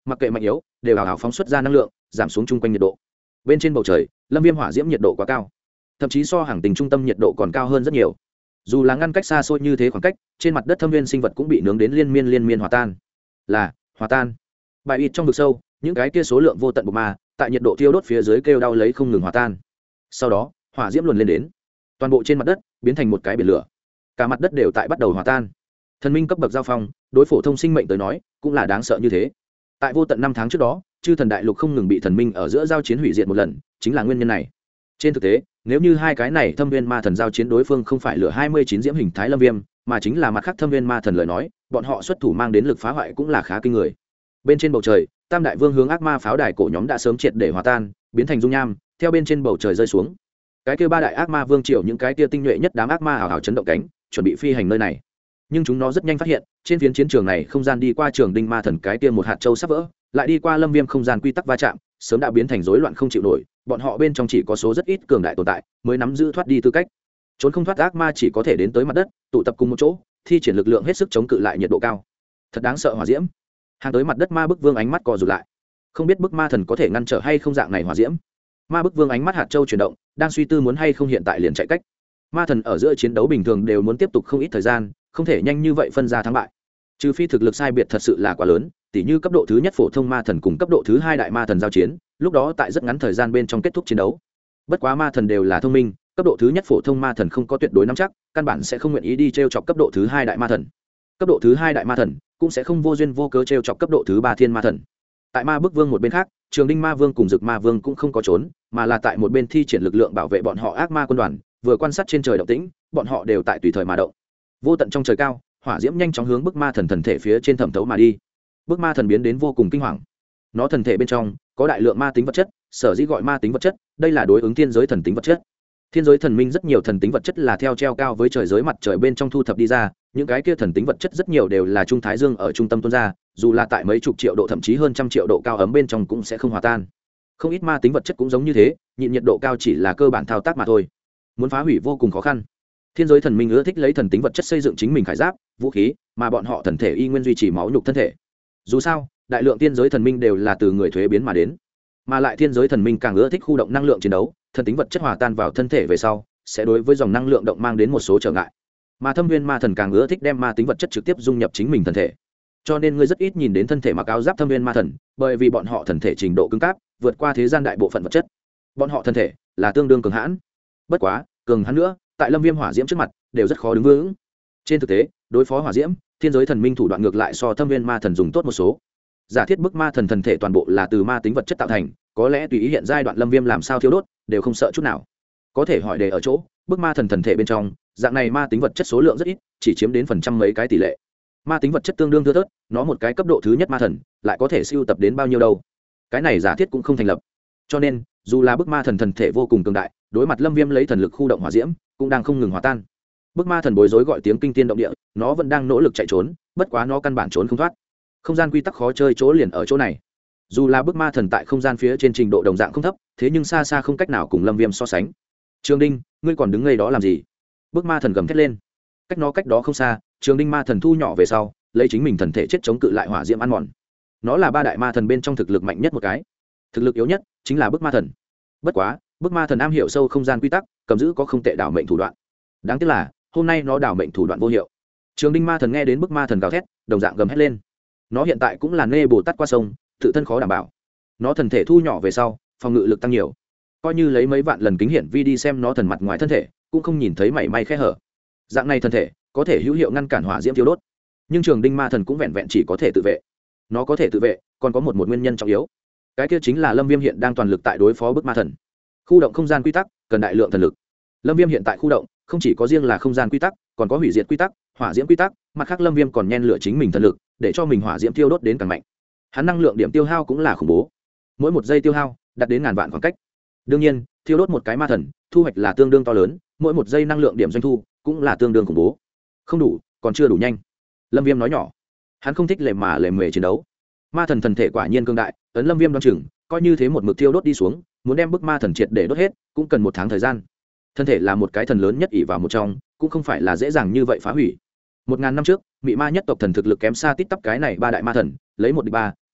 mặc kệ mạnh yếu đều hào hào phóng xuất ra năng lượng giảm xuống chung quanh nhiệt độ. Bên trên bầu trời lâm viêm hỏa diễm nhiệt độ quá cao, thậm chí so hàng tình trung tâm nhiệt độ còn cao hơn rất nhiều. Dù là ngăn cách xa xôi như thế khoảng cách, trên mặt đất thâm viên sinh vật cũng bị nướng đến liên miên hòa tan. Là hòa tan. Bài ít trong vực sâu, những cái kia số lượng vô tận bộc ma tại nhiệt độ thiêu đốt phía dưới kêu đau lấy không ngừng hòa tan. Sau đó hỏa diễm luồn lên đến toàn bộ trên mặt đất, biến thành một cái biển lửa, cả mặt đất đều tại bắt đầu hòa tan. Thần minh cấp bậc giao phong đối phổ thông sinh mệnh tới nói cũng là đáng sợ như thế. Tại vô tận năm tháng trước đó, chư thần đại lục không ngừng bị thần minh ở giữa giao chiến hủy diệt một lần, chính là nguyên nhân này. Trên thực tế, nếu như hai cái này thâm viên ma thần giao chiến đối phương không phải lửa 29 diễm hình thái lâm viêm, mà chính là mặt khác thâm viên ma thần lời nói, bọn họ xuất thủ mang đến lực phá hoại cũng là khá kinh người. Bên trên bầu trời, tam đại vương hướng ác ma pháo đài cổ nhóm đã sớm triệt để hòa tan, biến thành dung nham, theo bên trên bầu trời rơi xuống. Cái kia ba đại ác ma vương triều những cái kia tinh nhuệ nhất đám ác ma hào hào chấn động cánh, chuẩn bị phi hành nơi này. Nhưng chúng nó rất nhanh phát hiện, trên phiến chiến trường này không gian đi qua trường đinh ma thần cái kia một hạt châu sắp vỡ, lại đi qua lâm viêm không gian quy tắc va chạm, sớm đã biến thành rối loạn không chịu nổi. Bọn họ bên trong chỉ có số rất ít cường đại tồn tại mới nắm giữ thoát đi tư cách. Trốn không thoát ác ma chỉ có thể đến tới mặt đất, tụ tập cùng một chỗ, thi triển lực lượng hết sức chống cự lại nhiệt độ cao. Thật đáng sợ hỏa diễm. Hàng tới mặt đất ma bức vương ánh mắt co rụt lại, không biết bức ma thần có thể ngăn trở hay không dạng này hỏa diễm. Ma bức vương ánh mắt hạt châu chuyển động, đang suy tư muốn hay không hiện tại liền chạy cách. Ma thần ở giữa chiến đấu bình thường đều muốn tiếp tục không ít thời gian, không thể nhanh như vậy phân ra thắng bại, trừ phi thực lực sai biệt thật sự là quá lớn, tỉ như cấp độ thứ nhất phổ thông ma thần cùng cấp độ thứ hai đại ma thần giao chiến, lúc đó tại rất ngắn thời gian bên trong kết thúc chiến đấu. Bất quá ma thần đều là thông minh, cấp độ thứ nhất phổ thông ma thần không có tuyệt đối nắm chắc, căn bản sẽ không nguyện ý đi t r e o chọc cấp độ thứ hai đại ma thần. Cấp độ thứ hai đại ma thần cũng sẽ không vô duyên vô cớ t r e o chọc cấp độ thứ ba thiên ma thần. Tại ma bức vương một bên khác, trường đinh ma vương cùng dực ma vương cũng không có trốn, mà là tại một bên thi triển lực lượng bảo vệ bọn họ ác ma quân đoàn, vừa quan sát trên trời động tĩnh, bọn họ đều tại tùy thời mà động. Vô tận trong trời cao, hỏa diễm nhanh chóng hướng bức ma thần thần thể phía trên thẩm thấu mà đi. Bức ma thần biến đến vô cùng kinh hoàng, nó thần thể bên trong có đại lượng ma tính vật chất, sở dĩ gọi ma tính vật chất, đây là đối ứng thiên giới thần tính vật chất. Thiên giới thần minh rất nhiều thần tính vật chất là theo treo cao với trời giới mặt trời bên trong thu thập đi ra, những cái kia thần tính vật chất rất nhiều đều là trung thái dương ở trung tâm tuôn ra, dù là tại mấy chục triệu độ thậm chí hơn trăm triệu độ cao ấm bên trong cũng sẽ không hòa tan. Không ít ma tính vật chất cũng giống như thế, nhịn nhiệt độ cao chỉ là cơ bản thao tác mà thôi, muốn phá hủy vô cùng khó khăn. Thiên giới thần minh ưa thích lấy thần tính vật chất xây dựng chính mình khải giáp, vũ khí, mà bọn họ thần thể y nguyên duy trì máu nhục thân thể. Dù sao, đại lượng thiên giới thần minh đều là từ người thuế biến mà đến, mà lại thiên giới thần minh càng ưa thích khu động năng lượng chiến đấu, thần tính vật chất hòa tan vào thân thể về sau sẽ đối với dòng năng lượng động mang đến một số trở ngại, mà thâm viên ma thần càng ưa thích đem ma tính vật chất trực tiếp dung nhập chính mình thân thể. Cho nên ngươi rất ít nhìn đến thân thể mặc áo giáp thâm viên ma thần, bởi vì bọn họ thần thể trình độ cứng cáp vượt qua thế gian đại bộ phận vật chất, bọn họ thân thể là tương đương cường hãn. Bất quá cường hãn nữa, tại lâm viêm hỏa diễm trước mặt đều rất khó đứng vững. Trên thực tế, đối phó hỏa diễm, thiên giới thần minh thủ đoạn ngược lại so thâm viên ma thần dùng tốt một số. Giả thiết bức ma thần thần thể toàn bộ là từ ma tính vật chất tạo thành, có lẽ tùy ý hiện giai đoạn lâm viêm làm sao thiêu đốt đều không sợ chút nào. Có thể hỏi đề ở chỗ, bức ma thần thần thể bên trong dạng này ma tính vật chất số lượng rất ít, chỉ chiếm đến phần trăm mấy cái tỷ lệ. Ma tính vật chất tương đương thưa thớt, nó một cái cấp độ thứ nhất ma thần lại có thể siêu tập đến bao nhiêu đâu. Cái này giả thiết cũng không thành lập. Cho nên dù là bức ma thần thần thể vô cùng cường đại, đối mặt lâm viêm lấy thần lực khu động hỏa diễm cũng đang không ngừng hòa tan. Bức ma thần bối rối gọi tiếng kinh thiên động địa, nó vẫn đang nỗ lực chạy trốn, bất quá nó căn bản trốn không thoát. Không gian quy tắc khó chơi chỗ liền ở chỗ này. Dù là bức ma thần tại không gian phía trên trình độ đồng dạng không thấp, thế nhưng xa xa không cách nào cùng lâm viêm so sánh. Trường đinh, ngươi còn đứng ngây đó làm gì? Bức ma thần gầm thét lên. Cách đó không xa, trường đinh ma thần thu nhỏ về sau, lấy chính mình thần thể chết chống cự lại hỏa diễm ăn mòn. Nó là ba đại ma thần bên trong thực lực mạnh nhất một cái, thực lực yếu nhất chính là bức ma thần. Bất quá bức ma thần am hiểu sâu không gian quy tắc, cầm giữ có không tệ đảo mệnh thủ đoạn. Đáng tiếc là hôm nay nó đảo mệnh thủ đoạn vô hiệu. Trường đinh ma thần nghe đến bức ma thần gào thét, đồng dạng gầm hét lên. Nó hiện tại cũng là nê bồ tát qua sông, tự thân khó đảm bảo. Nó thần thể thu nhỏ về sau, phòng ngự lực tăng nhiều, coi như lấy mấy vạn lần kính hiển vi đi xem nó thần mặt ngoài thân thể, cũng không nhìn thấy mảy may khe hở. Dạng này thân thể có thể hữu hiệu ngăn cản hỏa diễm thiêu đốt, nhưng trường đinh ma thần cũng vẹn vẹn chỉ có thể tự vệ. Nó có thể tự vệ còn có một nguyên nhân trọng yếu, cái kia chính là lâm viêm hiện đang toàn lực tại đối phó bức ma thần. Khu động không gian quy tắc cần đại lượng thần lực, lâm viêm hiện tại khu động không chỉ có riêng là không gian quy tắc, còn có hủy diệt quy tắc, hỏa diễm quy tắc, mặt khác lâm viêm còn nhen lửa chính mình thần lực để cho mình hỏa diễm thiêu đốt đến càng mạnh. Hắn năng lượng điểm tiêu hao cũng là khủng bố, mỗi một giây tiêu hao đạt đến ngàn vạn khoảng cách. Đương nhiên thiêu đốt một cái ma thần thu hoạch là tương đương to lớn, mỗi một giây năng lượng điểm doanh thu cũng là tương đương khủng bố. Không đủ, còn chưa đủ nhanh, lâm viêm nói nhỏ. Hắn không thích lề mề chiến đấu. Ma thần thần thể quả nhiên cương đại, ấn lâm viêm đoan chừng coi như thế một mực thiêu đốt đi xuống, muốn đem bức ma thần triệt để đốt hết cũng cần 1 tháng thời gian. Thân thể là một cái thần lớn nhất ỷ vào một trong, cũng không phải là dễ dàng như vậy phá hủy. 1000 năm trước, mị ma nhất tộc thần thực lực kém xa tít tắp cái này ba đại ma thần, lấy 1 địch 3,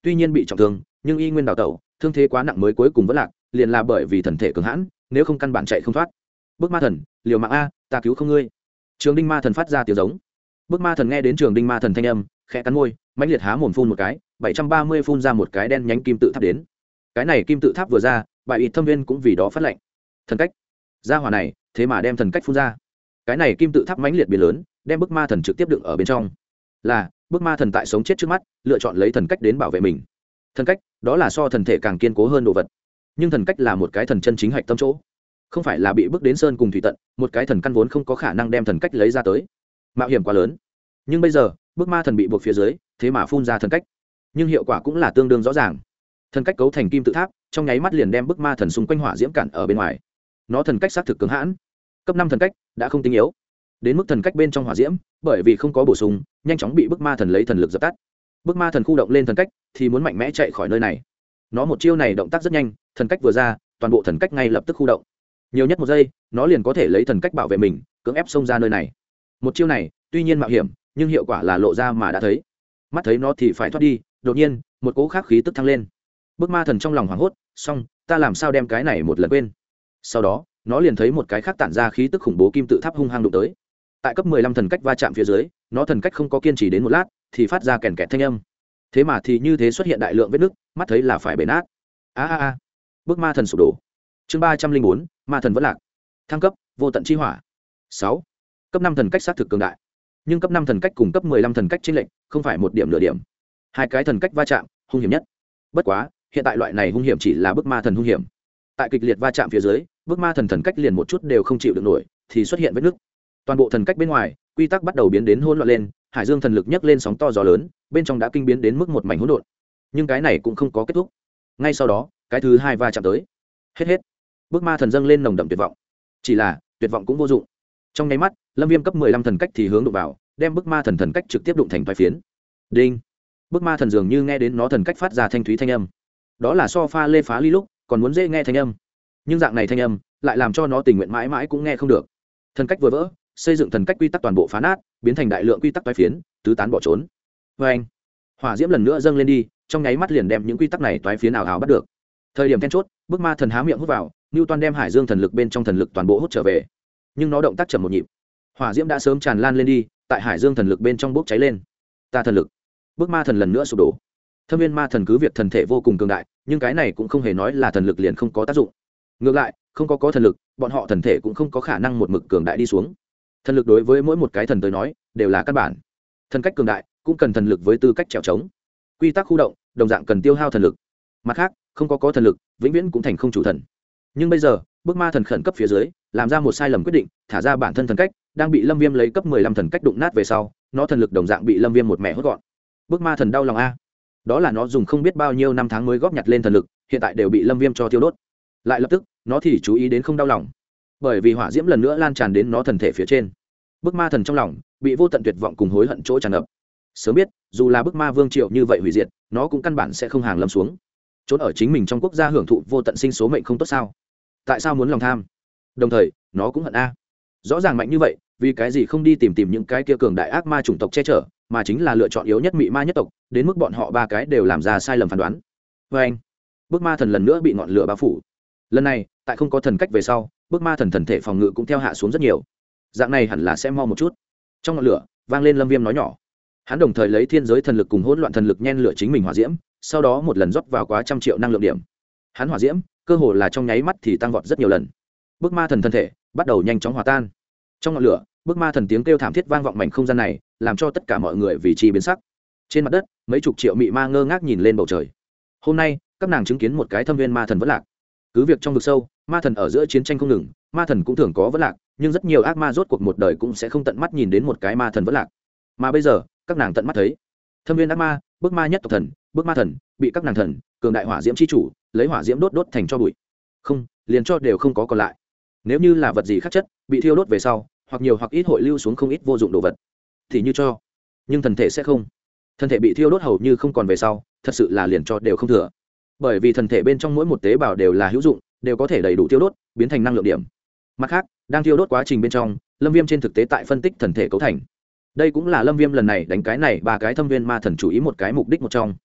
tuy nhiên bị trọng thương nhưng y nguyên đào tẩu, thương thế quá nặng mới cuối cùng vẫn lạc, liền là bởi vì thần thể cường hãn, nếu không căn bản chạy không thoát. Bức ma thần, liều mạng a, ta cứu không ngươi. Trường đinh ma thần phát ra tiếng giống. Bức ma thần nghe đến trường đinh ma thần thanh âm, khẽ cắn môi, mãnh liệt há mồm phun một cái, 730 phun ra một cái đen nhánh kim tự tháp đến. Cái này kim tự tháp vừa ra, bại ít thâm viên cũng vì đó phát lệnh. Thần cách, gia hỏa này, thế mà đem thần cách phun ra. Cái này kim tự tháp mãnh liệt biến lớn, đem bức ma thần trực tiếp đựng ở bên trong. Là, bức ma thần tại sống chết trước mắt, lựa chọn lấy thần cách đến bảo vệ mình. Thần cách, đó là so thần thể càng kiên cố hơn đồ vật. Nhưng thần cách là một cái thần chân chính hạch tâm chỗ, không phải là bị bước đến sơn cùng thủy tận, một cái thần căn vốn không có khả năng đem thần cách lấy ra tới, mạo hiểm quá lớn. Nhưng bây giờ bức ma thần bị buộc phía dưới, thế mà phun ra thần cách, nhưng hiệu quả cũng là tương đương rõ ràng. Thần cách cấu thành kim tự tháp, trong nháy mắt liền đem bức ma thần xung quanh hỏa diễm cản ở bên ngoài. Nó thần cách xác thực cứng hãn, cấp 5 thần cách đã không tinh yếu, đến mức thần cách bên trong hỏa diễm bởi vì không có bổ sung, nhanh chóng bị bức ma thần lấy thần lực dập tắt. Bức ma thần khu động lên thần cách thì muốn mạnh mẽ chạy khỏi nơi này. Nó một chiêu này động tác rất nhanh, thần cách vừa ra, toàn bộ thần cách ngay lập tức khu động, nhiều nhất một giây nó liền có thể lấy thần cách bảo vệ mình, cưỡng ép xông ra nơi này. Một chiêu này tuy nhiên mạo hiểm, nhưng hiệu quả là lộ ra mà đã thấy. Mắt thấy nó thì phải thoát đi, đột nhiên một cỗ khác khí tức thăng lên. Bức ma thần trong lòng hoảng hốt, xong ta làm sao đem cái này một lần quên. Sau đó nó liền thấy một cái khác tản ra khí tức khủng bố kim tự tháp hung hăng đụng tới. Tại cấp 15 thần cách va chạm phía dưới, nó thần cách không có kiên trì đến một lát thì phát ra kèn kẹt thanh âm. Thế mà thì như thế xuất hiện đại lượng vết nứt, mắt thấy là phải bể nát. A. Bức ma thần sụp đổ. Chương 304, ma thần vẫn lạc. Thăng cấp, vô tận chi hỏa. 6. Cấp 5 thần cách xác thực cường đại, nhưng cấp 5 thần cách cùng cấp 15 thần cách chênh lệch không phải một điểm nửa điểm. Hai cái thần cách va chạm, hung hiểm nhất. Bất quá, hiện tại loại này hung hiểm chỉ là bức ma thần hung hiểm. Tại kịch liệt va chạm phía dưới, bức ma thần thần cách liền một chút đều không chịu được nổi, thì xuất hiện vết nứt. Toàn bộ thần cách bên ngoài, quy tắc bắt đầu biến đến hỗn loạn lên, hải dương thần lực nhấc lên sóng to gió lớn, bên trong đã kinh biến đến mức một mảnh hỗn độn. Nhưng cái này cũng không có kết thúc. Ngay sau đó, cái thứ hai va chạm tới. Hết. Bức ma thần dâng lên nồng đậm tuyệt vọng. Chỉ là, tuyệt vọng cũng vô dụng. Trong nháy mắt, Lâm Viêm cấp 15 thần cách thì hướng đụng vào, đem bức ma thần thần cách trực tiếp đụng thành vài phiến. Đinh. Bức ma thần dường như nghe đến nó thần cách phát ra thanh thúy thanh âm. Đó là so pha lê phá ly lúc, còn muốn dễ nghe thanh âm. Nhưng dạng này thanh âm lại làm cho nó tình nguyện mãi mãi cũng nghe không được. Thần cách vừa vỡ, xây dựng thần cách quy tắc toàn bộ phá nát, biến thành đại lượng quy tắc vài phiến, tứ tán bỏ trốn. Oeng. Hỏa diễm lần nữa dâng lên đi, trong nháy mắt liền đem những quy tắc này toái phiến ảo ảo bắt được. Thời điểm then chốt, bức ma thần há miệng hút vào, Newton đem hải dương thần lực bên trong thần lực toàn bộ hút trở về. Nhưng nó động tác chậm một nhịp. Hỏa diễm đã sớm tràn lan lên đi, tại hải dương thần lực bên trong bốc cháy lên. Ta thần lực. Bức ma thần lần nữa sụp đổ. Thâm viên ma thần cứ việc thần thể vô cùng cường đại, nhưng cái này cũng không hề nói là thần lực liền không có tác dụng. Ngược lại, không có thần lực, bọn họ thần thể cũng không có khả năng một mực cường đại đi xuống. Thần lực đối với mỗi một cái thần tới nói đều là căn bản. Thần cách cường đại cũng cần thần lực với tư cách trèo trống. Quy tắc khu động đồng dạng cần tiêu hao thần lực. Mặt khác, không có thần lực, vĩnh viễn cũng thành không chủ thần. Nhưng bây giờ, bức ma thần khẩn cấp phía dưới, làm ra một sai lầm quyết định, thả ra bản thân thần cách, đang bị Lâm Viêm lấy cấp 15 thần cách đụng nát về sau, nó thần lực đồng dạng bị Lâm Viêm một mẹ hốt gọn. Bức ma thần đau lòng a. Đó là nó dùng không biết bao nhiêu năm tháng mới góp nhặt lên thần lực, hiện tại đều bị Lâm Viêm cho tiêu đốt. Lại lập tức, nó thì chú ý đến không đau lòng, bởi vì hỏa diễm lần nữa lan tràn đến nó thần thể phía trên. Bức ma thần trong lòng bị vô tận tuyệt vọng cùng hối hận chỗ tràn ngập. Sớm biết, dù là bức ma vương triệu như vậy hủy diệt, nó cũng căn bản sẽ không hàng lâm xuống. Trốn ở chính mình trong quốc gia hưởng thụ vô tận sinh số mệnh không tốt sao? Tại sao muốn lòng tham? Đồng thời, nó cũng hận a. Rõ ràng mạnh như vậy, vì cái gì không đi tìm những cái kia cường đại ác ma chủng tộc che chở, mà chính là lựa chọn yếu nhất mị ma nhất tộc, đến mức bọn họ ba cái đều làm ra sai lầm phán đoán. Anh, bức ma thần lần nữa bị ngọn lửa bao phủ. Lần này, tại không có thần cách về sau, bức ma thần thần thể phòng ngự cũng theo hạ xuống rất nhiều. Dạng này hẳn là sẽ mau một chút. Trong ngọn lửa, vang lên Lâm Viêm nói nhỏ. Hắn đồng thời lấy thiên giới thần lực cùng hỗn loạn thần lực nhen lửa chính mình hỏa diễm, sau đó một lần rót vào quá trăm triệu năng lượng điểm. Hắn hỏa diễm, cơ hồ là trong nháy mắt thì tăng vọt rất nhiều lần. Bức ma thần thân thể bắt đầu nhanh chóng hòa tan. Trong ngọn lửa, bức ma thần tiếng kêu thảm thiết vang vọng mảnh không gian này, làm cho tất cả mọi người vì chi biến sắc. Trên mặt đất, mấy chục triệu mị ma ngơ ngác nhìn lên bầu trời. Hôm nay, các nàng chứng kiến một cái thâm viên ma thần vẫn lạc. Cứ việc trong vực sâu, ma thần ở giữa chiến tranh không ngừng, ma thần cũng thường có vẫn lạc, nhưng rất nhiều ác ma rốt cuộc một đời cũng sẽ không tận mắt nhìn đến một cái ma thần vẫn lạc. Mà bây giờ, các nàng tận mắt thấy, thâm viên ác ma, bức ma nhất tộc thần, bức ma thần, bị các nàng thần, cường đại hỏa diễm chi chủ, lấy hỏa diễm đốt thành cho bụi. Không, liền cho đều không có còn lại. Nếu như là vật gì khác chất, bị thiêu đốt về sau, hoặc nhiều hoặc ít hội lưu xuống không ít vô dụng đồ vật. Thì như cho, nhưng thần thể sẽ không. Thần thể bị thiêu đốt hầu như không còn về sau, thật sự là liền cho đều không thừa. Bởi vì thần thể bên trong mỗi một tế bào đều là hữu dụng, đều có thể đầy đủ tiêu đốt, biến thành năng lượng điểm. Mặt khác, đang tiêu đốt quá trình bên trong, Lâm Viêm trên thực tế tại phân tích thần thể cấu thành. Đây cũng là Lâm Viêm lần này đánh cái này ba cái thâm viên ma thần chủ ý một cái mục đích một trong.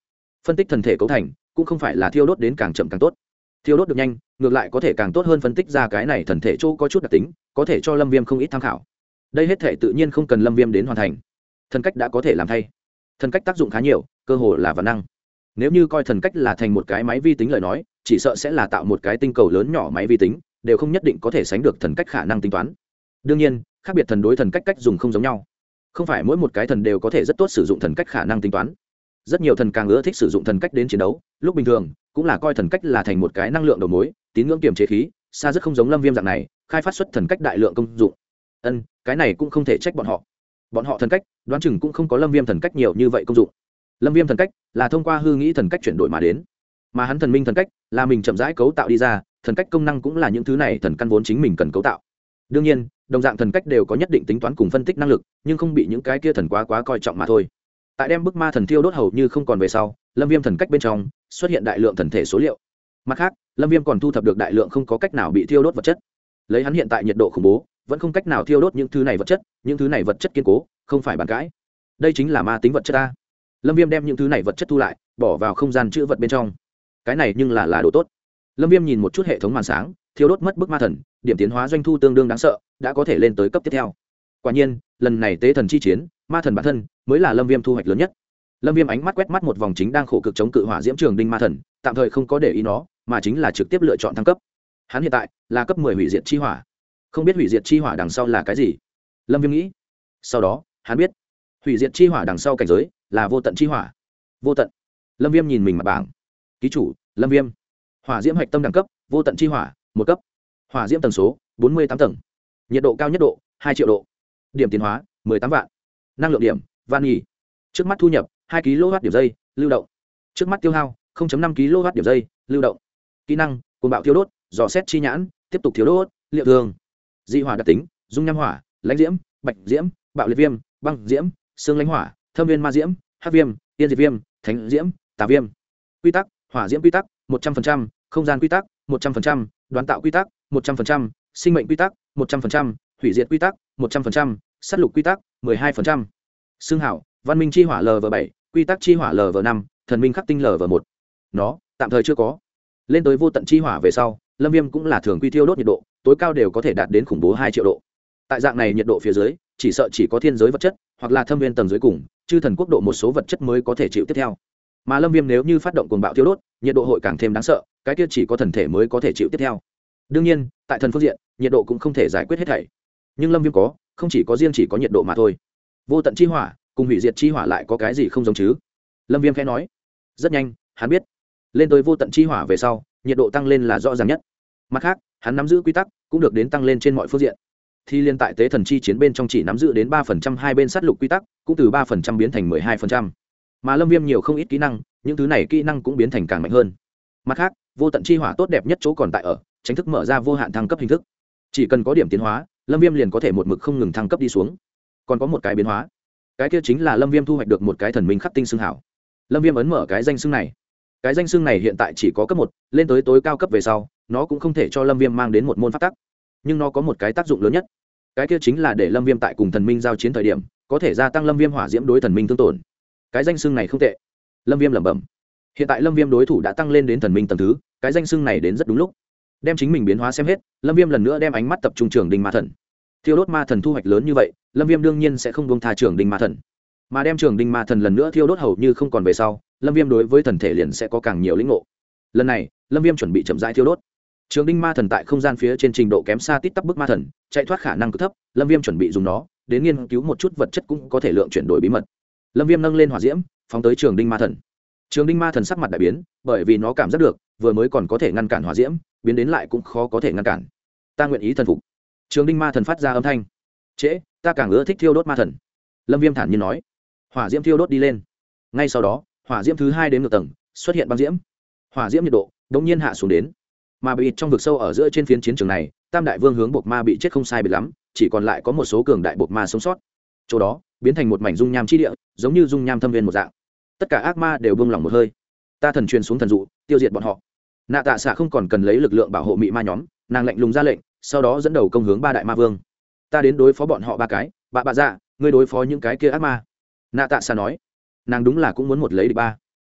phân tích thần thể cấu thành cũng không phải là thiêu đốt đến càng chậm càng tốt, thiêu đốt được nhanh ngược lại có thể càng tốt hơn phân tích ra cái này thần thể chỗ có chút đặc tính, có thể cho Lâm Viêm không ít tham khảo. Đây hết thể tự nhiên không cần Lâm Viêm đến hoàn thành, thần cách đã có thể làm thay. Thần cách tác dụng khá nhiều, cơ hồ là văn năng. Nếu như coi thần cách là thành một cái máy vi tính lời nói, chỉ sợ sẽ là tạo một cái tinh cầu lớn nhỏ máy vi tính, đều không nhất định có thể sánh được thần cách khả năng tính toán. Đương nhiên, khác biệt thần đối thần cách cách dùng không giống nhau, không phải mỗi một cái thần đều có thể rất tốt sử dụng thần cách khả năng tính toán. Rất nhiều thần càng ưa thích sử dụng thần cách đến chiến đấu, lúc bình thường cũng là coi thần cách là thành một cái năng lượng đầu mối, tín ngưỡng kiềm chế khí, xa rất không giống Lâm Viêm dạng này khai phát xuất thần cách đại lượng công dụng. Cái này cũng không thể trách bọn họ thần cách đoán chừng cũng không có Lâm Viêm thần cách nhiều như vậy công dụng. Lâm Viêm thần cách là thông qua hư nghĩ thần cách chuyển đổi mà đến, mà hắn thần minh thần cách là mình chậm rãi cấu tạo đi ra, thần cách công năng cũng là những thứ này thần căn vốn chính mình cần cấu tạo. Đương nhiên đồng dạng thần cách đều có nhất định tính toán cùng phân tích năng lực, nhưng không bị những cái kia thần quá coi trọng mà thôi. Tại đem bức ma thần thiêu đốt hầu như không còn về sau, Lâm Viêm thần cách bên trong xuất hiện đại lượng thần thể số liệu. Mặt khác, Lâm Viêm còn thu thập được đại lượng không có cách nào bị thiêu đốt vật chất. Lấy hắn hiện tại nhiệt độ khủng bố, vẫn không cách nào thiêu đốt những thứ này vật chất, những thứ này vật chất kiên cố, không phải bàn cãi. Đây chính là ma tính vật chất a. Lâm Viêm đem những thứ này vật chất thu lại, bỏ vào không gian trữ vật bên trong. Cái này nhưng là đồ tốt. Lâm Viêm nhìn một chút hệ thống màn sáng, thiêu đốt mất bức ma thần, điểm tiến hóa doanh thu tương đương đáng sợ, đã có thể lên tới cấp tiếp theo. Quả nhiên, lần này tế thần chi chiến, ma thần bản thân mới là Lâm Viêm thu hoạch lớn nhất. Lâm Viêm ánh mắt quét mắt một vòng chính đang khổ cực chống cự hỏa diễm trường đinh ma thần, tạm thời không có để ý nó, mà chính là trực tiếp lựa chọn thăng cấp. Hắn hiện tại là cấp 10 hủy diệt chi hỏa. Không biết hủy diệt chi hỏa đằng sau là cái gì? Lâm Viêm nghĩ. Sau đó, hắn biết, hủy diệt chi hỏa đằng sau cảnh giới là vô tận chi hỏa. Vô tận. Lâm Viêm nhìn mình mặt bảng. Ký chủ, Lâm Viêm. Hỏa diễm hạch tâm đẳng cấp, vô tận chi hỏa, 1 cấp. Hỏa diễm tần số, 48 tầng. Nhiệt độ cao nhất độ, 2 triệu độ. Điểm tiến hóa, 18 vạn. Năng lượng điểm, van nhì. Trước mắt thu nhập, 2 kW điểm giây, lưu động. Trước mắt tiêu hao, 0.5 kW điểm giây, lưu động. Kỹ năng, cuồng bạo thiêu đốt, dò xét chi nhãn, tiếp tục thiêu đốt, liệu thường. Dị hỏa đặc tính, dung nham hỏa, lãnh diễm, bạch diễm, bạo liệt viêm, băng diễm, xương lãnh hỏa, thâm viên ma diễm, hắc viêm, tiên diệt viêm, thánh diễm, tà viêm. Quy tắc, hỏa diễm quy tắc, 100%, không gian quy tắc, 100%, đoán tạo quy tắc, 100%, sinh mệnh quy tắc, 100%, hủy diệt quy tắc, 100%, sát lục quy tắc, 12%. Xương hảo, văn minh chi hỏa LV7, quy tắc chi hỏa LV5, thần minh khắc tinh LV1. Nó tạm thời chưa có. Lên tới vô tận chi hỏa về sau, Lâm Viêm cũng là thường quy thiêu đốt nhiệt độ, tối cao đều có thể đạt đến khủng bố 2 triệu độ. Tại dạng này nhiệt độ phía dưới, chỉ sợ chỉ có thiên giới vật chất hoặc là thâm viên tầng dưới cùng, chư thần quốc độ một số vật chất mới có thể chịu tiếp theo. Mà Lâm Viêm nếu như phát động cuồng bạo thiêu đốt, nhiệt độ hội càng thêm đáng sợ, cái kia chỉ có thần thể mới có thể chịu tiếp theo. Đương nhiên, tại thần phương diện, nhiệt độ cũng không thể giải quyết hết thảy. Nhưng Lâm Viêm không chỉ có riêng chỉ có nhiệt độ mà thôi. Vô tận chi hỏa cùng hủy diệt chi hỏa lại có cái gì không giống chứ? Lâm Viêm khẽ nói. Rất nhanh, hắn biết, lên tới vô tận chi hỏa về sau, nhiệt độ tăng lên là rõ ràng nhất. Mặt khác, hắn nắm giữ quy tắc cũng được đến tăng lên trên mọi phương diện. Thì liên tại tế thần chi chiến bên trong chỉ nắm giữ đến 3% hai bên sát lục quy tắc, cũng từ 3% biến thành 12%. Mà Lâm Viêm nhiều không ít kỹ năng, những thứ này kỹ năng cũng biến thành càng mạnh hơn. Mặt khác, vô tận chi hỏa tốt đẹp nhất chỗ còn tại ở, chính thức mở ra vô hạn thăng cấp hình thức. Chỉ cần có điểm tiến hóa, Lâm Viêm liền có thể một mực không ngừng thăng cấp đi xuống. Còn có một cái biến hóa, cái kia chính là Lâm Viêm thu hoạch được một cái thần minh khắc tinh xưng hảo. Lâm Viêm ấn mở cái danh xưng này. Cái danh xưng này hiện tại chỉ có cấp 1, lên tới tối cao cấp về sau, nó cũng không thể cho Lâm Viêm mang đến một môn pháp tắc, nhưng nó có một cái tác dụng lớn nhất. Cái kia chính là để Lâm Viêm tại cùng thần minh giao chiến thời điểm, có thể gia tăng Lâm Viêm hỏa diễm đối thần minh thương tổn. Cái danh xưng này không tệ. Lâm Viêm lẩm bẩm. Hiện tại Lâm Viêm đối thủ đã tăng lên đến thần minh tầng thứ, cái danh xưng này đến rất đúng lúc. Đem chính mình biến hóa xem hết, Lâm Viêm lần nữa đem ánh mắt tập trung trường đinh ma thần. Thiêu đốt ma thần thu hoạch lớn như vậy, Lâm Viêm đương nhiên sẽ không buông tha trường đinh ma thần. Mà đem trường đinh ma thần lần nữa thiêu đốt hầu như không còn về sau, Lâm Viêm đối với thần thể liền sẽ có càng nhiều lĩnh ngộ. Lần này, Lâm Viêm chuẩn bị chậm rãi thiêu đốt. Trường đinh ma thần tại không gian phía trên trình độ kém xa tít tắp bức ma thần, chạy thoát khả năng cực thấp, Lâm Viêm chuẩn bị dùng nó đến nghiên cứu một chút vật chất cũng có thể lượng chuyển đổi bí mật. Lâm Viêm nâng lên hỏa diễm, phóng tới trường đinh ma thần. Trường đinh ma thần sắc mặt đại biến, bởi vì nó cảm giác được, vừa mới còn có thể ngăn cản hỏa diễm, biến đến lại cũng khó có thể ngăn cản. Ta nguyện ý thần phục. Trường đinh ma thần phát ra âm thanh. Trễ, ta càng ưa thích thiêu đốt ma thần. Lâm Viêm thản nhiên nói. Hỏa diễm thiêu đốt đi lên. Ngay sau đó, hỏa diễm thứ 2 đến ngược tầng, xuất hiện băng diễm. Hỏa diễm nhiệt độ đột nhiên hạ xuống đến. Mà bị trong vực sâu ở giữa trên phiến chiến trường này, Tam đại vương hướng buộc ma bị chết không sai biệt lắm, chỉ còn lại có một số cường đại buộc ma sống sót. Chỗ đó biến thành một mảnh dung nham chi địa, giống như dung nham thâm viên một dạng. Tất cả ác ma đều buông lỏng một hơi. Ta thần truyền xuống thần dụ, tiêu diệt bọn họ. Nạ Tạ Xạ không còn cần lấy lực lượng bảo hộ mị ma nhóm, nàng lạnh lùng ra lệnh, sau đó dẫn đầu công hướng 3 đại ma vương. Ta đến đối phó bọn họ 3 cái, bà dạ, ngươi đối phó những cái kia ác ma. Nạ Tạ Xạ nói, nàng đúng là cũng muốn một lấy địch 3.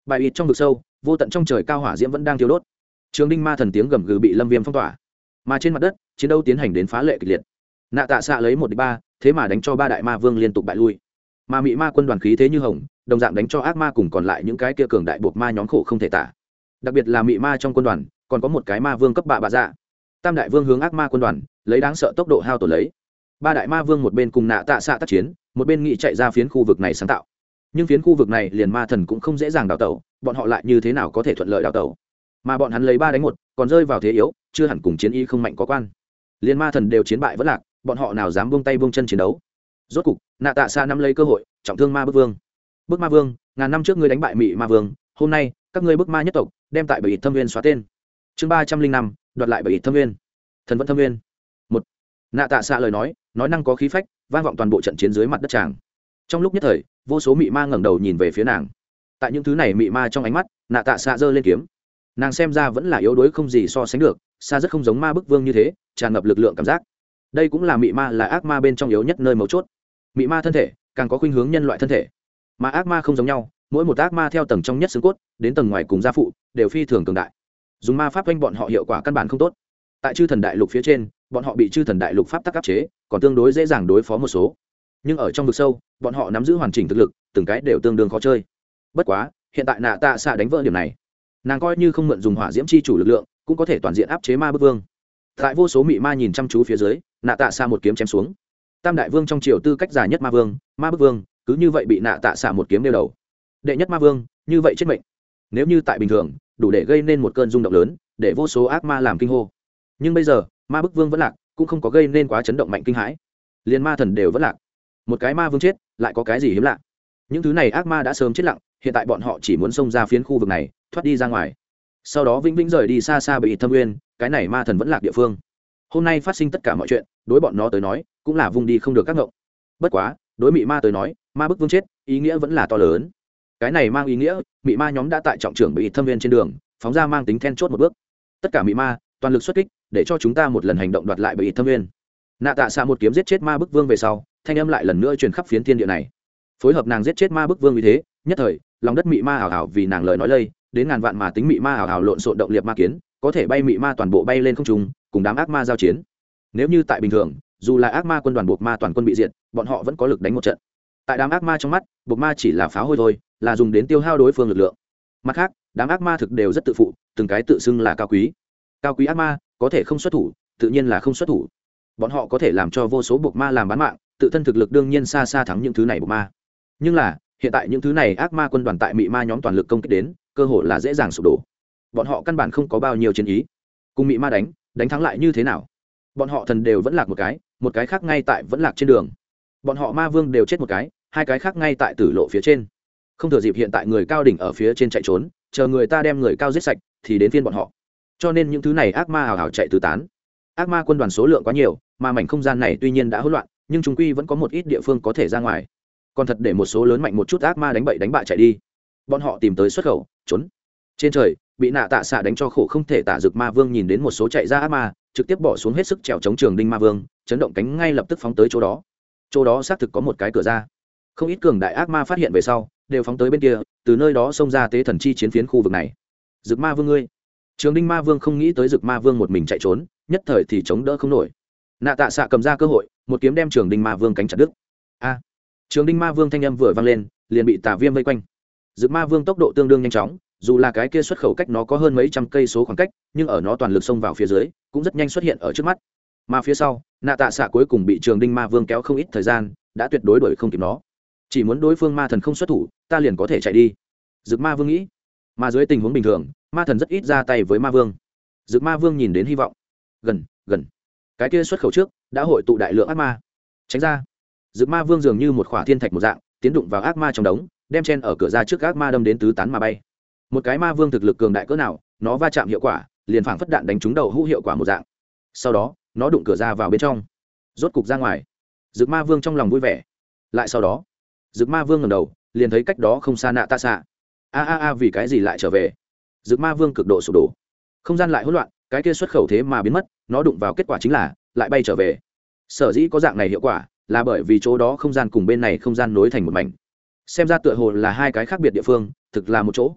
Bài ít trong vực sâu, vô tận trong trời cao hỏa diễm vẫn đang thiêu đốt. Trường đinh ma thần tiếng gầm gừ bị lâm viêm phong tỏa, mà trên mặt đất chiến đấu tiến hành đến phá lệ kịch liệt. Nạ Tạ Xạ lấy 1-3, thế mà đánh cho 3 đại ma vương liên tục bại lui, mà mị ma quân đoàn khí thế như hồng, đồng dạng đánh cho ác ma cùng còn lại những cái kia cường đại buộc ma nhóm khổ không thể tả. Đặc biệt là mị ma trong quân đoàn còn có một cái ma vương cấp bạ dạ. Tam đại vương hướng ác ma quân đoàn lấy đáng sợ tốc độ hao tổn lấy. 3 đại ma vương một bên cùng Nạ Tạ Xạ tác chiến, một bên nghị chạy ra phiến khu vực này sáng tạo. Nhưng phiến khu vực này liền ma thần cũng không dễ dàng đào tẩu, bọn họ lại như thế nào có thể thuận lợi đào tẩu? Mà bọn hắn lấy 3 đánh 1, còn rơi vào thế yếu, chưa hẳn cùng chiến ý không mạnh có quan. Liên ma thần đều chiến bại vẫn lạc, bọn họ nào dám buông tay buông chân chiến đấu? Rốt cục, Nạ Tạ Xạ nắm lấy cơ hội, trọng thương ma bức vương. Bức ma vương, ngàn năm trước ngươi đánh bại mị ma vương, hôm nay các ngươi bức ma nhất tộc đem tại Bảy Ít Thâm Nguyên xóa tên. Chương 305, đoạt lại Bảy Ít Thâm Nguyên. Thần vẫn Thâm Nguyên. 1. Nạ Tạ Xạ lời nói năng có khí phách, vang vọng toàn bộ trận chiến dưới mặt đất tràng. Trong lúc nhất thời, vô số mị ma ngẩng đầu nhìn về phía nàng. Tại những thứ này mị ma trong ánh mắt, Nạ Tạ Xạ giơ lên kiếm. Nàng xem ra vẫn là yếu đuối không gì so sánh được, xa rất không giống ma bức vương như thế, tràn ngập lực lượng cảm giác. Đây cũng là mị ma là ác ma bên trong yếu nhất nơi mấu chốt. Mị ma thân thể càng có khuynh hướng nhân loại thân thể, mà ác ma không giống nhau, mỗi một ác ma theo tầng trong nhất xương cốt đến tầng ngoài cùng gia phụ đều phi thường cường đại. Dùng ma pháp quanh bọn họ hiệu quả căn bản không tốt. Tại chư thần đại lục phía trên, bọn họ bị chư thần đại lục pháp tắc áp chế, còn tương đối dễ dàng đối phó một số. Nhưng ở trong vực sâu, bọn họ nắm giữ hoàn chỉnh thực lực, từng cái đều tương đương khó chơi. Bất quá, hiện tại Nạ Tạ Xạ đánh vỡ điểm này, nàng coi như không mượn dùng hỏa diễm chi chủ lực lượng, cũng có thể toàn diện áp chế ma bức vương. Tại vô số mị ma nhìn chăm chú phía dưới, Nạ Tạ Xạ một kiếm chém xuống. Tam đại vương trong triều tư cách giả nhất ma vương, ma bức vương, cứ như vậy bị Nạ Tạ Xạ một kiếm đeo đầu. Đệ nhất ma vương, như vậy chết mệnh. Nếu như tại bình thường, đủ để gây nên một cơn rung động lớn, để vô số ác ma làm kinh hô. Nhưng bây giờ, ma bức vương vẫn lạc, cũng không có gây nên quá chấn động mạnh kinh hãi. Liên ma thần đều vẫn lạc. Một cái ma vương chết, lại có cái gì hiếm lạ? Những thứ này ác ma đã sớm chết lặng, hiện tại bọn họ chỉ muốn xông ra phiến khu vực này, thoát đi ra ngoài. Sau đó vĩnh viễn rời đi xa xa Bảy Ít Thâm Nguyên, cái này ma thần vẫn lạc địa phương. Hôm nay phát sinh tất cả mọi chuyện, đối bọn nó tới nói, cũng là vùng đi không được các ngộng. Bất quá, đối mị ma tới nói, ma bức vương chết, ý nghĩa vẫn là to lớn. Cái này mang ý nghĩa, mị ma nhóm đã tại trọng trưởng Bảy Ít Thâm Nguyên trên đường, phóng ra mang tính then chốt một bước. Tất cả mị ma, toàn lực xuất kích, để cho chúng ta một lần hành động đoạt lại Bảy Ít Thâm Nguyên. Nạ Tạ Xạ một kiếm giết chết ma bức vương về sau, thanh âm lại lần nữa truyền khắp phiến thiên địa này. Phối hợp nàng giết chết ma bức vương như thế, nhất thời, lòng đất mị ma ảo ảo vì nàng lời nói lây, đến ngàn vạn mà tính mị ma ảo ảo lộn xộn động liệt ma kiến, có thể bay mị ma toàn bộ bay lên không trung, cùng đám ác ma giao chiến. Nếu như tại bình thường, dù là ác ma quân đoàn buộc ma toàn quân bị diệt, bọn họ vẫn có lực đánh một trận. Tại đám ác ma trong mắt, buộc ma chỉ là pháo hôi thôi, là dùng đến tiêu hao đối phương lực lượng. Mặt khác, đám ác ma thực đều rất tự phụ, từng cái tự xưng là cao quý. Cao quý ác ma có thể không xuất thủ, tự nhiên là không xuất thủ. Bọn họ có thể làm cho vô số buộc ma làm bán mạng, tự thân thực lực đương nhiên xa xa thắng những thứ này buộc ma. Nhưng là, hiện tại những thứ này ác ma quân đoàn tại mị ma nhóm toàn lực công kích đến, cơ hội là dễ dàng sụp đổ. Bọn họ căn bản không có bao nhiêu chiến ý. Cùng mị ma đánh thắng lại như thế nào? Bọn họ thần đều vẫn lạc một cái khác ngay tại vẫn lạc trên đường. Bọn họ ma vương đều chết một cái, hai cái khác ngay tại tử lộ phía trên. Không thừa dịp hiện tại người cao đỉnh ở phía trên chạy trốn, chờ người ta đem người cao giết sạch thì đến phiên bọn họ. Cho nên những thứ này ác ma hào hào chạy tứ tán. Ác ma quân đoàn số lượng quá nhiều, mà mảnh không gian này tuy nhiên đã hỗn loạn, nhưng chúng quy vẫn có một ít địa phương có thể ra ngoài. Còn thật để một số lớn mạnh một chút ác ma đánh bậy đánh bại chạy đi. Bọn họ tìm tới xuất khẩu, trốn. Trên trời, bị Nạ Tạ Xạ đánh cho khổ không thể tả, Dực Ma Vương nhìn đến một số chạy ra ác ma, trực tiếp bỏ xuống hết sức trèo chống Trường Đinh Ma Vương, chấn động cánh ngay lập tức phóng tới chỗ đó. Chỗ đó xác thực có một cái cửa ra. Không ít cường đại ác ma phát hiện về sau, đều phóng tới bên kia, từ nơi đó xông ra tế thần chi chiến phiến khu vực này. Dực Ma Vương ngươi! Trường Đinh Ma Vương không nghĩ tới Dực Ma Vương một mình chạy trốn, nhất thời thì chống đỡ không nổi. Nạ Tạ Xạ cầm ra cơ hội, một kiếm đem Trường Đinh Ma Vương cánh chặt đứt. A! Trường Đinh Ma Vương thanh âm vừa vang lên, liền bị Tà Viêm vây quanh. Dực Ma Vương tốc độ tương đương nhanh chóng, dù là cái kia xuất khẩu cách nó có hơn mấy trăm cây số khoảng cách, nhưng ở nó toàn lực xông vào phía dưới, cũng rất nhanh xuất hiện ở trước mắt. Mà phía sau, Nạ Tạ Xạ cuối cùng bị Trường Đinh Ma Vương kéo không ít thời gian, đã tuyệt đối đuổi không kịp nó. Chỉ muốn đối phương ma thần không xuất thủ, ta liền có thể chạy đi. Dực Ma Vương nghĩ. Mà dưới tình huống bình thường, ma thần rất ít ra tay với ma vương. Dực Ma Vương nhìn đến hy vọng. Gần. Cái kia xuất khẩu trước đã hội tụ đại lượng ác ma. Tránh ra. Dực Ma Vương dường như một khỏa thiên thạch một dạng, tiến đụng vào ác ma trong đống, đem chen ở cửa ra trước ác ma đâm đến tứ tán mà bay. Một cái ma vương thực lực cường đại cỡ nào, nó va chạm hiệu quả, liền phảng phất đạn đánh trúng đầu hũ hiệu quả một dạng. Sau đó, nó đụng cửa ra vào bên trong, rốt cục ra ngoài. Dực Ma Vương trong lòng vui vẻ. Lại sau đó, Dực Ma Vương ngẩng đầu, liền thấy cách đó không xa Nạ Tạ Xạ. Vì cái gì lại trở về? Dực Ma Vương cực độ sụp đổ. Không gian lại hỗn loạn, cái kia xuất khẩu thế mà biến mất, nó đụng vào kết quả chính là lại bay trở về. Sở dĩ có dạng này hiệu quả, là bởi vì chỗ đó không gian cùng bên này không gian nối thành một mảnh. Xem ra tựa hồ là hai cái khác biệt địa phương, thực là một chỗ.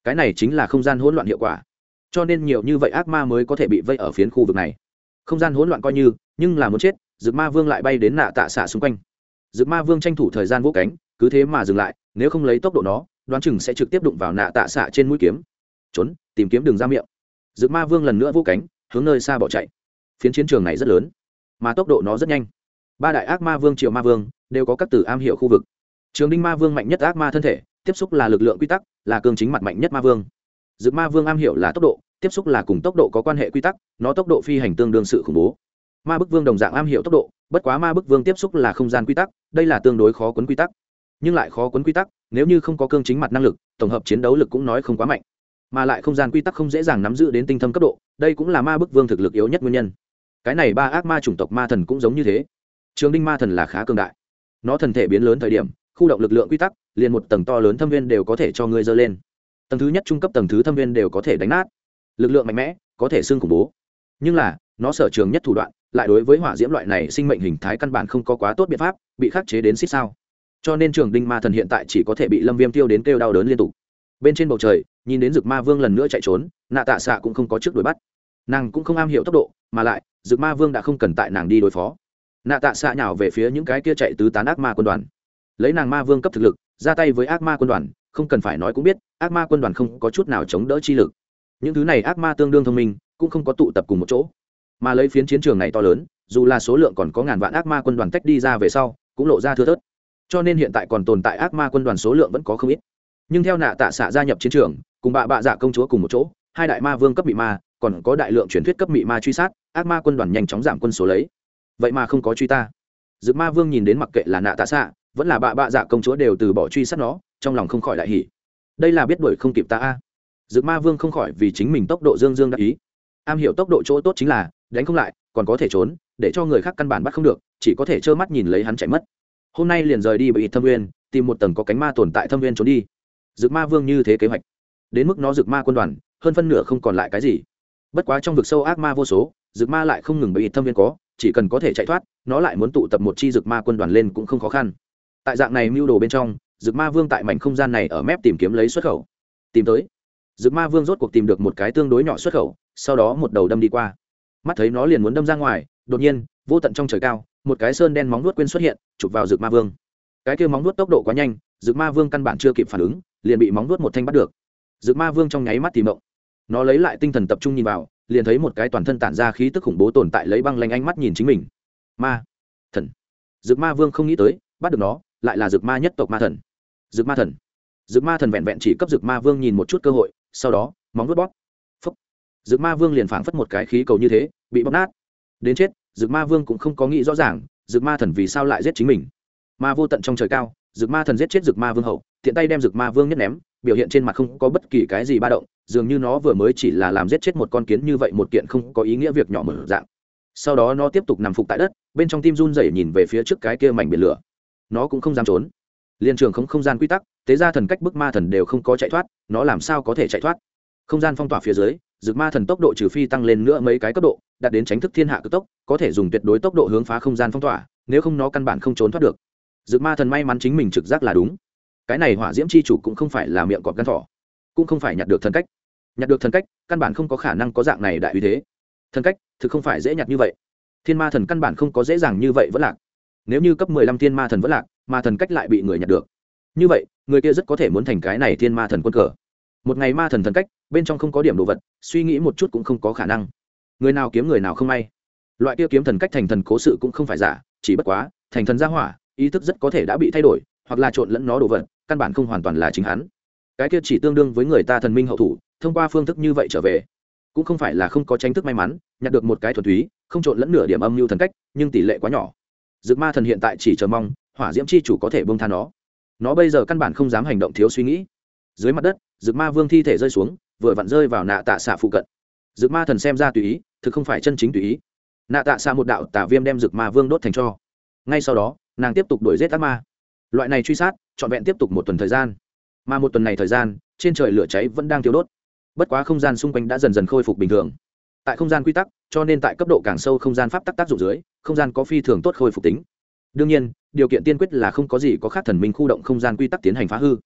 cái này chính là không gian hỗn loạn hiệu quả, cho nên nhiều như vậy ác ma mới có thể bị vây ở phiến khu vực này. Không gian hỗn loạn coi như, nhưng là muốn chết, Dực Ma Vương lại bay đến nạ tạ xạ xung quanh. Dực Ma Vương tranh thủ thời gian vỗ cánh, cứ thế mà dừng lại, nếu không lấy tốc độ nó, đoán chừng sẽ trực tiếp đụng vào nạ tạ xạ trên mũi kiếm. Trốn, tìm kiếm đường ra miệng. Dực Ma Vương lần nữa vỗ cánh, hướng nơi xa bỏ chạy. Phiến chiến trường này rất lớn, mà tốc độ nó rất nhanh. Ba đại ác ma vương, Triệu Ma Vương đều có các từ am hiểu khu vực. Trường Đinh Ma Vương mạnh nhất ác ma thân thể, tiếp xúc là lực lượng quy tắc, là cương chính mặt mạnh nhất ma vương. Dực Ma Vương am hiểu là tốc độ, tiếp xúc là cùng tốc độ có quan hệ quy tắc, nó tốc độ phi hành tương đương sự khủng bố. Ma Bức Vương đồng dạng am hiểu tốc độ, bất quá Ma Bức Vương tiếp xúc là không gian quy tắc, đây là tương đối khó cuốn quy tắc. Nhưng lại khó cuốn quy tắc, nếu như không có cương chính mặt năng lực, tổng hợp chiến đấu lực cũng nói không quá mạnh. Mà lại không gian quy tắc không dễ dàng nắm giữ đến tinh thâm cấp độ, đây cũng là Ma Bức Vương thực lực yếu nhất nguyên nhân. Cái này ba ác ma chủng tộc ma thần cũng giống như thế. Trường Đinh ma thần là khá cường đại, nó thần thể biến lớn thời điểm, khu động lực lượng quy tắc, liền một tầng to lớn thâm viên đều có thể cho ngươi dơ lên. Tầng thứ nhất trung cấp, tầng thứ thâm viên đều có thể đánh nát. Lực lượng mạnh mẽ, có thể xưng khủng bố. Nhưng là, nó sở trường nhất thủ đoạn, lại đối với hỏa diễm loại này sinh mệnh hình thái căn bản không có quá tốt biện pháp, bị khắc chế đến xít sao. Cho nên Trường Đinh ma thần hiện tại chỉ có thể bị Lâm Viêm tiêu đến kêu đau đớn liên tục. Bên trên bầu trời, nhìn đến Dực Ma Vương lần nữa chạy trốn, nạ tạ xạ cũng không có trước đuổi bắt. Nàng cũng không am hiểu tốc độ, mà lại, Dực Ma Vương đã không cần tại nàng đi đối phó. Nạ tạ xạ nhào về phía những cái kia chạy tứ tán ác ma quân đoàn, lấy nàng ma vương cấp thực lực ra tay với ác ma quân đoàn, không cần phải nói cũng biết ác ma quân đoàn không có chút nào chống đỡ chi lực. Những thứ này ác ma tương đương thông minh, cũng không có tụ tập cùng một chỗ, mà lấy phiến chiến trường này to lớn, dù là số lượng còn có ngàn vạn ác ma quân đoàn tách đi ra về sau cũng lộ ra thưa thớt, cho nên hiện tại còn tồn tại ác ma quân đoàn số lượng vẫn có không ít. Nhưng theo nạ tạ xạ gia nhập chiến trường, cùng bạ dạ công chúa cùng một chỗ, hai đại ma vương cấp mị ma, còn có đại lượng truyền thuyết cấp mị ma truy sát, ác ma quân đoàn nhanh chóng giảm quân số lấy. Vậy mà không có truy ta. Dực Ma Vương nhìn đến mặc kệ là nạ tạ xạ vẫn là bạ dạ công chúa đều từ bỏ truy sát nó, trong lòng không khỏi đại hỉ. Đây là biết đuổi không kịp ta a. Dực Ma Vương không khỏi vì chính mình tốc độ dương đắc ý. Am hiểu tốc độ chỗ tốt chính là đánh không lại, còn có thể trốn, để cho người khác căn bản bắt không được, chỉ có thể trơ mắt nhìn lấy hắn chạy mất. Hôm nay liền rời đi bị thâm nguyên, tìm một tầng có cánh ma tồn tại thâm nguyên trốn đi. Dực Ma Vương như thế kế hoạch, đến mức nó Dực Ma quân đoàn hơn phân nửa không còn lại cái gì. Bất quá trong vực sâu ác ma vô số, Dực Ma lại không ngừng bị thâm viên có, chỉ cần có thể chạy thoát, nó lại muốn tụ tập một chi Dực Ma quân đoàn lên cũng không khó khăn. Tại dạng này mưu đồ bên trong, Dực Ma Vương tại mảnh không gian này ở mép tìm kiếm lấy xuất khẩu. Tìm tới, Dực Ma Vương rốt cuộc tìm được một cái tương đối nhỏ xuất khẩu, sau đó một đầu đâm đi qua. Mắt thấy nó liền muốn đâm ra ngoài, đột nhiên, vô tận trong trời cao, một cái sơn đen móng vuốt quên xuất hiện, chụp vào Dực Ma Vương. Cái kia móng vuốt tốc độ quá nhanh, Dực Ma Vương căn bản chưa kịp phản ứng, liền bị móng vuốt một thanh bắt được. Dực Ma Vương trong nháy mắt thì mộng. Nó lấy lại tinh thần tập trung nhìn vào, liền thấy một cái toàn thân tản ra khí tức khủng bố tồn tại lấy băng lanh ánh mắt nhìn chính mình. Ma thần. Dực Ma Vương không nghĩ tới bắt được nó lại là Dực Ma nhất tộc ma thần. Dực Ma thần. Dực Ma thần vẹn vẹn chỉ cấp Dực Ma Vương nhìn một chút cơ hội, sau đó móng vuốt bóp. Phúc. Dực Ma Vương liền phảng phất một cái khí cầu như thế bị bóp nát. Đến chết, Dực Ma Vương cũng không có nghĩ rõ ràng Dực Ma thần vì sao lại giết chính mình. Mà vô tận trong trời cao, Dực Ma thần giết chết Dực Ma Vương hậu, tiện tay đem Dực Ma Vương nhất ném, biểu hiện trên mặt không có bất kỳ cái gì ba động, dường như nó vừa mới chỉ là làm giết chết một con kiến như vậy, một kiện không có ý nghĩa việc nhỏ mở dạng. Sau đó nó tiếp tục nằm phục tại đất, bên trong tim run rẩy nhìn về phía trước cái kia mảnh biển lửa. Nó cũng không dám trốn. Liên trường không gian quy tắc, tế gia thần cách bức ma thần đều không có chạy thoát, nó làm sao có thể chạy thoát? Không gian phong tỏa phía dưới, Dực Ma thần tốc độ trừ phi tăng lên nữa mấy cái cấp độ, đạt đến tránh thức thiên hạ cực tốc, có thể dùng tuyệt đối tốc độ hướng phá không gian phong tỏa, nếu không nó căn bản không trốn thoát được. Dực Ma thần may mắn chính mình trực giác là đúng. Cái này hỏa diễm chi chủ cũng không phải là miệng cọp gan thỏ, cũng không phải nhặt được thần cách. Nhặt được thần cách, căn bản không có khả năng có dạng này đại uy thế. Thần cách thực không phải dễ nhặt như vậy. Thiên ma thần căn bản không có dễ dàng như vậy vẫn lạc. Nếu như cấp 15 thiên ma thần vẫn lạc, mà thần cách lại bị người nhặt được, như vậy người kia rất có thể muốn thành cái này thiên ma thần quân cờ. Một ngày ma thần thần cách bên trong không có điểm đồ vật, suy nghĩ một chút cũng không có khả năng. Người nào kiếm người nào không may. Loại kia kiếm thần cách thành thần cố sự cũng không phải giả, chỉ bất quá thành thần gia hỏa ý thức rất có thể đã bị thay đổi, hoặc là trộn lẫn nó đồ vật, căn bản không hoàn toàn là chính hắn. Cái kia chỉ tương đương với người ta thần minh hậu thủ, thông qua phương thức như vậy trở về, cũng không phải là không có tranh thức may mắn nhặt được một cái thuần túy không trộn lẫn nửa điểm âm mưu thần cách, nhưng tỷ lệ quá nhỏ. Dực Ma thần hiện tại chỉ chờ mong hỏa diễm chi chủ có thể buông tha nó bây giờ căn bản không dám hành động thiếu suy nghĩ. Dưới mặt đất, Dực Ma Vương thi thể rơi xuống, vừa vặn rơi vào nạ tạ xạ phụ cận. Dực Ma thần xem ra tùy ý, thực không phải chân chính tùy ý. Nạ tạ xạ một đạo tà viêm đem Dực Ma Vương đốt thành tro. Ngay sau đó, nàng tiếp tục đuổi giết ác ma. Loại này truy sát trọn vẹn tiếp tục một tuần thời gian, mà một tuần này thời gian trên trời lửa cháy vẫn đang thiêu đốt. Bất quá không gian xung quanh đã dần dần khôi phục bình thường. Tại không gian quy tắc, cho nên tại cấp độ càng sâu không gian pháp tắc tác dụng dưới, không gian có phi thường tốt khôi phục tính. Đương nhiên, điều kiện tiên quyết là không có gì có khác thần minh khu động không gian quy tắc tiến hành phá hư.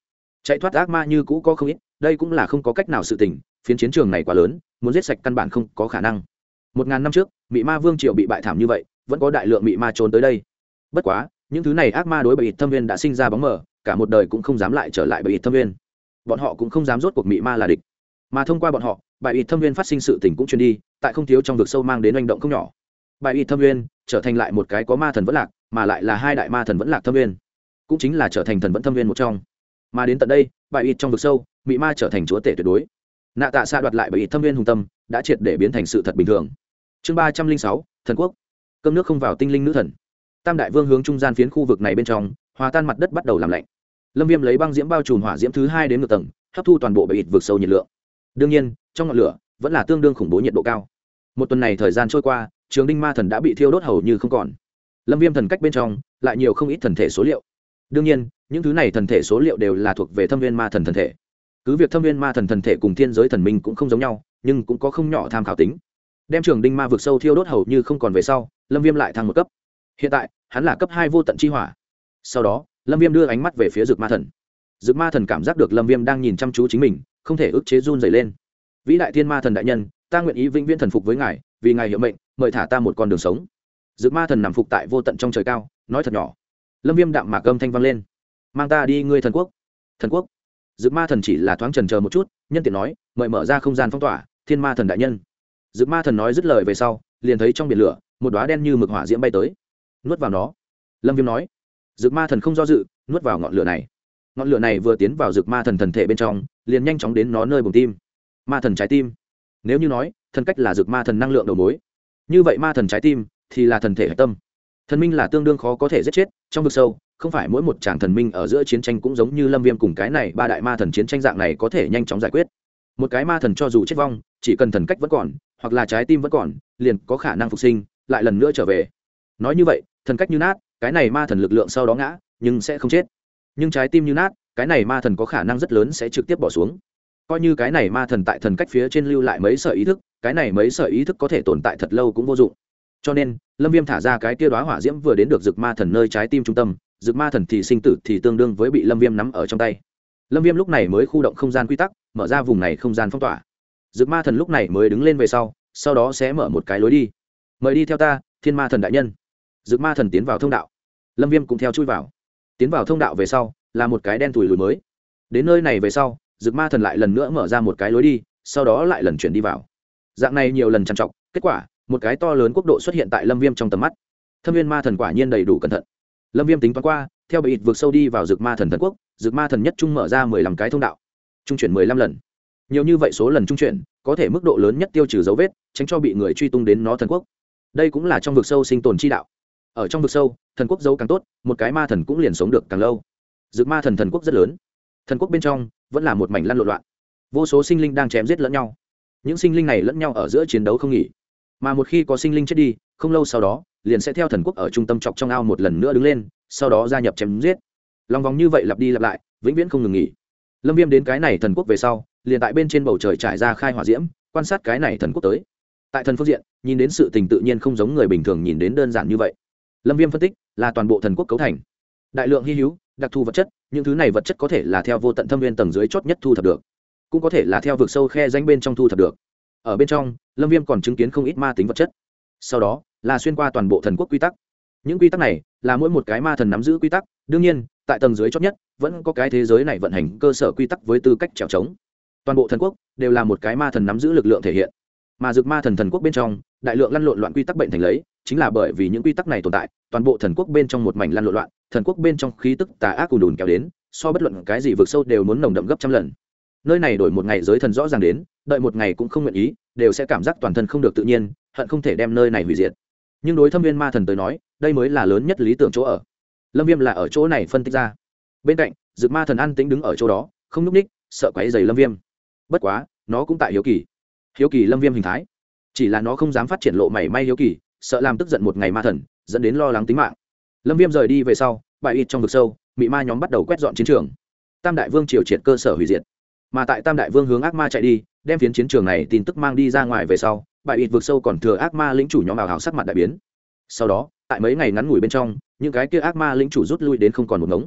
chạy thoát ác ma như cũ có không ít, đây cũng là không có cách nào sự tình, phiến chiến trường này quá lớn, muốn giết sạch căn bản không có khả năng. 1000 năm trước, Mị Ma Vương triều bị bại thảm như vậy, vẫn có đại lượng mị ma trốn tới đây. Bất quá, những thứ này ác ma đối Bạch Ít Thâm Viên đã sinh ra bóng mờ, cả một đời cũng không dám lại trở lại Bạch Ít Thâm Viên. Bọn họ cũng không dám rốt cuộc mị ma là địch. Mà thông qua bọn họ, Bạch Ít Thâm Viên phát sinh sự tình cũng truyền đi, tại không thiếu trong vực sâu mang đến hành động không nhỏ. Bạch Ít Thâm Viên trở thành lại một cái có ma thần vẫn lạc, mà lại là hai đại ma thần vẫn lạc thâm viên, cũng chính là trở thành thần vẫn thâm viên một trong. Mà đến tận đây, Bạch Ít trong vực sâu, mị ma trở thành chúa tể tuyệt đối. Nạ Tạ Xạ đoạt lại Bạch Ít thâm viên hùng tâm, đã triệt để biến thành sự thật bình thường. Chương 306, thần quốc. Cơm nước không vào tinh linh nữ thần. Tam đại vương hướng trung gian phiến khu vực này bên trong, hòa tan mặt đất bắt đầu làm lạnh. Lâm Viêm lấy băng diễm bao trùm hỏa diễm thứ 2 đến ngược tầng, hấp thu toàn bộ Bạch Ít vực sâu nhiệt lượng. Đương nhiên, trong ngọn lửa vẫn là tương đương khủng bố nhiệt độ cao. Một tuần này thời gian trôi qua, Trường Đinh Ma thần đã bị thiêu đốt hầu như không còn. Lâm Viêm thần cách bên trong lại nhiều không ít thần thể số liệu. Đương nhiên, những thứ này thần thể số liệu đều là thuộc về Thâm Viên Ma thần thần thể. Cứ việc Thâm Viên Ma thần thần thể cùng thiên giới thần minh cũng không giống nhau, nhưng cũng có không nhỏ tham khảo tính. Đem Trường Đinh Ma vực sâu thiêu đốt hầu như không còn về sau, Lâm Viêm lại thăng một cấp. Hiện tại, hắn là cấp 2 vô tận chi hỏa. Sau đó, Lâm Viêm đưa ánh mắt về phía Dực Ma thần. Dực Ma thần cảm giác được Lâm Viêm đang nhìn chăm chú chính mình, không thể ức chế run rẩy lên. Vĩ đại thiên ma thần đại nhân, ta nguyện ý vĩnh viễn thần phục với ngài, vì ngài hiệu mệnh, mời thả ta một con đường sống. Dực Ma thần nằm phục tại vô tận trong trời cao, nói thật nhỏ. Lâm Viêm đạm mạc âm thanh vang lên, mang ta đi ngươi thần quốc. Thần quốc. Dực Ma thần chỉ là thoáng chần chờ một chút, nhân tiện nói, mời mở ra không gian phong tỏa, thiên ma thần đại nhân. Dực Ma thần nói dứt lời về sau, liền thấy trong biển lửa một đóa đen như mực hỏa diễm bay tới, nuốt vào nó. Lâm Viêm nói. Dực Ma thần không do dự, nuốt vào ngọn lửa này. Ngọn lửa này vừa tiến vào Dực Ma thần thần thể bên trong, liền nhanh chóng đến nó nơi bùng tim. Ma thần trái tim. Nếu như nói thần cách là Dực Ma thần năng lượng đầu mối, như vậy ma thần trái tim thì là thần thể hạch tâm. Thần minh là tương đương khó có thể giết chết, trong vực sâu không phải mỗi một tràng thần minh ở giữa chiến tranh cũng giống như Lâm Viêm cùng cái này ba đại ma thần chiến tranh dạng này có thể nhanh chóng giải quyết. Một cái ma thần cho dù chết vong, chỉ cần thần cách vẫn còn, hoặc là trái tim vẫn còn, liền có khả năng phục sinh, lại lần nữa trở về. Nói như vậy, thần cách như nát, cái này ma thần lực lượng sau đó ngã, nhưng sẽ không chết. Nhưng trái tim như nát, cái này ma thần có khả năng rất lớn sẽ trực tiếp bỏ xuống. Coi như cái này ma thần tại thần cách phía trên lưu lại mấy sợi ý thức, cái này mấy sợi ý thức có thể tồn tại thật lâu cũng vô dụng. Cho nên Lâm Viêm thả ra cái kia đóa hỏa diễm vừa đến được Dực Ma thần nơi trái tim trung tâm, Dực Ma thần thì sinh tử thì tương đương với bị Lâm Viêm nắm ở trong tay. Lâm Viêm lúc này mới khu động không gian quy tắc, mở ra vùng này không gian phong tỏa. Dực Ma thần lúc này mới đứng lên về sau đó sẽ mở một cái lối đi. Mời đi theo ta, thiên ma thần đại nhân. Dực Ma thần tiến vào thông đạo, Lâm Viêm cũng theo chui vào. Tiến vào thông đạo về sau là một cái đen tủi lùi mới. Đến nơi này về sau, Dực Ma thần lại lần nữa mở ra một cái lối đi, sau đó lại lần chuyển đi vào. Dạng này nhiều lần trằn trọc, kết quả một cái to lớn quốc độ xuất hiện tại Lâm Viêm trong tầm mắt. Thâm Viên ma thần quả nhiên đầy đủ cẩn thận. Lâm Viêm tính toán qua, theo Bạch Ít vượt sâu đi vào Dực Ma thần thần quốc, Dực Ma thần nhất trung mở ra 15 cái thông đạo, trung chuyển 15 lần. Nhiều như vậy số lần trung chuyển, có thể mức độ lớn nhất tiêu trừ dấu vết, tránh cho bị người truy tung đến nó thần quốc. Đây cũng là trong vực sâu sinh tồn chi đạo. Ở trong vực sâu, thần quốc giấu càng tốt, một cái ma thần cũng liền sống được càng lâu. Dực Ma thần thần quốc rất lớn. Thần quốc bên trong vẫn là một mảnh lăn lộn loạn. Vô số sinh linh đang chém giết lẫn nhau. Những sinh linh này lẫn nhau ở giữa chiến đấu không nghỉ. Mà một khi có sinh linh chết đi, không lâu sau đó liền sẽ theo thần quốc ở trung tâm chọc trong ao một lần nữa đứng lên, sau đó gia nhập chém giết. Lòng vòng như vậy lặp đi lặp lại, vĩnh viễn không ngừng nghỉ. Lâm Viêm đến cái này thần quốc về sau, liền tại bên trên bầu trời trải ra khai hỏa diễm, quan sát cái này thần quốc tới. Tại thần phương diện, nhìn đến sự tình tự nhiên không giống người bình thường nhìn đến đơn giản như vậy. Lâm Viêm phân tích, là toàn bộ thần quốc cấu thành đại lượng hi hữu, đặc thù vật chất, những thứ này vật chất có thể là theo vô tận thâm viên tầng dưới chót nhất thu thập được, cũng có thể là theo vực sâu khe danh bên trong thu thập được. Ở bên trong, Lâm Viêm còn chứng kiến không ít ma tính vật chất. Sau đó là xuyên qua toàn bộ thần quốc quy tắc. Những quy tắc này là mỗi một cái ma thần nắm giữ quy tắc, đương nhiên tại tầng dưới chót nhất vẫn có cái thế giới này vận hành cơ sở quy tắc với tư cách trèo trống. Toàn bộ thần quốc đều là một cái ma thần nắm giữ lực lượng thể hiện. Mà Dực Ma thần thần quốc bên trong, đại lượng lăn lộn loạn quy tắc bệnh thành lấy, chính là bởi vì những quy tắc này tồn tại, toàn bộ thần quốc bên trong một mảnh lăn lộn loạn, thần quốc bên trong khí tức tà ác ùn ùn kéo đến, so bất luận cái gì vực sâu đều muốn nồng đậm gấp trăm lần. Nơi này đổi một ngày giới thần rõ ràng đến, đợi một ngày cũng không nguyện ý, đều sẽ cảm giác toàn thân không được tự nhiên, hận không thể đem nơi này hủy diệt. Nhưng đối Thâm Viên ma thần tới nói, đây mới là lớn nhất lý tưởng chỗ ở. Lâm Viêm là ở chỗ này phân tích ra. Bên cạnh, Dực Ma thần an tĩnh đứng ở chỗ đó, không nhúc nhích, sợ quấy rầy Lâm Viêm. Bất quá, nó cũng tại hiếu kỳ. Hiếu kỳ Lâm Viêm hình thái. Chỉ là nó không dám phát triển lộ mảy may hiếu kỳ, sợ làm tức giận một ngày ma thần, dẫn đến lo lắng tính mạng. Lâm Viêm rời đi về sau, Bạch Ít trong vực sâu, mị ma nhóm bắt đầu quét dọn chiến trường. Tam đại vương triều triệt cơ sở hủy diệt. Mà tại Tam đại vương hướng ác ma chạy đi, đem phiến chiến trường này tin tức mang đi ra ngoài về sau, Bạch Ít vực sâu còn thừa ác ma lĩnh chủ nhóm ảo hào sắc mặt đại biến. Sau đó, tại mấy ngày ngắn ngủi bên trong, những cái kia ác ma lĩnh chủ rút lui đến không còn một ngống.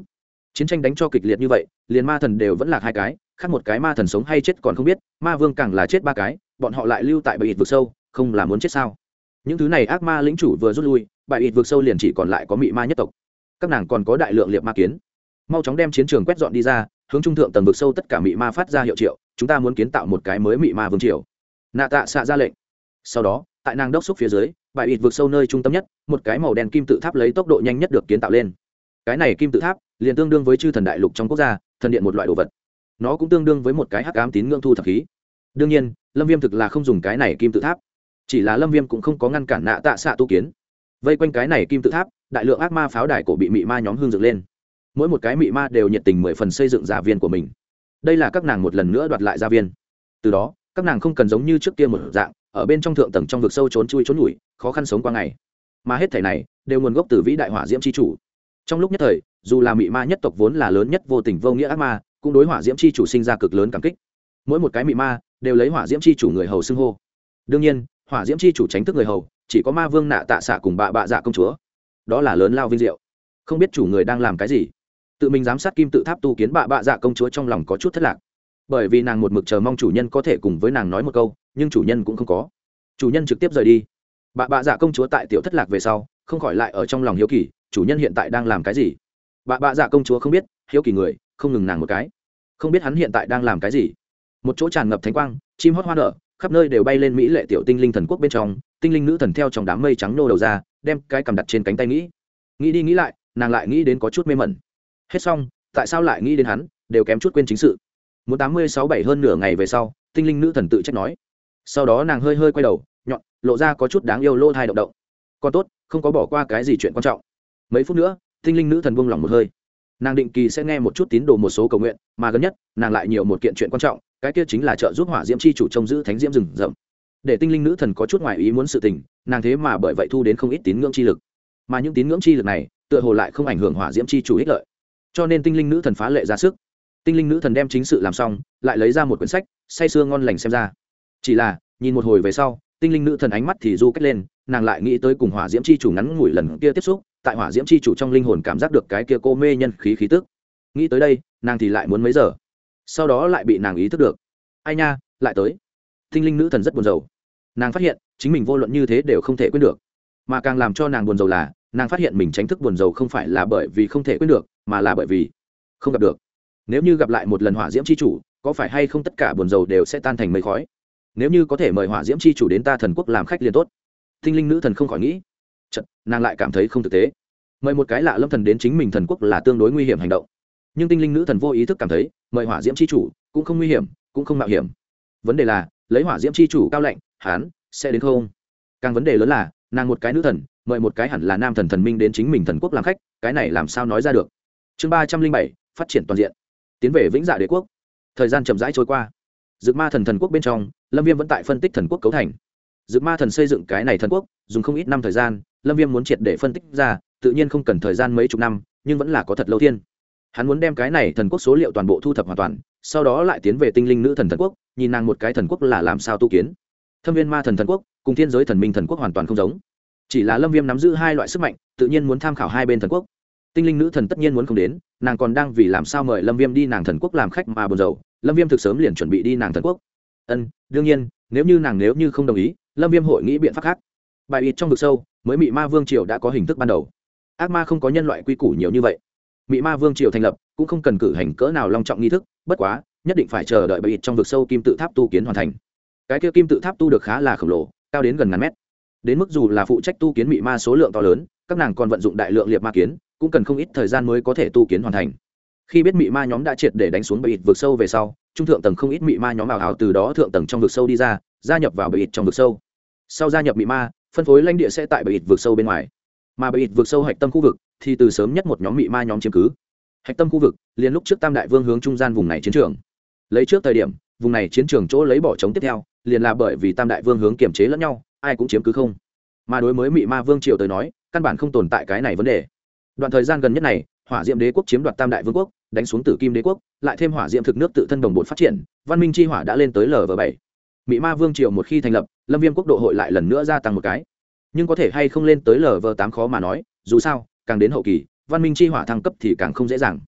chiến tranh đánh cho kịch liệt như vậy, liền ma thần đều vẫn lạc 2 cái, khác một cái ma thần sống hay chết còn không biết, ma vương càng là chết 3 cái, bọn họ lại lưu tại bầy ít vực sâu, không là muốn chết sao? Những thứ này ác ma lĩnh chủ vừa rút lui, bầy ít vực sâu liền chỉ còn lại có mị ma nhất tộc. Các nàng còn có đại lượng liệp ma kiến. Mau chóng đem chiến trường quét dọn đi ra, hướng trung thượng tầng vực sâu tất cả mị ma phát ra hiệu triệu, chúng ta muốn kiến tạo một cái mới mị ma vương triều. Nạ Tạ xạ ra lệnh. Sau đó, tại nàng đốc xúc phía dưới, bãi ít vực sâu nơi trung tâm nhất, một cái màu đen kim tự tháp lấy tốc độ nhanh nhất được kiến tạo lên. Cái này kim tự tháp liền tương đương với chư thần đại lục trong quốc gia, thần điện một loại đồ vật. Nó cũng tương đương với một cái hắc ám tín ngưỡng thu thập khí. Đương nhiên, Lâm Viêm thực là không dùng cái này kim tự tháp, chỉ là Lâm Viêm cũng không có ngăn cản Nạ Tạ xạ tu kiến. Vây quanh cái này kim tự tháp, đại lượng ác ma pháo đài cổ bị mị ma nhóm hương dựng lên. Mỗi một cái mị ma đều nhiệt tình 10 phần xây dựng gia viên của mình. Đây là các nàng một lần nữa đoạt lại gia viên. Từ đó, các nàng không cần giống như trước kia một dạng, ở bên trong thượng tầng trong vực sâu trốn chui trốn nhủi, khó khăn sống qua ngày. Mà hết thảy này đều nguồn gốc từ vĩ đại hỏa diễm chi chủ. Trong lúc nhất thời, dù là mị ma nhất tộc vốn là lớn nhất vô tình vô nghĩa ác ma, cũng đối hỏa diễm chi chủ sinh ra cực lớn cảm kích. Mỗi một cái mị ma đều lấy hỏa diễm chi chủ người hầu xưng hô. Đương nhiên, hỏa diễm chi chủ tránh thức người hầu, chỉ có ma vương Nạ Tạ xạ cùng bạ dạ công chúa. Đó là lớn lao vinh diệu. Không biết chủ người đang làm cái gì. Tự mình giám sát kim tự tháp tu kiến bạ dạ công chúa trong lòng có chút thất lạc, bởi vì nàng một mực chờ mong chủ nhân có thể cùng với nàng nói một câu, nhưng chủ nhân cũng không có. Chủ nhân trực tiếp rời đi. Bạ dạ công chúa tại tiểu thất lạc về sau, không khỏi lại ở trong lòng hiếu kỳ, chủ nhân hiện tại đang làm cái gì. Bạ dạ công chúa không biết, hiếu kỳ người không ngừng nàng một cái, không biết hắn hiện tại đang làm cái gì. Một chỗ tràn ngập thánh quang, chim hót hoa nở, khắp nơi đều bay lên mỹ lệ tiểu tinh linh thần quốc bên trong. Tinh linh nữ thần theo trong đám mây trắng nô đầu ra, đem cái cầm đặt trên cánh tay nghĩ đi nghĩ lại, nàng lại nghĩ đến có chút mê mẩn. Hết xong, tại sao lại nghĩ đến hắn, đều kém chút quên chính sự. Muốn 86-7 hơn nửa ngày về sau, tinh linh nữ thần tự trách nói. Sau đó nàng hơi hơi quay đầu, nhọn, lộ ra có chút đáng yêu lỗ thai động động. Còn tốt, không có bỏ qua cái gì chuyện quan trọng. Mấy phút nữa, tinh linh nữ thần buông lỏng một hơi. Nàng định kỳ sẽ nghe một chút tín đồ một số cầu nguyện, mà gần nhất, nàng lại nhiều một kiện chuyện quan trọng, cái kia chính là trợ giúp hỏa diễm chi chủ trông giữ thánh diễm rừng rậm. Để tinh linh nữ thần có chút ngoài ý muốn sự tình, nàng thế mà bởi vậy thu đến không ít tín ngưỡng chi lực. Mà những tín ngưỡng chi lực này, tựa hồ lại không ảnh hưởng hỏa diễm chi chủ ích lợi. Cho nên tinh linh nữ thần phá lệ ra sức. Tinh linh nữ thần đem chính sự làm xong, lại lấy ra một quyển sách, say sưa ngon lành xem ra. Chỉ là nhìn một hồi về sau, tinh linh nữ thần ánh mắt thì du cách lên, nàng lại nghĩ tới cùng hỏa diễm chi chủ ngắn ngủi lần kia tiếp xúc, tại hỏa diễm chi chủ trong linh hồn cảm giác được cái kia cô mê nhân khí khí tức. Nghĩ tới đây, nàng thì lại muốn mấy giờ. Sau đó lại bị nàng ý thức được. Ai nha, lại tới. Tinh linh nữ thần rất buồn rầu. Nàng phát hiện, chính mình vô luận như thế đều không thể quên được. Mà càng làm cho nàng buồn rầu là, nàng phát hiện mình tránh thức buồn rầu không phải là bởi vì không thể quên được, mà là bởi vì không gặp được. Nếu như gặp lại một lần hỏa diễm chi chủ, có phải hay không tất cả buồn rầu đều sẽ tan thành mây khói? Nếu như có thể mời hỏa diễm chi chủ đến ta thần quốc làm khách liền tốt. Tinh linh nữ thần không khỏi nghĩ. Chợt, nàng lại cảm thấy không thực tế. Mời một cái lạ lâm thần đến chính mình thần quốc là tương đối nguy hiểm hành động. Nhưng tinh linh nữ thần vô ý thức cảm thấy, mời hỏa diễm chi chủ cũng không nguy hiểm, cũng không mạo hiểm. Vấn đề là, lấy hỏa diễm chi chủ cao lạnh, hắn sẽ đến không? Càng vấn đề lớn là, nàng một cái nữ thần, mời một cái hẳn là nam thần thần minh đến chính mình thần quốc làm khách, cái này làm sao nói ra được. Chương 307, phát triển toàn diện. Tiến về vĩnh dạ đế quốc. Thời gian chậm rãi trôi qua. Dực ma thần quốc bên trong, Lâm Viêm vẫn tại phân tích thần quốc cấu thành. Dực ma thần xây dựng cái này thần quốc, dùng không ít năm thời gian, Lâm Viêm muốn triệt để phân tích ra, tự nhiên không cần thời gian mấy chục năm, nhưng vẫn là có thật lâu thiên. Hắn muốn đem cái này thần quốc số liệu toàn bộ thu thập hoàn toàn, sau đó lại tiến về tinh linh nữ thần quốc, nhìn nàng một cái thần quốc là làm sao tu kiến. Thâm viên ma thần quốc cùng thiên giới thần minh thần quốc hoàn toàn không giống. Chỉ là Lâm Viêm nắm giữ hai loại sức mạnh, tự nhiên muốn tham khảo hai bên thần quốc. Tinh linh nữ thần tất nhiên muốn không đến, nàng còn đang vì làm sao mời Lâm Viêm đi nàng thần quốc làm khách mà buồn rầu. Lâm Viêm thực sớm liền chuẩn bị đi nàng thần quốc. Đương nhiên, nếu như không đồng ý, Lâm Viêm hội nghĩ biện pháp khác. Bài ít trong vực sâu, mới Mị Ma Vương triều đã có hình thức ban đầu. Ác ma không có nhân loại quy củ nhiều như vậy. Mị Ma Vương triều thành lập, cũng không cần cử hành cỡ nào long trọng nghi thức, bất quá, nhất định phải chờ đợi bài ít trong vực sâu kim tự tháp tu kiến hoàn thành. Cái kia kim tự tháp tu được khá là khổng lồ, cao đến gần ngàn mét. Đến mức dù là phụ trách tu kiến mị ma số lượng to lớn, các nàng còn vận dụng đại lượng liệp ma kiến, cũng cần không ít thời gian mới có thể tu kiến hoàn thành. Khi biết mị ma nhóm đã triệt để đánh xuống bầy ít vực sâu về sau, trung thượng tầng không ít mị ma nhóm ảo ảo từ đó thượng tầng trong vực sâu đi ra, gia nhập vào bầy ít trong vực sâu. Sau gia nhập mị ma, phân phối lãnh địa sẽ tại bầy ít vực sâu bên ngoài, mà bầy ít vực sâu hạch tâm khu vực thì từ sớm nhất một nhóm mị ma nhóm chiếm cứ. Hạch tâm khu vực liền lúc trước Tam Đại Vương hướng trung gian vùng này chiến trường. Lấy trước thời điểm, vùng này chiến trường chỗ lấy bỏ trống tiếp theo, liền là bởi vì Tam Đại Vương hướng kiềm chế lẫn nhau, ai cũng chiếm cứ không. Mà đối với Mị Ma Vương triều tới nói, căn bản không tồn tại cái này vấn đề. Đoạn thời gian gần nhất này, Hỏa Diệm Đế quốc chiếm đoạt Tam Đại Vương quốc, đánh xuống Tử Kim Đế quốc, lại thêm Hỏa Diệm thực nước tự thân đồng bộ phát triển, văn minh chi hỏa đã lên tới LV7. Mị Ma Vương triều một khi thành lập, Lâm Viêm quốc độ hội lại lần nữa gia tăng một cái. Nhưng có thể hay không lên tới LV8 khó mà nói, dù sao, càng đến hậu kỳ, văn minh chi hỏa thăng cấp thì càng không dễ dàng.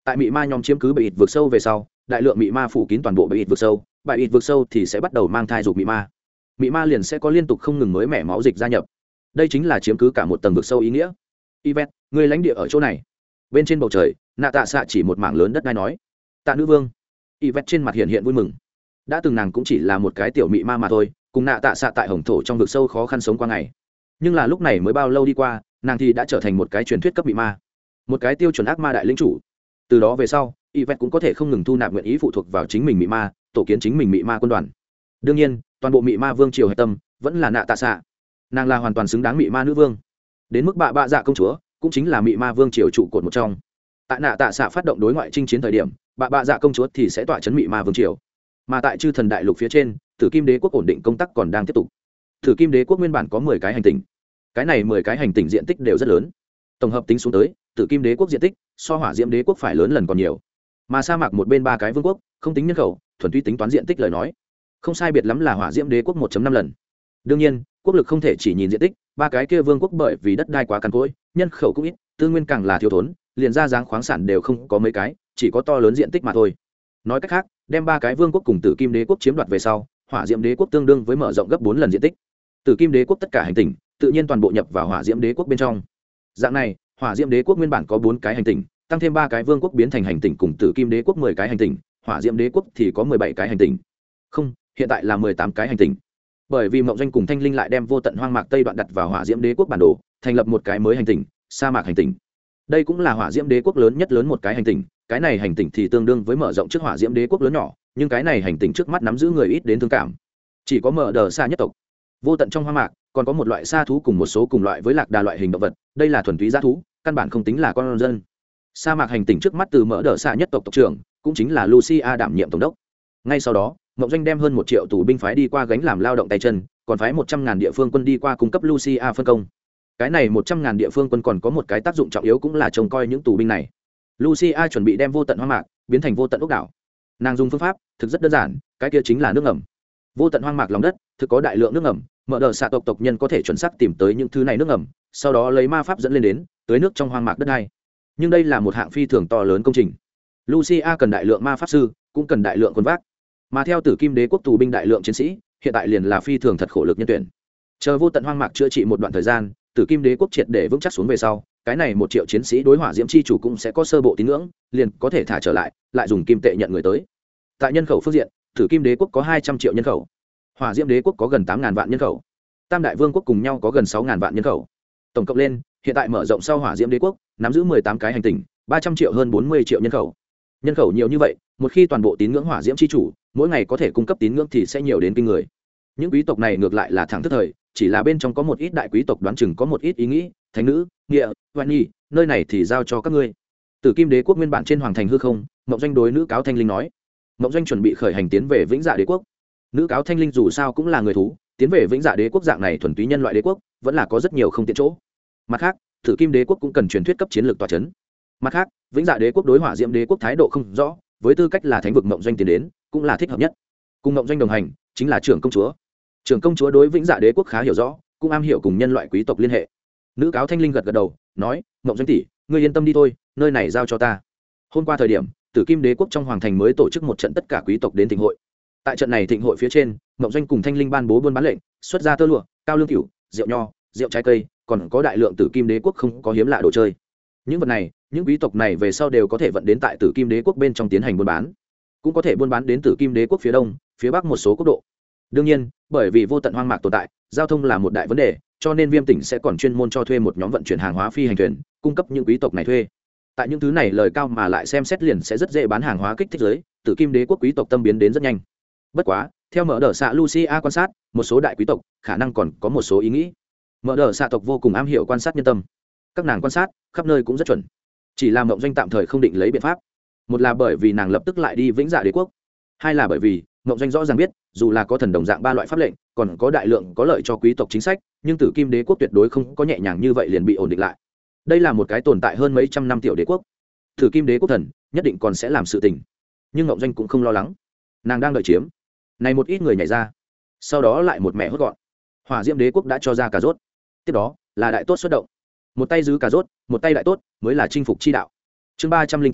tại mị ma nhóm chiếm cứ bệ ít vực sâu về sau, đại lượng mị ma phủ kín toàn bộ bệ ít vực sâu, bệ ít vực sâu thì sẽ bắt đầu mang thai dục mị ma liền sẽ có liên tục không ngừng mới mẻ máu dịch gia nhập. Đây chính là chiếm cứ cả một tầng vực sâu ý nghĩa. Yvette, người lãnh địa ở chỗ này. Bên trên bầu trời, nạ tạ xạ chỉ một mảng lớn đất đai nói. Tạ nữ vương. Yvette trên mặt hiện hiện vui mừng. Đã từng nàng cũng chỉ là một cái tiểu mị ma mà thôi, cùng nạ tạ xạ tại hồng thổ trong vực sâu khó khăn sống qua ngày. Nhưng là lúc này mới bao lâu đi qua, nàng thì đã trở thành một cái truyền thuyết cấp mị ma, một cái tiêu chuẩn ác ma đại lĩnh chủ. Từ đó về sau, Yvette cũng có thể không ngừng thu nạp nguyện ý phụ thuộc vào chính mình mị ma, tổ kiến chính mình mị ma quân đoàn. Đương nhiên, toàn bộ mị ma vương triều hệ tâm vẫn là nạ tạ xạ. Nàng là hoàn toàn xứng đáng mị ma nữ vương. Đến mức bạ dạ công chúa cũng chính là mị ma vương triều trụ cột một trong. Tại nạ tạ xạ phát động đối ngoại chinh chiến thời điểm, bạ dạ công chúa thì sẽ tọa chấn mị ma vương triều. Mà tại chư thần đại lục phía trên, Tử Kim Đế quốc ổn định công tác còn đang tiếp tục. Tử Kim Đế quốc nguyên bản có 10 cái hành tinh, cái này 10 cái hành tinh diện tích đều rất lớn. Tổng hợp tính xuống tới, Tử Kim Đế quốc diện tích so Hỏa Diễm Đế quốc phải lớn lần còn nhiều. Mà sa mạc một bên 3 cái vương quốc, không tính nhân khẩu, thuần túy tính toán diện tích lời nói, không sai biệt lắm là Hỏa Diễm Đế quốc 1.5 lần. Đương nhiên, quốc lực không thể chỉ nhìn diện tích, 3 cái kia vương quốc bởi vì đất đai quá cằn cỗi, nhân khẩu cũng ít, tư nguyên càng là thiếu thốn, liền ra dáng khoáng sản đều không có mấy cái, chỉ có to lớn diện tích mà thôi. Nói cách khác, đem 3 cái vương quốc cùng Tử Kim Đế quốc chiếm đoạt về sau, Hỏa Diễm Đế quốc tương đương với mở rộng gấp 4 lần diện tích. Tử Kim Đế quốc tất cả hành tinh, tự nhiên toàn bộ nhập vào Hỏa Diễm Đế quốc bên trong. Dạng này, Hỏa Diễm Đế quốc nguyên bản có 4 cái hành tinh, tăng thêm 3 cái vương quốc biến thành hành tinh cùng Tử Kim Đế quốc 10 cái hành tinh, Hỏa Diễm Đế quốc thì có 17 cái hành tinh. Không, hiện tại là 18 cái hành tinh. Bởi vì Mộng Doanh cùng Thanh Linh lại đem vô tận hoang mạc Tây đoạn đặt vào Hỏa Diễm Đế quốc bản đồ, thành lập một cái mới hành tinh, sa mạc hành tinh. Đây cũng là Hỏa Diễm Đế quốc lớn nhất lớn một cái hành tinh, cái này hành tinh thì tương đương với mở rộng trước Hỏa Diễm Đế quốc lớn nhỏ, nhưng cái này hành tinh trước mắt nắm giữ người ít đến thương cảm. Chỉ có mở đờ xa nhất tộc. Vô tận trong hoang mạc còn có một loại sa thú cùng một số cùng loại với lạc đà loại hình động vật, đây là thuần túy dã thú, căn bản không tính là con dân. Sa mạc hành tinh trước mắt từ mở đờ xa nhất tộc tộc trưởng, cũng chính là Lucia đảm nhiệm tổng đốc. Ngay sau đó, Mộng Doanh đem hơn 1 triệu tù binh phái đi qua gánh làm lao động tay chân, còn phái 100.000 địa phương quân đi qua cung cấp Lucia phân công. Cái này 100.000 địa phương quân còn có một cái tác dụng trọng yếu, cũng là trông coi những tù binh này. Lucia chuẩn bị đem vô tận hoang mạc biến thành vô tận ốc đảo. Nàng dùng phương pháp thực rất đơn giản, cái kia chính là nước ngầm. Vô tận hoang mạc lòng đất thực có đại lượng nước ngầm, mở đờ xạ tộc nhân có thể chuẩn xác tìm tới những thứ này nước ngầm, sau đó lấy ma pháp dẫn lên đến tới nước trong hoang mạc đất này. Nhưng đây là một hạng phi thường to lớn công trình. Lucia cần đại lượng ma pháp sư, cũng cần đại lượng quân vác. Mà theo Tử Kim Đế quốc tù binh đại lượng chiến sĩ, hiện tại liền là phi thường thật khổ lực nhân tuyển. Chờ vô tận hoang mạc chữa trị một đoạn thời gian, Tử Kim Đế quốc triệt để vững chắc xuống về sau, cái này 1 triệu chiến sĩ đối Hỏa Diễm chi chủ cũng sẽ có sơ bộ tín ngưỡng, liền có thể thả trở lại, lại dùng kim tệ nhận người tới. Tại nhân khẩu phương diện, Tử Kim Đế quốc có 200 triệu nhân khẩu, Hỏa Diễm Đế quốc có gần 8.000 vạn nhân khẩu, Tam Đại Vương quốc cùng nhau có gần 6.000 vạn nhân khẩu. Tổng cộng lên, hiện tại mở rộng sau Hỏa Diễm Đế quốc nắm giữ 18 cái hành tinh, 300 triệu hơn 40 triệu nhân khẩu. Nhân khẩu nhiều như vậy, một khi toàn bộ tín ngưỡng Hỏa Diễm chi chủ, mỗi ngày có thể cung cấp tín ngưỡng thì sẽ nhiều đến kinh người. Những quý tộc này ngược lại là thẳng thức thời, chỉ là bên trong có một ít đại quý tộc đoán chừng có một ít ý nghĩ, thánh nữ, nghĩa, hoan nhi, nơi này thì giao cho các ngươi. Tử Kim Đế quốc nguyên bản trên hoàng thành hư không, Mộng Doanh đối nữ cáo Thanh Linh nói. Mộng Doanh chuẩn bị khởi hành tiến về Vĩnh Dạ Đế quốc. Nữ cáo Thanh Linh dù sao cũng là người thú, tiến về Vĩnh Dạ Đế quốc dạng này thuần túy nhân loại đế quốc, vẫn là có rất nhiều không tiện chỗ. Mặt khác, Tử Kim Đế quốc cũng cần truyền thuyết cấp chiến lược tọa chấn. Mặt khác, Vĩnh Dạ Đế quốc đối Hỏa Diễm Đế quốc thái độ không rõ, với tư cách là thánh vực Mộng Doanh tiến đến, cũng là thích hợp nhất. Cùng Mộng Doanh đồng hành, chính là trưởng công chúa. Trưởng công chúa đối Vĩnh Dạ Đế quốc khá hiểu rõ, cũng am hiểu cùng nhân loại quý tộc liên hệ. Nữ cáo Thanh Linh gật gật đầu, nói: "Mộng Doanh tỷ, ngươi yên tâm đi thôi, nơi này giao cho ta." Hôm qua thời điểm, Tử Kim Đế quốc trong hoàng thành mới tổ chức một trận tất cả quý tộc đến thịnh hội. Tại trận này thịnh hội phía trên, Mộng Doanh cùng Thanh Linh ban bố buôn bán lệnh, xuất ra tơ lụa, cao lương cửu, rượu nho, rượu trái cây, còn có đại lượng Tử Kim Đế quốc không có hiếm lạ đồ chơi. Những vật này, những quý tộc này về sau đều có thể vận đến tại Tử Kim Đế quốc bên trong tiến hành buôn bán, cũng có thể buôn bán đến Tử Kim Đế quốc phía đông, phía bắc một số quốc độ. Đương nhiên, bởi vì vô tận hoang mạc tồn tại, giao thông là một đại vấn đề, cho nên Viêm tỉnh sẽ còn chuyên môn cho thuê một nhóm vận chuyển hàng hóa phi hành thuyền, cung cấp những quý tộc này thuê. Tại những thứ này lời cao mà lại xem xét liền sẽ rất dễ bán hàng hóa kích thích giới, Tử Kim Đế quốc quý tộc tâm biến đến rất nhanh. Bất quá, theo mở đờ xạ Lucia quan sát, một số đại quý tộc khả năng còn có một số ý nghĩ. Mở đờ xạ tộc vô cùng am hiểu quan sát nhân tâm, các nàng quan sát khắp nơi cũng rất chuẩn. Chỉ là Mộng Doanh tạm thời không định lấy biện pháp. Một là bởi vì nàng lập tức lại đi Vĩnh Dạ Đế quốc, hai là bởi vì Mộng Doanh rõ ràng biết, dù là có thần đồng dạng 3 loại pháp lệnh, còn có đại lượng có lợi cho quý tộc chính sách, nhưng Tử Kim Đế quốc tuyệt đối không có nhẹ nhàng như vậy liền bị ổn định lại. Đây là một cái tồn tại hơn mấy trăm năm tiểu đế quốc. Tử Kim Đế quốc thần nhất định còn sẽ làm sự tình, nhưng Mộng Doanh cũng không lo lắng. Nàng đang đợi chiếm. Này một ít người nhảy ra, sau đó lại một mẹ hốt gọn. Hỏa Diễm Đế quốc đã cho ra cà rốt, tiếp đó là đại tốt xuất động. Một tay giữ cà rốt, một tay đại tốt, mới là chinh phục chi đạo. Chương 308,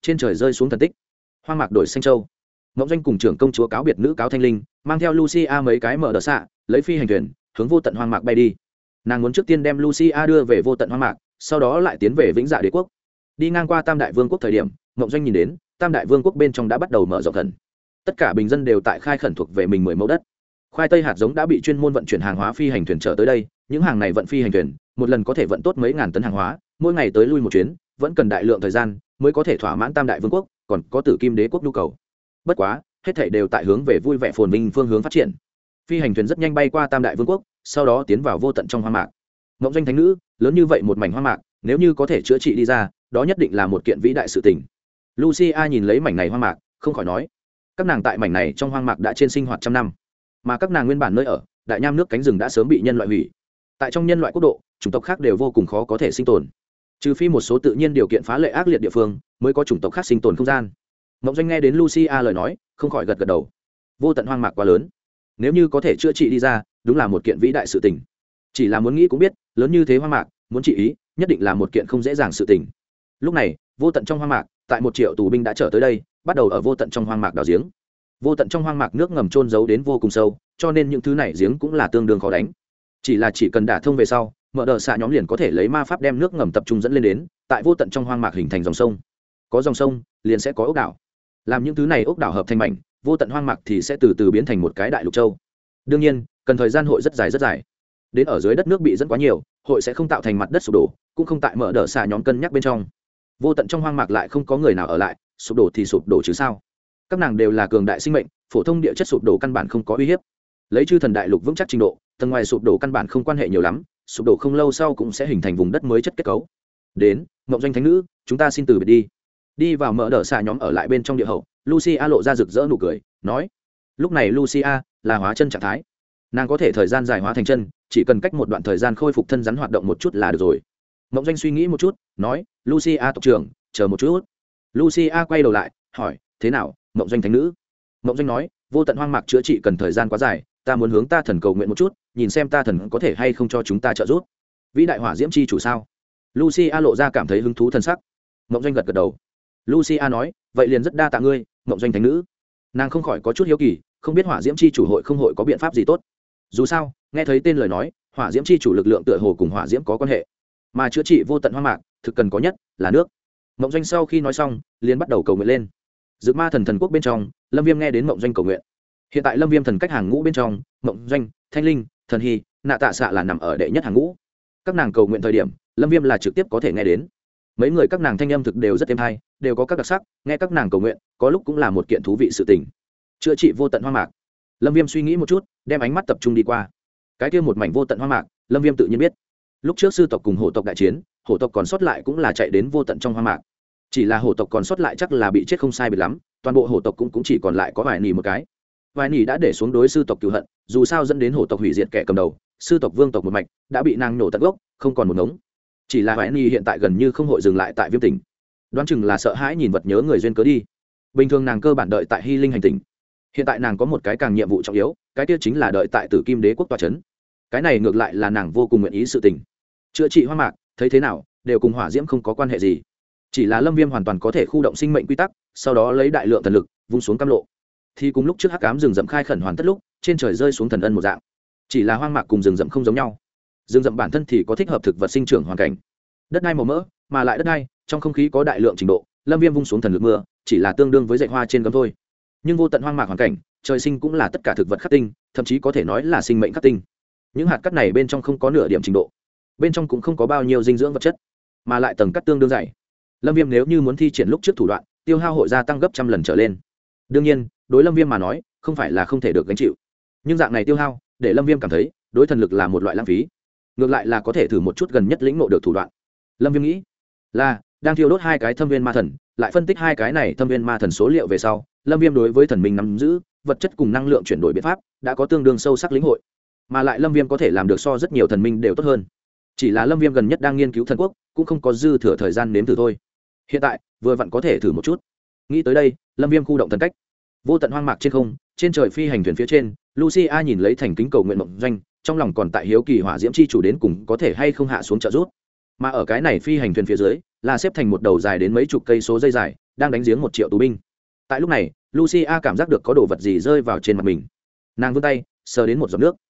trên trời rơi xuống thần tích. Hoang mạc đổi xanh châu. Ngọc Doanh cùng trưởng công chúa cáo biệt nữ cáo thanh linh, mang theo Lucia mấy cái mở đờ xạ, lấy phi hành thuyền hướng vô tận hoang mạc bay đi. Nàng muốn trước tiên đem Lucia đưa về vô tận hoang mạc, sau đó lại tiến về Vĩnh Dạ Đế quốc. Đi ngang qua Tam Đại Vương quốc thời điểm, Ngọc Doanh nhìn đến Tam Đại Vương quốc bên trong đã bắt đầu mở rộng thần. Tất cả bình dân đều tại khai khẩn thuộc về mình 10 mẫu đất. Khoai tây hạt giống đã bị chuyên môn vận chuyển hàng hóa phi hành thuyền chở tới đây, những hàng này vận phi hành thuyền, một lần có thể vận tốt mấy ngàn tấn hàng hóa, mỗi ngày tới lui một chuyến, vẫn cần đại lượng thời gian mới có thể thỏa mãn Tam Đại Vương quốc, còn có Tử Kim Đế quốc nhu cầu. Bất quá, hết thảy đều tại hướng về vui vẻ phồn vinh phương hướng phát triển. Phi hành thuyền rất nhanh bay qua Tam Đại Vương quốc, sau đó tiến vào vô tận trong hoang mạc. Ngọc Doanh thánh nữ, lớn như vậy một mảnh hoang mạc, nếu như có thể chữa trị đi ra, đó nhất định là một kiện vĩ đại sự tình. Lucia nhìn lấy mảnh này hoang mạc, không khỏi nói, các nàng tại mảnh này trong hoang mạc đã trên sinh hoạt trăm năm, mà các nàng nguyên bản nơi ở, đại nham nước cánh rừng đã sớm bị nhân loại hủy. Tại trong nhân loại quốc độ, chủng tộc khác đều vô cùng khó có thể sinh tồn, trừ phi một số tự nhiên điều kiện phá lệ ác liệt địa phương mới có chủng tộc khác sinh tồn không gian. Ngọc Doanh nghe đến Lucia lời nói, không khỏi gật gật đầu. Vô tận hoang mạc quá lớn, nếu như có thể chữa trị đi ra, đúng là một kiện vĩ đại sự tình. Chỉ là muốn nghĩ cũng biết, lớn như thế hoang mạc, muốn trị ý, nhất định là một kiện không dễ dàng sự tình. Lúc này, vô tận trong hoang mạc, tại 1 triệu tù binh đã trở tới đây, bắt đầu ở vô tận trong hoang mạc đào giếng. Vô tận trong hoang mạc nước ngầm chôn giấu đến vô cùng sâu, cho nên những thứ này giếng cũng là tương đương khó đánh. Chỉ cần đả thông về sau, mở đờ xạ nhóm liền có thể lấy ma pháp đem nước ngầm tập trung dẫn lên đến, tại vô tận trong hoang mạc hình thành dòng sông. Có dòng sông, liền sẽ có ốc đảo. Làm những thứ này ốc đảo hợp thành mảnh, vô tận hoang mạc thì sẽ từ từ biến thành một cái đại lục châu. Đương nhiên, cần thời gian hội rất dài rất dài. Đến ở dưới đất nước bị dẫn quá nhiều, hội sẽ không tạo thành mặt đất sụp đổ, cũng không tại mở đờ xạ nhóm cân nhắc bên trong. Vô tận trong hoang mạc lại không có người nào ở lại, sụp đổ thì sụp đổ chứ sao. Các nàng đều là cường đại sinh mệnh, phổ thông địa chất sụp đổ căn bản không có uy hiếp. Lấy chư thần đại lục vững chắc trình độ, tầng ngoài sụp đổ căn bản không quan hệ nhiều lắm, sụp đổ không lâu sau cũng sẽ hình thành vùng đất mới chất kết cấu. Đến, Ngọc Doanh thánh nữ, chúng ta xin từ biệt đi. Đi vào mở đờ xạ nhóm ở lại bên trong địa hậu, Lucia lộ ra rực rỡ nụ cười, nói. Lúc này Lucia là hóa chân trạng thái, nàng có thể thời gian dài hóa thành chân, chỉ cần cách một đoạn thời gian khôi phục thân rắn hoạt động một chút là được rồi. Ngọc Doanh suy nghĩ một chút, nói, Lucia tộc trưởng, chờ một chút. Lucia quay đầu lại, hỏi, thế nào, Ngọc Doanh thánh nữ? Ngọc Doanh nói, vô tận hoang mạc chữa trị cần thời gian quá dài, ta muốn hướng ta thần cầu nguyện một chút, nhìn xem ta thần có thể hay không cho chúng ta trợ giúp. Vĩ đại hỏa diễm chi chủ sao? Lucia lộ ra cảm thấy hứng thú thân sắc. Ngọc Doanh gật gật đầu. Lucia nói, vậy liền rất đa tạ ngươi, Ngọc Doanh thánh nữ. Nàng không khỏi có chút hiếu kỳ, không biết hỏa diễm chi chủ hội không hội có biện pháp gì tốt. Dù sao, nghe thấy tên lời nói, hỏa diễm chi chủ lực lượng tựa hồ cùng hỏa diễm có quan hệ, mà chữa trị vô tận hoang mạc thực cần có nhất là nước. Mộng Doanh sau khi nói xong, liền bắt đầu cầu nguyện lên. Dược Ma thần quốc bên trong, Lâm Viêm nghe đến Mộng Doanh cầu nguyện. Hiện tại Lâm Viêm thần cách hàng ngũ bên trong, Mộng Doanh, Thanh Linh, Thần Hy, Nạ Tạ Xạ là nằm ở đệ nhất hàng ngũ. Các nàng cầu nguyện thời điểm, Lâm Viêm là trực tiếp có thể nghe đến. Mấy người các nàng thanh âm thực đều rất êm hay, đều có các đặc sắc, nghe các nàng cầu nguyện, có lúc cũng là một kiện thú vị sự tình. Chữa trị vô tận hoang mạc. Lâm Viêm suy nghĩ một chút, đem ánh mắt tập trung đi qua. Cái kia một mảnh vô tận hoang mạc, Lâm Viêm tự nhiên biết. Lúc trước sư tộc cùng hổ tộc đại chiến, hổ tộc còn sót lại cũng là chạy đến vô tận trong hoang mạc. Chỉ là hổ tộc còn sót lại chắc là bị chết không sai biệt lắm, toàn bộ hổ tộc cũng chỉ còn lại có vài nỉ một cái. Vài nỉ đã để xuống đối sư tộc cừu hận, dù sao dẫn đến hổ tộc hủy diệt kẻ cầm đầu, sư tộc vương tộc một mạch đã bị nàng nổ tận gốc, không còn một ngống. Chỉ là vài nỉ hiện tại gần như không hội dừng lại tại Viêm Tỉnh. Đoán chừng là sợ hãi nhìn vật nhớ người duyên cớ đi. Bình thường nàng cơ bản đợi tại Hy Linh hành tinh. Hiện tại nàng có một cái càng nhiệm vụ trọng yếu, cái kia chính là đợi tại Tử Kim Đế quốc tọa trấn. Cái này ngược lại là nàng vô cùng nguyện ý sự tình. Chữa trị hoang mạc, thấy thế nào, đều cùng hỏa diễm không có quan hệ gì. Chỉ là Lâm Viêm hoàn toàn có thể khu động sinh mệnh quy tắc, sau đó lấy đại lượng thần lực vung xuống cam lộ. Thì cùng lúc trước hắc ám rừng rậm khai khẩn hoàn tất lúc, trên trời rơi xuống thần ân một dạng. Chỉ là hoang mạc cùng rừng rậm không giống nhau. Rừng rậm bản thân thì có thích hợp thực vật sinh trưởng hoàn cảnh. Đất đai màu mỡ, mà lại đất đai, trong không khí có đại lượng trình độ, Lâm Viêm vung xuống thần lực mưa, chỉ là tương đương với dạy hoa trên gấm thôi. Nhưng vô tận hoang mạc hoàn cảnh, trời sinh cũng là tất cả thực vật khắc tinh, thậm chí có thể nói là sinh mệnh khắc tinh. Những hạt cát này bên trong không có nửa điểm trình độ, bên trong cũng không có bao nhiêu dinh dưỡng vật chất, mà lại tầng cát tương đương dày. Lâm Viêm nếu như muốn thi triển lúc trước thủ đoạn, tiêu hao hội gia tăng gấp trăm lần trở lên. Đương nhiên, đối Lâm Viêm mà nói, không phải là không thể được gánh chịu. Nhưng dạng này tiêu hao, để Lâm Viêm cảm thấy, đối thần lực là một loại lãng phí. Ngược lại là có thể thử một chút gần nhất lĩnh ngộ được thủ đoạn. Lâm Viêm nghĩ, là đang thiêu đốt hai cái thâm viên ma thần, lại phân tích hai cái này thâm viên ma thần số liệu về sau, Lâm Viêm đối với thần minh nắm giữ vật chất cùng năng lượng chuyển đổi biện pháp đã có tương đương sâu sắc lĩnh hội, mà lại Lâm Viêm có thể làm được so rất nhiều thần minh đều tốt hơn. Chỉ là Lâm Viêm gần nhất đang nghiên cứu thần quốc, cũng không có dư thừa thời gian nếm thử thôi. Hiện tại vừa vặn có thể thử một chút. Nghĩ tới đây, Lâm Viêm khu động thần cách. Vô tận hoang mạc trên không, trên trời phi hành thuyền phía trên, Lucia nhìn lấy thành kính cầu nguyện Mộng Doanh, trong lòng còn tại hiếu kỳ hỏa diễm chi chủ đến cùng có thể hay không hạ xuống trợ giúp. Mà ở cái này phi hành thuyền phía dưới, là xếp thành một đầu dài đến mấy chục cây số dây dài, đang đánh giếng 1 triệu tù binh. Tại lúc này Lucia cảm giác được có đồ vật gì rơi vào trên mặt mình. Nàng vươn tay sờ đến một giọt nước.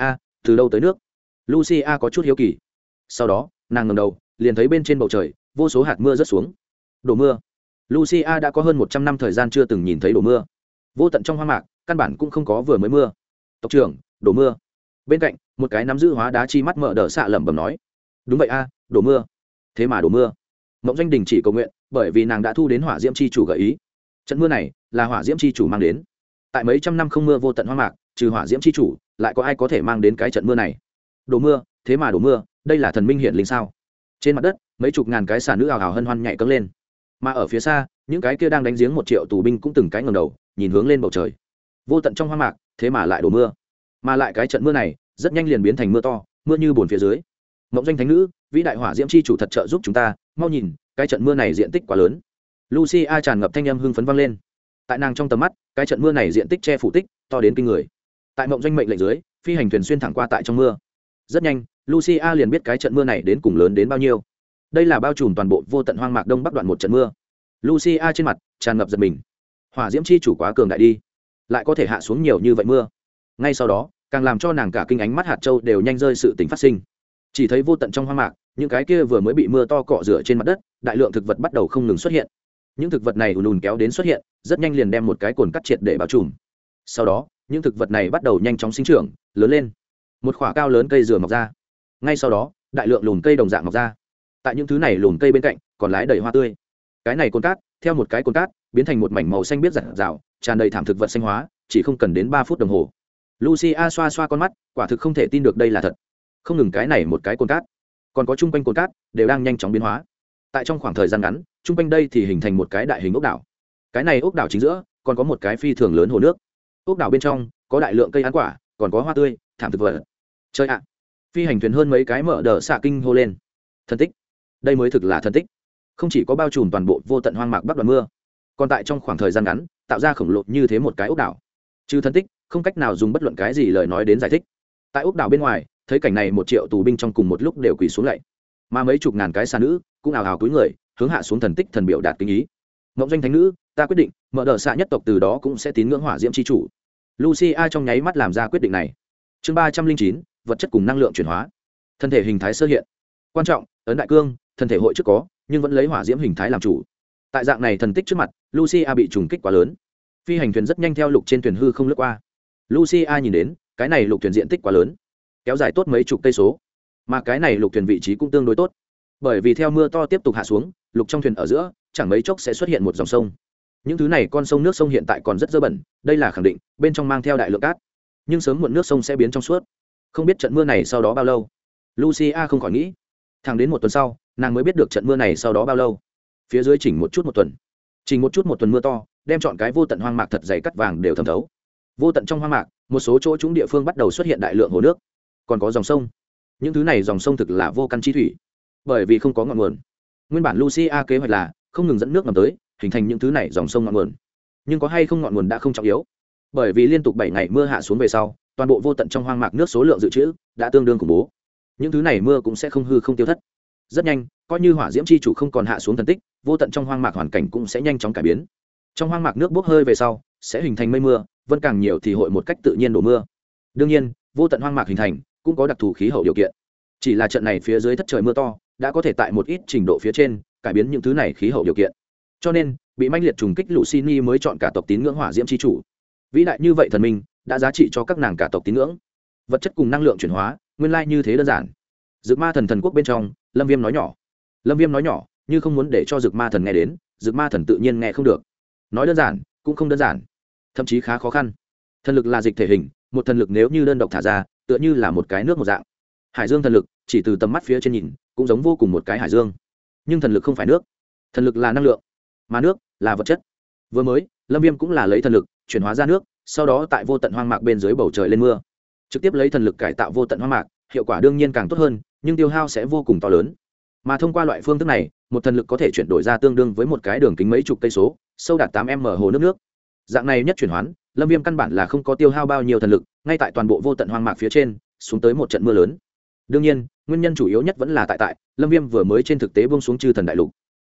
Từ đâu tới nước? Lucia có chút hiếu kỳ. Sau đó nàng ngẩng đầu liền thấy bên trên bầu trời vô số hạt mưa rớt xuống. Đổ mưa. Lucia đã có hơn 100 năm thời gian chưa từng nhìn thấy đổ mưa. Vô tận trong hoang mạc căn bản cũng không có vừa mới mưa. Tộc trưởng, đổ mưa. Bên cạnh một cái nắm giữ hóa đá chi mắt mở đờ xạ lẩm bẩm nói. Đúng vậy đổ mưa. Thế mà đổ mưa. Mộng Doanh đình chỉ cầu nguyện, bởi vì nàng đã thu đến hỏa diễm chi chủ gợi ý. Trận mưa này là hỏa diễm chi chủ mang đến. Tại mấy trăm năm không mưa vô tận hoang mạc, trừ hỏa diễm chi chủ, lại có ai có thể mang đến cái trận mưa này? Đổ mưa, thế mà đổ mưa, đây là thần minh hiển linh sao? Trên mặt đất, mấy chục ngàn cái xà nữ ào ào hân hoan nhảy cẫng lên. Mà ở phía xa, những cái kia đang đánh giếng 1 triệu tù binh cũng từng cái ngẩng đầu, nhìn hướng lên bầu trời. Vô tận trong hoang mạc, thế mà lại đổ mưa. Mà lại cái trận mưa này, rất nhanh liền biến thành mưa to, mưa như bùn phía dưới. Mộng Doanh thánh nữ, vĩ đại hỏa diễm chi chủ thật trợ giúp chúng ta, mau nhìn, cái trận mưa này diện tích quá lớn. Lucia tràn ngập thanh âm hưng phấn vang lên. Tại nàng trong tầm mắt, cái trận mưa này diện tích che phủ tích to đến kinh người. Tại Mộng Doanh mệnh lệnh dưới, phi hành thuyền xuyên thẳng qua tại trong mưa. Rất nhanh, Lucia liền biết cái trận mưa này đến cùng lớn đến bao nhiêu. Đây là bao trùm toàn bộ vô tận hoang mạc đông bắc đoạn một trận mưa. Lucia trên mặt tràn ngập giật mình. Hỏa diễm chi chủ quá cường đại đi, lại có thể hạ xuống nhiều như vậy mưa. Ngay sau đó, càng làm cho nàng cả kinh ánh mắt hạt châu đều nhanh rơi sự tình phát sinh. Chỉ thấy vô tận trong hoang mạc, những cái kia vừa mới bị mưa to cọ rửa trên mặt đất, đại lượng thực vật bắt đầu không ngừng xuất hiện. Những thực vật này ùn ùn kéo đến xuất hiện, rất nhanh liền đem một cái cồn cắt triệt để bao trùm. Sau đó, những thực vật này bắt đầu nhanh chóng sinh trưởng, lớn lên. Một khỏa cao lớn cây dừa mọc ra. Ngay sau đó, đại lượng lùn cây đồng dạng mọc ra. Tại những thứ này lùn cây bên cạnh, còn lái đầy hoa tươi. Cái này cồn cát, theo một cái cồn cát, biến thành một mảnh màu xanh biếc rạng rào, tràn đầy thảm thực vật xanh hóa, chỉ không cần đến 3 phút đồng hồ. Lucia xoa xoa con mắt, quả thực không thể tin được đây là thật. Không ngừng cái này một cái cồn cát, còn có chung quanh cồn cát đều đang nhanh chóng biến hóa. Tại trong khoảng thời gian ngắn, chung quanh đây thì hình thành một cái đại hình ốc đảo. Cái này ốc đảo chính giữa còn có một cái phi thường lớn hồ nước. Ốc đảo bên trong có đại lượng cây ăn quả, còn có hoa tươi, thảm thực vật. Chơi ạ! Phi hành thuyền hơn mấy cái mở đờ xạ kinh hô lên. Thần tích, đây mới thực là thần tích. Không chỉ có bao trùm toàn bộ vô tận hoang mạc bắc đoạn mưa, còn tại trong khoảng thời gian ngắn tạo ra khổng lồ như thế một cái ốc đảo. Trừ thần tích, không cách nào dùng bất luận cái gì lời nói đến giải thích. Tại ốc đảo bên ngoài, thấy cảnh này 1 triệu tù binh trong cùng một lúc đều quỳ xuống lạy, mà mấy chục ngàn cái xa nữ cũng ào ào cúi người hướng hạ xuống thần tích thần biểu đạt kinh ý. Mộng Doanh thánh nữ, ta quyết định mở đờ xạ nhất tộc từ đó cũng sẽ tín ngưỡng hỏa diễm chi chủ. Lucia trong nháy mắt làm ra quyết định này. Chương 309, vật chất cùng năng lượng chuyển hóa. Thân thể hình thái sơ hiện. Quan trọng, ấn đại cương, thân thể hội trước có, nhưng vẫn lấy hỏa diễm hình thái làm chủ. Tại dạng này thần tích trước mặt, Lucia bị trùng kích quá lớn. Phi hành thuyền rất nhanh theo lục trên thuyền hư không lướt qua. Lucia nhìn đến, cái này lục thuyền diện tích quá lớn, kéo dài tốt mấy chục cây số, mà cái này lục thuyền vị trí cũng tương đối tốt, bởi vì theo mưa to tiếp tục hạ xuống, lục trong thuyền ở giữa chẳng mấy chốc sẽ xuất hiện một dòng sông. Những thứ này con sông nước sông hiện tại còn rất dơ bẩn, đây là khẳng định, bên trong mang theo đại lượng cát, nhưng sớm muộn nước sông sẽ biến trong suốt. Không biết trận mưa này sau đó bao lâu. Lucia không khỏi nghĩ. Thẳng đến 1 tuần sau, nàng mới biết được trận mưa này sau đó bao lâu. Phía dưới chỉnh một chút 1 tuần, chỉnh một chút 1 tuần mưa to, đem chọn cái vô tận hoang mạc thật dày cắt vàng đều thấm thấu. Vô tận trong hoang mạc, một số chỗ trũng địa phương bắt đầu xuất hiện đại lượng hồ nước, còn có dòng sông. Những thứ này dòng sông thực là vô căn chi thủy, bởi vì không có ngọn nguồn. Nguyên bản Lucia kế hoạch là không ngừng dẫn nước ngầm tới, hình thành những thứ này dòng sông ngọn nguồn. Nhưng có hay không ngọn nguồn đã không trọng yếu, bởi vì liên tục 7 ngày mưa hạ xuống về sau, toàn bộ vô tận trong hoang mạc nước số lượng dự trữ đã tương đương khủng bố. Những thứ này mưa cũng sẽ không hư không tiêu thất. Rất nhanh, coi như hỏa diễm chi chủ không còn hạ xuống thần tích, vô tận trong hoang mạc hoàn cảnh cũng sẽ nhanh chóng cải biến. Trong hoang mạc nước bốc hơi về sau, sẽ hình thành mây mưa, vân càng nhiều thì hội một cách tự nhiên đổ mưa. Đương nhiên, vô tận hoang mạc hình thành cũng có đặc thù khí hậu điều kiện. Chỉ là trận này phía dưới thất trời mưa to, đã có thể tại một ít trình độ phía trên cải biến những thứ này khí hậu điều kiện. Cho nên, bị manh liệt trùng kích Lucini mới chọn cả tộc tín ngưỡng hỏa diễm chi chủ. Vĩ đại như vậy thần minh, đã giá trị cho các nàng cả tộc tín ngưỡng. Vật chất cùng năng lượng chuyển hóa, nguyên lai như thế đơn giản. Dực Ma thần thần quốc bên trong, Lâm Viêm nói nhỏ. Lâm Viêm nói nhỏ, như không muốn để cho Dực Ma thần nghe đến, Dực Ma thần tự nhiên nghe không được. Nói đơn giản, cũng không đơn giản, thậm chí khá khó khăn. Thần lực là dịch thể hình, một thần lực nếu như đơn độc thả ra, tựa như là một cái nước một dạng. Hải dương thần lực, chỉ từ tầm mắt phía trên nhìn, cũng giống vô cùng một cái hải dương. Nhưng thần lực không phải nước, thần lực là năng lượng, mà nước là vật chất. Vừa mới, Lâm Viêm cũng là lấy thần lực chuyển hóa ra nước, sau đó tại vô tận hoang mạc bên dưới bầu trời lên mưa. Trực tiếp lấy thần lực cải tạo vô tận hoang mạc, hiệu quả đương nhiên càng tốt hơn, nhưng tiêu hao sẽ vô cùng to lớn. Mà thông qua loại phương thức này, một thần lực có thể chuyển đổi ra tương đương với một cái đường kính mấy chục cây số, sâu đạt 8m hồ nước. Dạng này nhất chuyển hoán, Lâm Viêm căn bản là không có tiêu hao bao nhiêu thần lực, ngay tại toàn bộ vô tận hoang mạc phía trên, xuống tới một trận mưa lớn. Đương nhiên, nguyên nhân chủ yếu nhất vẫn là tại Lâm Viêm vừa mới trên thực tế buông xuống chư thần đại lục.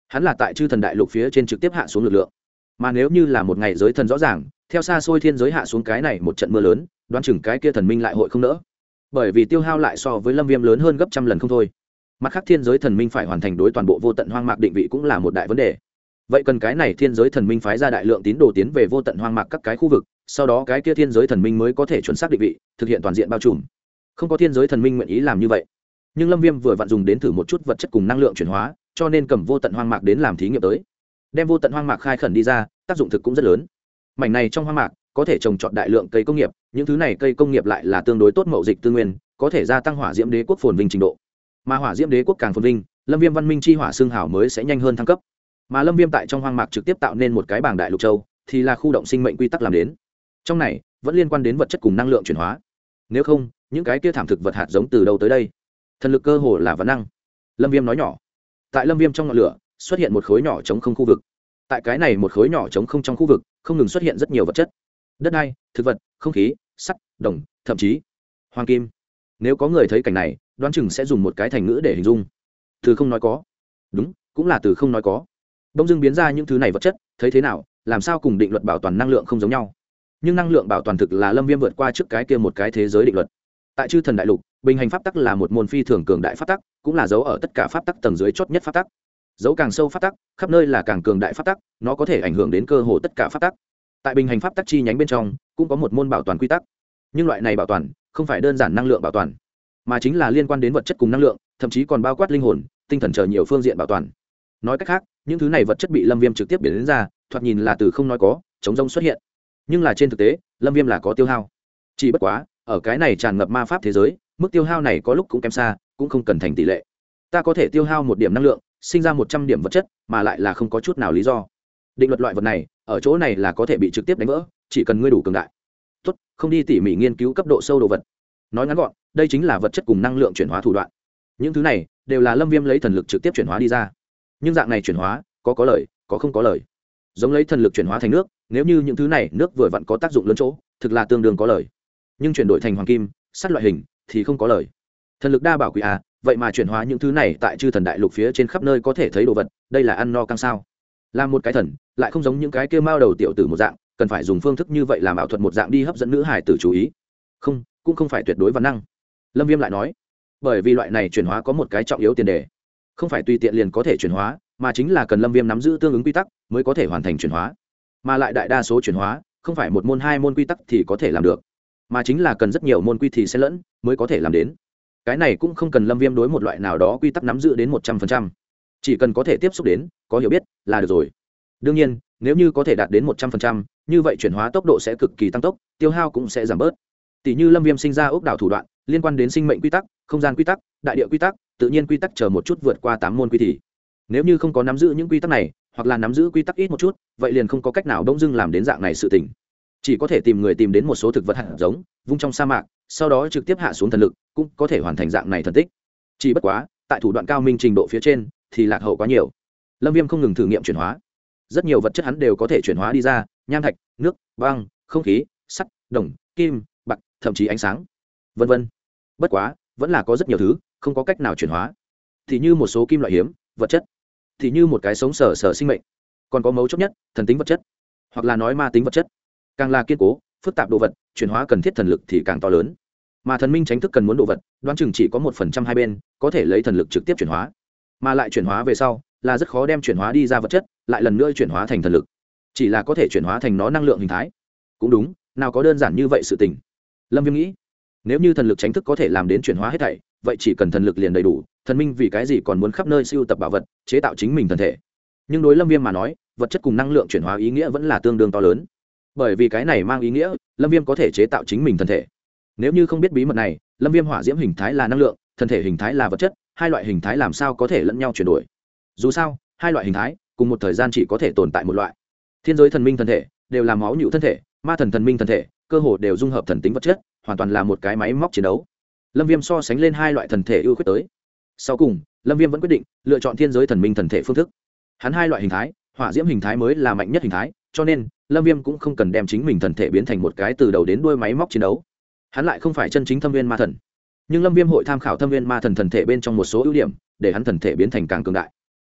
hắn là tại chư thần đại lục phía trên trực tiếp hạ xuống lực lượng, mà nếu như là một ngày giới thần rõ ràng theo xa xôi thiên giới hạ xuống cái này một trận mưa lớn, đoán chừng cái kia thần minh lại hội không nỡ, bởi vì tiêu hao lại so với Lâm Viêm lớn hơn gấp trăm lần không thôi. Mặt khác thiên giới thần minh phải hoàn thành đối toàn bộ vô tận hoang mạc định vị cũng là một đại vấn đề. Vậy cần cái này thiên giới thần minh phái ra đại lượng tín đồ tiến về vô tận hoang mạc các cái khu vực, sau đó cái kia thiên giới thần minh mới có thể chuẩn xác định vị, thực hiện toàn diện bao trùm. Không có thiên giới thần minh nguyện ý làm như vậy, nhưng Lâm Viêm vừa vặn dùng đến thử một chút vật chất cùng năng lượng chuyển hóa, cho nên cầm vô tận hoang mạc đến làm thí nghiệm tới. Đem vô tận hoang mạc khai khẩn đi ra, tác dụng thực cũng rất lớn. Mảnh này trong hoang mạc có thể trồng trọt đại lượng cây công nghiệp, những thứ này cây công nghiệp lại là tương đối tốt mậu dịch tư nguyên, có thể gia tăng hỏa diễm đế quốc phồn vinh trình độ. Mà hỏa diễm đế quốc càng phồn vinh, Lâm Viêm văn minh chi hỏa xương hào mới sẽ nhanh hơn thăng cấp. Mà Lâm Viêm tại trong hoang mạc trực tiếp tạo nên một cái bảng đại lục châu, thì là khu động sinh mệnh quy tắc làm đến. Trong này vẫn liên quan đến vật chất cùng năng lượng chuyển hóa. Nếu không, những cái kia thảm thực vật hạt giống từ đâu tới đây? Thần lực cơ hồ là vấn năng. Lâm Viêm nói nhỏ. Tại Lâm Viêm trong ngọn lửa xuất hiện một khối nhỏ trống không khu vực. Tại cái này một khối nhỏ trống không trong khu vực, không ngừng xuất hiện rất nhiều vật chất. Đất đai, thực vật, không khí, sắt, đồng, thậm chí hoàng kim. Nếu có người thấy cảnh này, đoán chừng sẽ dùng một cái thành ngữ để hình dung. Từ không nói có. Đúng, cũng là từ không nói có. Đông Dương biến ra những thứ này vật chất, thấy thế nào, làm sao cùng định luật bảo toàn năng lượng không giống nhau. Nhưng năng lượng bảo toàn thực là Lâm Viêm vượt qua trước cái kia một cái thế giới định luật. Tại chư thần đại lục, bình hành pháp tắc là một môn phi thường cường đại pháp tắc, cũng là dấu ở tất cả pháp tắc tầng dưới chót nhất pháp tắc. Dấu càng sâu pháp tắc, khắp nơi là càng cường đại pháp tắc, nó có thể ảnh hưởng đến cơ hồ tất cả pháp tắc. Tại bình hành pháp tắc chi nhánh bên trong, cũng có một môn bảo toàn quy tắc. Nhưng loại này bảo toàn không phải đơn giản năng lượng bảo toàn, mà chính là liên quan đến vật chất cùng năng lượng, thậm chí còn bao quát linh hồn, tinh thần chờ nhiều phương diện bảo toàn. Nói cách khác, những thứ này vật chất bị Lâm Viêm trực tiếp biến đến ra, thoạt nhìn là từ không nói có, chống rông xuất hiện. Nhưng là trên thực tế, Lâm Viêm là có tiêu hao. Chỉ bất quá, ở cái này tràn ngập ma pháp thế giới, mức tiêu hao này có lúc cũng kém xa, cũng không cần thành tỷ lệ. Ta có thể tiêu hao 1 điểm năng lượng, sinh ra 100 điểm vật chất, mà lại là không có chút nào lý do. Định luật loại vật này, ở chỗ này là có thể bị trực tiếp đánh vỡ, chỉ cần ngươi đủ cường đại. Tốt, không đi tỉ mỉ nghiên cứu cấp độ sâu đồ vật. Nói ngắn gọn, đây chính là vật chất cùng năng lượng chuyển hóa thủ đoạn. Những thứ này đều là Lâm Viêm lấy thần lực trực tiếp chuyển hóa đi ra. Nhưng dạng này chuyển hóa, có lợi, có không có lợi. Giống lấy thần lực chuyển hóa thành nước, nếu như những thứ này nước vừa vặn có tác dụng lớn chỗ, thực là tương đương có lợi. Nhưng chuyển đổi thành hoàng kim, sắt loại hình thì không có lợi. Thần lực đa bảo quý à, vậy mà chuyển hóa những thứ này tại chư thần đại lục phía trên khắp nơi có thể thấy đồ vật, đây là ăn no căng sao? Làm một cái thần, lại không giống những cái kia mao đầu tiểu tử một dạng, cần phải dùng phương thức như vậy làm ảo thuật một dạng đi hấp dẫn nữ hải tử chú ý. Không, cũng không phải tuyệt đối văn năng. Lâm Viêm lại nói, bởi vì loại này chuyển hóa có một cái trọng yếu tiền đề, không phải tùy tiện liền có thể chuyển hóa, mà chính là cần Lâm Viêm nắm giữ tương ứng quy tắc mới có thể hoàn thành chuyển hóa. Mà lại đại đa số chuyển hóa, không phải một môn hai môn quy tắc thì có thể làm được, mà chính là cần rất nhiều môn quy thì sẽ lẫn mới có thể làm đến. Cái này cũng không cần Lâm Viêm đối một loại nào đó quy tắc nắm giữ đến 100%, chỉ cần có thể tiếp xúc đến, có hiểu biết là được rồi. Đương nhiên, nếu như có thể đạt đến 100%, như vậy chuyển hóa tốc độ sẽ cực kỳ tăng tốc, tiêu hao cũng sẽ giảm bớt. Tỷ như Lâm Viêm sinh ra ốc đảo thủ đoạn, liên quan đến sinh mệnh quy tắc, không gian quy tắc, đại địa quy tắc, tự nhiên quy tắc chờ một chút vượt qua 8 môn quy thì. Nếu như không có nắm giữ những quy tắc này, hoặc là nắm giữ quy tắc ít một chút, vậy liền không có cách nào bỗng dưng làm đến dạng này sự tình. Chỉ có thể tìm người tìm đến một số thực vật hạt giống, vung trong sa mạc, sau đó trực tiếp hạ xuống thần lực, cũng có thể hoàn thành dạng này thần tích. Chỉ bất quá, tại thủ đoạn cao minh trình độ phía trên thì lạc hậu quá nhiều. Lâm Viêm không ngừng thử nghiệm chuyển hóa, rất nhiều vật chất hắn đều có thể chuyển hóa đi ra, nham thạch, nước, băng, không khí, sắt, đồng, kim, bạc, thậm chí ánh sáng, vân vân. Bất quá, vẫn là có rất nhiều thứ không có cách nào chuyển hóa. Thì như một số kim loại hiếm, vật chất, thì như một cái sống sờ sờ sinh mệnh, còn có mấu chốt nhất, thần tính vật chất, hoặc là nói ma tính vật chất. Càng là kiên cố, phức tạp đồ vật, chuyển hóa cần thiết thần lực thì càng to lớn. Mà thần minh tránh thức cần muốn đồ vật, đoán chừng chỉ có 1% hai bên có thể lấy thần lực trực tiếp chuyển hóa, mà lại chuyển hóa về sau là rất khó đem chuyển hóa đi ra vật chất lại lần nữa chuyển hóa thành thần lực, chỉ là có thể chuyển hóa thành nó năng lượng hình thái. Cũng đúng, nào có đơn giản như vậy sự tình. Lâm Viêm nghĩ, nếu như thần lực tránh thức có thể làm đến chuyển hóa hết thảy, vậy chỉ cần thần lực liền đầy đủ, thần minh vì cái gì còn muốn khắp nơi sưu tập bảo vật, chế tạo chính mình thần thể. Nhưng đối Lâm Viêm mà nói, vật chất cùng năng lượng chuyển hóa ý nghĩa vẫn là tương đương to lớn, bởi vì cái này mang ý nghĩa Lâm Viêm có thể chế tạo chính mình thần thể. Nếu như không biết bí mật này, Lâm Viêm hỏa diễm hình thái là năng lượng, thần thể hình thái là vật chất, hai loại hình thái làm sao có thể lẫn nhau chuyển đổi? Dù sao, hai loại hình thái cùng một thời gian chỉ có thể tồn tại một loại. Thiên giới thần minh thần thể đều là máu nhũ thân thể, ma thần thần minh thần thể cơ hồ đều dung hợp thần tính vật chất, hoàn toàn là một cái máy móc chiến đấu. Lâm Viêm so sánh lên hai loại thần thể ưu khuyết tới. Sau cùng, Lâm Viêm vẫn quyết định lựa chọn thiên giới thần minh thần thể phương thức. Hắn hai loại hình thái, hỏa diễm hình thái mới là mạnh nhất hình thái, cho nên Lâm Viêm cũng không cần đem chính mình thần thể biến thành một cái từ đầu đến đuôi máy móc chiến đấu. Hắn lại không phải chân chính thâm viên ma thần, nhưng Lâm Viêm hội tham khảo thâm viên ma thần thần thể bên trong một số ưu điểm, để hắn thần thể biến thành càng cường đại.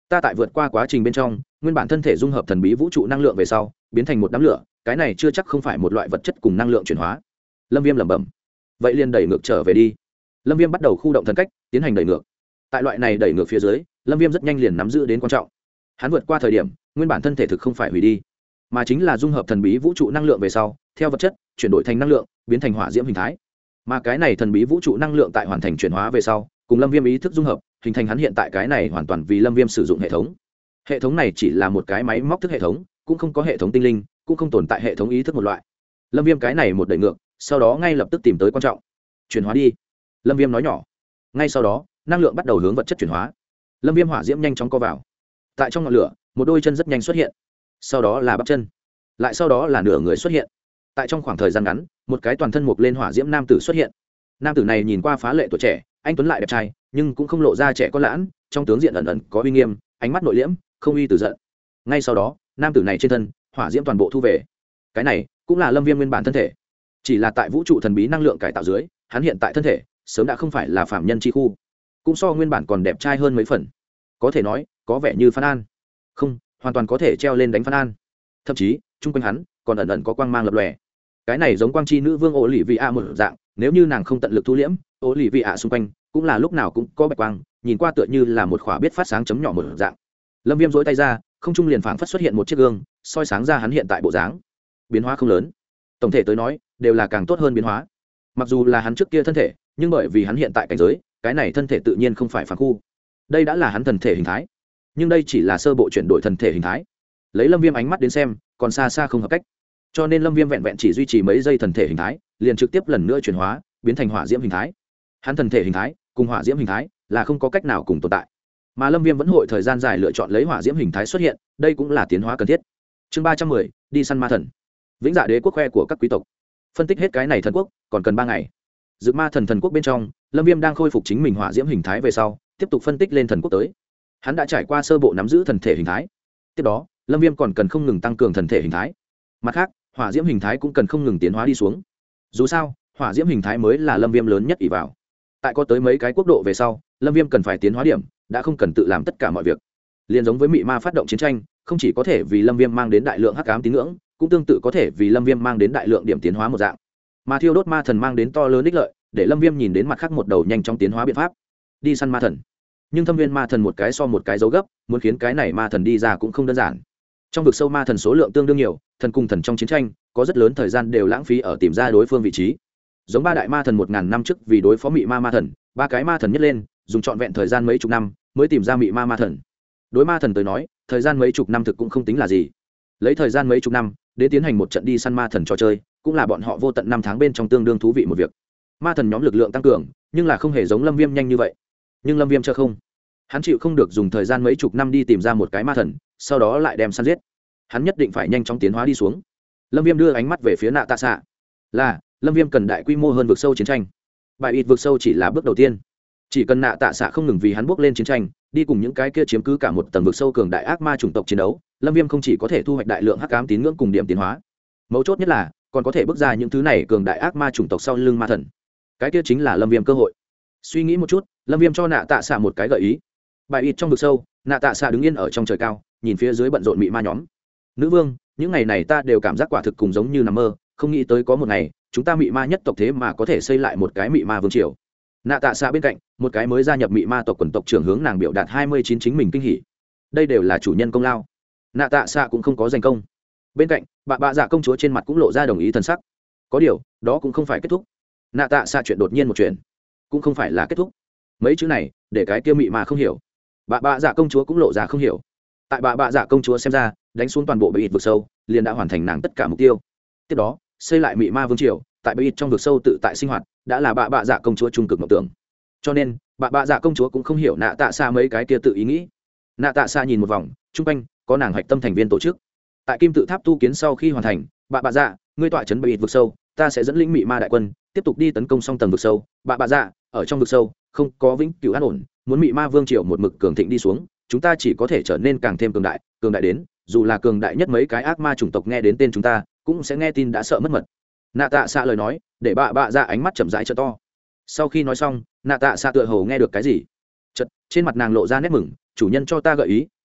ta tại vượt qua quá trình bên trong nguyên bản thân thể dung hợp thần bí vũ trụ năng lượng về sau biến thành một đám lửa, cái này chưa chắc không phải một loại vật chất cùng năng lượng chuyển hóa. Lâm Viêm lẩm bẩm. Vậy liền đẩy ngược trở về đi. Lâm Viêm bắt đầu khu động thần cách tiến hành đẩy ngược. Tại loại này đẩy ngược phía dưới, Lâm Viêm rất nhanh liền nắm giữ đến quan trọng. Hắn vượt qua thời điểm nguyên bản thân thể thực không phải hủy đi, mà chính là dung hợp thần bí vũ trụ năng lượng về sau theo vật chất chuyển đổi thành năng lượng biến thành hỏa diễm hình thái. Mà cái này thần bí vũ trụ năng lượng tại hoàn thành chuyển hóa về sau cùng Lâm Viêm ý thức dung hợp hình thành hắn hiện tại cái này hoàn toàn vì Lâm Viêm sử dụng hệ thống. Hệ thống này chỉ là một cái máy móc thức hệ thống, cũng không có hệ thống tinh linh, cũng không tồn tại hệ thống ý thức một loại. Lâm Viêm cái này một đẩy ngược, sau đó ngay lập tức tìm tới quan trọng. Chuyển hóa đi. Lâm Viêm nói nhỏ. Ngay sau đó, năng lượng bắt đầu hướng vật chất chuyển hóa. Lâm Viêm hỏa diễm nhanh chóng co vào. Tại trong ngọn lửa, một đôi chân rất nhanh xuất hiện. Sau đó là bắp chân. Lại sau đó là nửa người xuất hiện. Tại trong khoảng thời gian ngắn, một cái toàn thân mục lên hỏa diễm nam tử xuất hiện. Nam tử này nhìn qua phá lệ tuổi trẻ, anh tuấn lại đẹp trai, nhưng cũng không lộ ra trẻ con lãng, trong tướng diện ẩn ẩn có uy nghiêm, ánh mắt nội liễm, không uy từ giận. Ngay sau đó, nam tử này trên thân, hỏa diễm toàn bộ thu về. Cái này cũng là Lâm Viêm nguyên bản thân thể. Chỉ là tại vũ trụ thần bí năng lượng cải tạo dưới, hắn hiện tại thân thể sớm đã không phải là phàm nhân chi khu, cũng so nguyên bản còn đẹp trai hơn mấy phần. Có thể nói, có vẻ như Phan An. Không, hoàn toàn có thể treo lên đánh Phan An. Thậm chí, chung quanh hắn còn ẩn ẩn có quang mang lập lòe. Cái này giống quang chi nữ vương Ổ Lỷ Vị A một dạng, nếu như nàng không tận lực thu liễm, Ổ Lỷ Vị A xung quanh cũng là lúc nào cũng có bạch quang, nhìn qua tựa như là một khỏa biết phát sáng chấm nhỏ một dạng. Lâm Viêm giơ tay ra, không trung liền phảng phất xuất hiện một chiếc gương, soi sáng ra hắn hiện tại bộ dáng. Biến hóa không lớn, tổng thể tới nói, đều là càng tốt hơn biến hóa. Mặc dù là hắn trước kia thân thể, nhưng bởi vì hắn hiện tại cảnh giới, cái này thân thể tự nhiên không phải phàm khu. Đây đã là hắn thần thể hình thái, nhưng đây chỉ là sơ bộ chuyển đổi thần thể hình thái. Lấy Lâm Viêm ánh mắt đến xem, còn xa xa không hợp cách. Cho nên Lâm Viêm vẹn vẹn chỉ duy trì mấy giây thần thể hình thái, liền trực tiếp lần nữa chuyển hóa, biến thành hỏa diễm hình thái. Hắn thần thể hình thái cùng hỏa diễm hình thái là không có cách nào cùng tồn tại. Mà Lâm Viêm vẫn hội thời gian dài lựa chọn lấy hỏa diễm hình thái xuất hiện, đây cũng là tiến hóa cần thiết. Chương 310, đi săn ma thần. Vĩnh Dạ Đế quốc khoe của các quý tộc. Phân tích hết cái này thần quốc, còn cần 3 ngày. Dược ma thần thần quốc bên trong, Lâm Viêm đang khôi phục chính mình hỏa diễm hình thái về sau, tiếp tục phân tích lên thần quốc tới. Hắn đã trải qua sơ bộ nắm giữ thần thể hình thái. Tiếp đó, Lâm Viêm còn cần không ngừng tăng cường thần thể hình thái. Mặt khác, hỏa diễm hình thái cũng cần không ngừng tiến hóa đi xuống. Dù sao, hỏa diễm hình thái mới là Lâm Viêm lớn nhất ỷ vào. Tại có tới mấy cái quốc độ về sau, Lâm Viêm cần phải tiến hóa điểm, đã không cần tự làm tất cả mọi việc. Liên giống với mị ma phát động chiến tranh, không chỉ có thể vì Lâm Viêm mang đến đại lượng hắc ám tín ngưỡng, cũng tương tự có thể vì Lâm Viêm mang đến đại lượng điểm tiến hóa một dạng. Mà thiêu đốt ma thần mang đến to lớn ích lợi, để Lâm Viêm nhìn đến mặt khác một đầu nhanh trong tiến hóa biện pháp, đi săn ma thần. Nhưng thâm viên ma thần một cái so một cái dấu gấp, muốn khiến cái này ma thần đi ra cũng không đơn giản. Trong vực sâu ma thần số lượng tương đương nhiều, thần cùng thần trong chiến tranh có rất lớn thời gian đều lãng phí ở tìm ra đối phương vị trí. Giống 3 đại ma thần 1000 năm trước vì đối phó mị ma ma thần, 3 cái ma thần nhất lên, dùng trọn vẹn thời gian mấy chục năm mới tìm ra mị ma ma thần. Đối ma thần tới nói, thời gian mấy chục năm thực cũng không tính là gì. Lấy thời gian mấy chục năm để tiến hành một trận đi săn ma thần trò chơi, cũng là bọn họ vô tận năm tháng bên trong tương đương thú vị một việc. Ma thần nhóm lực lượng tăng cường, nhưng là không hề giống Lâm Viêm nhanh như vậy. Nhưng Lâm Viêm chưa không, hắn chịu không được dùng thời gian mấy chục năm đi tìm ra một cái ma thần, sau đó lại đem săn giết. Hắn nhất định phải nhanh chóng tiến hóa đi xuống. Lâm Viêm đưa ánh mắt về phía Nạ Tạ Xạ. Là, Lâm Viêm cần đại quy mô hơn vực sâu chiến tranh. Bài ít vực sâu chỉ là bước đầu tiên. Chỉ cần Nạ Tạ Xạ không ngừng vì hắn bước lên chiến tranh, đi cùng những cái kia chiếm cứ cả một tầng vực sâu cường đại ác ma chủng tộc chiến đấu, Lâm Viêm không chỉ có thể thu hoạch đại lượng hắc ám tín ngưỡng cùng điểm tiến hóa, mấu chốt nhất là còn có thể bước ra những thứ này cường đại ác ma chủng tộc sau lưng ma thần. Cái kia chính là Lâm Viêm cơ hội. Suy nghĩ một chút, Lâm Viêm cho Nạ Tạ Xạ một cái gợi ý. Bài ít trong vực sâu, Nạ Tạ Xạ đứng yên ở trong trời cao, nhìn phía dưới bận rộn mị ma nhóm. Nữ vương, những ngày này ta đều cảm giác quả thực cùng giống như nằm mơ, không nghĩ tới có một ngày chúng ta mị ma nhất tộc thế mà có thể xây lại một cái mị ma vương triều. Nạ Tạ Xạ bên cạnh, một cái mới gia nhập mị ma tộc quần tộc trưởng hướng nàng biểu đạt 29 chính mình kinh hỉ. Đây đều là chủ nhân công lao. Nạ Tạ Xạ cũng không có giành công. Bên cạnh, bà dạ công chúa trên mặt cũng lộ ra đồng ý thần sắc. Có điều, đó cũng không phải kết thúc. Nạ Tạ Xạ chuyện đột nhiên một chuyện, cũng không phải là kết thúc. Mấy chữ này, để cái kia mị ma không hiểu. Bà dạ công chúa cũng lộ ra không hiểu. Tại bà dạ công chúa xem ra, đánh xuống toàn bộ bầy ít vực sâu, liền đã hoàn thành nàng tất cả mục tiêu. Tiếp đó, xây lại mị ma vương triều, tại bầy ít trong vực sâu tự tại sinh hoạt, đã là bà dạ công chúa trung cực mộng tưởng. Cho nên, bà dạ công chúa cũng không hiểu Nạ Tạ Xạ mấy cái kia tự ý nghĩ. Nạ Tạ Xạ nhìn một vòng, chung quanh có nàng hạch tâm thành viên tổ chức. Tại kim tự tháp tu kiến sau khi hoàn thành, bà dạ, ngươi tọa trấn bầy ít vực sâu, ta sẽ dẫn lĩnh mị ma đại quân tiếp tục đi tấn công song tầng vực sâu. Bà dạ, ở trong vực sâu không có vĩnh cửu an ổn, muốn mị ma vương triều một mực cường thịnh đi xuống, chúng ta chỉ có thể trở nên càng thêm cường đại đến dù là cường đại nhất mấy cái ác ma chủng tộc nghe đến tên chúng ta cũng sẽ nghe tin đã sợ mất mật. Nạ Tạ Xạ lời nói để bà dạ ánh mắt chậm rãi trợ to. Sau khi nói xong, Nạ Tạ Xạ tựa hồ nghe được cái gì, chật trên mặt nàng lộ ra nét mừng. Chủ nhân cho ta gợi ý,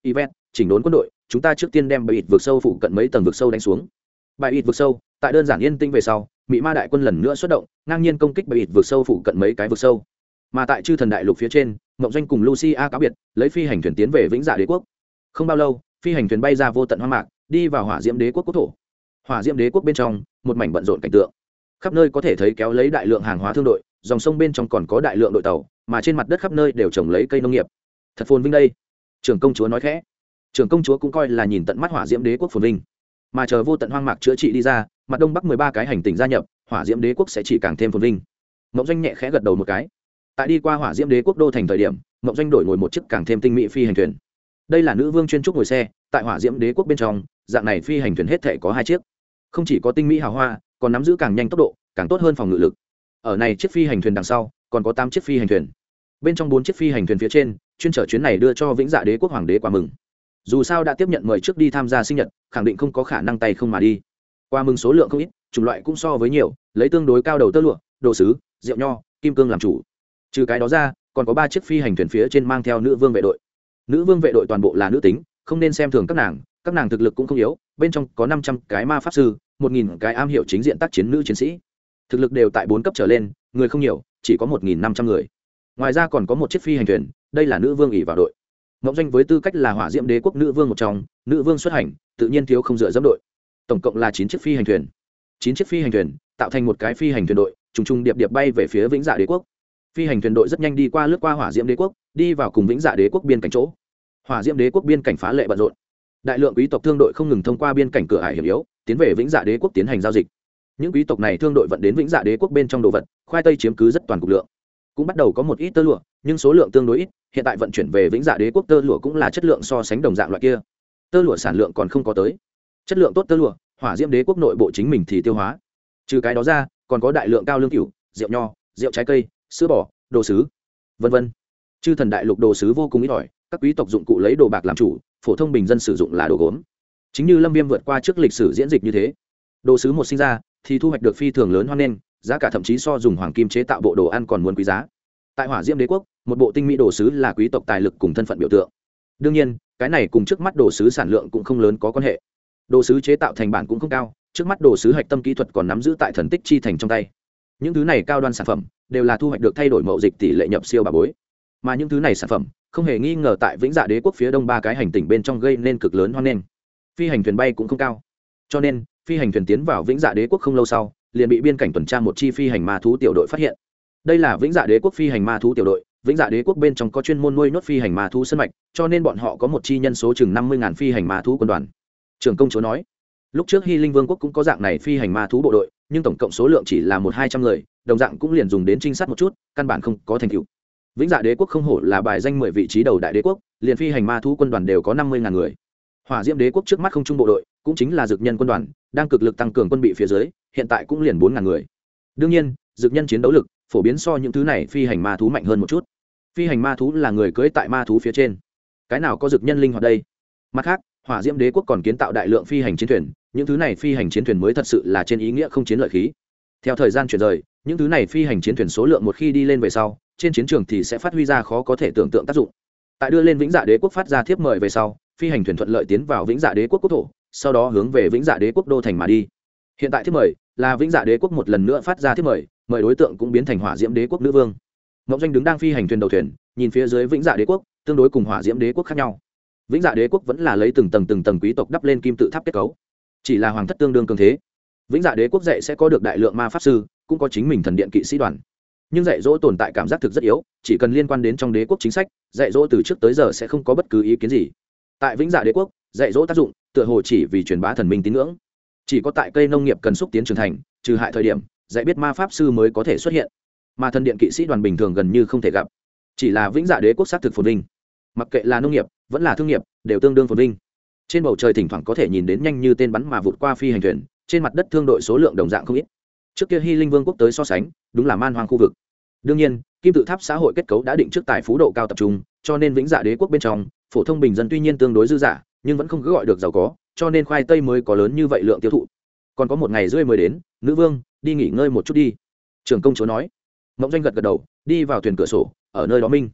Yvette, chỉnh đốn quân đội, chúng ta trước tiên đem bãi ít vực sâu phụ cận mấy tầng vực sâu đánh xuống. Bãi ít vực sâu, tại đơn giản yên tĩnh về sau, Mị Ma đại quân lần nữa xuất động, ngang nhiên công kích bãi ít vực sâu phụ cận mấy cái vực sâu. Mà tại Chư Thần đại lục phía trên, Mộng Doanh cùng Lucia cáo biệt, lấy phi hành thuyền tiến về Vĩnh Dạ Đế quốc. Không bao lâu, phi hành thuyền bay ra vô tận hoang mạc, đi vào Hỏa Diễm Đế quốc quốc thổ. Hỏa Diễm Đế quốc bên trong, một mảnh bận rộn cảnh tượng. Khắp nơi có thể thấy kéo lấy đại lượng hàng hóa thương đội, dòng sông bên trong còn có đại lượng đội tàu, mà trên mặt đất khắp nơi đều trồng lấy cây nông nghiệp. Thật phồn vinh đây. Trưởng công chúa nói khẽ. Trưởng công chúa cũng coi là nhìn tận mắt Hỏa Diễm Đế quốc phồn vinh. Mà chờ vô tận hoang mạc chữa trị đi ra, mặt đông bắc 13 cái hành tinh gia nhập, Hỏa Diễm Đế quốc sẽ chỉ càng thêm phồn vinh. Mộng Doanh nhẹ khẽ gật đầu một cái. Tại đi qua Hỏa Diễm Đế quốc đô thành thời điểm, Mộng Doanh đổi ngồi một chiếc càng thêm tinh mỹ phi hành thuyền. Đây là nữ vương chuyên trúc ngồi xe, tại Hỏa Diễm Đế quốc bên trong, dạng này phi hành thuyền hết thảy có 2 chiếc. Không chỉ có tinh mỹ hào hoa, còn nắm giữ càng nhanh tốc độ, càng tốt hơn phòng ngự lực. Ở này chiếc phi hành thuyền đằng sau, còn có 8 chiếc phi hành thuyền. Bên trong 4 chiếc phi hành thuyền phía trên, chuyên chở chuyến này đưa cho Vĩnh Dạ Đế quốc hoàng đế quà mừng. Dù sao đã tiếp nhận mời trước đi tham gia sinh nhật, khẳng định không có khả năng tay không mà đi. Quà mừng số lượng không ít, chủng loại cũng so với nhiều, lấy tương đối cao đầu tơ lụa, đồ sứ, rượu nho, kim cương làm chủ. Trừ cái đó ra, còn có 3 chiếc phi hành thuyền phía trên mang theo nữ vương vệ đội. Nữ vương vệ đội toàn bộ là nữ tính, không nên xem thường các nàng thực lực cũng không yếu, bên trong có 500 cái ma pháp sư, 1000 cái am hiểu chính diện tác chiến nữ chiến sĩ. Thực lực đều tại 4 cấp trở lên, người không nhiều, chỉ có 1500 người. Ngoài ra còn có một chiếc phi hành thuyền, đây là nữ vương ỷ vào đội. Mộng Doanh với tư cách là Hỏa Diễm Đế quốc nữ vương một trong, nữ vương xuất hành, tự nhiên thiếu không dựa dẫm đội. Tổng cộng là 9 chiếc phi hành thuyền. 9 chiếc phi hành thuyền tạo thành một cái phi hành thuyền đội, trùng trùng điệp điệp bay về phía Vĩnh Dạ Đế quốc. Phi hành thuyền đội rất nhanh đi qua lướt qua Hỏa Diễm Đế quốc, đi vào cùng Vĩnh Dạ Đế quốc biên cảnh chỗ. Hỏa Diễm Đế quốc biên cảnh phá lệ bận rộn. Đại lượng quý tộc thương đội không ngừng thông qua biên cảnh cửa ải hiểm yếu, tiến về Vĩnh Dạ Đế quốc tiến hành giao dịch. Những quý tộc này thương đội vận đến Vĩnh Dạ Đế quốc bên trong đồ vật, khoai tây chiếm cứ rất toàn cục lượng. Cũng bắt đầu có một ít tơ lụa, nhưng số lượng tương đối ít, hiện tại vận chuyển về Vĩnh Dạ Đế quốc tơ lụa cũng là chất lượng so sánh đồng dạng loại kia. Tơ lụa sản lượng còn không có tới. Chất lượng tốt tơ lụa, Hỏa Diễm Đế quốc nội bộ chính mình thì tiêu hóa. Trừ cái đó ra, còn có đại lượng cao lương cửu, rượu nho, rượu trái cây, sữa bò, đồ sứ, vân vân. Chư Thần đại lục đồ sứ vô cùng ít ỏi, các quý tộc dụng cụ lấy đồ bạc làm chủ, phổ thông bình dân sử dụng là đồ gốm. Chính như Lâm Viêm vượt qua trước lịch sử diễn dịch như thế, đồ sứ một sinh ra thì thu hoạch được phi thường lớn hoan nghênh, giá cả thậm chí so dùng hoàng kim chế tạo bộ đồ ăn còn muốn quý giá. Tại Hỏa Diễm Đế quốc, một bộ tinh mỹ đồ sứ là quý tộc tài lực cùng thân phận biểu tượng. Đương nhiên, cái này cùng trước mắt đồ sứ sản lượng cũng không lớn có quan hệ. Đồ sứ chế tạo thành bản cũng không cao, trước mắt đồ sứ hạch tâm kỹ thuật còn nắm giữ tại Thần Tích chi thành trong tay. Những thứ này cao đoan sản phẩm đều là thu hoạch được thay đổi mậu dịch tỷ lệ nhập siêu bà bối. Mà những thứ này sản phẩm không hề nghi ngờ tại Vĩnh Dạ Đế quốc phía đông 3 cái hành tinh bên trong gây nên cực lớn hoan nghênh. Phi hành thuyền bay cũng không cao, cho nên phi hành thuyền tiến vào Vĩnh Dạ Đế quốc không lâu sau, liền bị biên cảnh tuần tra một chi phi hành ma thú tiểu đội phát hiện. Đây là Vĩnh Dạ Đế quốc phi hành ma thú tiểu đội. Vĩnh Dạ Đế quốc bên trong có chuyên môn nuôi nhốt phi hành ma thú sân mạch, cho nên bọn họ có một chi nhân số chừng 50.000 phi hành ma thú quân đoàn. Trưởng công chúa nói, lúc trước Hy Linh Vương quốc cũng có dạng này phi hành ma thú bộ đội, nhưng tổng cộng số lượng chỉ là 100-200 người, đồng dạng cũng liền dùng đến trinh sát một chút, căn bản không có thành tựu. Vĩnh Dạ Đế quốc không hổ là bài danh 10 vị trí đầu đại đế quốc, liền phi hành ma thú quân đoàn đều có 50.000 người. Hỏa Diễm Đế quốc trước mắt không trung bộ đội, cũng chính là dược nhân quân đoàn, đang cực lực tăng cường quân bị phía dưới, hiện tại cũng liền 4.000 người. Đương nhiên, dược nhân chiến đấu lực phổ biến so những thứ này phi hành ma thú mạnh hơn một chút. Phi hành ma thú là người cưỡi tại ma thú phía trên, cái nào có dược nhân linh hoạt đây. Mặt khác, Hỏa Diễm Đế quốc còn kiến tạo đại lượng phi hành chiến thuyền, những thứ này phi hành chiến thuyền mới thật sự là trên ý nghĩa không chiến lợi khí. Theo thời gian chuyển rời, những thứ này phi hành chiến thuyền số lượng một khi đi lên về sau, trên chiến trường thì sẽ phát huy ra khó có thể tưởng tượng tác dụng. Tại đưa lên Vĩnh Dạ Đế quốc phát ra thiếp mời về sau, phi hành thuyền thuận lợi tiến vào Vĩnh Dạ Đế quốc quốc thổ, sau đó hướng về Vĩnh Dạ Đế quốc đô thành mà đi. Hiện tại thiếp mời là Vĩnh Dạ Đế quốc một lần nữa phát ra thiếp mời, mời đối tượng cũng biến thành Hỏa Diễm Đế quốc nữ vương. Ngọc Doanh đứng đang phi hành thuyền đầu thuyền, nhìn phía dưới Vĩnh Dạ Đế quốc, tương đối cùng Hỏa Diễm Đế quốc khác nhau. Vĩnh Dạ Đế quốc vẫn là lấy từng tầng quý tộc đắp lên kim tự tháp kết cấu, chỉ là hoàng thất tương đương cường thế. Vĩnh Dạ Đế quốc dạy sẽ có được đại lượng ma pháp sư, cũng có chính mình thần điện kỵ sĩ đoàn, nhưng dạy dỗ tồn tại cảm giác thực rất yếu, chỉ cần liên quan đến trong đế quốc chính sách, dạy dỗ từ trước tới giờ sẽ không có bất cứ ý kiến gì. Tại Vĩnh Dạ Đế quốc, dạy dỗ tác dụng tựa hồ chỉ vì truyền bá thần minh tín ngưỡng, chỉ có tại cây nông nghiệp cần xúc tiến trưởng thành, trừ hại thời điểm, dạy biết ma pháp sư mới có thể xuất hiện, mà thần điện kỵ sĩ đoàn bình thường gần như không thể gặp. Chỉ là Vĩnh Dạ Đế quốc xác thực phồn vinh, mặc kệ là nông nghiệp vẫn là thương nghiệp đều tương đương phồn vinh. Trên bầu trời thỉnh thoảng có thể nhìn đến nhanh như tên bắn mà vụt qua phi hành thuyền, trên mặt đất thương đội số lượng đồng dạng không ít. Trước kia Hy Linh Vương quốc tới so sánh, đúng là man hoang khu vực. Đương nhiên, kim tự tháp xã hội kết cấu đã định trước tài phú độ cao tập trung, cho nên Vĩnh Dạ Đế quốc bên trong, phổ thông bình dân tuy nhiên tương đối dư dả, nhưng vẫn không cứ gọi được giàu có, cho nên khoai tây mới có lớn như vậy lượng tiêu thụ. Còn có một ngày rưỡi mới đến, nữ vương, đi nghỉ ngơi một chút đi. Trưởng công chúa nói. Mộng Doanh gật gật đầu, đi vào thuyền cửa sổ, ở nơi đó minh.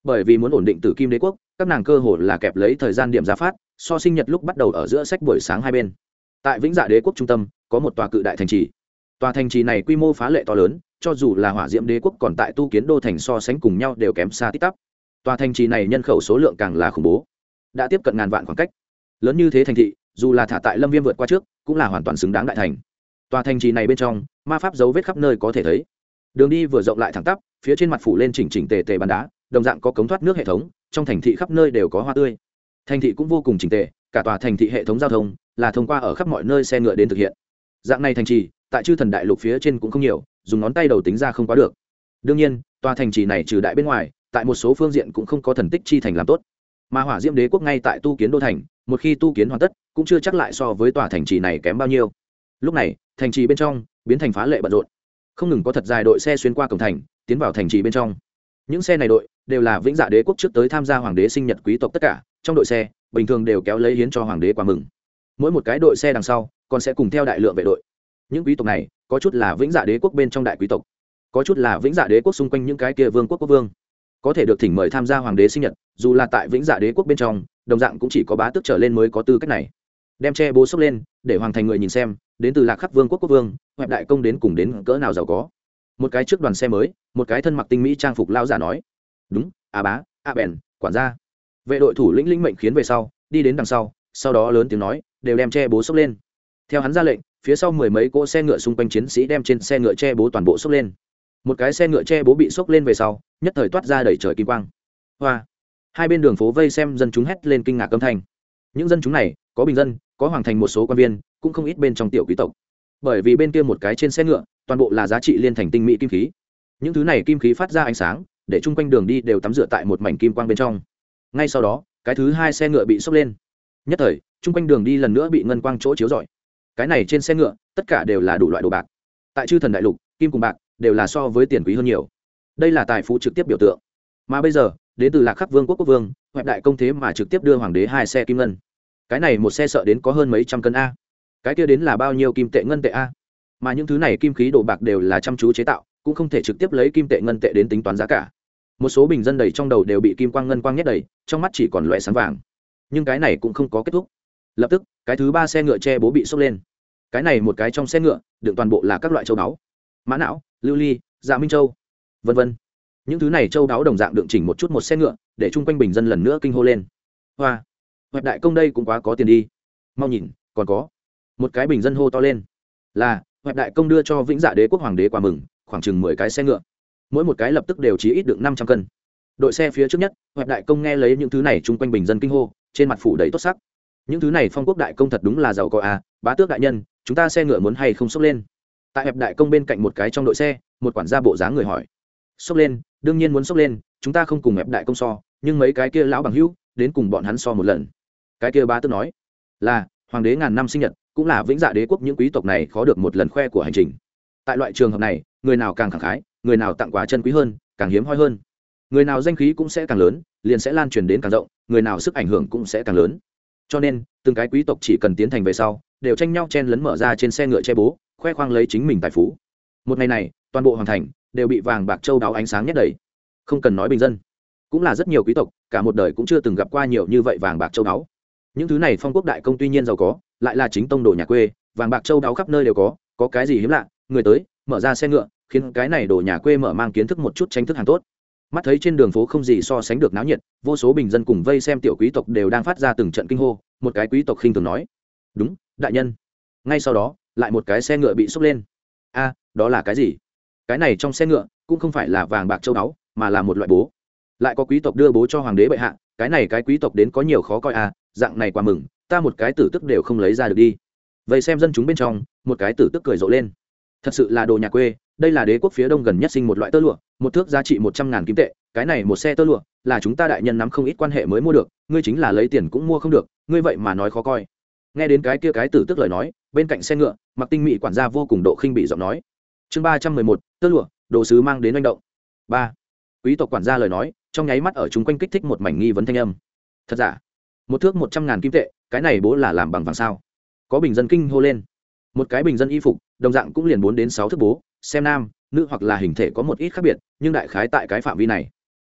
bởi vì muốn ổn định tử kim đế quốc, các nàng cơ hồ là kẹp lấy thời gian điểm ra phát, so sinh nhật lúc bắt đầu ở giữa sách buổi sáng hai bên. Tại vĩnh dạ đế quốc trung tâm có một tòa cự đại thành trì. Tòa thành trì này quy mô phá lệ to lớn, cho dù là hỏa diễm đế quốc còn tại tu kiến đô thành so sánh cùng nhau đều kém xa tít tắp. Tòa thành trì này nhân khẩu số lượng càng là khủng bố, đã tiếp cận ngàn vạn khoảng cách. Lớn như thế thành thị, dù là thả tại Lâm Viêm vượt qua trước, cũng là hoàn toàn xứng đáng đại thành. Tòa thành trì này bên trong, ma pháp dấu vết khắp nơi có thể thấy. Đường đi vừa rộng lại thẳng tắp, phía trên mặt phủ lên chỉnh chỉnh tề tề bàn đá, đồng dạng có cống thoát nước hệ thống, trong thành thị khắp nơi đều có hoa tươi. Thành thị cũng vô cùng chỉnh tề, cả tòa thành thị hệ thống giao thông là thông qua ở khắp mọi nơi xe ngựa đến thực hiện. Dạng này thành trì, tại Chư Thần Đại Lục phía trên cũng không nhiều, dùng ngón tay đầu tính ra không quá được. Đương nhiên, tòa thành trì này trừ đại bên ngoài, tại một số phương diện cũng không có thần tích chi thành làm tốt. Mà Hỏa Diễm Đế quốc ngay tại tu kiến đô thành, một khi tu kiến hoàn tất, cũng chưa chắc lại so với tòa thành trì này kém bao nhiêu. Lúc này, thành trì bên trong biến thành phá lệ bận rộn, không ngừng có thật dài đội xe xuyên qua cổng thành, tiến vào thành trì bên trong. Những xe này đội đều là vĩnh dạ đế quốc trước tới tham gia hoàng đế sinh nhật quý tộc tất cả, trong đội xe bình thường đều kéo lấy hiến cho hoàng đế quà mừng. Mỗi một cái đội xe đằng sau còn sẽ cùng theo đại lượng vệ đội. Những quý tộc này có chút là vĩnh dạ đế quốc bên trong đại quý tộc, có chút là vĩnh dạ đế quốc xung quanh những cái kia vương quốc quốc vương, có thể được thỉnh mời tham gia hoàng đế sinh nhật, dù là tại vĩnh dạ đế quốc bên trong, đồng dạng cũng chỉ có bá tước trở lên mới có tư cách này. Đem che bố xốc lên để hoàng thành người nhìn xem, đến từ Lạc Khắc vương quốc quốc vương hoặc đại công đến cùng đến cỡ nào giàu có. Một cái trước đoàn xe mới, một cái thân mặc tinh mỹ trang phục lao giả nói, đúng, bá, bèn, quản gia. Vệ đội thủ lĩnh mệnh khiến về sau, đi đến đằng sau đó lớn tiếng nói, đều đem che bố xốc lên. Theo hắn ra lệnh, phía sau mười mấy cỗ xe ngựa xung quanh chiến sĩ đem trên xe ngựa che bố toàn bộ xốc lên. Một cái xe ngựa che bố bị xốc lên về sau, nhất thời toát ra đầy trời kim quang. Hoa! Hai bên đường phố vây xem dân chúng hét lên kinh ngạc âm thanh. Những dân chúng này, có bình dân, có hoàng thành một số quan viên, cũng không ít bên trong tiểu quý tộc. Bởi vì bên kia một cái trên xe ngựa, toàn bộ là giá trị liên thành tinh mỹ kim khí. Những thứ này kim khí phát ra ánh sáng, để chung quanh đường đi đều tắm rửa tại một mảnh kim quang bên trong. Ngay sau đó, cái thứ hai xe ngựa bị xốc lên. Nhất thời, chung quanh đường đi lần nữa bị ngân quang chỗ chiếu rọi. Cái này trên xe ngựa, tất cả đều là đủ loại đồ bạc. Tại Chư Thần Đại Lục, kim cùng bạc đều là so với tiền quý hơn nhiều. Đây là tài phú trực tiếp biểu tượng. Mà bây giờ, đến từ Lạc Khắc vương quốc quốc vương, hoặc đại công thế mà trực tiếp đưa hoàng đế hai xe kim ngân. Cái này một xe sợ đến có hơn mấy trăm cân a. Cái kia đến là bao nhiêu kim tệ ngân tệ a? Mà những thứ này kim khí đồ bạc đều là chăm chú chế tạo, cũng không thể trực tiếp lấy kim tệ ngân tệ đến tính toán giá cả. Một số bình dân đầy trong đầu đều bị kim quang ngân quang nhét đầy, trong mắt chỉ còn lóe sáng vàng. Nhưng cái này cũng không có kết thúc. Lập tức, cái thứ ba xe ngựa che bố bị xốc lên. Cái này một cái trong xe ngựa, đựng toàn bộ là các loại châu báu, mã não, lưu ly, dạ minh châu, vân vân. Những thứ này châu báu đồng dạng đựng chỉnh một chút một xe ngựa, để chung quanh bình dân lần nữa kinh hô lên. Hoa, hoạch đại công đây cũng quá có tiền đi. Mau nhìn, còn có. Một cái bình dân hô to lên. Là, hoạch đại công đưa cho vĩnh dạ đế quốc hoàng đế quà mừng, khoảng chừng 10 cái xe ngựa. Mỗi một cái lập tức đều chí ít đựng 500 cân. Đội xe phía trước nhất, hoạch đại công nghe lấy những thứ này chung quanh bình dân kinh hô, trên mặt phủ đầy tốt sắc. Những thứ này phong quốc đại công thật đúng là giàu có à, bá tước đại nhân, chúng ta xe ngựa muốn hay không xốc lên? Tại hẹp đại công bên cạnh một cái trong đội xe, một quản gia bộ dáng người hỏi. Xốc lên, đương nhiên muốn xốc lên, chúng ta không cùng hẹp đại công so, nhưng mấy cái kia lão bằng hữu, đến cùng bọn hắn so một lần. Cái kia bá tước nói, là hoàng đế ngàn năm sinh nhật, cũng là vĩnh dạ đế quốc những quý tộc này khó được một lần khoe của hành trình. Tại loại trường hợp này, người nào càng khẳng khái, người nào tặng quà chân quý hơn, càng hiếm hoi hơn, người nào danh khí cũng sẽ càng lớn, liền sẽ lan truyền đến càng rộng, người nào sức ảnh hưởng cũng sẽ càng lớn. Cho nên, từng cái quý tộc chỉ cần tiến thành về sau, đều tranh nhau chen lấn mở ra trên xe ngựa che bố, khoe khoang lấy chính mình tài phú. Một ngày này, toàn bộ hoàng thành đều bị vàng bạc châu đáo ánh sáng nhét đầy. Không cần nói bình dân, cũng là rất nhiều quý tộc, cả một đời cũng chưa từng gặp qua nhiều như vậy vàng bạc châu đáo. Những thứ này phong quốc đại công tuy nhiên giàu có, lại là chính tông đồ nhà quê, vàng bạc châu đáo khắp nơi đều có cái gì hiếm lạ, người tới, mở ra xe ngựa, khiến cái này đồ nhà quê mở mang kiến thức một chút tranh thức hàng tốt. Mắt thấy trên đường phố không gì so sánh được náo nhiệt, vô số bình dân cùng vây xem tiểu quý tộc đều đang phát ra từng trận kinh hô. Một cái quý tộc khinh thường nói, đúng, đại nhân. Ngay sau đó, lại một cái xe ngựa bị xốc lên. A, đó là cái gì? Cái này trong xe ngựa cũng không phải là vàng bạc châu báu, mà là một loại bố. Lại có quý tộc đưa bố cho hoàng đế bệ hạ, cái này cái quý tộc đến có nhiều khó coi à, dạng này quà mừng, ta một cái tử tức đều không lấy ra được đi. Vậy xem dân chúng bên trong, một cái tử tức cười rộ lên. Thật sự là đồ nhà quê, đây là đế quốc phía đông gần nhất sinh một loại tơ lụa, một thước giá trị 100.000 kim tệ, cái này một xe tơ lụa là chúng ta đại nhân nắm không ít quan hệ mới mua được, ngươi chính là lấy tiền cũng mua không được, ngươi vậy mà nói khó coi. Nghe đến cái kia cái tử tức lời nói, bên cạnh xe ngựa, mặc tinh mỹ quản gia vô cùng độ khinh bị giọng nói. Chương 311, tơ lụa, đồ sứ mang đến manh động. 3. Quý tộc quản gia lời nói, trong nháy mắt ở chúng quanh kích thích một mảnh nghi vấn thanh âm. Thật giả? Một thước 100.000 kim tệ, cái này bố là làm bằng vàng sao? Có bình dân kinh hô lên. Một cái bình dân y phục, đồng dạng cũng liền 4 đến 6 thước bố, xem nam, nữ hoặc là hình thể có một ít khác biệt, nhưng đại khái tại cái phạm vi này.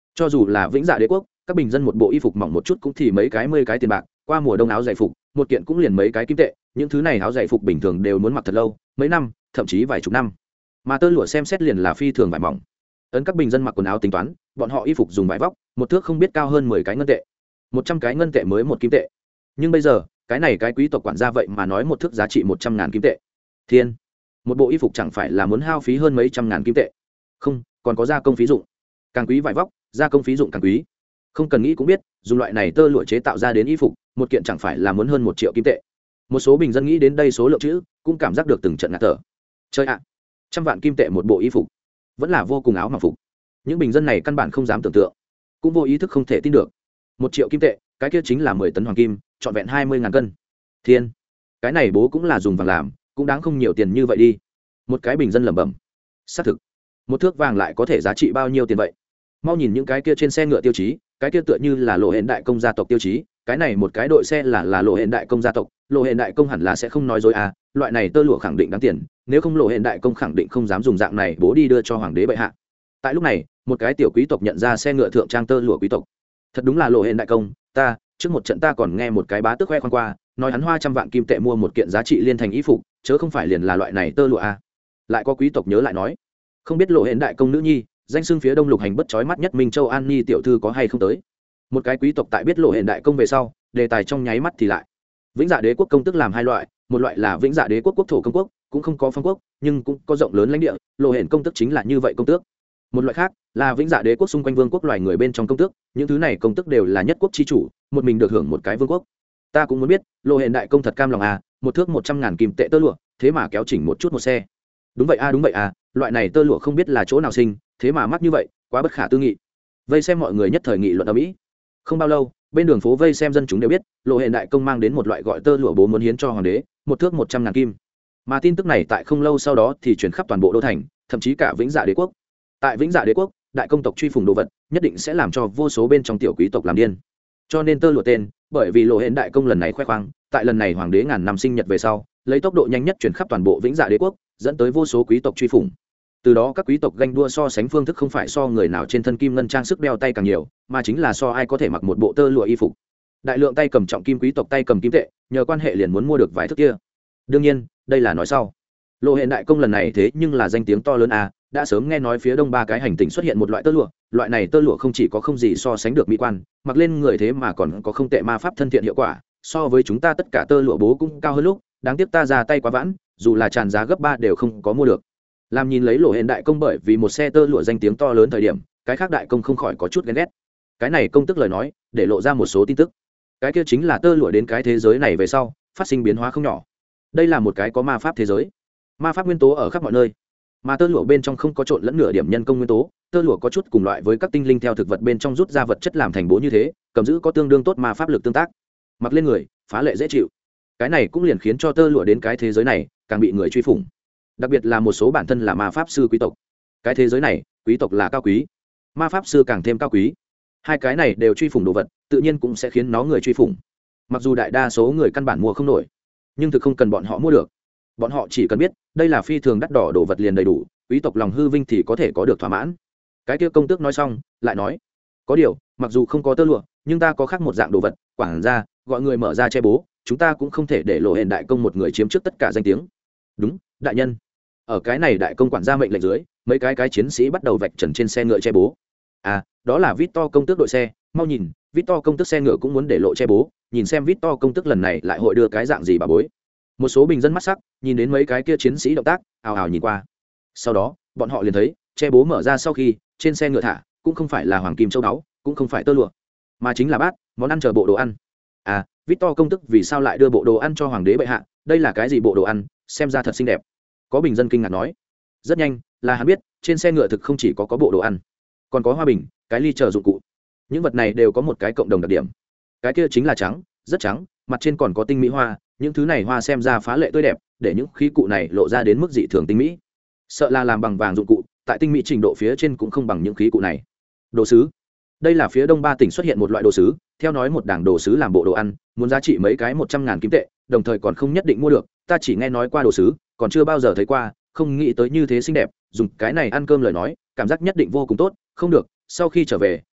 cho dù là vĩnh dạ đế quốc các bình dân một bộ y phục mỏng một chút cũng thì mấy cái 10 cái tiền bạc, qua mùa đông áo dày phục một kiện cũng liền mấy cái kim tệ, những thứ này áo dày phục bình thường đều muốn mặc thật lâu, mấy năm thậm chí vài chục năm, mà tơ lụa xem xét liền là phi thường vải mỏng. Ấn các bình dân mặc quần áo tính toán, bọn họ y phục dùng vải vóc một thước không biết cao hơn 10 cái ngân tệ, 100 cái ngân tệ mới một kim tệ. Nhưng bây giờ cái này cái quý tộc quản gia vậy mà nói một thước giá trị 100.000 kim tệ. Thiên, một bộ y phục chẳng phải là muốn hao phí hơn mấy trăm ngàn kim tệ? Không, còn có gia công phí dụng, càng quý vải vóc gia công phí dụng càng quý. Không cần nghĩ cũng biết, dùng loại này tơ lụa chế tạo ra đến y phục một kiện chẳng phải là muốn hơn 1 triệu kim tệ. Một số bình dân nghĩ đến đây số lượng chữ cũng cảm giác được từng trận ngạt thở. Chơi ạ, 100 vạn kim tệ một bộ y phục, vẫn là vô cùng áo mặc phục. Những bình dân này căn bản không dám tưởng tượng, cũng vô ý thức không thể tin được. 1 triệu kim tệ, cái kia chính là 10 tấn hoàng kim, trọn vẹn 20.000 cân. Thiên, cái này bố cũng là dùng vàng làm, cũng đáng không nhiều tiền như vậy đi. Một cái bình dân lẩm bẩm. Xác thực, một thước vàng lại có thể giá trị bao nhiêu tiền vậy? Mau nhìn những cái kia trên xe ngựa tiêu chí, cái kia tựa như là lộ hẹn đại công gia tộc tiêu chí, cái này một cái đội xe là lộ hẹn đại công gia tộc, lộ hẹn đại công hẳn là sẽ không nói dối à, loại này tơ lụa khẳng định đáng tiền, nếu không lộ hẹn đại công khẳng định không dám dùng dạng này bố đi đưa cho hoàng đế bệ hạ. Tại lúc này, một cái tiểu quý tộc nhận ra xe ngựa thượng trang tơ lụa quý tộc. Thật đúng là lộ hẹn đại công, ta, trước một trận ta còn nghe một cái bá tước khoe khoang qua, nói hắn hoa 100 vạn kim tệ mua một kiện giá trị liên thành y phục, chớ không phải liền là loại này tơ lụa à. Lại có quý tộc nhớ lại nói, không biết lộ hẹn đại công nữ nhi, danh xưng phía đông lục hành bất chói mắt nhất Minh Châu An Nhi tiểu thư có hay không tới. Một cái quý tộc tại biết lộ hẹn đại công về sau, đề tài trong nháy mắt thì lại. Vĩnh dạ đế quốc công tức làm hai loại, một loại là vĩnh dạ đế quốc quốc thổ công quốc, cũng không có phong quốc, nhưng cũng có rộng lớn lãnh địa, lộ hẹn công tức chính là như vậy công tước. Một loại khác là vĩnh dạ đế quốc xung quanh vương quốc loài người bên trong công tước, những thứ này công tước đều là nhất quốc chi chủ, một mình được hưởng một cái vương quốc. Ta cũng muốn biết, lộ hẹn đại công thật cam lòng à, một thước 100.000 kim tệ tơ lụa, thế mà kéo chỉnh một chút một xe. Đúng vậy à, loại này tơ lụa không biết là chỗ nào sinh, thế mà mắc như vậy, quá bất khả tư nghị. Vây xem mọi người nhất thời nghị luận ở mỹ. Không bao lâu, bên đường phố vây xem dân chúng đều biết, lộ hẹn đại công mang đến một loại gọi tơ lụa bố muốn hiến cho hoàng đế, một thước 100.000 kim. Mà tin tức này tại không lâu sau đó thì truyền khắp toàn bộ đô thành, thậm chí cả vĩnh dạ đế quốc. Tại vĩnh dạ đế quốc, đại công tộc truy phùng đồ vật, nhất định sẽ làm cho vô số bên trong tiểu quý tộc làm điên. Cho nên tơ lụa tên, bởi vì lộ hẹn đại công lần này khoe khoang, tại lần này hoàng đế ngàn năm sinh nhật về sau, lấy tốc độ nhanh nhất truyền khắp toàn bộ vĩnh dạ đế quốc, dẫn tới vô số quý tộc truy phùng. Từ đó các quý tộc ganh đua so sánh phương thức không phải so người nào trên thân kim ngân trang sức đeo tay càng nhiều, mà chính là so ai có thể mặc một bộ tơ lụa y phục. Đại lượng tay cầm trọng kim quý tộc tay cầm kim tệ, nhờ quan hệ liền muốn mua được vài thước kia. Đương nhiên, đây là nói sau. Lộ hẹn đại công lần này thế nhưng là danh tiếng to lớn à, đã sớm nghe nói phía đông 3 cái hành tinh xuất hiện một loại tơ lụa, loại này tơ lụa không chỉ có không gì so sánh được mỹ quan, mặc lên người thế mà còn có không tệ ma pháp thân thiện hiệu quả, so với chúng ta tất cả tơ lụa bố cũng cao hơn lúc, đáng tiếc ta ra tay quá vãn, dù là tràn giá gấp 3 đều không có mua được. Làm nhìn lấy lộ hẹn đại công bởi vì một xe tơ lụa danh tiếng to lớn thời điểm, cái khác đại công không khỏi có chút ghen ghét. Cái này công tức lời nói để lộ ra một số tin tức. Cái kia chính là tơ lụa đến cái thế giới này về sau phát sinh biến hóa không nhỏ. Đây là một cái có ma pháp thế giới, ma pháp nguyên tố ở khắp mọi nơi, mà tơ lụa bên trong không có trộn lẫn nửa điểm nhân công nguyên tố, tơ lụa có chút cùng loại với các tinh linh theo thực vật bên trong rút ra vật chất làm thành bố như thế, cầm giữ có tương đương tốt ma pháp lực tương tác, mặc lên người phá lệ dễ chịu. Cái này cũng liền khiến cho tơ lụa đến cái thế giới này càng bị người truy phủng, đặc biệt là một số bản thân là ma pháp sư quý tộc. Cái thế giới này quý tộc là cao quý, ma pháp sư càng thêm cao quý, hai cái này đều truy phủng đồ vật, tự nhiên cũng sẽ khiến nó người truy phủng. Mặc dù đại đa số người căn bản mua không nổi, nhưng thực không cần bọn họ mua được, bọn họ chỉ cần biết đây là phi thường đắt đỏ đồ vật liền đầy đủ, quý tộc lòng hư vinh thì có thể có được thỏa mãn. Cái kia công tước nói xong lại nói, có điều mặc dù không có tơ lụa, nhưng ta có khác một dạng đồ vật, quản gia gọi người mở ra che bố, chúng ta cũng không thể để lộ hẹn đại công một người chiếm trước tất cả danh tiếng. Đúng, đại nhân. Ở cái này đại công quản gia mệnh lệnh dưới, mấy cái chiến sĩ bắt đầu vạch trần trên xe ngựa che bố. À, đó là Victor công tước đội xe, mau nhìn, Victor công tước xe ngựa cũng muốn để lộ che bố, nhìn xem Victor công tước lần này lại hội đưa cái dạng gì bà bối. Một số bình dân mắt sắc nhìn đến mấy cái kia chiến sĩ động tác, ào ào nhìn qua. Sau đó bọn họ liền thấy che bố mở ra sau khi trên xe ngựa thả cũng không phải là hoàng kim châu báu, cũng không phải tơ lụa, mà chính là bát món ăn chờ bộ đồ ăn. À, Victor công tước vì sao lại đưa bộ đồ ăn cho hoàng đế bệ hạ, đây là cái gì bộ đồ ăn, xem ra thật xinh đẹp. Có bình dân kinh ngạc nói. Rất nhanh là hắn biết trên xe ngựa thực không chỉ có bộ đồ ăn, còn có hoa bình, cái ly chờ dụng cụ. Những vật này đều có một cái cộng đồng đặc điểm, cái kia chính là trắng, rất trắng, mặt trên còn có tinh mỹ hoa, những thứ này hoa xem ra phá lệ tươi đẹp, để những khí cụ này lộ ra đến mức dị thường tinh mỹ. Sợ là làm bằng vàng dụng cụ, tại tinh mỹ trình độ phía trên cũng không bằng những khí cụ này. Đồ sứ, đây là phía đông 3 tỉnh xuất hiện một loại đồ sứ, theo nói một đảng đồ sứ làm bộ đồ ăn muốn giá trị mấy cái 100.000 kim tệ, đồng thời còn không nhất định mua được, ta chỉ nghe nói qua đồ sứ, còn chưa bao giờ thấy qua, không nghĩ tới như thế xinh đẹp, dùng cái này ăn cơm lời nói cảm giác nhất định vô cùng tốt. Không được, sau khi trở về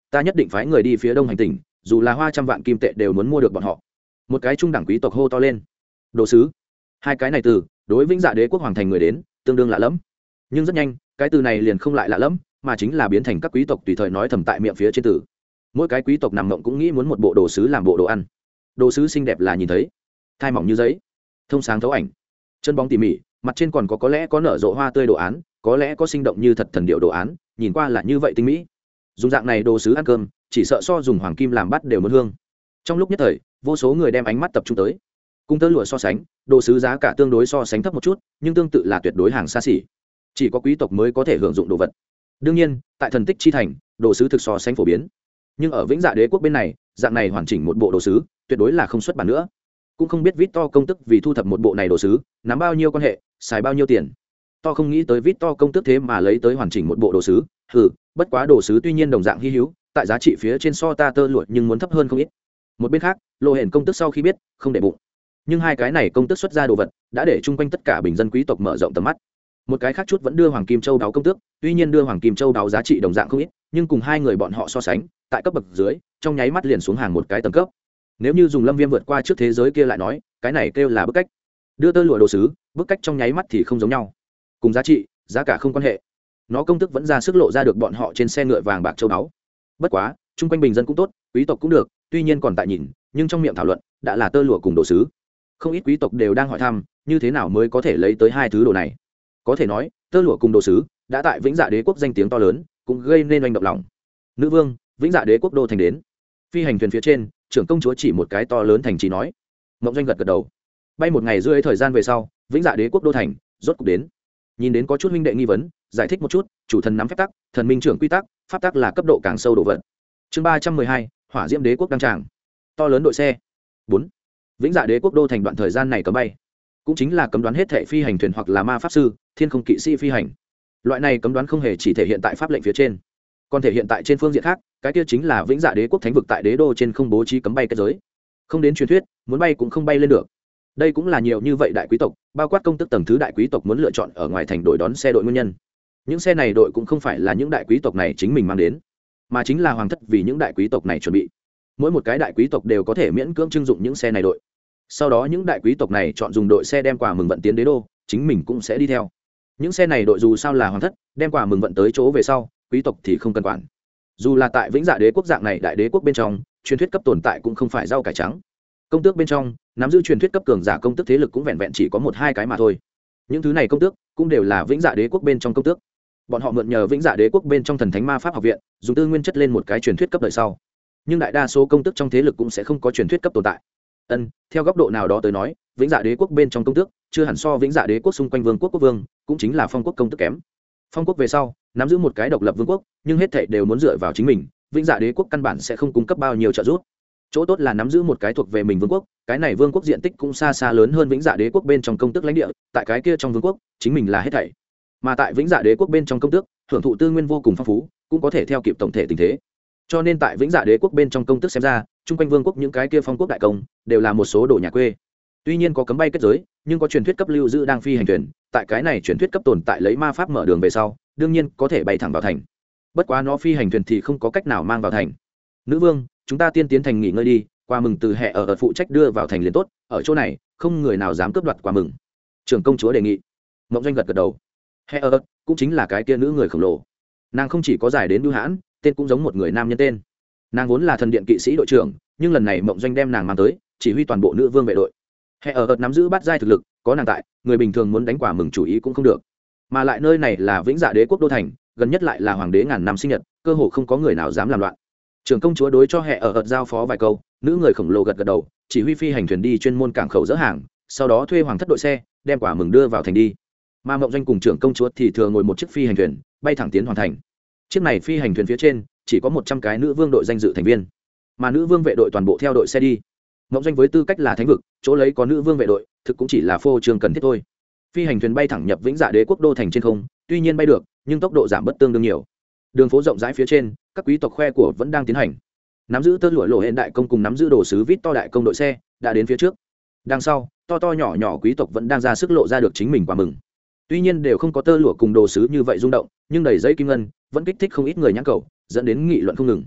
ta nhất định phái người đi phía đông hành tỉnh, dù là hoa trăm vạn kim tệ đều muốn mua được bọn họ. Một cái trung đẳng quý tộc hô to lên. Đồ sứ. Hai cái này từ đối vĩnh dạ đế quốc hoàng thành người đến tương đương lạ lẫm, nhưng rất nhanh cái từ này liền không lại lạ lẫm, mà chính là biến thành các quý tộc tùy thời nói thầm tại miệng phía trên từ. Mỗi cái quý tộc nằm mộng cũng nghĩ muốn một bộ đồ sứ làm bộ đồ ăn. Đồ sứ xinh đẹp là nhìn thấy, thai mỏng như giấy, thông sáng thấu ảnh, chân bóng tỉ mỉ, mặt trên còn có lẽ có nở rộ hoa tươi đồ án, có lẽ có sinh động như thật thần điệu đồ án, nhìn qua là như vậy tinh mỹ. Dùng dạng này đồ sứ ăn cơm, chỉ sợ so dùng hoàng kim làm bát đều muốn hương. Trong lúc nhất thời, vô số người đem ánh mắt tập trung tới. Cùng tơ lụa so sánh, đồ sứ giá cả tương đối so sánh thấp một chút, nhưng tương tự là tuyệt đối hàng xa xỉ. Chỉ có quý tộc mới có thể hưởng dụng đồ vật. Đương nhiên, tại thần tích chi thành, đồ sứ thực so sánh phổ biến. Nhưng ở vĩnh dạ đế quốc bên này, dạng này hoàn chỉnh một bộ đồ sứ, tuyệt đối là không xuất bản nữa. Cũng không biết Victor công tức vì thu thập một bộ này đồ sứ, nắm bao nhiêu quan hệ, xài bao nhiêu tiền. To không nghĩ tới Victor công tức thế mà lấy tới hoàn chỉnh một bộ đồ sứ, bất quá đồ sứ tuy nhiên đồng dạng hi hữu, tại giá trị phía trên so ta tơ lụa nhưng muốn thấp hơn không ít. Một bên khác, Lô Hển công tức sau khi biết, không để bụng. Nhưng hai cái này công tức xuất ra đồ vật, đã để chung quanh tất cả bình dân quý tộc mở rộng tầm mắt. Một cái khác chút vẫn đưa hoàng kim châu đáo công tước, tuy nhiên đưa hoàng kim châu đáo giá trị đồng dạng không ít, nhưng cùng hai người bọn họ so sánh, tại cấp bậc dưới, trong nháy mắt liền xuống hàng một cái tầng cấp. Nếu như dùng Lâm Viêm vượt qua trước thế giới kia lại nói, cái này kêu là bức cách. Đưa tơ lụa đồ sứ, bức cách trong nháy mắt thì không giống nhau. Cùng giá trị, giá cả không quan hệ. Nó công tức vẫn ra sức lộ ra được bọn họ trên xe ngựa vàng bạc châu báu. Bất quá, chung quanh bình dân cũng tốt, quý tộc cũng được, tuy nhiên còn tại nhìn, nhưng trong miệng thảo luận đã là tơ lụa cùng đồ sứ. Không ít quý tộc đều đang hỏi thăm, như thế nào mới có thể lấy tới hai thứ đồ này. Có thể nói, tơ lụa cùng đồ sứ đã tại vĩnh dạ đế quốc danh tiếng to lớn, cũng gây nên oanh động lòng. Nữ vương, vĩnh dạ đế quốc đô thành đến. Phi hành thuyền phía trên, trưởng công chúa chỉ một cái to lớn thành trì nói. Mộng Doanh gật gật đầu. Bay một ngày rưỡi thời gian về sau, vĩnh dạ đế quốc đô thành rốt cục đến. Nhìn đến có chút huynh đệ nghi vấn, giải thích một chút, chủ thần nắm phép tắc, thần minh trưởng quy tắc, pháp tắc là cấp độ càng sâu độ vận. Chương 312, hỏa diễm đế quốc đăng tràng. To lớn đội xe. 4. Vĩnh dạ đế quốc đô thành đoạn thời gian này cấm bay, cũng chính là cấm đoán hết thảy phi hành thuyền hoặc là ma pháp sư, thiên không kỵ sĩ phi hành. Loại này cấm đoán không hề chỉ thể hiện tại pháp lệnh phía trên, còn thể hiện tại trên phương diện khác, cái kia chính là vĩnh dạ đế quốc thánh vực tại đế đô trên không bố trí cấm bay kết giới. Không đến truyền thuyết, muốn bay cũng không bay lên được. Đây cũng là nhiều như vậy đại quý tộc, bao quát công tước tầng thứ đại quý tộc muốn lựa chọn ở ngoài thành đội đón xe đội nguyên nhân. Những xe này đội cũng không phải là những đại quý tộc này chính mình mang đến, mà chính là hoàng thất vì những đại quý tộc này chuẩn bị. Mỗi một cái đại quý tộc đều có thể miễn cưỡng trưng dụng những xe này đội. Sau đó những đại quý tộc này chọn dùng đội xe đem quà mừng vận tiến đế đô, chính mình cũng sẽ đi theo. Những xe này đội dù sao là hoàng thất, đem quà mừng vận tới chỗ về sau, quý tộc thì không cần quản. Dù là tại vĩnh dạ đế quốc dạng này đại đế quốc bên trong, truyền thuyết cấp tồn tại cũng không phải rau cải trắng. Công tước bên trong, nắm giữ truyền thuyết cấp cường giả công tước thế lực cũng vẹn vẹn chỉ có một hai cái mà thôi. Những thứ này công tước cũng đều là vĩnh dạ đế quốc bên trong công tước. Bọn họ mượn nhờ vĩnh dạ đế quốc bên trong thần thánh ma pháp học viện, dùng tư nguyên chất lên một cái truyền thuyết cấp đời sau. Nhưng đại đa số công tước trong thế lực cũng sẽ không có truyền thuyết cấp tồn tại. Theo góc độ nào đó tới nói, vĩnh dạ đế quốc bên trong công tước chưa hẳn so vĩnh dạ đế quốc xung quanh vương quốc quốc vương, cũng chính là phong quốc công tước kém. Phong quốc về sau, nắm giữ một cái độc lập vương quốc, nhưng hết thảy đều muốn dựa vào chính mình, vĩnh dạ đế quốc căn bản sẽ không cung cấp bao nhiêu trợ giúp. Chỗ tốt là nắm giữ một cái thuộc về mình vương quốc, cái này vương quốc diện tích cũng xa xa lớn hơn vĩnh dạ đế quốc bên trong công tước lãnh địa, tại cái kia trong vương quốc, chính mình là hết thảy. Mà tại vĩnh dạ đế quốc bên trong công tước, hưởng thụ tư nguyên vô cùng phong phú, cũng có thể theo kịp tổng thể tình thế. Cho nên tại vĩnh dạ đế quốc bên trong công tước xem ra, chung quanh vương quốc những cái kia phong quốc đại công đều là một số đồ nhà quê. Tuy nhiên có cấm bay kết giới, nhưng có truyền thuyết cấp lưu giữ đang phi hành thuyền, tại cái này truyền thuyết cấp tồn tại lấy ma pháp mở đường về sau, đương nhiên có thể bay thẳng vào thành. Bất quá nó phi hành thuyền thì không có cách nào mang vào thành. Nữ vương, chúng ta tiên tiến thành nghỉ ngơi đi, quà mừng từ hệ ở phụ trách đưa vào thành liền tốt, ở chỗ này không người nào dám cướp đoạt quà mừng. Trưởng công chúa đề nghị. Mộng Doanh gật gật đầu. Hệ ở cũng chính là cái kia nữ người khổng lồ. Nàng không chỉ có dài đến bưu hãn, tên cũng giống một người nam nhân tên. Nàng vốn là thần điện kỵ sĩ đội trưởng, nhưng lần này Mộng Doanh đem nàng mang tới, chỉ huy toàn bộ nữ vương vệ đội. Hệ ở nắm giữ bát giai thực lực, có nàng tại, người bình thường muốn đánh quả mừng chủ ý cũng không được. Mà lại nơi này là vĩnh dạ đế quốc đô thành, gần nhất lại là hoàng đế ngàn năm sinh nhật, cơ hồ không có người nào dám làm loạn. Trưởng công chúa đối cho Hệ ở giao phó vài câu, nữ người khổng lồ gật gật đầu, chỉ huy phi hành thuyền đi chuyên môn cảng khẩu dỡ hàng, sau đó thuê hoàng thất đội xe, đem quả mừng đưa vào thành đi. Mà Mộng Doanh cùng trưởng công chúa thì thừa ngồi một chiếc phi hành thuyền, bay thẳng tiến hoàn thành. Chiếc này phi hành thuyền phía trên chỉ có 100 cái nữ vương đội danh dự thành viên, mà nữ vương vệ đội toàn bộ theo đội xe đi. Mộng Doanh với tư cách là thánh vực, chỗ lấy có nữ vương vệ đội, thực cũng chỉ là phô trương cần thiết thôi. Phi hành thuyền bay thẳng nhập vĩnh dạ đế quốc đô thành trên không, tuy nhiên bay được, nhưng tốc độ giảm bất tương đương nhiều. Đường phố rộng rãi phía trên, các quý tộc khoe của vẫn đang tiến hành. Nắm giữ tơ lụa lộ hẹn đại công cùng nắm giữ đồ sứ vít to đại công đội xe đã đến phía trước. Đằng sau, to nhỏ nhỏ quý tộc vẫn đang ra sức lộ ra được chính mình quà mừng. Tuy nhiên đều không có tơ lụa cùng đồ sứ như vậy rung động, nhưng đầy giấy kim ngân vẫn kích thích không ít người nhãn cầu, dẫn đến nghị luận không ngừng.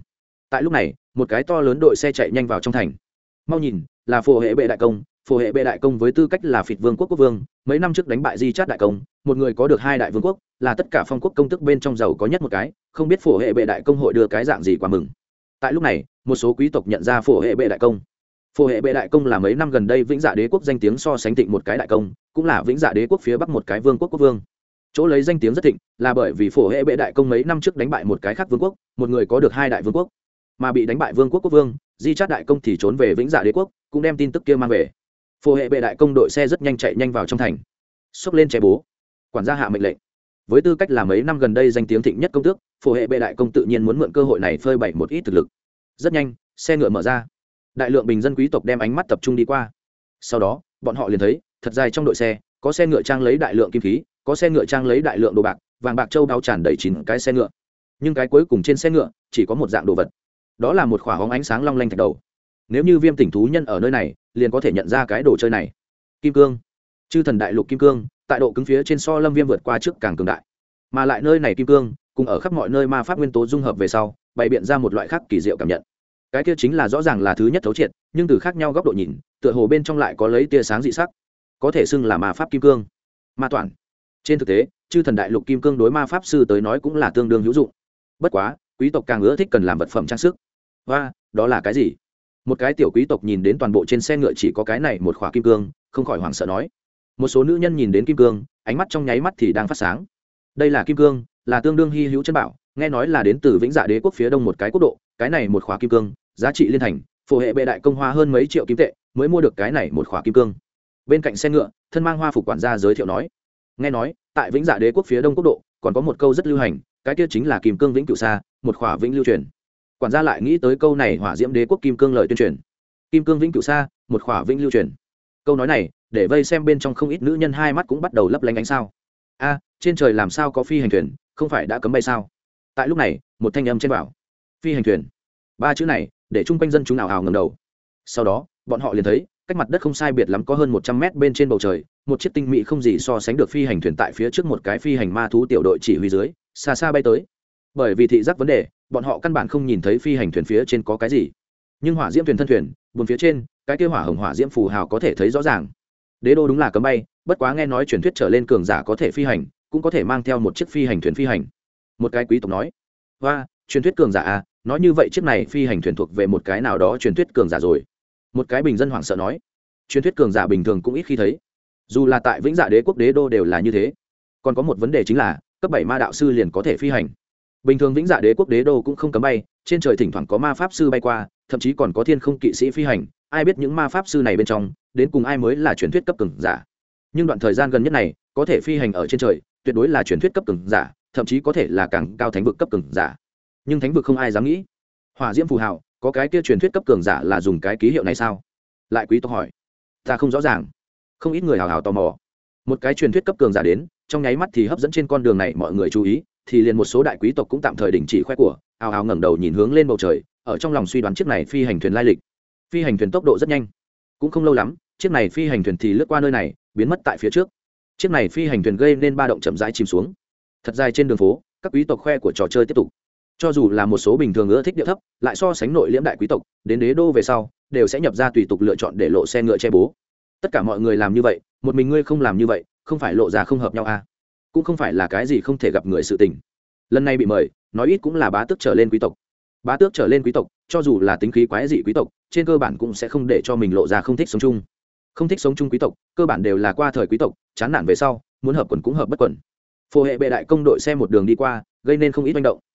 Tại lúc này một cái to lớn đội xe chạy nhanh vào trong thành. Mau nhìn, là phổ hệ bệ đại công. Phổ hệ bệ đại công với tư cách là phịt vương quốc quốc vương, mấy năm trước đánh bại Di Chát đại công, một người có được 2 đại vương quốc, là tất cả phong quốc công tức bên trong giàu có nhất một cái, không biết phổ hệ bệ đại công hội đưa cái dạng gì qua mừng. Tại lúc này một số quý tộc nhận ra phổ hệ bệ đại công. Phổ hệ bệ đại công là mấy năm gần đây Vĩnh Dạ đế quốc danh tiếng so sánh thịnh một cái đại công, cũng là Vĩnh Dạ đế quốc phía bắc một cái vương quốc quốc vương. Chỗ lấy danh tiếng rất thịnh là bởi vì phổ hệ bệ đại công mấy năm trước đánh bại một cái khác vương quốc, một người có được 2 đại vương quốc, mà bị đánh bại vương quốc quốc vương Di Chát đại công thì trốn về Vĩnh Dạ đế quốc, cũng đem tin tức kia mang về. Phổ hệ bệ đại công đội xe rất nhanh chạy nhanh vào trong thành, xốc lên che bố. Quản gia hạ mệnh lệnh. Với tư cách là mấy năm gần đây danh tiếng thịnh nhất công tước, phổ hệ bệ đại công tự nhiên muốn mượn cơ hội này phơi bày một ít thực lực. Rất nhanh xe ngựa mở ra, đại lượng bình dân quý tộc đem ánh mắt tập trung đi qua. Sau đó bọn họ liền thấy thật dài trong đội xe có xe ngựa trang lấy đại lượng kim khí, có xe ngựa trang lấy đại lượng đồ bạc, vàng bạc châu đáo tràn đầy 9 cái xe ngựa. Nhưng cái cuối cùng trên xe ngựa chỉ có một dạng đồ vật, đó là một khỏa hóng ánh sáng long lanh thạch đầu. Nếu như Viêm Tỉnh thú nhân ở nơi này liền có thể nhận ra cái đồ chơi này. Kim cương, chư thần đại lục kim cương, tại độ cứng phía trên so Lâm Viêm vượt qua trước càng cường đại, mà lại nơi này kim cương cùng ở khắp mọi nơi ma pháp nguyên tố dung hợp về sau, bày biện ra một loại khác kỳ diệu cảm nhận. Cái kia chính là rõ ràng là thứ nhất thấu triệt, nhưng từ khác nhau góc độ nhìn, tựa hồ bên trong lại có lấy tia sáng dị sắc, có thể xưng là ma pháp kim cương. Ma toàn. Trên thực tế, chư thần đại lục kim cương đối ma pháp sư tới nói cũng là tương đương hữu dụng. Bất quá, quý tộc càng ưa thích cần làm vật phẩm trang sức. Và, đó là cái gì? Một cái tiểu quý tộc nhìn đến toàn bộ trên xe ngựa chỉ có cái này một khỏa kim cương, không khỏi hoảng sợ nói. Một số nữ nhân nhìn đến kim cương, ánh mắt trong nháy mắt thì đang phát sáng. Đây là kim cương, là tương đương hi hữu chân bảo, nghe nói là đến từ Vĩnh Dạ đế quốc phía đông một cái quốc độ, cái này một khỏa kim cương giá trị liên thành phổ hệ bệ đại công hoa hơn mấy triệu kim tệ mới mua được cái này một khỏa kim cương. Bên cạnh xe ngựa thân mang hoa phục quản gia giới thiệu nói, nghe nói tại Vĩnh Dạ đế quốc phía đông quốc độ còn có một câu rất lưu hành, cái kia chính là kim cương vĩnh cửu xa, một khỏa vĩnh lưu truyền. Quản gia lại nghĩ tới câu này hỏa diễm đế quốc kim cương lời tuyên truyền, kim cương vĩnh cửu xa, một khỏa vĩnh lưu truyền. Câu nói này để vây xem bên trong không ít nữ nhân hai mắt cũng bắt đầu lấp lánh ánh sao. A, trên trời làm sao có phi hành thuyền, không phải đã cấm bay sao? Tại lúc này một thanh âm trên bảo, phi hành thuyền. 3 chữ này để chung quanh dân chúng nào hào ngầm đầu. Sau đó bọn họ liền thấy cách mặt đất không sai biệt lắm có hơn 100 mét bên trên bầu trời, một chiếc tinh mỹ không gì so sánh được phi hành thuyền tại phía trước một cái phi hành ma thú tiểu đội chỉ huy dưới xa xa bay tới. Bởi vì thị giác vấn đề, bọn họ căn bản không nhìn thấy phi hành thuyền phía trên có cái gì, nhưng hỏa diễm thuyền thân thuyền buồn phía trên cái kia hỏa hồng hỏa diễm phù hào có thể thấy rõ ràng. Đế đô đúng là cấm bay, bất quá nghe nói truyền thuyết trở lên cường giả có thể phi hành, cũng có thể mang theo một chiếc phi hành thuyền phi hành. Một cái quý tộc nói, và truyền thuyết cường giả à, nói như vậy chiếc này phi hành thuyền thuộc về một cái nào đó truyền thuyết cường giả rồi. Một cái bình dân hoảng sợ nói, truyền thuyết cường giả bình thường cũng ít khi thấy, dù là tại Vĩnh Dạ đế quốc đế đô đều là như thế. Còn có một vấn đề chính là cấp 7 ma đạo sư liền có thể phi hành. Bình thường Vĩnh Dạ đế quốc đế đô cũng không cấm bay, trên trời thỉnh thoảng có ma pháp sư bay qua, thậm chí còn có thiên không kỵ sĩ phi hành, ai biết những ma pháp sư này bên trong đến cùng ai mới là truyền thuyết cấp cường giả. Nhưng đoạn thời gian gần nhất này có thể phi hành ở trên trời tuyệt đối là truyền thuyết cấp cường giả, thậm chí có thể là càng cao thánh vực cấp cường giả. Nhưng thánh vực không ai dám nghĩ. Hỏa diễm phù hào có cái kia truyền thuyết cấp cường giả là dùng cái ký hiệu này sao? Lại quý tộc hỏi, ta không rõ ràng. Không ít người hào hào tò mò. Một cái truyền thuyết cấp cường giả đến, trong nháy mắt thì hấp dẫn trên con đường này mọi người chú ý, thì liền một số đại quý tộc cũng tạm thời đình chỉ khoe của, hào hào ngẩng đầu nhìn hướng lên bầu trời, ở trong lòng suy đoán chiếc này phi hành thuyền lai lịch. Phi hành thuyền tốc độ rất nhanh, cũng không lâu lắm chiếc này phi hành thuyền thì lướt qua nơi này, biến mất tại phía trước. Chiếc này phi hành thuyền gây nên ba động chậm rãi chìm xuống. Thật dài trên đường phố, các quý tộc khoe của trò chơi tiếp tục. Cho dù là một số bình thường ưa thích địa thấp, lại so sánh nội liễm đại quý tộc, đến đế đô về sau, đều sẽ nhập ra tùy tục lựa chọn để lộ xe ngựa che bố. Tất cả mọi người làm như vậy, một mình ngươi không làm như vậy, không phải lộ ra không hợp nhau à? Cũng không phải là cái gì không thể gặp người sự tình. Lần này bị mời, nói ít cũng là bá tước trở lên quý tộc. Bá tước trở lên quý tộc, cho dù là tính khí quái dị quý tộc, trên cơ bản cũng sẽ không để cho mình lộ ra không thích sống chung. Không thích sống chung quý tộc, cơ bản đều là qua thời quý tộc, chán nản về sau, muốn hợp quần cũng hợp bất quần. Phổ hệ bệ đại công đội xe một đường đi qua, gây nên không ít manh động.